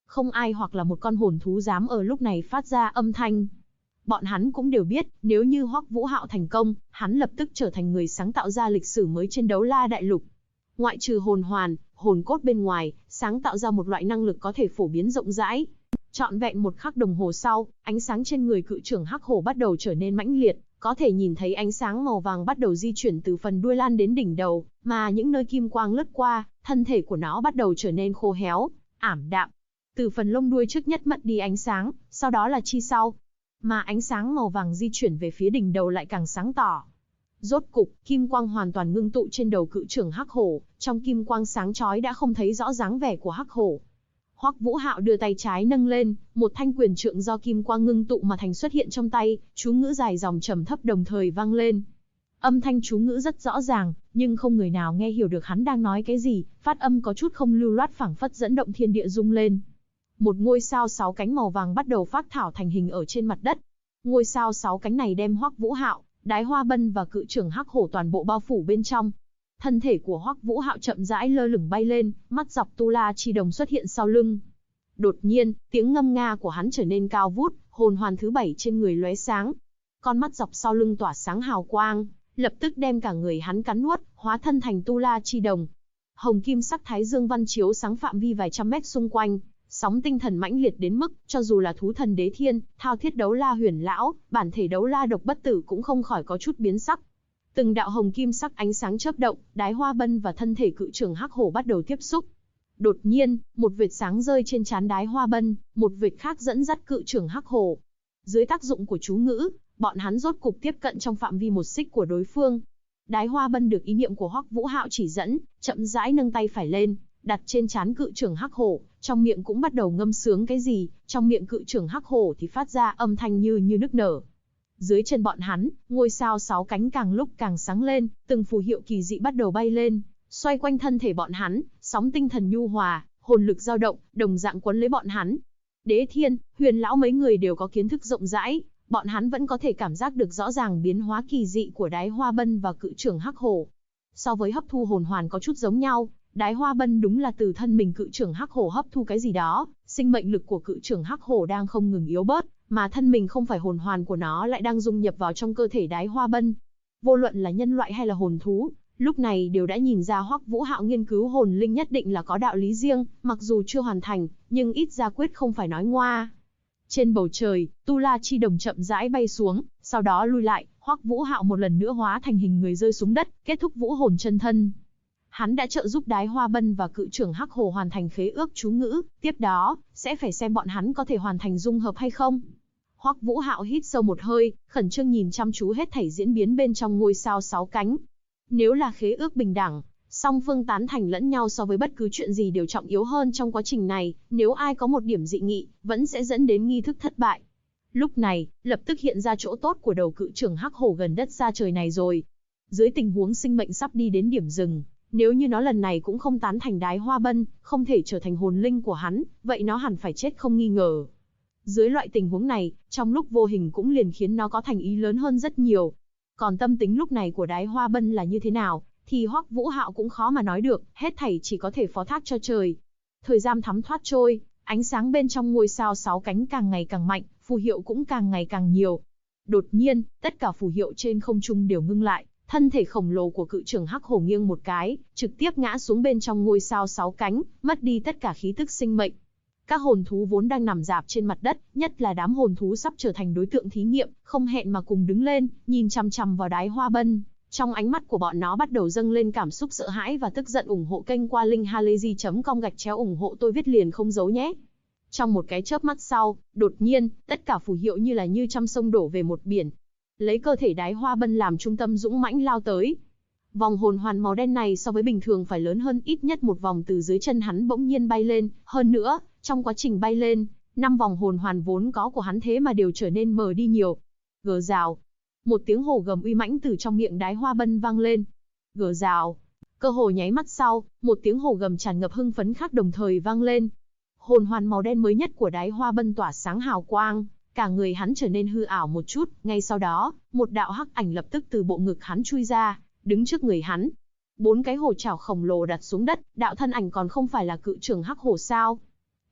Không ai hoặc là một con hồn thú dám ở lúc này phát ra âm thanh. Bọn hắn cũng đều biết, nếu như Hoắc Vũ Hạo thành công, hắn lập tức trở thành người sáng tạo ra lịch sử mới trên Đấu La Đại Lục. Ngoại trừ hồn hoàn, hồn cốt bên ngoài, sáng tạo ra một loại năng lực có thể phổ biến rộng rãi. Trọn vẹn một khắc đồng hồ sau, ánh sáng trên người cự trưởng hắc hổ bắt đầu trở nên mãnh liệt, có thể nhìn thấy ánh sáng màu vàng bắt đầu di chuyển từ phần đuôi lan đến đỉnh đầu, mà những nơi kim quang lướt qua, thân thể của nó bắt đầu trở nên khô héo, ảm đạm. Từ phần lông đuôi trước nhất mất đi ánh sáng, sau đó là chi sau. Mà ánh sáng màu vàng di chuyển về phía đỉnh đầu lại càng sáng tỏ. Rốt cục, kim quang hoàn toàn ngưng tụ trên đầu cự trưởng hắc hổ, trong kim quang sáng chói đã không thấy rõ dáng vẻ của hắc hổ. Hoắc Vũ Hạo đưa tay trái nâng lên, một thanh quyền trượng do kim quang ngưng tụ mà thành xuất hiện trong tay, chú ngữ dài dòng trầm thấp đồng thời vang lên. Âm thanh chú ngữ rất rõ ràng, nhưng không người nào nghe hiểu được hắn đang nói cái gì, phát âm có chút không lưu loát phảng phất dẫn động thiên địa rung lên. Một ngôi sao 6 cánh màu vàng bắt đầu phác thảo thành hình ở trên mặt đất. Ngôi sao 6 cánh này đem Hoắc Vũ Hạo, Đái Hoa Bân và cự trưởng hắc hổ toàn bộ bao phủ bên trong. Thân thể của Hoắc Vũ Hạo chậm rãi lơ lửng bay lên, mắt dọc tu la chi đồng xuất hiện sau lưng. Đột nhiên, tiếng ngâm nga của hắn trở nên cao vút, hồn hoàn thứ 7 trên người lóe sáng. Con mắt dọc sau lưng tỏa sáng hào quang, lập tức đem cả người hắn cắn nuốt, hóa thân thành tu la chi đồng. Hồng kim sắc thái dương văn chiếu sáng phạm vi vài trăm mét xung quanh, sóng tinh thần mãnh liệt đến mức, cho dù là thú thần đế thiên, thao thiết đấu la huyền lão, bản thể đấu la độc bất tử cũng không khỏi có chút biến sắc. Từng đạo hồng kim sắc ánh sáng chớp động, Đái Hoa Bân và thân thể cự trưởng hắc hổ bắt đầu tiếp xúc. Đột nhiên, một vệt sáng rơi trên trán Đái Hoa Bân, một vệt khác dẫn dắt cự trưởng hắc hổ. Dưới tác dụng của chú ngữ, bọn hắn rốt cục tiếp cận trong phạm vi một xích của đối phương. Đái Hoa Bân được ý niệm của Hoắc Vũ Hạo chỉ dẫn, chậm rãi nâng tay phải lên, đặt trên trán cự trưởng hắc hổ, trong miệng cũng bắt đầu ngâm sướng cái gì, trong miệng cự trưởng hắc hổ thì phát ra âm thanh như nức nở. Dưới chân bọn hắn, ngôi sao 6 cánh càng lúc càng sáng lên, từng phù hiệu kỳ dị bắt đầu bay lên, xoay quanh thân thể bọn hắn, sóng tinh thần nhu hòa, hồn lực dao động, đồng dạng quấn lấy bọn hắn. Đế Thiên, Huyền lão mấy người đều có kiến thức rộng rãi, bọn hắn vẫn có thể cảm giác được rõ ràng biến hóa kỳ dị của Đái Hoa Bân và cự trưởng hắc hổ. So với hấp thu hồn hoàn có chút giống nhau, Đái Hoa Bân đúng là từ thân mình cự trưởng hắc hổ hấp thu cái gì đó, sinh mệnh lực của cự trưởng hắc hổ đang không ngừng yếu bớt, mà thân mình không phải hồn hoàn của nó lại đang dung nhập vào trong cơ thể Đái Hoa Bân. Vô luận là nhân loại hay là hồn thú, lúc này đều đã nhìn ra Hoắc Vũ Hạo nghiên cứu hồn linh nhất định là có đạo lý riêng, mặc dù chưa hoàn thành, nhưng ít ra quyết không phải nói ngoa. Trên bầu trời, tu la chi đồng chậm rãi bay xuống, sau đó lui lại, Hoắc Vũ Hạo một lần nữa hóa thành hình người rơi xuống đất, kết thúc vũ hồn chân thân. Hắn đã trợ giúp Đái Hoa Bân và cự trưởng hắc hổ hoàn thành khế ước chú ngữ, tiếp đó sẽ phải xem bọn hắn có thể hoàn thành dung hợp hay không. Hoắc Vũ Hạo hít sâu một hơi, khẩn trương nhìn chăm chú hết thảy diễn biến bên trong ngôi sao 6 cánh. Nếu là khế ước bình đẳng, song phương tán thành lẫn nhau so với bất cứ chuyện gì đều trọng yếu hơn trong quá trình này, nếu ai có một điểm dị nghị, vẫn sẽ dẫn đến nghi thức thất bại. Lúc này, lập tức hiện ra chỗ tốt của đầu cự trưởng hắc hổ gần đất xa trời này rồi. Dưới tình huống sinh mệnh sắp đi đến điểm dừng, nếu như nó lần này cũng không tán thành Đái Hoa Bân, không thể trở thành hồn linh của hắn, vậy nó hẳn phải chết không nghi ngờ. Dưới loại tình huống này, trong lúc vô hình cũng liền khiến nó có thành ý lớn hơn rất nhiều. Còn tâm tính lúc này của Đái Hoa Bân là như thế nào, thì Hoắc Vũ Hạo cũng khó mà nói được, hết thảy chỉ có thể phó thác cho trời. Thời gian thấm thoát trôi, ánh sáng bên trong ngôi sao 6 cánh càng ngày càng mạnh, phù hiệu cũng càng ngày càng nhiều. Đột nhiên, tất cả phù hiệu trên không trung đều ngưng lại, thân thể khổng lồ của cự trưởng hắc hổ nghiêng một cái, trực tiếp ngã xuống bên trong ngôi sao 6 cánh, mất đi tất cả khí tức sinh mệnh. Các hồn thú vốn đang nằm rạp trên mặt đất, nhất là đám hồn thú sắp trở thành đối tượng thí nghiệm, không hẹn mà cùng đứng lên, nhìn chằm chằm vào Đái Hoa Bân. Trong ánh mắt của bọn nó bắt đầu dâng lên cảm xúc sợ hãi và tức giận. Ủng hộ kênh qua link halayzi.com /ủng hộ tôi viết liền không giấu nhé. Trong một cái chớp mắt sau, đột nhiên, tất cả phù hiệu như trăm sông đổ về một biển. Lấy cơ thể Đái Hoa Bân làm trung tâm dũng mãnh lao tới. Vòng hồn hoàn màu đen này so với bình thường phải lớn hơn ít nhất một vòng, từ dưới chân hắn bỗng nhiên bay lên, hơn nữa, trong quá trình bay lên, 5 vòng hồn hoàn vốn có của hắn thế mà đều trở nên mờ đi nhiều. Gờ rào. Một tiếng hổ gầm uy mãnh từ trong miệng Đái Hoa Bân vang lên. Gờ rào. Cơ hồ nháy mắt sau, một tiếng hổ gầm tràn ngập hưng phấn khác đồng thời vang lên. Hồn hoàn màu đen mới nhất của Đái Hoa Bân tỏa sáng hào quang, cả người hắn trở nên hư ảo một chút, ngay sau đó, một đạo hắc ảnh lập tức từ bộ ngực hắn chui ra, đứng trước người hắn. 4 cái hổ chảo khổng lồ đặt xuống đất, đạo thân ảnh còn không phải là cự trưởng hắc hổ sao?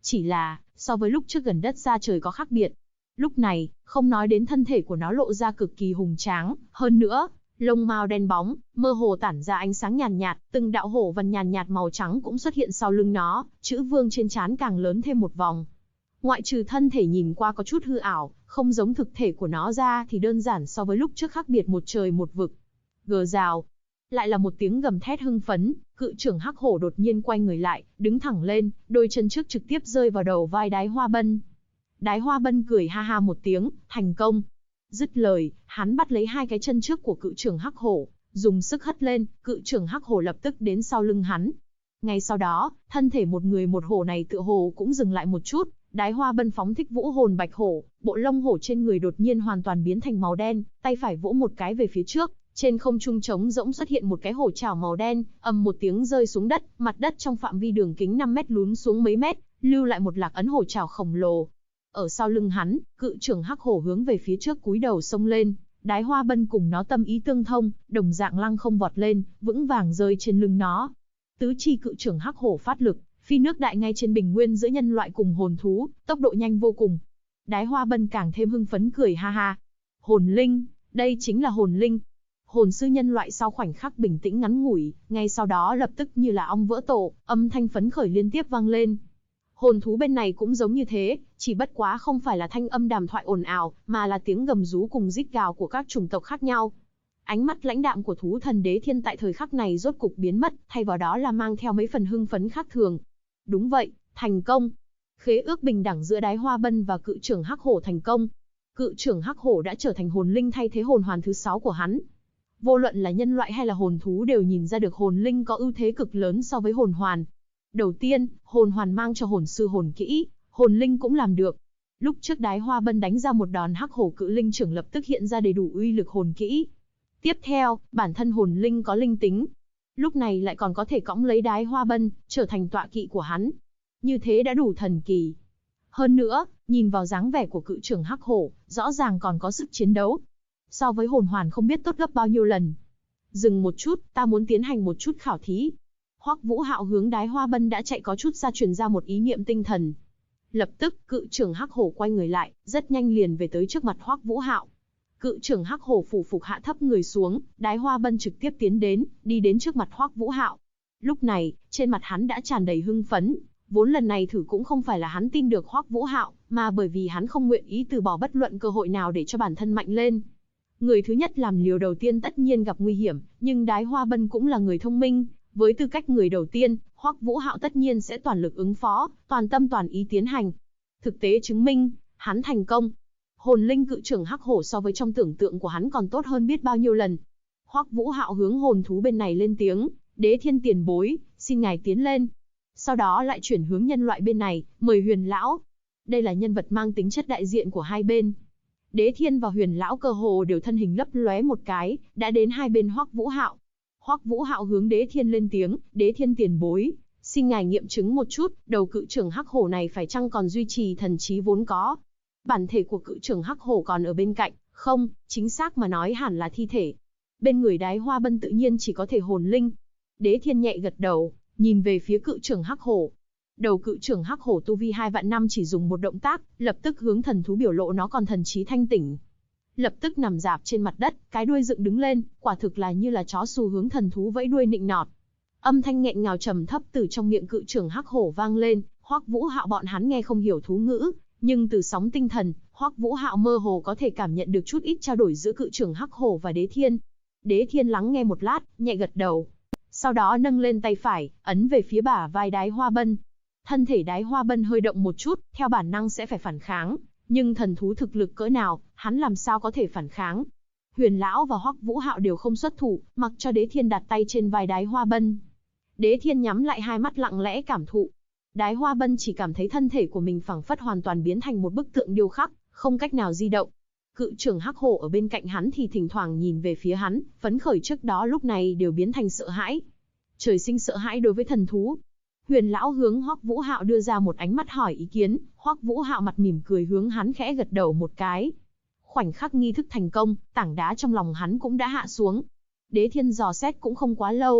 Chỉ là, so với lúc trước gần đất xa trời có khác biệt. Lúc này, không nói đến thân thể của nó lộ ra cực kỳ hùng tráng, hơn nữa, lông mao đen bóng, mơ hồ tản ra ánh sáng nhàn nhạt, từng đạo hổ vân nhàn nhạt màu trắng cũng xuất hiện sau lưng nó, chữ vương trên trán càng lớn thêm một vòng. Ngoại trừ thân thể nhìn qua có chút hư ảo, không giống thực thể của nó ra thì đơn giản so với lúc trước khác biệt một trời một vực. Gờ rào. Lại là một tiếng gầm thét hưng phấn, cự trưởng hắc hổ đột nhiên quay người lại, đứng thẳng lên, đôi chân trước trực tiếp rơi vào đầu vai Đái Hoa Bân. Đái Hoa Bân cười ha ha một tiếng, thành công. Dứt lời, hắn bắt lấy hai cái chân trước của cự trưởng hắc hổ, dùng sức hất lên, cự trưởng hắc hổ lập tức đến sau lưng hắn. Ngay sau đó, thân thể một người một hổ này tựa hồ cũng dừng lại một chút, Đái Hoa Bân phóng thích vũ hồn bạch hổ, bộ lông hổ trên người đột nhiên hoàn toàn biến thành màu đen, tay phải vỗ một cái về phía trước, trên không trung trống rỗng xuất hiện một cái hổ trảo màu đen, ầm một tiếng rơi xuống đất, mặt đất trong phạm vi đường kính 5 mét lún xuống mấy mét, lưu lại một lạc ấn hổ trảo khổng lồ. Ở sau lưng hắn, cự trưởng hắc hổ hướng về phía trước cúi đầu xông lên, Đái Hoa Bân cùng nó tâm ý tương thông, đồng dạng lăng không vọt lên, vững vàng rơi trên lưng nó. Tứ chi cự trưởng hắc hổ phát lực, phi nước đại ngay trên bình nguyên giữa nhân loại cùng hồn thú, tốc độ nhanh vô cùng. Đái Hoa Bân càng thêm hưng phấn cười ha ha. Hồn linh, đây chính là hồn linh. Hồn sư nhân loại sau khoảnh khắc bình tĩnh ngắn ngủi, ngay sau đó lập tức như là ong vỡ tổ, âm thanh phấn khởi liên tiếp vang lên. Hồn thú bên này cũng giống như thế, chỉ bất quá không phải là thanh âm đàm thoại ồn ào, mà là tiếng gầm rú cùng rít gào của các chủng tộc khác nhau. Ánh mắt lãnh đạm của thú thần Đế Thiên tại thời khắc này rốt cục biến mất, thay vào đó là mang theo mấy phần hưng phấn khác thường. Đúng vậy, thành công. Khế ước bình đẳng giữa Đái Hoa Bân và cự trưởng hắc hổ thành công. Cự trưởng hắc hổ đã trở thành hồn linh thay thế hồn hoàn thứ 6 của hắn. Vô luận là nhân loại hay là hồn thú đều nhìn ra được hồn linh có ưu thế cực lớn so với hồn hoàn. Đầu tiên, hồn hoàn mang cho hồn sư hồn kỹ, hồn linh cũng làm được. Lúc trước Đái Hoa Bân đánh ra một đòn hắc hổ cự linh trưởng lập tức hiện ra đầy đủ uy lực hồn kỹ. Tiếp theo, bản thân hồn linh có linh tính. Lúc này lại còn có thể cõng lấy Đái Hoa Bân, trở thành tọa kỵ của hắn. Như thế đã đủ thần kỳ. Hơn nữa, nhìn vào dáng vẻ của cự trưởng hắc hổ, rõ ràng còn có sức chiến đấu. So với hồn hoàn không biết tốt gấp bao nhiêu lần. Dừng một chút, ta muốn tiến hành một chút khảo thí. Hoắc Vũ Hạo hướng Đái Hoa Bân đã chạy có chút xa truyền ra một ý niệm tinh thần. Lập tức, cự trưởng hắc hổ quay người lại, rất nhanh liền về tới trước mặt Hoắc Vũ Hạo. Cự trưởng hắc hổ phủ phục hạ thấp người xuống, Đái Hoa Bân trực tiếp tiến đến, đi đến trước mặt Hoắc Vũ Hạo. Lúc này, trên mặt hắn đã tràn đầy hưng phấn, vốn lần này thử cũng không phải là hắn tin được Hoắc Vũ Hạo, mà bởi vì hắn không nguyện ý từ bỏ bất luận cơ hội nào để cho bản thân mạnh lên. Người thứ nhất làm liều đầu tiên tất nhiên gặp nguy hiểm, nhưng Đái Hoa Bân cũng là người thông minh, với tư cách người đầu tiên, Hoắc Vũ Hạo tất nhiên sẽ toàn lực ứng phó, toàn tâm toàn ý tiến hành. Thực tế chứng minh, hắn thành công. Hồn linh cự trưởng hắc hổ so với trong tưởng tượng của hắn còn tốt hơn biết bao nhiêu lần. Hoắc Vũ Hạo hướng hồn thú bên này lên tiếng, Đế Thiên tiền bối, xin ngài tiến lên. Sau đó lại chuyển hướng nhân loại bên này, mời Huyền lão. Đây là nhân vật mang tính chất đại diện của hai bên. Đế Thiên và Huyền lão cơ hồ đều thân hình lấp lóe một cái, đã đến hai bên Hoắc Vũ Hạo. Hoắc Vũ Hạo hướng Đế Thiên lên tiếng, Đế Thiên tiền bối, xin ngài nghiệm chứng một chút, đầu cự trưởng hắc hổ này phải chăng còn duy trì thần trí vốn có? Bản thể của cự trưởng hắc hổ còn ở bên cạnh, không, chính xác mà nói hẳn là thi thể. Bên người Đái Hoa Bân tự nhiên chỉ có thể hồn linh. Đế Thiên nhẹ gật đầu, nhìn về phía cự trưởng hắc hổ. Đầu cự trưởng hắc hổ tu vi 2 vạn năm chỉ dùng một động tác, lập tức hướng thần thú biểu lộ nó còn thần trí thanh tỉnh. Lập tức nằm rạp trên mặt đất, cái đuôi dựng đứng lên, quả thực là như là chó xù hướng thần thú vẫy đuôi nịnh nọt. Âm thanh nghẹn ngào trầm thấp từ trong miệng cự trưởng hắc hổ vang lên, Hoắc Vũ Hạo bọn hắn nghe không hiểu thú ngữ, nhưng từ sóng tinh thần, Hoắc Vũ Hạo mơ hồ có thể cảm nhận được chút ít trao đổi giữa cự trưởng hắc hổ và Đế Thiên. Đế Thiên lắng nghe một lát, nhẹ gật đầu. Sau đó nâng lên tay phải, ấn về phía bả vai Đái Hoa Bân. Thân thể Đái Hoa Bân hơi động một chút, theo bản năng sẽ phải phản kháng, nhưng thần thú thực lực cỡ nào, hắn làm sao có thể phản kháng. Huyền lão và Hoắc Vũ Hạo đều không xuất thủ, mặc cho Đế Thiên đặt tay trên vai Đái Hoa Bân. Đế Thiên nhắm lại hai mắt lặng lẽ cảm thụ. Đái Hoa Bân chỉ cảm thấy thân thể của mình phảng phất hoàn toàn biến thành một bức tượng điêu khắc, không cách nào di động. Cự trưởng hắc hổ ở bên cạnh hắn thì thỉnh thoảng nhìn về phía hắn, phấn khởi trước đó lúc này đều biến thành sợ hãi. Trời sinh sợ hãi đối với thần thú. Huyền lão hướng Hoắc Vũ Hạo đưa ra một ánh mắt hỏi ý kiến, Hoắc Vũ Hạo mặt mỉm cười hướng hắn khẽ gật đầu một cái. Khoảnh khắc nghi thức thành công, tảng đá trong lòng hắn cũng đã hạ xuống. Đế Thiên dò xét cũng không quá lâu,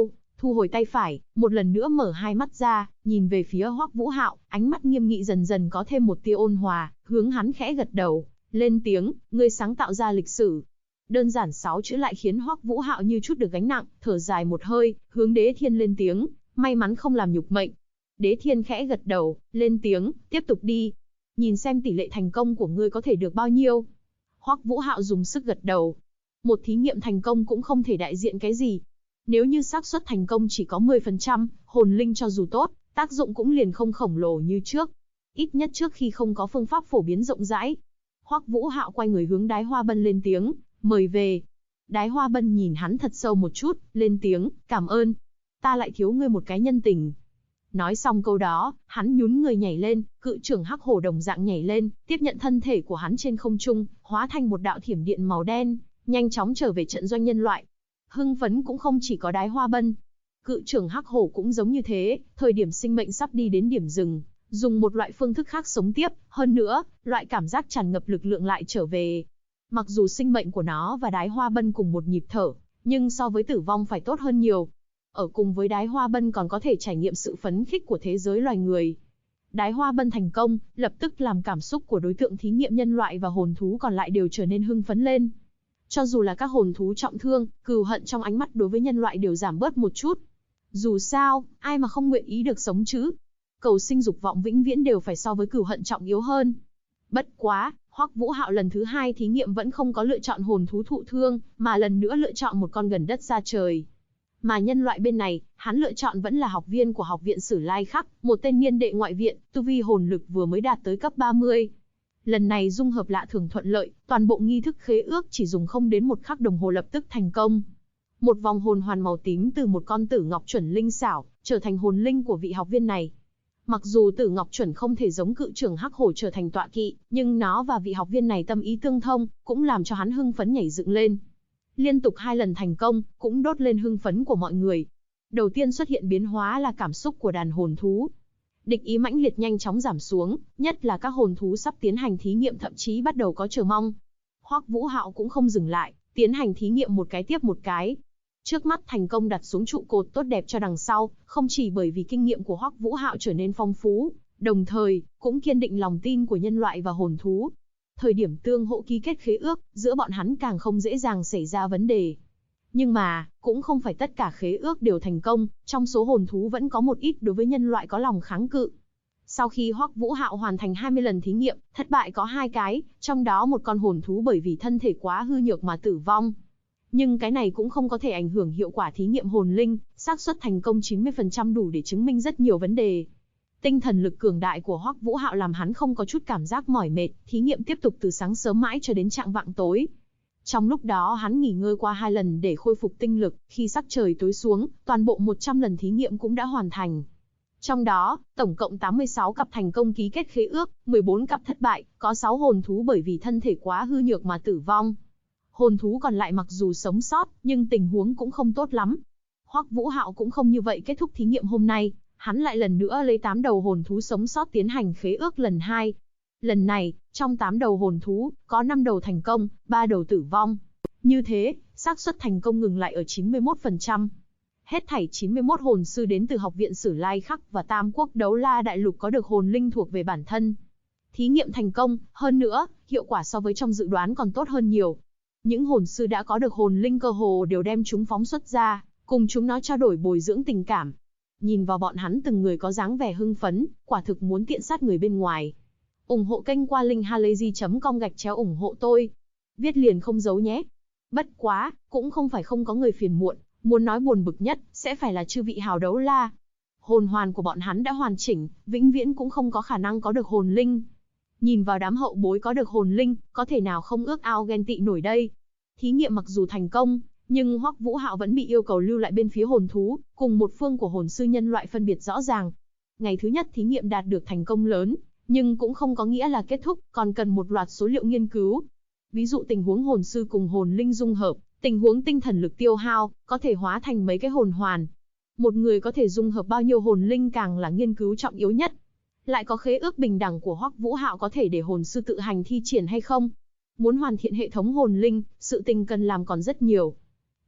thu hồi tay phải, một lần nữa mở hai mắt ra, nhìn về phía Hoắc Vũ Hạo, ánh mắt nghiêm nghị dần dần có thêm một tia ôn hòa, hướng hắn khẽ gật đầu, lên tiếng, ngươi sáng tạo ra lịch sử. Đơn giản 6 chữ lại khiến Hoắc Vũ Hạo như chút được gánh nặng, thở dài một hơi, hướng Đế Thiên lên tiếng, may mắn không làm nhục mệnh. Đế Thiên khẽ gật đầu, lên tiếng, tiếp tục đi. Nhìn xem tỷ lệ thành công của ngươi có thể được bao nhiêu. Hoắc Vũ Hạo dùng sức gật đầu. Một thí nghiệm thành công cũng không thể đại diện cái gì. Nếu như xác suất thành công chỉ có 10%, hồn linh cho dù tốt, tác dụng cũng liền không khổng lồ như trước. Ít nhất trước khi không có phương pháp phổ biến rộng rãi. Hoắc Vũ Hạo quay người hướng Đái Hoa Bân lên tiếng, mời về. Đái Hoa Bân nhìn hắn thật sâu một chút, lên tiếng, cảm ơn. Ta lại thiếu ngươi một cái nhân tình. Nói xong câu đó, hắn nhún người nhảy lên, cự trưởng hắc hổ đồng dạng nhảy lên, tiếp nhận thân thể của hắn trên không trung, hóa thành một đạo thiểm điện màu đen, nhanh chóng trở về trận doanh nhân loại. Hưng phấn cũng không chỉ có Đái Hoa Bân. Cự trưởng hắc hổ cũng giống như thế, thời điểm sinh mệnh sắp đi đến điểm dừng, dùng một loại phương thức khác sống tiếp, hơn nữa, loại cảm giác tràn ngập lực lượng lại trở về. Mặc dù sinh mệnh của nó và Đái Hoa Bân cùng một nhịp thở, nhưng so với tử vong phải tốt hơn nhiều. Ở cùng với Đái Hoa Bân còn có thể trải nghiệm sự phấn khích của thế giới loài người. Đái Hoa Bân thành công, lập tức làm cảm xúc của đối tượng thí nghiệm nhân loại và hồn thú còn lại đều trở nên hưng phấn lên. Cho dù là các hồn thú trọng thương, cừu hận trong ánh mắt đối với nhân loại đều giảm bớt một chút. Dù sao, ai mà không nguyện ý được sống chứ? Cầu sinh dục vọng vĩnh viễn đều phải so với cừu hận trọng yếu hơn. Bất quá, Hoắc Vũ Hạo lần thứ 2 thí nghiệm vẫn không có lựa chọn hồn thú thụ thương, mà lần nữa lựa chọn một con gần đất xa trời. Mà nhân loại bên này, hắn lựa chọn vẫn là học viên của học viện Sử Lai Khắc, một tên niên đệ ngoại viện, tu vi hồn lực vừa mới đạt tới cấp 30. Lần này dung hợp lạ thường thuận lợi, toàn bộ nghi thức khế ước chỉ dùng không đến một khắc đồng hồ lập tức thành công. Một vòng hồn hoàn màu tím từ một con tử ngọc chuẩn linh xảo, trở thành hồn linh của vị học viên này. Mặc dù tử ngọc chuẩn không thể giống cự trưởng hắc hổ trở thành tọa kỵ, nhưng nó và vị học viên này tâm ý tương thông, cũng làm cho hắn hưng phấn nhảy dựng lên. Liên tục 2 lần thành công, cũng đốt lên hưng phấn của mọi người. Đầu tiên xuất hiện biến hóa là cảm xúc của đàn hồn thú. Địch ý mãnh liệt nhanh chóng giảm xuống, nhất là các hồn thú sắp tiến hành thí nghiệm thậm chí bắt đầu có chờ mong. Hoắc Vũ Hạo cũng không dừng lại, tiến hành thí nghiệm một cái tiếp một cái. Trước mắt thành công đặt xuống trụ cột tốt đẹp cho đằng sau, không chỉ bởi vì kinh nghiệm của Hoắc Vũ Hạo trở nên phong phú, đồng thời cũng kiên định lòng tin của nhân loại và hồn thú. Thời điểm tương hỗ ký kết khế ước, giữa bọn hắn càng không dễ dàng xảy ra vấn đề. Nhưng mà, cũng không phải tất cả khế ước đều thành công, trong số hồn thú vẫn có một ít đối với nhân loại có lòng kháng cự. Sau khi Hoắc Vũ Hạo hoàn thành 20 lần thí nghiệm, thất bại có 2 cái, trong đó một con hồn thú bởi vì thân thể quá hư nhược mà tử vong. Nhưng cái này cũng không có thể ảnh hưởng hiệu quả thí nghiệm hồn linh, xác suất thành công 90% đủ để chứng minh rất nhiều vấn đề. Tinh thần lực cường đại của Hoắc Vũ Hạo làm hắn không có chút cảm giác mỏi mệt, thí nghiệm tiếp tục từ sáng sớm mãi cho đến chạng vạng tối. Trong lúc đó hắn nghỉ ngơi qua 2 lần để khôi phục tinh lực, khi sắc trời tối xuống, toàn bộ 100 lần thí nghiệm cũng đã hoàn thành. Trong đó, tổng cộng 86 cặp thành công ký kết khế ước, 14 cặp thất bại, có 6 hồn thú bởi vì thân thể quá hư nhược mà tử vong. Hồn thú còn lại mặc dù sống sót, nhưng tình huống cũng không tốt lắm. Hoắc Vũ Hạo cũng không như vậy kết thúc thí nghiệm hôm nay, hắn lại lần nữa lấy 8 đầu hồn thú sống sót tiến hành khế ước lần 2. Lần này, trong 8 đầu hồn thú, có 5 đầu thành công, 3 đầu tử vong. Như thế, xác suất thành công ngừng lại ở 91%. Hết thảy 91 hồn sư đến từ học viện Sử Lai Khắc và Tam Quốc Đấu La Đại Lục có được hồn linh thuộc về bản thân. Thí nghiệm thành công, hơn nữa, hiệu quả so với trong dự đoán còn tốt hơn nhiều. Những hồn sư đã có được hồn linh cơ hồ đều đem chúng phóng xuất ra, cùng chúng nó trao đổi bồi dưỡng tình cảm. Nhìn vào bọn hắn từng người có dáng vẻ hưng phấn, quả thực muốn tiện sát người bên ngoài. Ủng hộ kênh qua linkhalazy.com/ủng hộ tôi. Viết liền không giấu nhé. Bất quá, cũng không phải không có người phiền muộn, muốn nói buồn bực nhất, sẽ phải là chư vị hào đấu la. Hồn hoàn của bọn hắn đã hoàn chỉnh, vĩnh viễn cũng không có khả năng có được hồn linh. Nhìn vào đám hậu bối có được hồn linh, có thể nào không ước ao ghen tị nổi đây. Thí nghiệm mặc dù thành công, nhưng Hoắc Vũ Hạo vẫn bị yêu cầu lưu lại bên phía hồn thú, cùng một phương của hồn sư nhân loại phân biệt rõ ràng. Ngày thứ nhất thí nghiệm đạt được thành công lớn, nhưng cũng không có nghĩa là kết thúc, còn cần một loạt số liệu nghiên cứu. Ví dụ tình huống hồn sư cùng hồn linh dung hợp, tình huống tinh thần lực tiêu hao, có thể hóa thành mấy cái hồn hoàn. Một người có thể dung hợp bao nhiêu hồn linh càng là nghiên cứu trọng yếu nhất. Lại có khế ước bình đẳng của Hoắc Vũ Hạo có thể để hồn sư tự hành thi triển hay không? Muốn hoàn thiện hệ thống hồn linh, sự tình cần làm còn rất nhiều.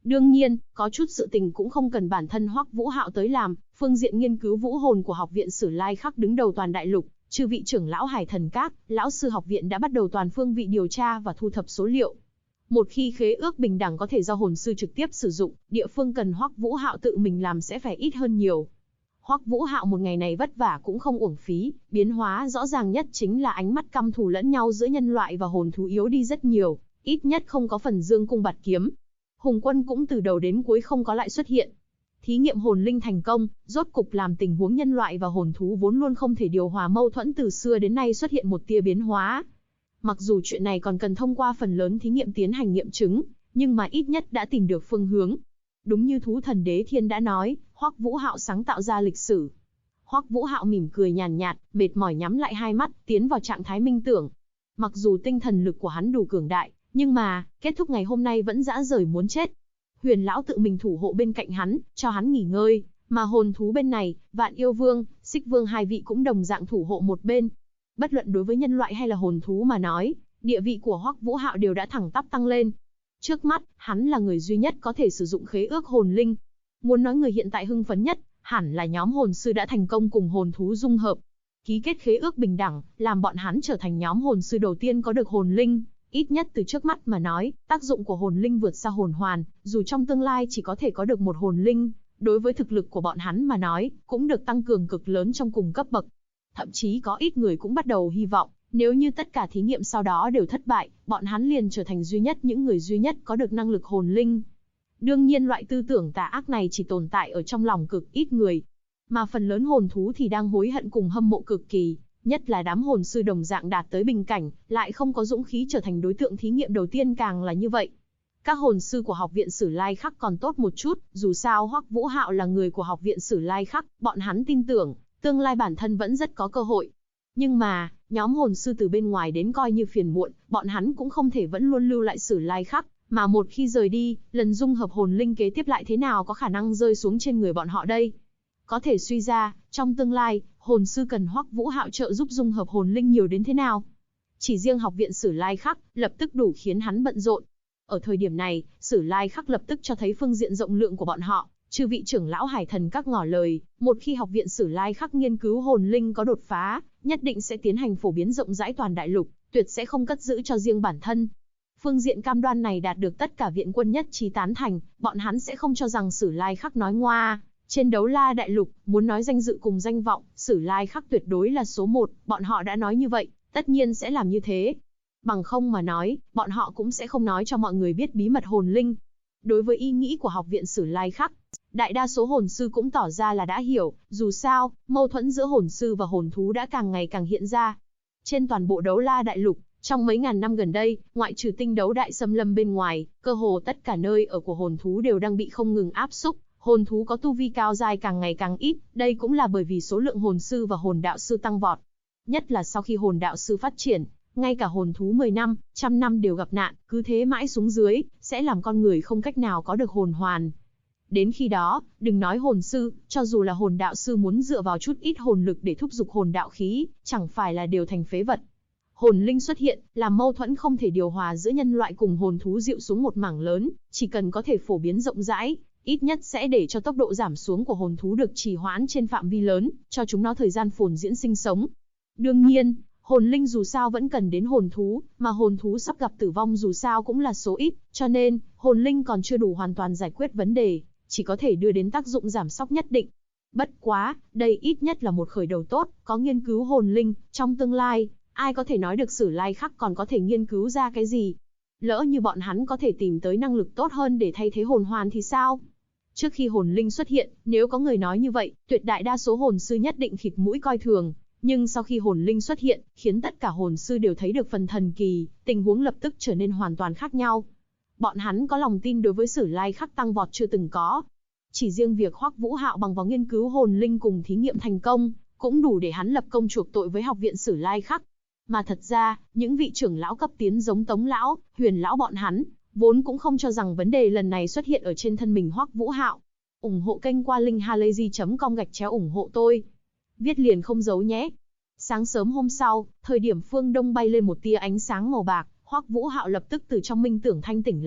Đương nhiên, có chút sự tình cũng không cần bản thân Hoắc Vũ Hạo tới làm, phương diện nghiên cứu vũ hồn của học viện Sử Lai Khắc đứng đầu toàn đại lục, chư vị trưởng lão Hải Thần Các, lão sư học viện đã bắt đầu toàn phương vị điều tra và thu thập số liệu. Một khi khế ước bình đẳng có thể do hồn sư trực tiếp sử dụng, địa phương cần Hoắc Vũ Hạo tự mình làm sẽ phải ít hơn nhiều. Hoắc Vũ Hạo một ngày này vất vả cũng không uổng phí, biến hóa rõ ràng nhất chính là ánh mắt căm thù lẫn nhau giữa nhân loại và hồn thú yếu đi rất nhiều, ít nhất không có phần dương cung bạt kiếm. Hùng Quân cũng từ đầu đến cuối không có lại xuất hiện. Thí nghiệm hồn linh thành công, rốt cục làm tình huống nhân loại và hồn thú vốn luôn không thể điều hòa mâu thuẫn từ xưa đến nay xuất hiện một tia biến hóa. Mặc dù chuyện này còn cần thông qua phần lớn thí nghiệm tiến hành nghiệm chứng, nhưng mà ít nhất đã tìm được phương hướng. Đúng như thú thần Đế Thiên đã nói, Hoắc Vũ Hạo sáng tạo ra lịch sử. Hoắc Vũ Hạo mỉm cười nhàn nhạt, mệt mỏi nhắm lại hai mắt, tiến vào trạng thái minh tưởng. Mặc dù tinh thần lực của hắn đủ cường đại, nhưng mà, kết thúc ngày hôm nay vẫn dã rời muốn chết. Huyền lão tự mình thủ hộ bên cạnh hắn, cho hắn nghỉ ngơi, mà hồn thú bên này, Vạn Yêu Vương, Xích Vương hai vị cũng đồng dạng thủ hộ một bên. Bất luận đối với nhân loại hay là hồn thú mà nói, địa vị của Hoắc Vũ Hạo đều đã thẳng tắp tăng lên. Trước mắt, hắn là người duy nhất có thể sử dụng khế ước hồn linh. Muốn nói người hiện tại hưng phấn nhất, hẳn là nhóm hồn sư đã thành công cùng hồn thú dung hợp. Ký kết khế ước bình đẳng, làm bọn hắn trở thành nhóm hồn sư đầu tiên có được hồn linh. Ít nhất từ trước mắt mà nói, tác dụng của hồn linh vượt xa hồn hoàn, dù trong tương lai chỉ có thể có được một hồn linh, đối với thực lực của bọn hắn mà nói, cũng được tăng cường cực lớn trong cùng cấp bậc. Thậm chí có ít người cũng bắt đầu hy vọng, nếu như tất cả thí nghiệm sau đó đều thất bại, bọn hắn liền trở thành duy nhất những người duy nhất có được năng lực hồn linh. Đương nhiên loại tư tưởng tà ác này chỉ tồn tại ở trong lòng cực ít người, mà phần lớn hồn thú thì đang hối hận cùng hâm mộ cực kỳ. Nhất là đám hồn sư đồng dạng đạt tới bình cảnh, lại không có dũng khí trở thành đối tượng thí nghiệm đầu tiên càng là như vậy. Các hồn sư của học viện Sử Lai Khắc còn tốt một chút, dù sao Hoắc Vũ Hạo là người của học viện Sử Lai Khắc, bọn hắn tin tưởng, tương lai bản thân vẫn rất có cơ hội. Nhưng mà, nhóm hồn sư từ bên ngoài đến coi như phiền muộn, bọn hắn cũng không thể vẫn luôn lưu lại Sử Lai Khắc, mà một khi rời đi, lần dung hợp hồn linh kế tiếp lại thế nào có khả năng rơi xuống trên người bọn họ đây? Có thể suy ra, trong tương lai, hồn sư cần Hoắc Vũ Hạo trợ giúp dung hợp hồn linh nhiều đến thế nào. Chỉ riêng học viện Sử Lai Khắc, lập tức đủ khiến hắn bận rộn. Ở thời điểm này, Sử Lai Khắc lập tức cho thấy phương diện rộng lượng của bọn họ, chư vị trưởng lão Hải Thần Các ngỏ lời, một khi học viện Sử Lai Khắc nghiên cứu hồn linh có đột phá, nhất định sẽ tiến hành phổ biến rộng rãi toàn đại lục, tuyệt sẽ không cất giữ cho riêng bản thân. Phương diện cam đoan này đạt được tất cả viện quân nhất trí tán thành, bọn hắn sẽ không cho rằng Sử Lai Khắc nói ngoa. Trên đấu la đại lục, muốn nói danh dự cùng danh vọng, Sử Lai Khắc tuyệt đối là số 1, bọn họ đã nói như vậy, tất nhiên sẽ làm như thế. Bằng không mà nói, bọn họ cũng sẽ không nói cho mọi người biết bí mật hồn linh. Đối với ý nghĩ của học viện Sử Lai Khắc, đại đa số hồn sư cũng tỏ ra là đã hiểu, dù sao, mâu thuẫn giữa hồn sư và hồn thú đã càng ngày càng hiện ra. Trên toàn bộ đấu la đại lục, trong mấy ngàn năm gần đây, ngoại trừ tinh đấu đại xâm lâm bên ngoài, cơ hồ tất cả nơi ở của hồn thú đều đang bị không ngừng áp xúc. Hồn thú có tu vi cao dai càng ngày càng ít, đây cũng là bởi vì số lượng hồn sư và hồn đạo sư tăng vọt. Nhất là sau khi hồn đạo sư phát triển, ngay cả hồn thú 10 năm, 100 năm đều gặp nạn, cứ thế mãi xuống dưới, sẽ làm con người không cách nào có được hồn hoàn. Đến khi đó, đừng nói hồn sư, cho dù là hồn đạo sư muốn dựa vào chút ít hồn lực để thúc giục hồn đạo khí, chẳng phải là đều thành phế vật. Hồn linh xuất hiện, làm mâu thuẫn không thể điều hòa giữa nhân loại cùng hồn thú dịu xuống một mảng lớn, chỉ cần có thể phổ biến rộng rãi, ít nhất sẽ để cho tốc độ giảm xuống của hồn thú được trì hoãn trên phạm vi lớn, cho chúng nó thời gian phồn diễn sinh sống. Đương nhiên, hồn linh dù sao vẫn cần đến hồn thú, mà hồn thú sắp gặp tử vong dù sao cũng là số ít, cho nên, hồn linh còn chưa đủ hoàn toàn giải quyết vấn đề, chỉ có thể đưa đến tác dụng giảm sóc nhất định. Bất quá, đây ít nhất là một khởi đầu tốt, có nghiên cứu hồn linh, trong tương lai, ai có thể nói được Sử Lai Khắc còn có thể nghiên cứu ra cái gì? Lỡ như bọn hắn có thể tìm tới năng lực tốt hơn để thay thế hồn hoàn thì sao? Trước khi hồn linh xuất hiện, nếu có người nói như vậy, tuyệt đại đa số hồn sư nhất định khịt mũi coi thường. Nhưng sau khi hồn linh xuất hiện, khiến tất cả hồn sư đều thấy được phần thần kỳ, tình huống lập tức trở nên hoàn toàn khác nhau. Bọn hắn có lòng tin đối với Sử Lai Khắc tăng vọt chưa từng có. Chỉ riêng việc Hoắc Vũ Hạo bằng vào nghiên cứu hồn linh cùng thí nghiệm thành công, cũng đủ để hắn lập công chuộc tội với học viện Sử Lai Khắc. Mà thật ra, những vị trưởng lão cấp tiến giống Tống lão, Huyền lão bọn hắn, vốn cũng không cho rằng vấn đề lần này xuất hiện ở trên thân mình Hoắc Vũ Hạo. Ủng hộ kênh qua linkhalazy.com/ủng hộ tôi. Viết liền không giấu nhé. Sáng sớm hôm sau, thời điểm phương đông bay lên một tia ánh sáng màu bạc, Hoắc Vũ Hạo lập tức từ trong minh tưởng thanh tỉnh lại,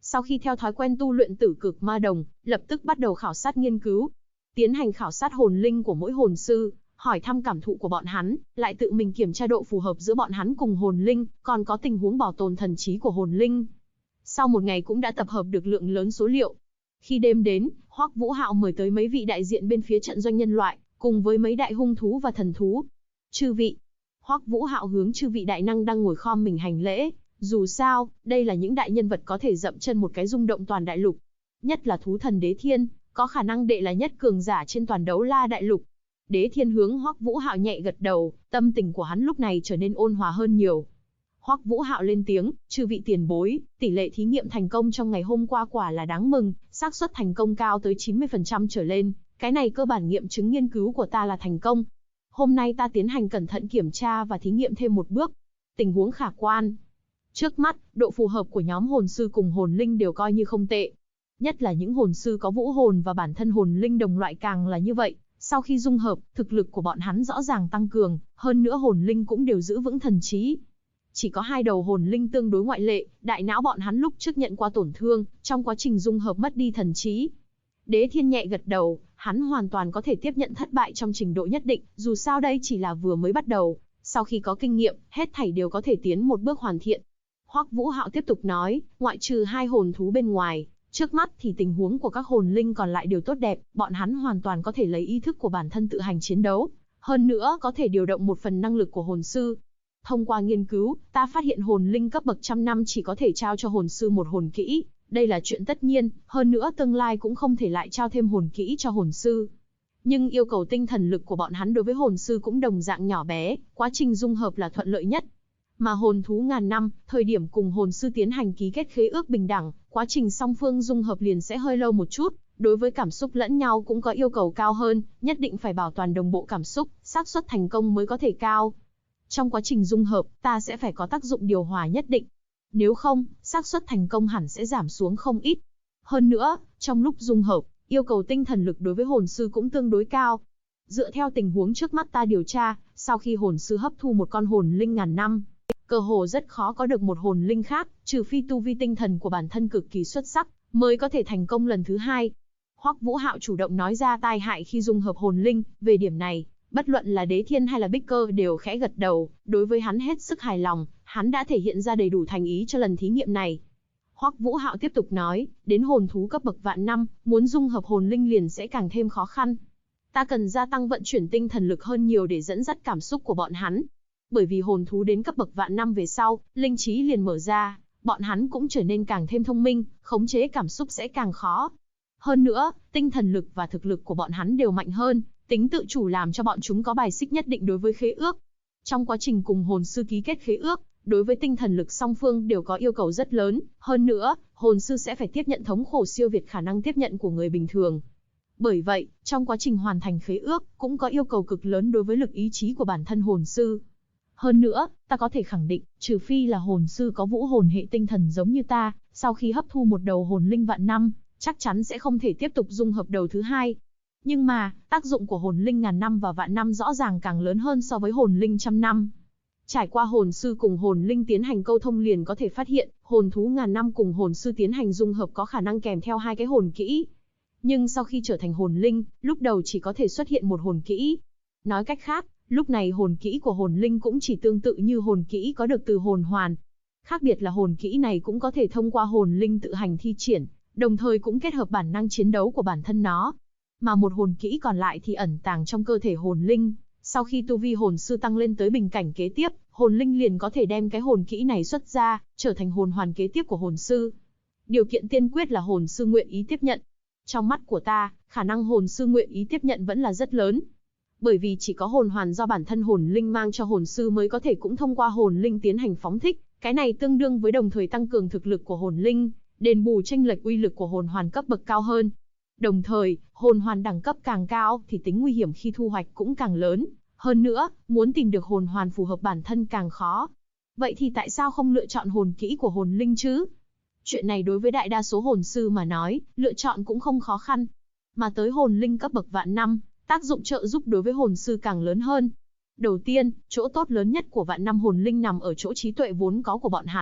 Sau khi theo thói quen tu luyện tử cực ma đồng, lập tức bắt đầu khảo sát nghiên cứu. Tiến hành khảo sát hồn linh của mỗi hồn sư, hỏi thăm cảm thụ của bọn hắn, lại tự mình kiểm tra độ phù hợp giữa bọn hắn cùng hồn linh, còn có tình huống bảo tồn thần trí của hồn linh. Sau một ngày cũng đã tập hợp được lượng lớn số liệu. Khi đêm đến, Hoắc Vũ Hạo mời tới mấy vị đại diện bên phía trận doanh nhân loại, cùng với mấy đại hung thú và thần thú. Chư vị. Hoắc Vũ Hạo hướng chư vị đại năng đang ngồi khom mình hành lễ. Dù sao, đây là những đại nhân vật có thể dậm chân một cái rung động toàn đại lục. Nhất là thú thần Đế Thiên, có khả năng đệ là nhất cường giả trên toàn Đấu La đại lục. Đế Thiên hướng Hoắc Vũ Hạo nhẹ gật đầu, tâm tình của hắn lúc này trở nên ôn hòa hơn nhiều. Hoắc Vũ Hạo lên tiếng, chư vị tiền bối, tỷ lệ thí nghiệm thành công trong ngày hôm qua quả là đáng mừng, xác suất thành công cao tới 90% trở lên, cái này cơ bản nghiệm chứng nghiên cứu của ta là thành công. Hôm nay ta tiến hành cẩn thận kiểm tra và thí nghiệm thêm một bước. Tình huống khả quan. Trước mắt, độ phù hợp của nhóm hồn sư cùng hồn linh đều coi như không tệ. Nhất là những hồn sư có vũ hồn và bản thân hồn linh đồng loại càng là như vậy. Sau khi dung hợp, thực lực của bọn hắn rõ ràng tăng cường, hơn nữa hồn linh cũng đều giữ vững thần trí. Chỉ có 2 đầu hồn linh tương đối ngoại lệ, đại não bọn hắn lúc trước nhận qua tổn thương, trong quá trình dung hợp mất đi thần trí. Đế Thiên nhẹ gật đầu, hắn hoàn toàn có thể tiếp nhận thất bại trong trình độ nhất định, dù sao đây chỉ là vừa mới bắt đầu, sau khi có kinh nghiệm, hết thảy đều có thể tiến một bước hoàn thiện. Hoắc Vũ Hạo tiếp tục nói, ngoại trừ 2 hồn thú bên ngoài, trước mắt thì tình huống của các hồn linh còn lại đều tốt đẹp, bọn hắn hoàn toàn có thể lấy ý thức của bản thân tự hành chiến đấu, hơn nữa có thể điều động một phần năng lực của hồn sư. Thông qua nghiên cứu, ta phát hiện hồn linh cấp bậc trăm năm chỉ có thể trao cho hồn sư một hồn kỹ, đây là chuyện tất nhiên, hơn nữa tương lai cũng không thể lại trao thêm hồn kỹ cho hồn sư. Nhưng yêu cầu tinh thần lực của bọn hắn đối với hồn sư cũng đồng dạng nhỏ bé, quá trình dung hợp là thuận lợi nhất. Mà hồn thú ngàn năm, thời điểm cùng hồn sư tiến hành ký kết khế ước bình đẳng, quá trình song phương dung hợp liền sẽ hơi lâu một chút, đối với cảm xúc lẫn nhau cũng có yêu cầu cao hơn, nhất định phải bảo toàn đồng bộ cảm xúc, xác suất thành công mới có thể cao. Trong quá trình dung hợp, ta sẽ phải có tác dụng điều hòa nhất định. Nếu không, xác suất thành công hẳn sẽ giảm xuống không ít. Hơn nữa, trong lúc dung hợp, yêu cầu tinh thần lực đối với hồn sư cũng tương đối cao. Dựa theo tình huống trước mắt ta điều tra, sau khi hồn sư hấp thu một con hồn linh ngàn năm, cơ hồ rất khó có được một hồn linh khác, trừ phi tu vi tinh thần của bản thân cực kỳ xuất sắc, mới có thể thành công lần thứ 2. Hoắc Vũ Hạo chủ động nói ra tai hại khi dung hợp hồn linh, về điểm này, bất luận là Đế Thiên hay là Bích Cơ đều khẽ gật đầu, đối với hắn hết sức hài lòng, hắn đã thể hiện ra đầy đủ thành ý cho lần thí nghiệm này. Hoắc Vũ Hạo tiếp tục nói, đến hồn thú cấp bậc vạn năm, muốn dung hợp hồn linh liền sẽ càng thêm khó khăn. Ta cần gia tăng vận chuyển tinh thần lực hơn nhiều để dẫn dắt cảm xúc của bọn hắn. Bởi vì hồn thú đến cấp bậc vạn năm về sau, linh trí liền mở ra, bọn hắn cũng trở nên càng thêm thông minh, khống chế cảm xúc sẽ càng khó. Hơn nữa, tinh thần lực và thực lực của bọn hắn đều mạnh hơn, tính tự chủ làm cho bọn chúng có bài xích nhất định đối với khế ước. Trong quá trình cùng hồn sư ký kết khế ước, đối với tinh thần lực song phương đều có yêu cầu rất lớn, hơn nữa, hồn sư sẽ phải tiếp nhận thống khổ siêu việt khả năng tiếp nhận của người bình thường. Bởi vậy, trong quá trình hoàn thành khế ước, cũng có yêu cầu cực lớn đối với lực ý chí của bản thân hồn sư. Hơn nữa, ta có thể khẳng định, trừ phi là hồn sư có vũ hồn hệ tinh thần giống như ta, sau khi hấp thu một đầu hồn linh vạn năm, chắc chắn sẽ không thể tiếp tục dung hợp đầu thứ 2. Nhưng mà, tác dụng của hồn linh ngàn năm và vạn năm rõ ràng càng lớn hơn so với hồn linh trăm năm. Trải qua hồn sư cùng hồn linh tiến hành câu thông liền có thể phát hiện, hồn thú ngàn năm cùng hồn sư tiến hành dung hợp có khả năng kèm theo 2 cái hồn kỹ. Nhưng sau khi trở thành hồn linh, lúc đầu chỉ có thể xuất hiện một hồn kỹ. Nói cách khác, lúc này hồn kỹ của hồn linh cũng chỉ tương tự như hồn kỹ có được từ hồn hoàn. Khác biệt là hồn kỹ này cũng có thể thông qua hồn linh tự hành thi triển, đồng thời cũng kết hợp bản năng chiến đấu của bản thân nó. Mà một hồn kỹ còn lại thì ẩn tàng trong cơ thể hồn linh. Sau khi tu vi hồn sư tăng lên tới bình cảnh kế tiếp, hồn linh liền có thể đem cái hồn kỹ này xuất ra, trở thành hồn hoàn kế tiếp của hồn sư. Điều kiện tiên quyết là hồn sư nguyện ý tiếp nhận. Trong mắt của ta, khả năng hồn sư nguyện ý tiếp nhận vẫn là rất lớn. Bởi vì chỉ có hồn hoàn do bản thân hồn linh mang cho hồn sư mới có thể cũng thông qua hồn linh tiến hành phóng thích, cái này tương đương với đồng thời tăng cường thực lực của hồn linh, đền bù chênh lệch uy lực của hồn hoàn cấp bậc cao hơn. Đồng thời, hồn hoàn đẳng cấp càng cao thì tính nguy hiểm khi thu hoạch cũng càng lớn. Hơn nữa, muốn tìm được hồn hoàn phù hợp bản thân càng khó. Vậy thì tại sao không lựa chọn hồn kỹ của hồn linh chứ? Chuyện này đối với đại đa số hồn sư mà nói, lựa chọn cũng không khó khăn. Mà tới hồn linh cấp bậc vạn năm, tác dụng trợ giúp đối với hồn sư càng lớn hơn. Đầu tiên, chỗ tốt lớn nhất của vạn năm hồn linh nằm ở chỗ trí tuệ vốn có của bọn hắn.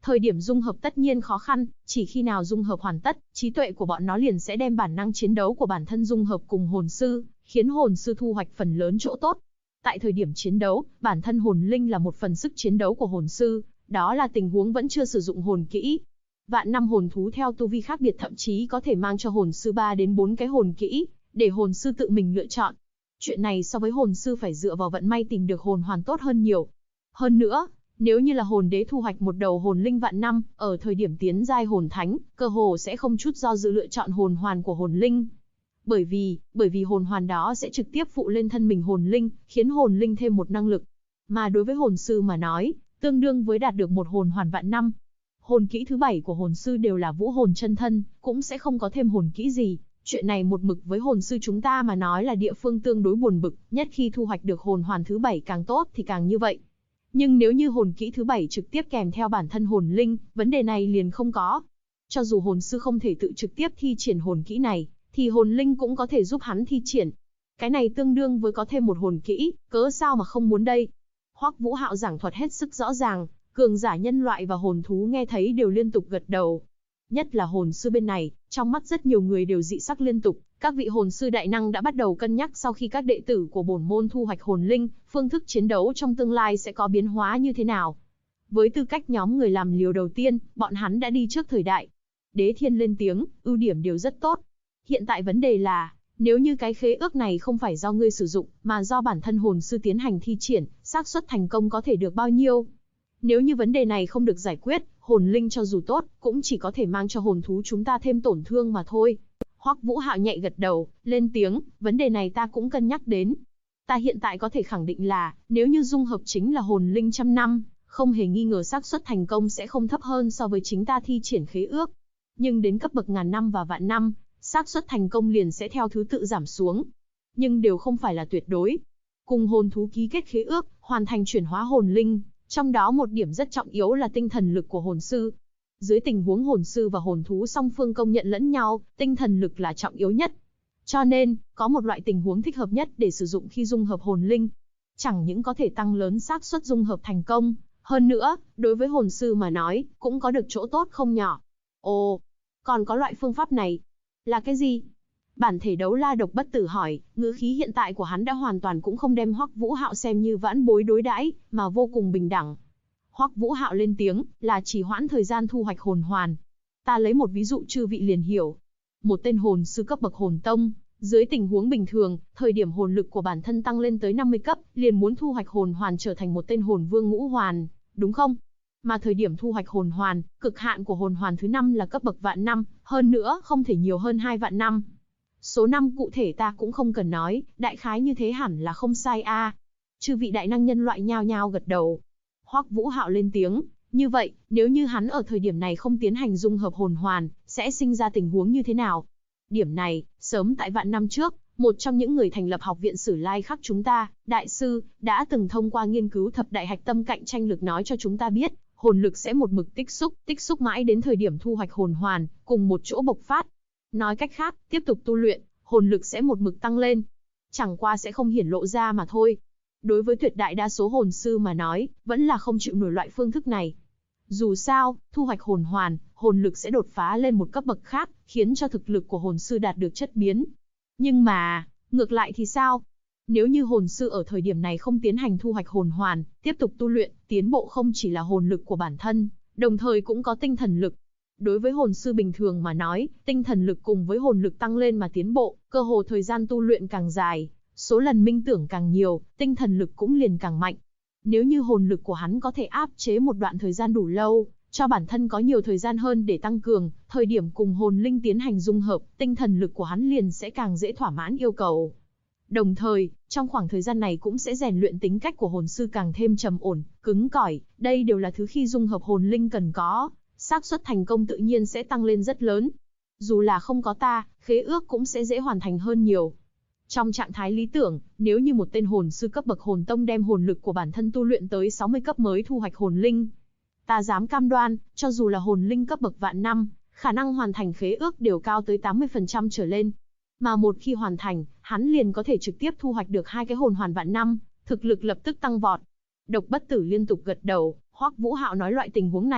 Thời điểm dung hợp tất nhiên khó khăn, chỉ khi nào dung hợp hoàn tất, trí tuệ của bọn nó liền sẽ đem bản năng chiến đấu của bản thân dung hợp cùng hồn sư, khiến hồn sư thu hoạch phần lớn chỗ tốt. Tại thời điểm chiến đấu, bản thân hồn linh là một phần sức chiến đấu của hồn sư, đó là tình huống vẫn chưa sử dụng hồn kỹ. Vạn năm hồn thú theo tu vi khác biệt thậm chí có thể mang cho hồn sư 3 đến 4 cái hồn kỹ, để hồn sư tự mình lựa chọn. Chuyện này so với hồn sư phải dựa vào vận may tìm được hồn hoàn tốt hơn nhiều. Hơn nữa, nếu như là hồn đế thu hoạch một đầu hồn linh vạn năm, ở thời điểm tiến giai hồn thánh, cơ hồ sẽ không chút do dự lựa chọn hồn hoàn của hồn linh. Bởi vì hồn hoàn đó sẽ trực tiếp phụ lên thân mình hồn linh, khiến hồn linh thêm một năng lực. Mà đối với hồn sư mà nói, tương đương với đạt được một hồn hoàn vạn năm. Hồn kỹ thứ 7 của hồn sư đều là vũ hồn chân thân, cũng sẽ không có thêm hồn kỹ gì. Chuyện này một mực với hồn sư chúng ta mà nói là địa phương tương đối buồn bực, nhất khi thu hoạch được hồn hoàn thứ 7 càng tốt thì càng như vậy. Nhưng nếu như hồn kỹ thứ 7 trực tiếp kèm theo bản thân hồn linh, vấn đề này liền không có. Cho dù hồn sư không thể tự trực tiếp thi triển hồn kỹ này, thì hồn linh cũng có thể giúp hắn thi triển. Cái này tương đương với có thêm một hồn kỹ, cớ sao mà không muốn đây. Hoắc Vũ Hạo giảng thuật hết sức rõ ràng, cường giả nhân loại và hồn thú nghe thấy đều liên tục gật đầu. Nhất là hồn sư bên này, trong mắt rất nhiều người đều dị sắc liên tục, các vị hồn sư đại năng đã bắt đầu cân nhắc sau khi các đệ tử của bổn môn thu hoạch hồn linh, phương thức chiến đấu trong tương lai sẽ có biến hóa như thế nào. Với tư cách nhóm người làm liều đầu tiên, bọn hắn đã đi trước thời đại. Đế Thiên lên tiếng, ưu điểm đều rất tốt. Hiện tại vấn đề là, nếu như cái khế ước này không phải do ngươi sử dụng, mà do bản thân hồn sư tiến hành thi triển, xác suất thành công có thể được bao nhiêu? Nếu như vấn đề này không được giải quyết, hồn linh cho dù tốt, cũng chỉ có thể mang cho hồn thú chúng ta thêm tổn thương mà thôi. Hoắc Vũ Hạo nhẹ gật đầu, lên tiếng, vấn đề này ta cũng cân nhắc đến. Ta hiện tại có thể khẳng định là, nếu như dung hợp chính là hồn linh trăm năm, không hề nghi ngờ xác suất thành công sẽ không thấp hơn so với chính ta thi triển khế ước. Nhưng đến cấp bậc ngàn năm và vạn năm, xác suất thành công liền sẽ theo thứ tự giảm xuống. Nhưng đều không phải là tuyệt đối. Cùng hồn thú ký kết khế ước, hoàn thành chuyển hóa hồn linh, trong đó một điểm rất trọng yếu là tinh thần lực của hồn sư. Dưới tình huống hồn sư và hồn thú song phương công nhận lẫn nhau, tinh thần lực là trọng yếu nhất. Cho nên, có một loại tình huống thích hợp nhất để sử dụng khi dung hợp hồn linh. Chẳng những có thể tăng lớn xác suất dung hợp thành công, hơn nữa, đối với hồn sư mà nói, cũng có được chỗ tốt không nhỏ. Ồ, còn có loại phương pháp này. Là cái gì? Bản thể đấu la độc bất tử hỏi, ngữ khí hiện tại của hắn đã hoàn toàn cũng không đem Hoắc Vũ Hạo xem như vãn bối đối đãi, mà vô cùng bình đẳng. Hoắc Vũ Hạo lên tiếng, là trì hoãn thời gian thu hoạch hồn hoàn. Ta lấy một ví dụ chư vị liền hiểu. Một tên hồn sư cấp bậc hồn tông, dưới tình huống bình thường, thời điểm hồn lực của bản thân tăng lên tới 50 cấp, liền muốn thu hoạch hồn hoàn trở thành một tên hồn vương ngũ hoàn, đúng không? Mà thời điểm thu hoạch hồn hoàn, cực hạn của hồn hoàn thứ 5 là cấp bậc vạn năm, hơn nữa không thể nhiều hơn 2 vạn năm. Số năm cụ thể ta cũng không cần nói, đại khái như thế hẳn là không sai a. Chư vị đại năng nhân loại nhao nhao gật đầu. Hoắc Vũ Hạo lên tiếng, như vậy, nếu như hắn ở thời điểm này không tiến hành dung hợp hồn hoàn, sẽ sinh ra tình huống như thế nào? Điểm này, sớm tại vạn năm trước, một trong những người thành lập học viện Sử Lai Khắc chúng ta, đại sư, đã từng thông qua nghiên cứu thập đại hạch tâm cạnh tranh lực nói cho chúng ta biết, hồn lực sẽ một mực tích xúc mãi đến thời điểm thu hoạch hồn hoàn, cùng một chỗ bộc phát. Nói cách khác, tiếp tục tu luyện, hồn lực sẽ một mực tăng lên. Chẳng qua sẽ không hiển lộ ra mà thôi. Đối với tuyệt đại đa số hồn sư mà nói, vẫn là không chịu nổi loại phương thức này. Dù sao, thu hoạch hồn hoàn, hồn lực sẽ đột phá lên một cấp bậc khác, khiến cho thực lực của hồn sư đạt được chất biến. Nhưng mà, ngược lại thì sao? Nếu như hồn sư ở thời điểm này không tiến hành thu hoạch hồn hoàn, tiếp tục tu luyện, tiến bộ không chỉ là hồn lực của bản thân, đồng thời cũng có tinh thần lực. Đối với hồn sư bình thường mà nói, tinh thần lực cùng với hồn lực tăng lên mà tiến bộ, cơ hồ thời gian tu luyện càng dài, số lần minh tưởng càng nhiều, tinh thần lực cũng liền càng mạnh. Nếu như hồn lực của hắn có thể áp chế một đoạn thời gian đủ lâu, cho bản thân có nhiều thời gian hơn để tăng cường, thời điểm cùng hồn linh tiến hành dung hợp, tinh thần lực của hắn liền sẽ càng dễ thỏa mãn yêu cầu. Đồng thời, trong khoảng thời gian này cũng sẽ rèn luyện tính cách của hồn sư càng thêm trầm ổn, cứng cỏi, đây đều là thứ khi dung hợp hồn linh cần có, xác suất thành công tự nhiên sẽ tăng lên rất lớn. Dù là không có ta, khế ước cũng sẽ dễ hoàn thành hơn nhiều. Trong trạng thái lý tưởng, nếu như một tên hồn sư cấp bậc hồn tông đem hồn lực của bản thân tu luyện tới 60 cấp mới thu hoạch hồn linh, ta dám cam đoan, cho dù là hồn linh cấp bậc vạn năm, khả năng hoàn thành khế ước đều cao tới 80% trở lên. Mà một khi hoàn thành, hắn liền có thể trực tiếp thu hoạch được 2 cái hồn hoàn vạn năm, thực lực lập tức tăng vọt. Độc bất tử liên tục gật đầu, Hoắc Vũ Hạo nói loại tình huống này,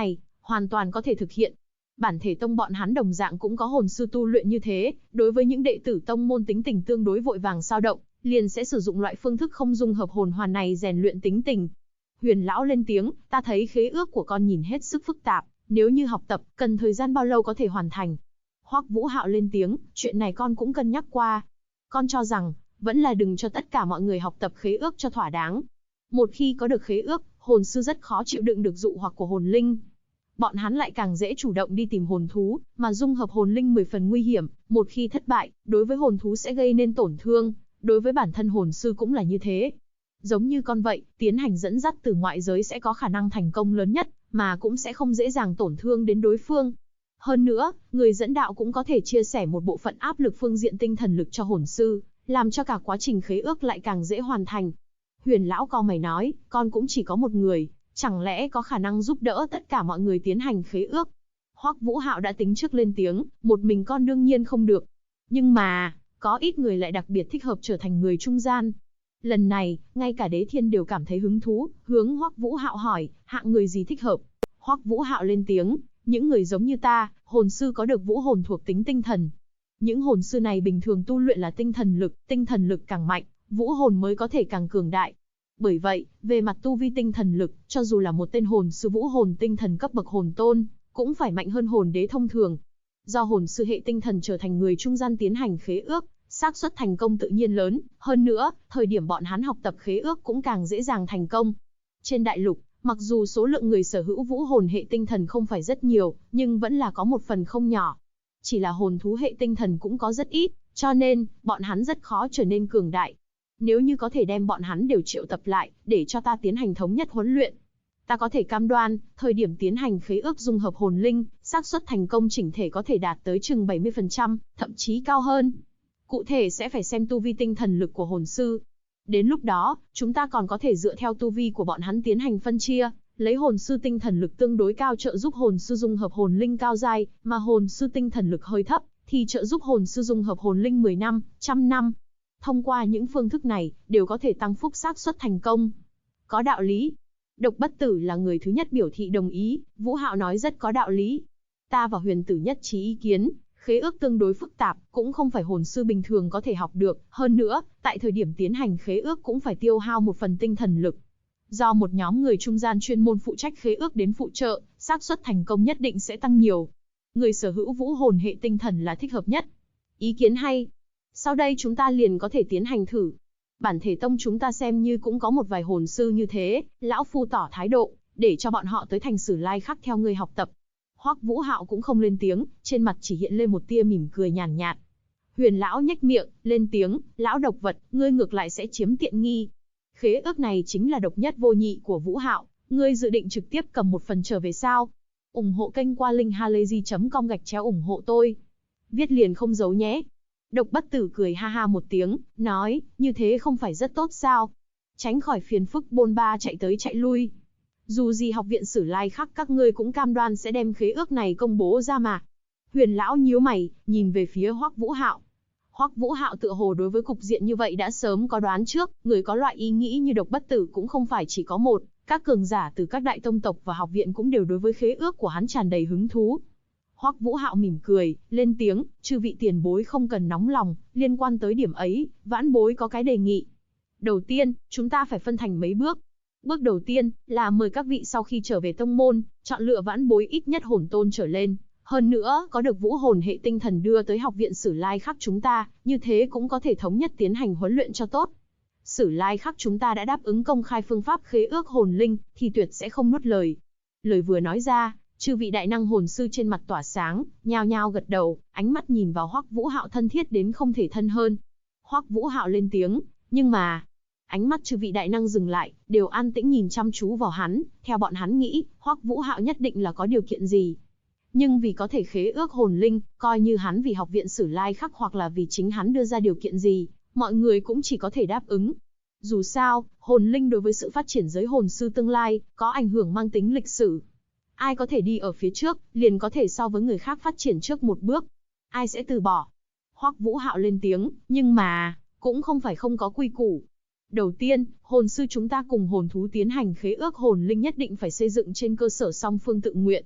hoàn toàn có thể thực hiện. Bản thể tông bọn hắn đồng dạng cũng có hồn sư tu luyện như thế, đối với những đệ tử tông môn tính tình tương đối vội vàng xao động, liền sẽ sử dụng loại phương thức không dung hợp hồn hoàn này rèn luyện tính tình. Huyền lão lên tiếng, ta thấy khế ước của con nhìn hết sức phức tạp, nếu như học tập, cần thời gian bao lâu có thể hoàn thành? Hoắc Vũ Hạo lên tiếng, chuyện này con cũng cân nhắc qua. Con cho rằng, vẫn là đừng cho tất cả mọi người học tập khế ước cho thỏa đáng. Một khi có được khế ước, hồn sư rất khó chịu đựng được dụ hoặc của hồn linh. Bọn hắn lại càng dễ chủ động đi tìm hồn thú, mà dung hợp hồn linh 10 phần nguy hiểm, một khi thất bại, đối với hồn thú sẽ gây nên tổn thương, đối với bản thân hồn sư cũng là như thế. Giống như con vậy, tiến hành dẫn dắt từ ngoại giới sẽ có khả năng thành công lớn nhất, mà cũng sẽ không dễ dàng tổn thương đến đối phương. Hơn nữa, người dẫn đạo cũng có thể chia sẻ một bộ phận áp lực phương diện tinh thần lực cho hồn sư, làm cho cả quá trình khế ước lại càng dễ hoàn thành. Huyền lão cau mày nói, con cũng chỉ có một người, chẳng lẽ có khả năng giúp đỡ tất cả mọi người tiến hành khế ước? Hoắc Vũ Hạo đã tính trước lên tiếng, một mình con đương nhiên không được. Nhưng mà, có ít người lại đặc biệt thích hợp trở thành người trung gian. Lần này, ngay cả Đế Thiên đều cảm thấy hứng thú, hướng Hoắc Vũ Hạo hỏi, hạng người gì thích hợp? Hoắc Vũ Hạo lên tiếng, những người giống như ta, hồn sư có được vũ hồn thuộc tính tinh thần. Những hồn sư này bình thường tu luyện là tinh thần lực càng mạnh, vũ hồn mới có thể càng cường đại. Bởi vậy, về mặt tu vi tinh thần lực, cho dù là một tên hồn sư vũ hồn tinh thần cấp bậc hồn tôn, cũng phải mạnh hơn hồn đế thông thường. Do hồn sư hệ tinh thần trở thành người trung gian tiến hành khế ước, xác suất thành công tự nhiên lớn, hơn nữa, thời điểm bọn hắn học tập khế ước cũng càng dễ dàng thành công. Trên đại lục, mặc dù số lượng người sở hữu vũ hồn hệ tinh thần không phải rất nhiều, nhưng vẫn là có một phần không nhỏ. Chỉ là hồn thú hệ tinh thần cũng có rất ít, cho nên, bọn hắn rất khó trở nên cường đại. Nếu như có thể đem bọn hắn đều triệu tập lại, để cho ta tiến hành thống nhất huấn luyện, ta có thể cam đoan, thời điểm tiến hành khế ước dung hợp hồn linh, xác suất thành công chỉnh thể có thể đạt tới chừng 70%, thậm chí cao hơn. Cụ thể sẽ phải xem tu vi tinh thần lực của hồn sư. Đến lúc đó, chúng ta còn có thể dựa theo tu vi của bọn hắn tiến hành phân chia, lấy hồn sư tinh thần lực tương đối cao trợ giúp hồn sư dung hợp hồn linh cao giai, mà hồn sư tinh thần lực hơi thấp, thì trợ giúp hồn sư dung hợp hồn linh 10 năm, 100 năm. Thông qua những phương thức này, đều có thể tăng phúc xác suất thành công. Có đạo lý. Độc Bất Tử là người thứ nhất biểu thị đồng ý, Vũ Hạo nói rất có đạo lý. Ta và Huyền Tử nhất trí ý kiến, khế ước tương đối phức tạp, cũng không phải hồn sư bình thường có thể học được, hơn nữa, tại thời điểm tiến hành khế ước cũng phải tiêu hao một phần tinh thần lực. Do một nhóm người trung gian chuyên môn phụ trách khế ước đến phụ trợ, xác suất thành công nhất định sẽ tăng nhiều. Người sở hữu vũ hồn hệ tinh thần là thích hợp nhất. Ý kiến hay. Sau đây chúng ta liền có thể tiến hành thử. Bản thể tông chúng ta xem như cũng có một vài hồn sư như thế, lão phu tỏ thái độ, để cho bọn họ tới thành Sử Lai Khắc theo ngươi học tập. Hoắc Vũ Hạo cũng không lên tiếng, trên mặt chỉ hiện lên một tia mỉm cười nhàn nhạt. Huyền lão nhếch miệng, lên tiếng, lão độc vật, ngươi ngược lại sẽ chiếm tiện nghi. Khế ước này chính là độc nhất vô nhị của Vũ Hạo, ngươi dự định trực tiếp cầm một phần trở về sao? Ủng hộ kênh qua linkhalazy.com/ủng hộ tôi. Viết liền không giấu nhé. Độc Bất Tử cười ha ha một tiếng, nói, như thế không phải rất tốt sao? Tránh khỏi phiền phức bôn ba chạy tới chạy lui. Dù gì học viện Sử Lai Khắc các ngươi cũng cam đoan sẽ đem khế ước này công bố ra mà. Huyền lão nhíu mày, nhìn về phía Hoắc Vũ Hạo. Hoắc Vũ Hạo tựa hồ đối với cục diện như vậy đã sớm có đoán trước, người có loại ý nghĩ như Độc Bất Tử cũng không phải chỉ có một, các cường giả từ các đại tông tộc và học viện cũng đều đối với khế ước của hắn tràn đầy hứng thú. Hoắc Vũ Hạo mỉm cười, lên tiếng, chư vị tiền bối không cần nóng lòng, liên quan tới điểm ấy, vãn bối có cái đề nghị. Đầu tiên, chúng ta phải phân thành mấy bước. Bước đầu tiên, là mời các vị sau khi trở về tông môn, chọn lựa vãn bối ít nhất hồn tôn trở lên. Hơn nữa, có được vũ hồn hệ tinh thần đưa tới học viện Sử Lai Khắc chúng ta, như thế cũng có thể thống nhất tiến hành huấn luyện cho tốt. Sử Lai Khắc chúng ta đã đáp ứng công khai phương pháp khế ước hồn linh, thì tuyệt sẽ không nuốt lời. Lời vừa nói ra, chư vị đại năng hồn sư trên mặt tỏa sáng, nhao nhao gật đầu, ánh mắt nhìn vào Hoắc Vũ Hạo thân thiết đến không thể thân hơn. Hoắc Vũ Hạo lên tiếng, nhưng mà, ánh mắt chư vị đại năng dừng lại, đều an tĩnh nhìn chăm chú vào hắn, theo bọn hắn nghĩ, Hoắc Vũ Hạo nhất định là có điều kiện gì. Nhưng vì có thể khế ước hồn linh, coi như hắn vì học viện Sử Lai Khắc hoặc là vì chính hắn đưa ra điều kiện gì, mọi người cũng chỉ có thể đáp ứng. Dù sao, hồn linh đối với sự phát triển giới hồn sư tương lai, có ảnh hưởng mang tính lịch sử. Ai có thể đi ở phía trước, liền có thể so với người khác phát triển trước một bước. Ai sẽ từ bỏ? Hoắc Vũ Hạo lên tiếng, nhưng mà, cũng không phải không có quy củ. Đầu tiên, hồn sư chúng ta cùng hồn thú tiến hành khế ước hồn linh nhất định phải xây dựng trên cơ sở song phương tự nguyện.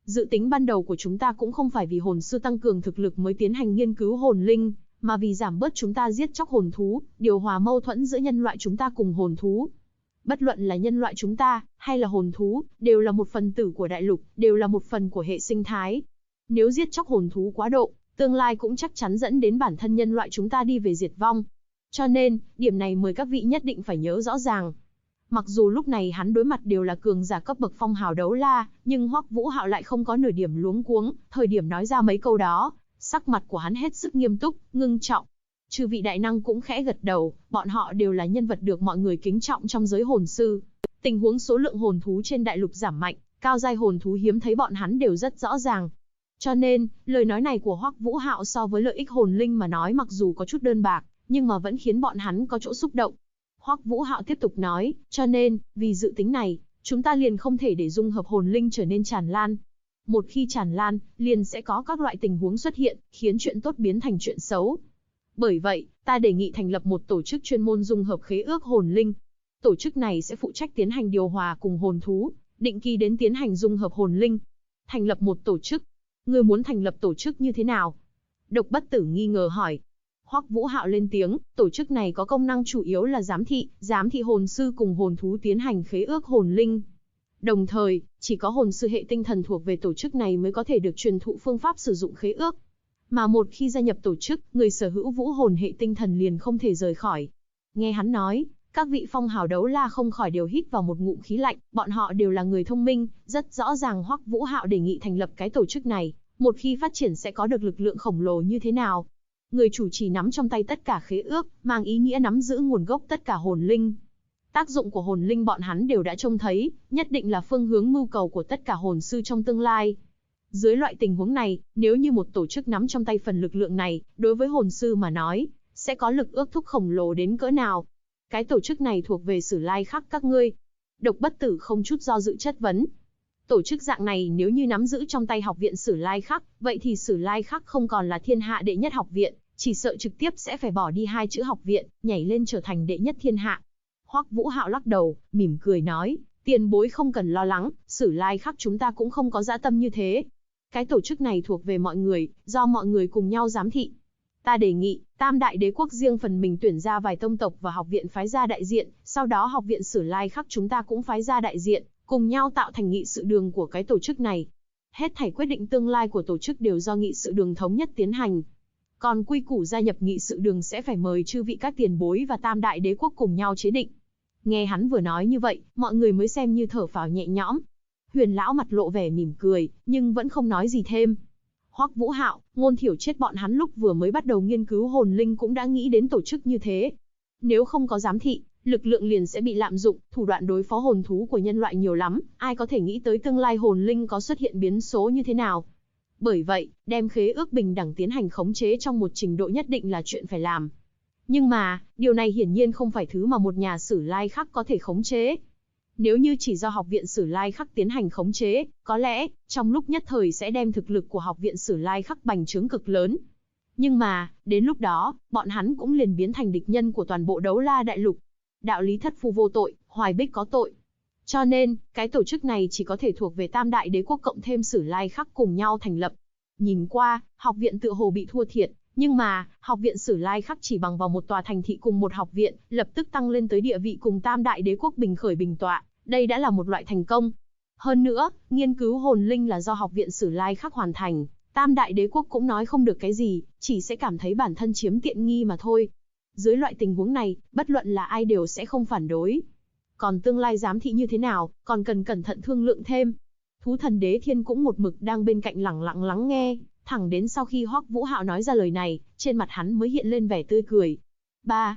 Dự tính ban đầu của chúng ta cũng không phải vì hồn sư tăng cường thực lực mới tiến hành nghiên cứu hồn linh, mà vì giảm bớt chúng ta giết chóc hồn thú, điều hòa mâu thuẫn giữa nhân loại chúng ta cùng hồn thú. Bất luận là nhân loại chúng ta, hay là hồn thú, đều là một phần tử của đại lục, đều là một phần của hệ sinh thái. Nếu giết chóc hồn thú quá độ, tương lai cũng chắc chắn dẫn đến bản thân nhân loại chúng ta đi về diệt vong. Cho nên, điểm này mời các vị nhất định phải nhớ rõ ràng. Mặc dù lúc này hắn đối mặt đều là cường giả cấp bậc phong hào đấu la, nhưng Hoắc Vũ Hạo lại không có nửa điểm luống cuống, thời điểm nói ra mấy câu đó, sắc mặt của hắn hết sức nghiêm túc, ngưng trọng. Chư vị đại năng cũng khẽ gật đầu, bọn họ đều là nhân vật được mọi người kính trọng trong giới hồn sư. Tình huống số lượng hồn thú trên đại lục giảm mạnh, cao giai hồn thú hiếm thấy bọn hắn đều rất rõ ràng. Cho nên, lời nói này của Hoắc Vũ Hạo so với lợi ích hồn linh mà nói mặc dù có chút đơn bạc, nhưng mà vẫn khiến bọn hắn có chỗ xúc động. Hoắc Vũ Hạo tiếp tục nói, cho nên, vì dự tính này, chúng ta liền không thể để dung hợp hồn linh trở nên tràn lan. Một khi tràn lan, liền sẽ có các loại tình huống xuất hiện, khiến chuyện tốt biến thành chuyện xấu. Bởi vậy, ta đề nghị thành lập một tổ chức chuyên môn dung hợp khế ước hồn linh. Tổ chức này sẽ phụ trách tiến hành điều hòa cùng hồn thú, định kỳ đến tiến hành dung hợp hồn linh. Thành lập một tổ chức. Ngươi muốn thành lập tổ chức như thế nào? Độc Bất Tử nghi ngờ hỏi. Hoắc Vũ Hạo lên tiếng, tổ chức này có công năng chủ yếu là giám thị hồn sư cùng hồn thú tiến hành khế ước hồn linh. Đồng thời, chỉ có hồn sư hệ tinh thần thuộc về tổ chức này mới có thể được truyền thụ phương pháp sử dụng khế ước. Mà một khi gia nhập tổ chức, người sở hữu vũ hồn hệ tinh thần liền không thể rời khỏi. Nghe hắn nói, các vị phong hào đấu la không khỏi đều hít vào một ngụm khí lạnh, bọn họ đều là người thông minh, rất rõ ràng Hoắc Vũ Hạo đề nghị thành lập cái tổ chức này, một khi phát triển sẽ có được lực lượng khổng lồ như thế nào. Người chủ trì nắm trong tay tất cả khế ước, mang ý nghĩa nắm giữ nguồn gốc tất cả hồn linh. Tác dụng của hồn linh bọn hắn đều đã trông thấy, nhất định là phương hướng mưu cầu của tất cả hồn sư trong tương lai. Dưới loại tình huống này, nếu như một tổ chức nắm trong tay phần lực lượng này, đối với hồn sư mà nói, sẽ có lực ước thúc khổng lồ đến cỡ nào. Cái tổ chức này thuộc về Sử Lai Khắc các ngươi. Độc Bất Tử không chút do dự chất vấn. Tổ chức dạng này nếu như nắm giữ trong tay học viện Sử Lai Khắc, vậy thì Sử Lai Khắc không còn là thiên hạ đệ nhất học viện, chỉ sợ trực tiếp sẽ phải bỏ đi hai chữ học viện, nhảy lên trở thành đệ nhất thiên hạ. Hoắc Vũ Hạo lắc đầu, mỉm cười nói, tiền bối không cần lo lắng, Sử Lai Khắc chúng ta cũng không có dã tâm như thế. Cái tổ chức này thuộc về mọi người, do mọi người cùng nhau giám thị. Ta đề nghị, Tam Đại Đế quốc riêng phần mình tuyển ra vài tông tộc và học viện phái ra đại diện, sau đó học viện Sử Lai Khắc chúng ta cũng phái ra đại diện, cùng nhau tạo thành nghị sự đường của cái tổ chức này. Hết thảy quyết định tương lai của tổ chức đều do nghị sự đường thống nhất tiến hành. Còn quy củ gia nhập nghị sự đường sẽ phải mời chư vị các tiền bối và Tam Đại Đế quốc cùng nhau chế định. Nghe hắn vừa nói như vậy, mọi người mới xem như thở phào nhẹ nhõm. Huyền lão mặt lộ vẻ mỉm cười, nhưng vẫn không nói gì thêm. Hoắc Vũ Hạo, Ngôn Thiểu Triết bọn hắn lúc vừa mới bắt đầu nghiên cứu hồn linh cũng đã nghĩ đến tổ chức như thế. Nếu không có giám thị, lực lượng liền sẽ bị lạm dụng, thủ đoạn đối phó hồn thú của nhân loại nhiều lắm, ai có thể nghĩ tới tương lai hồn linh có xuất hiện biến số như thế nào. Bởi vậy, đem khế ước bình đẳng tiến hành khống chế trong một trình độ nhất định là chuyện phải làm. Nhưng mà, điều này hiển nhiên không phải thứ mà một nhà Sử Lai Khắc có thể khống chế. Nếu như chỉ do học viện Sử Lai Khắc tiến hành khống chế, có lẽ, trong lúc nhất thời sẽ đem thực lực của học viện Sử Lai Khắc bành trướng cực lớn. Nhưng mà, đến lúc đó, bọn hắn cũng liền biến thành địch nhân của toàn bộ Đấu La Đại Lục. Đạo lý thất phu vô tội, hoài bích có tội. Cho nên, cái tổ chức này chỉ có thể thuộc về Tam Đại Đế quốc cộng thêm Sử Lai Khắc cùng nhau thành lập. Nhìn qua, học viện tựa hồ bị thua thiệt, nhưng mà, học viện Sử Lai Khắc chỉ bằng vào một tòa thành thị cùng một học viện, lập tức tăng lên tới địa vị cùng Tam Đại Đế quốc bình khởi bình tọa, đây đã là một loại thành công. Hơn nữa, nghiên cứu hồn linh là do học viện Sử Lai Khắc hoàn thành, Tam Đại Đế quốc cũng nói không được cái gì, chỉ sẽ cảm thấy bản thân chiếm tiện nghi mà thôi. Dưới loại tình huống này, bất luận là ai đều sẽ không phản đối. Còn tương lai giám thị như thế nào, còn cần cẩn thận thương lượng thêm. Thú thần Đế Thiên cũng một mực đang bên cạnh lẳng lặng lắng nghe, thẳng đến sau khi Hoắc Vũ Hạo nói ra lời này, trên mặt hắn mới hiện lên vẻ tươi cười. Ba.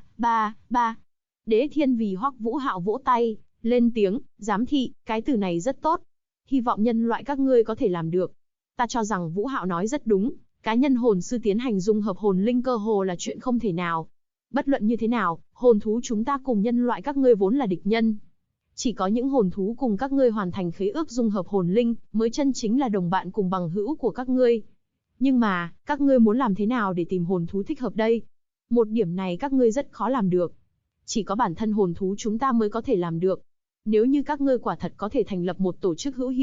Đế Thiên vì Hoắc Vũ Hạo vỗ tay, lên tiếng, giám thị, cái từ này rất tốt. Hy vọng nhân loại các ngươi có thể làm được. Ta cho rằng Vũ Hạo nói rất đúng, cá nhân hồn sư tiến hành dung hợp hồn linh cơ hồ là chuyện không thể nào. Bất luận như thế nào, hồn thú chúng ta cùng nhân loại các ngươi vốn là địch nhân. Chỉ có những hồn thú cùng các ngươi hoàn thành khế ước dung hợp hồn linh, mới chân chính là đồng bạn cùng bằng hữu của các ngươi. Nhưng mà, các ngươi muốn làm thế nào để tìm hồn thú thích hợp đây? Một điểm này các ngươi rất khó làm được. Chỉ có bản thân hồn thú chúng ta mới có thể làm được. Nếu như các ngươi quả thật có thể thành lập một tổ chức hữu hiệu,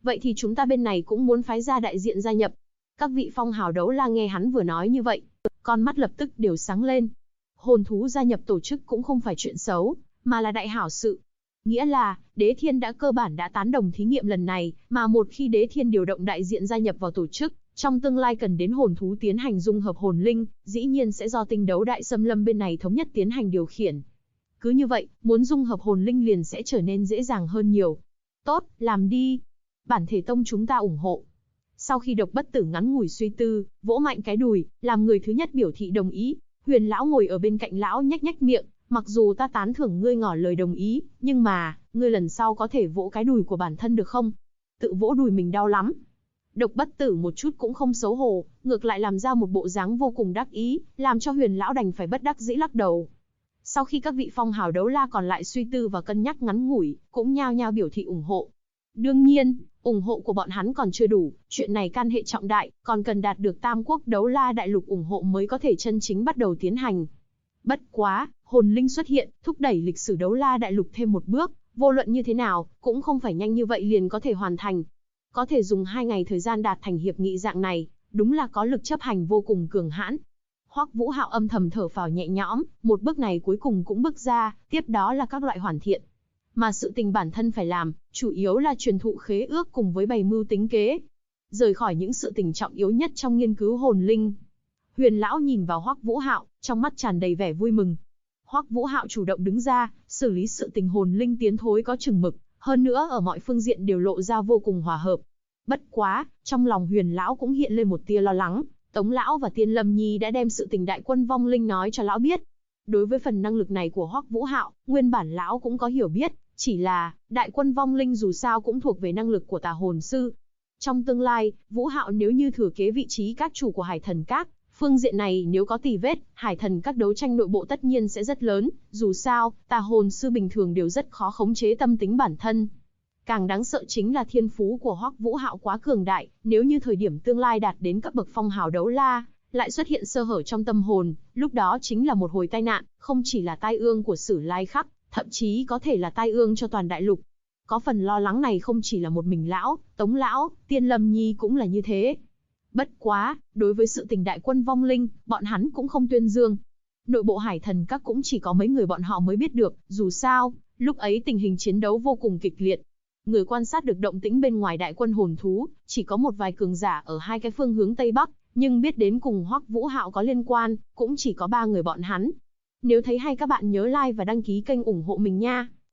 Vậy thì chúng ta bên này cũng muốn phái ra đại diện gia nhập. Các vị phong hào đấu la nghe hắn vừa nói như vậy, con mắt lập tức đều sáng lên. Hồn thú gia nhập tổ chức cũng không phải chuyện xấu, mà là đại hảo sự. Nghĩa là, Đế Thiên đã cơ bản đã tán đồng thí nghiệm lần này, mà một khi Đế Thiên điều động đại diện gia nhập vào tổ chức, trong tương lai cần đến hồn thú tiến hành dung hợp hồn linh, dĩ nhiên sẽ do tinh đấu đại xâm lâm bên này thống nhất tiến hành điều khiển. Cứ như vậy, muốn dung hợp hồn linh liền sẽ trở nên dễ dàng hơn nhiều. Tốt, làm đi. Bản thể tông chúng ta ủng hộ. Sau khi Độc Bất Tử ngắn ngủi suy tư, vỗ mạnh cái đùi, làm người thứ nhất biểu thị đồng ý. Huyền lão ngồi ở bên cạnh lão nhếch nhếch miệng, mặc dù ta tán thưởng ngươi ngỏ lời đồng ý, nhưng mà, ngươi lần sau có thể vỗ cái đùi của bản thân được không? Tự vỗ đùi mình đau lắm. Độc Bất Tử một chút cũng không xấu hổ, ngược lại làm ra một bộ dáng vô cùng đắc ý, làm cho Huyền lão đành phải bất đắc dĩ lắc đầu. Sau khi các vị phong hào đấu la còn lại suy tư và cân nhắc ngắn ngủi, cũng nhao nhao biểu thị ủng hộ. Đương nhiên, ủng hộ của bọn hắn còn chưa đủ, chuyện này can hệ trọng đại, còn cần đạt được Tam Quốc đấu la đại lục ủng hộ mới có thể chân chính bắt đầu tiến hành. Bất quá, hồn linh xuất hiện, thúc đẩy lịch sử đấu la đại lục thêm một bước, vô luận như thế nào, cũng không phải nhanh như vậy liền có thể hoàn thành. Có thể dùng 2 ngày thời gian đạt thành hiệp nghị dạng này, đúng là có lực chấp hành vô cùng cường hãn. Hoắc Vũ Hạo âm thầm thở phào nhẹ nhõm, một bước này cuối cùng cũng bước ra, tiếp đó là các loại hoàn thiện. Mà sự tình bản thân phải làm, chủ yếu là truyền thụ khế ước cùng với bày mưu tính kế. Rời khỏi những sự tình trọng yếu nhất trong nghiên cứu hồn linh. Huyền lão nhìn vào Hoắc Vũ Hạo, trong mắt tràn đầy vẻ vui mừng. Hoắc Vũ Hạo chủ động đứng ra, xử lý sự tình hồn linh tiến thối có chừng mực, hơn nữa ở mọi phương diện đều lộ ra vô cùng hòa hợp. Bất quá, trong lòng Huyền lão cũng hiện lên một tia lo lắng. Tống lão và Tiên Lâm Nhi đã đem sự tình đại quân vong linh nói cho lão biết. Đối với phần năng lực này của Hoắc Vũ Hạo, nguyên bản lão cũng có hiểu biết, chỉ là, đại quân vong linh dù sao cũng thuộc về năng lực của tà hồn sư. Trong tương lai, Vũ Hạo nếu như thừa kế vị trí các chủ của Hải Thần Các, phương diện này nếu có tì vết, Hải Thần Các đấu tranh nội bộ tất nhiên sẽ rất lớn, dù sao, tà hồn sư bình thường đều rất khó khống chế tâm tính bản thân. Càng đáng sợ chính là thiên phú của Hoắc Vũ Hạo quá cường đại, nếu như thời điểm tương lai đạt đến cấp bậc phong hào đấu la, lại xuất hiện sơ hở trong tâm hồn, lúc đó chính là một hồi tai nạn, không chỉ là tai ương của Sử Lai Khắc, thậm chí có thể là tai ương cho toàn đại lục. Có phần lo lắng này không chỉ là một mình lão, Tống lão, Tiên Lâm Nhi cũng là như thế. Bất quá, đối với sự tình đại quân vong linh, bọn hắn cũng không tuyên dương. Nội bộ Hải Thần Các cũng chỉ có mấy người bọn họ mới biết được, dù sao, lúc ấy tình hình chiến đấu vô cùng kịch liệt. Người quan sát được động tĩnh bên ngoài đại quân hồn thú, chỉ có một vài cường giả ở 2 cái phương hướng Tây Bắc, nhưng biết đến cùng Hoắc Vũ Hạo có liên quan, cũng chỉ có 3 người bọn hắn. Nếu thấy hay các bạn nhớ like và đăng ký kênh ủng hộ mình nha.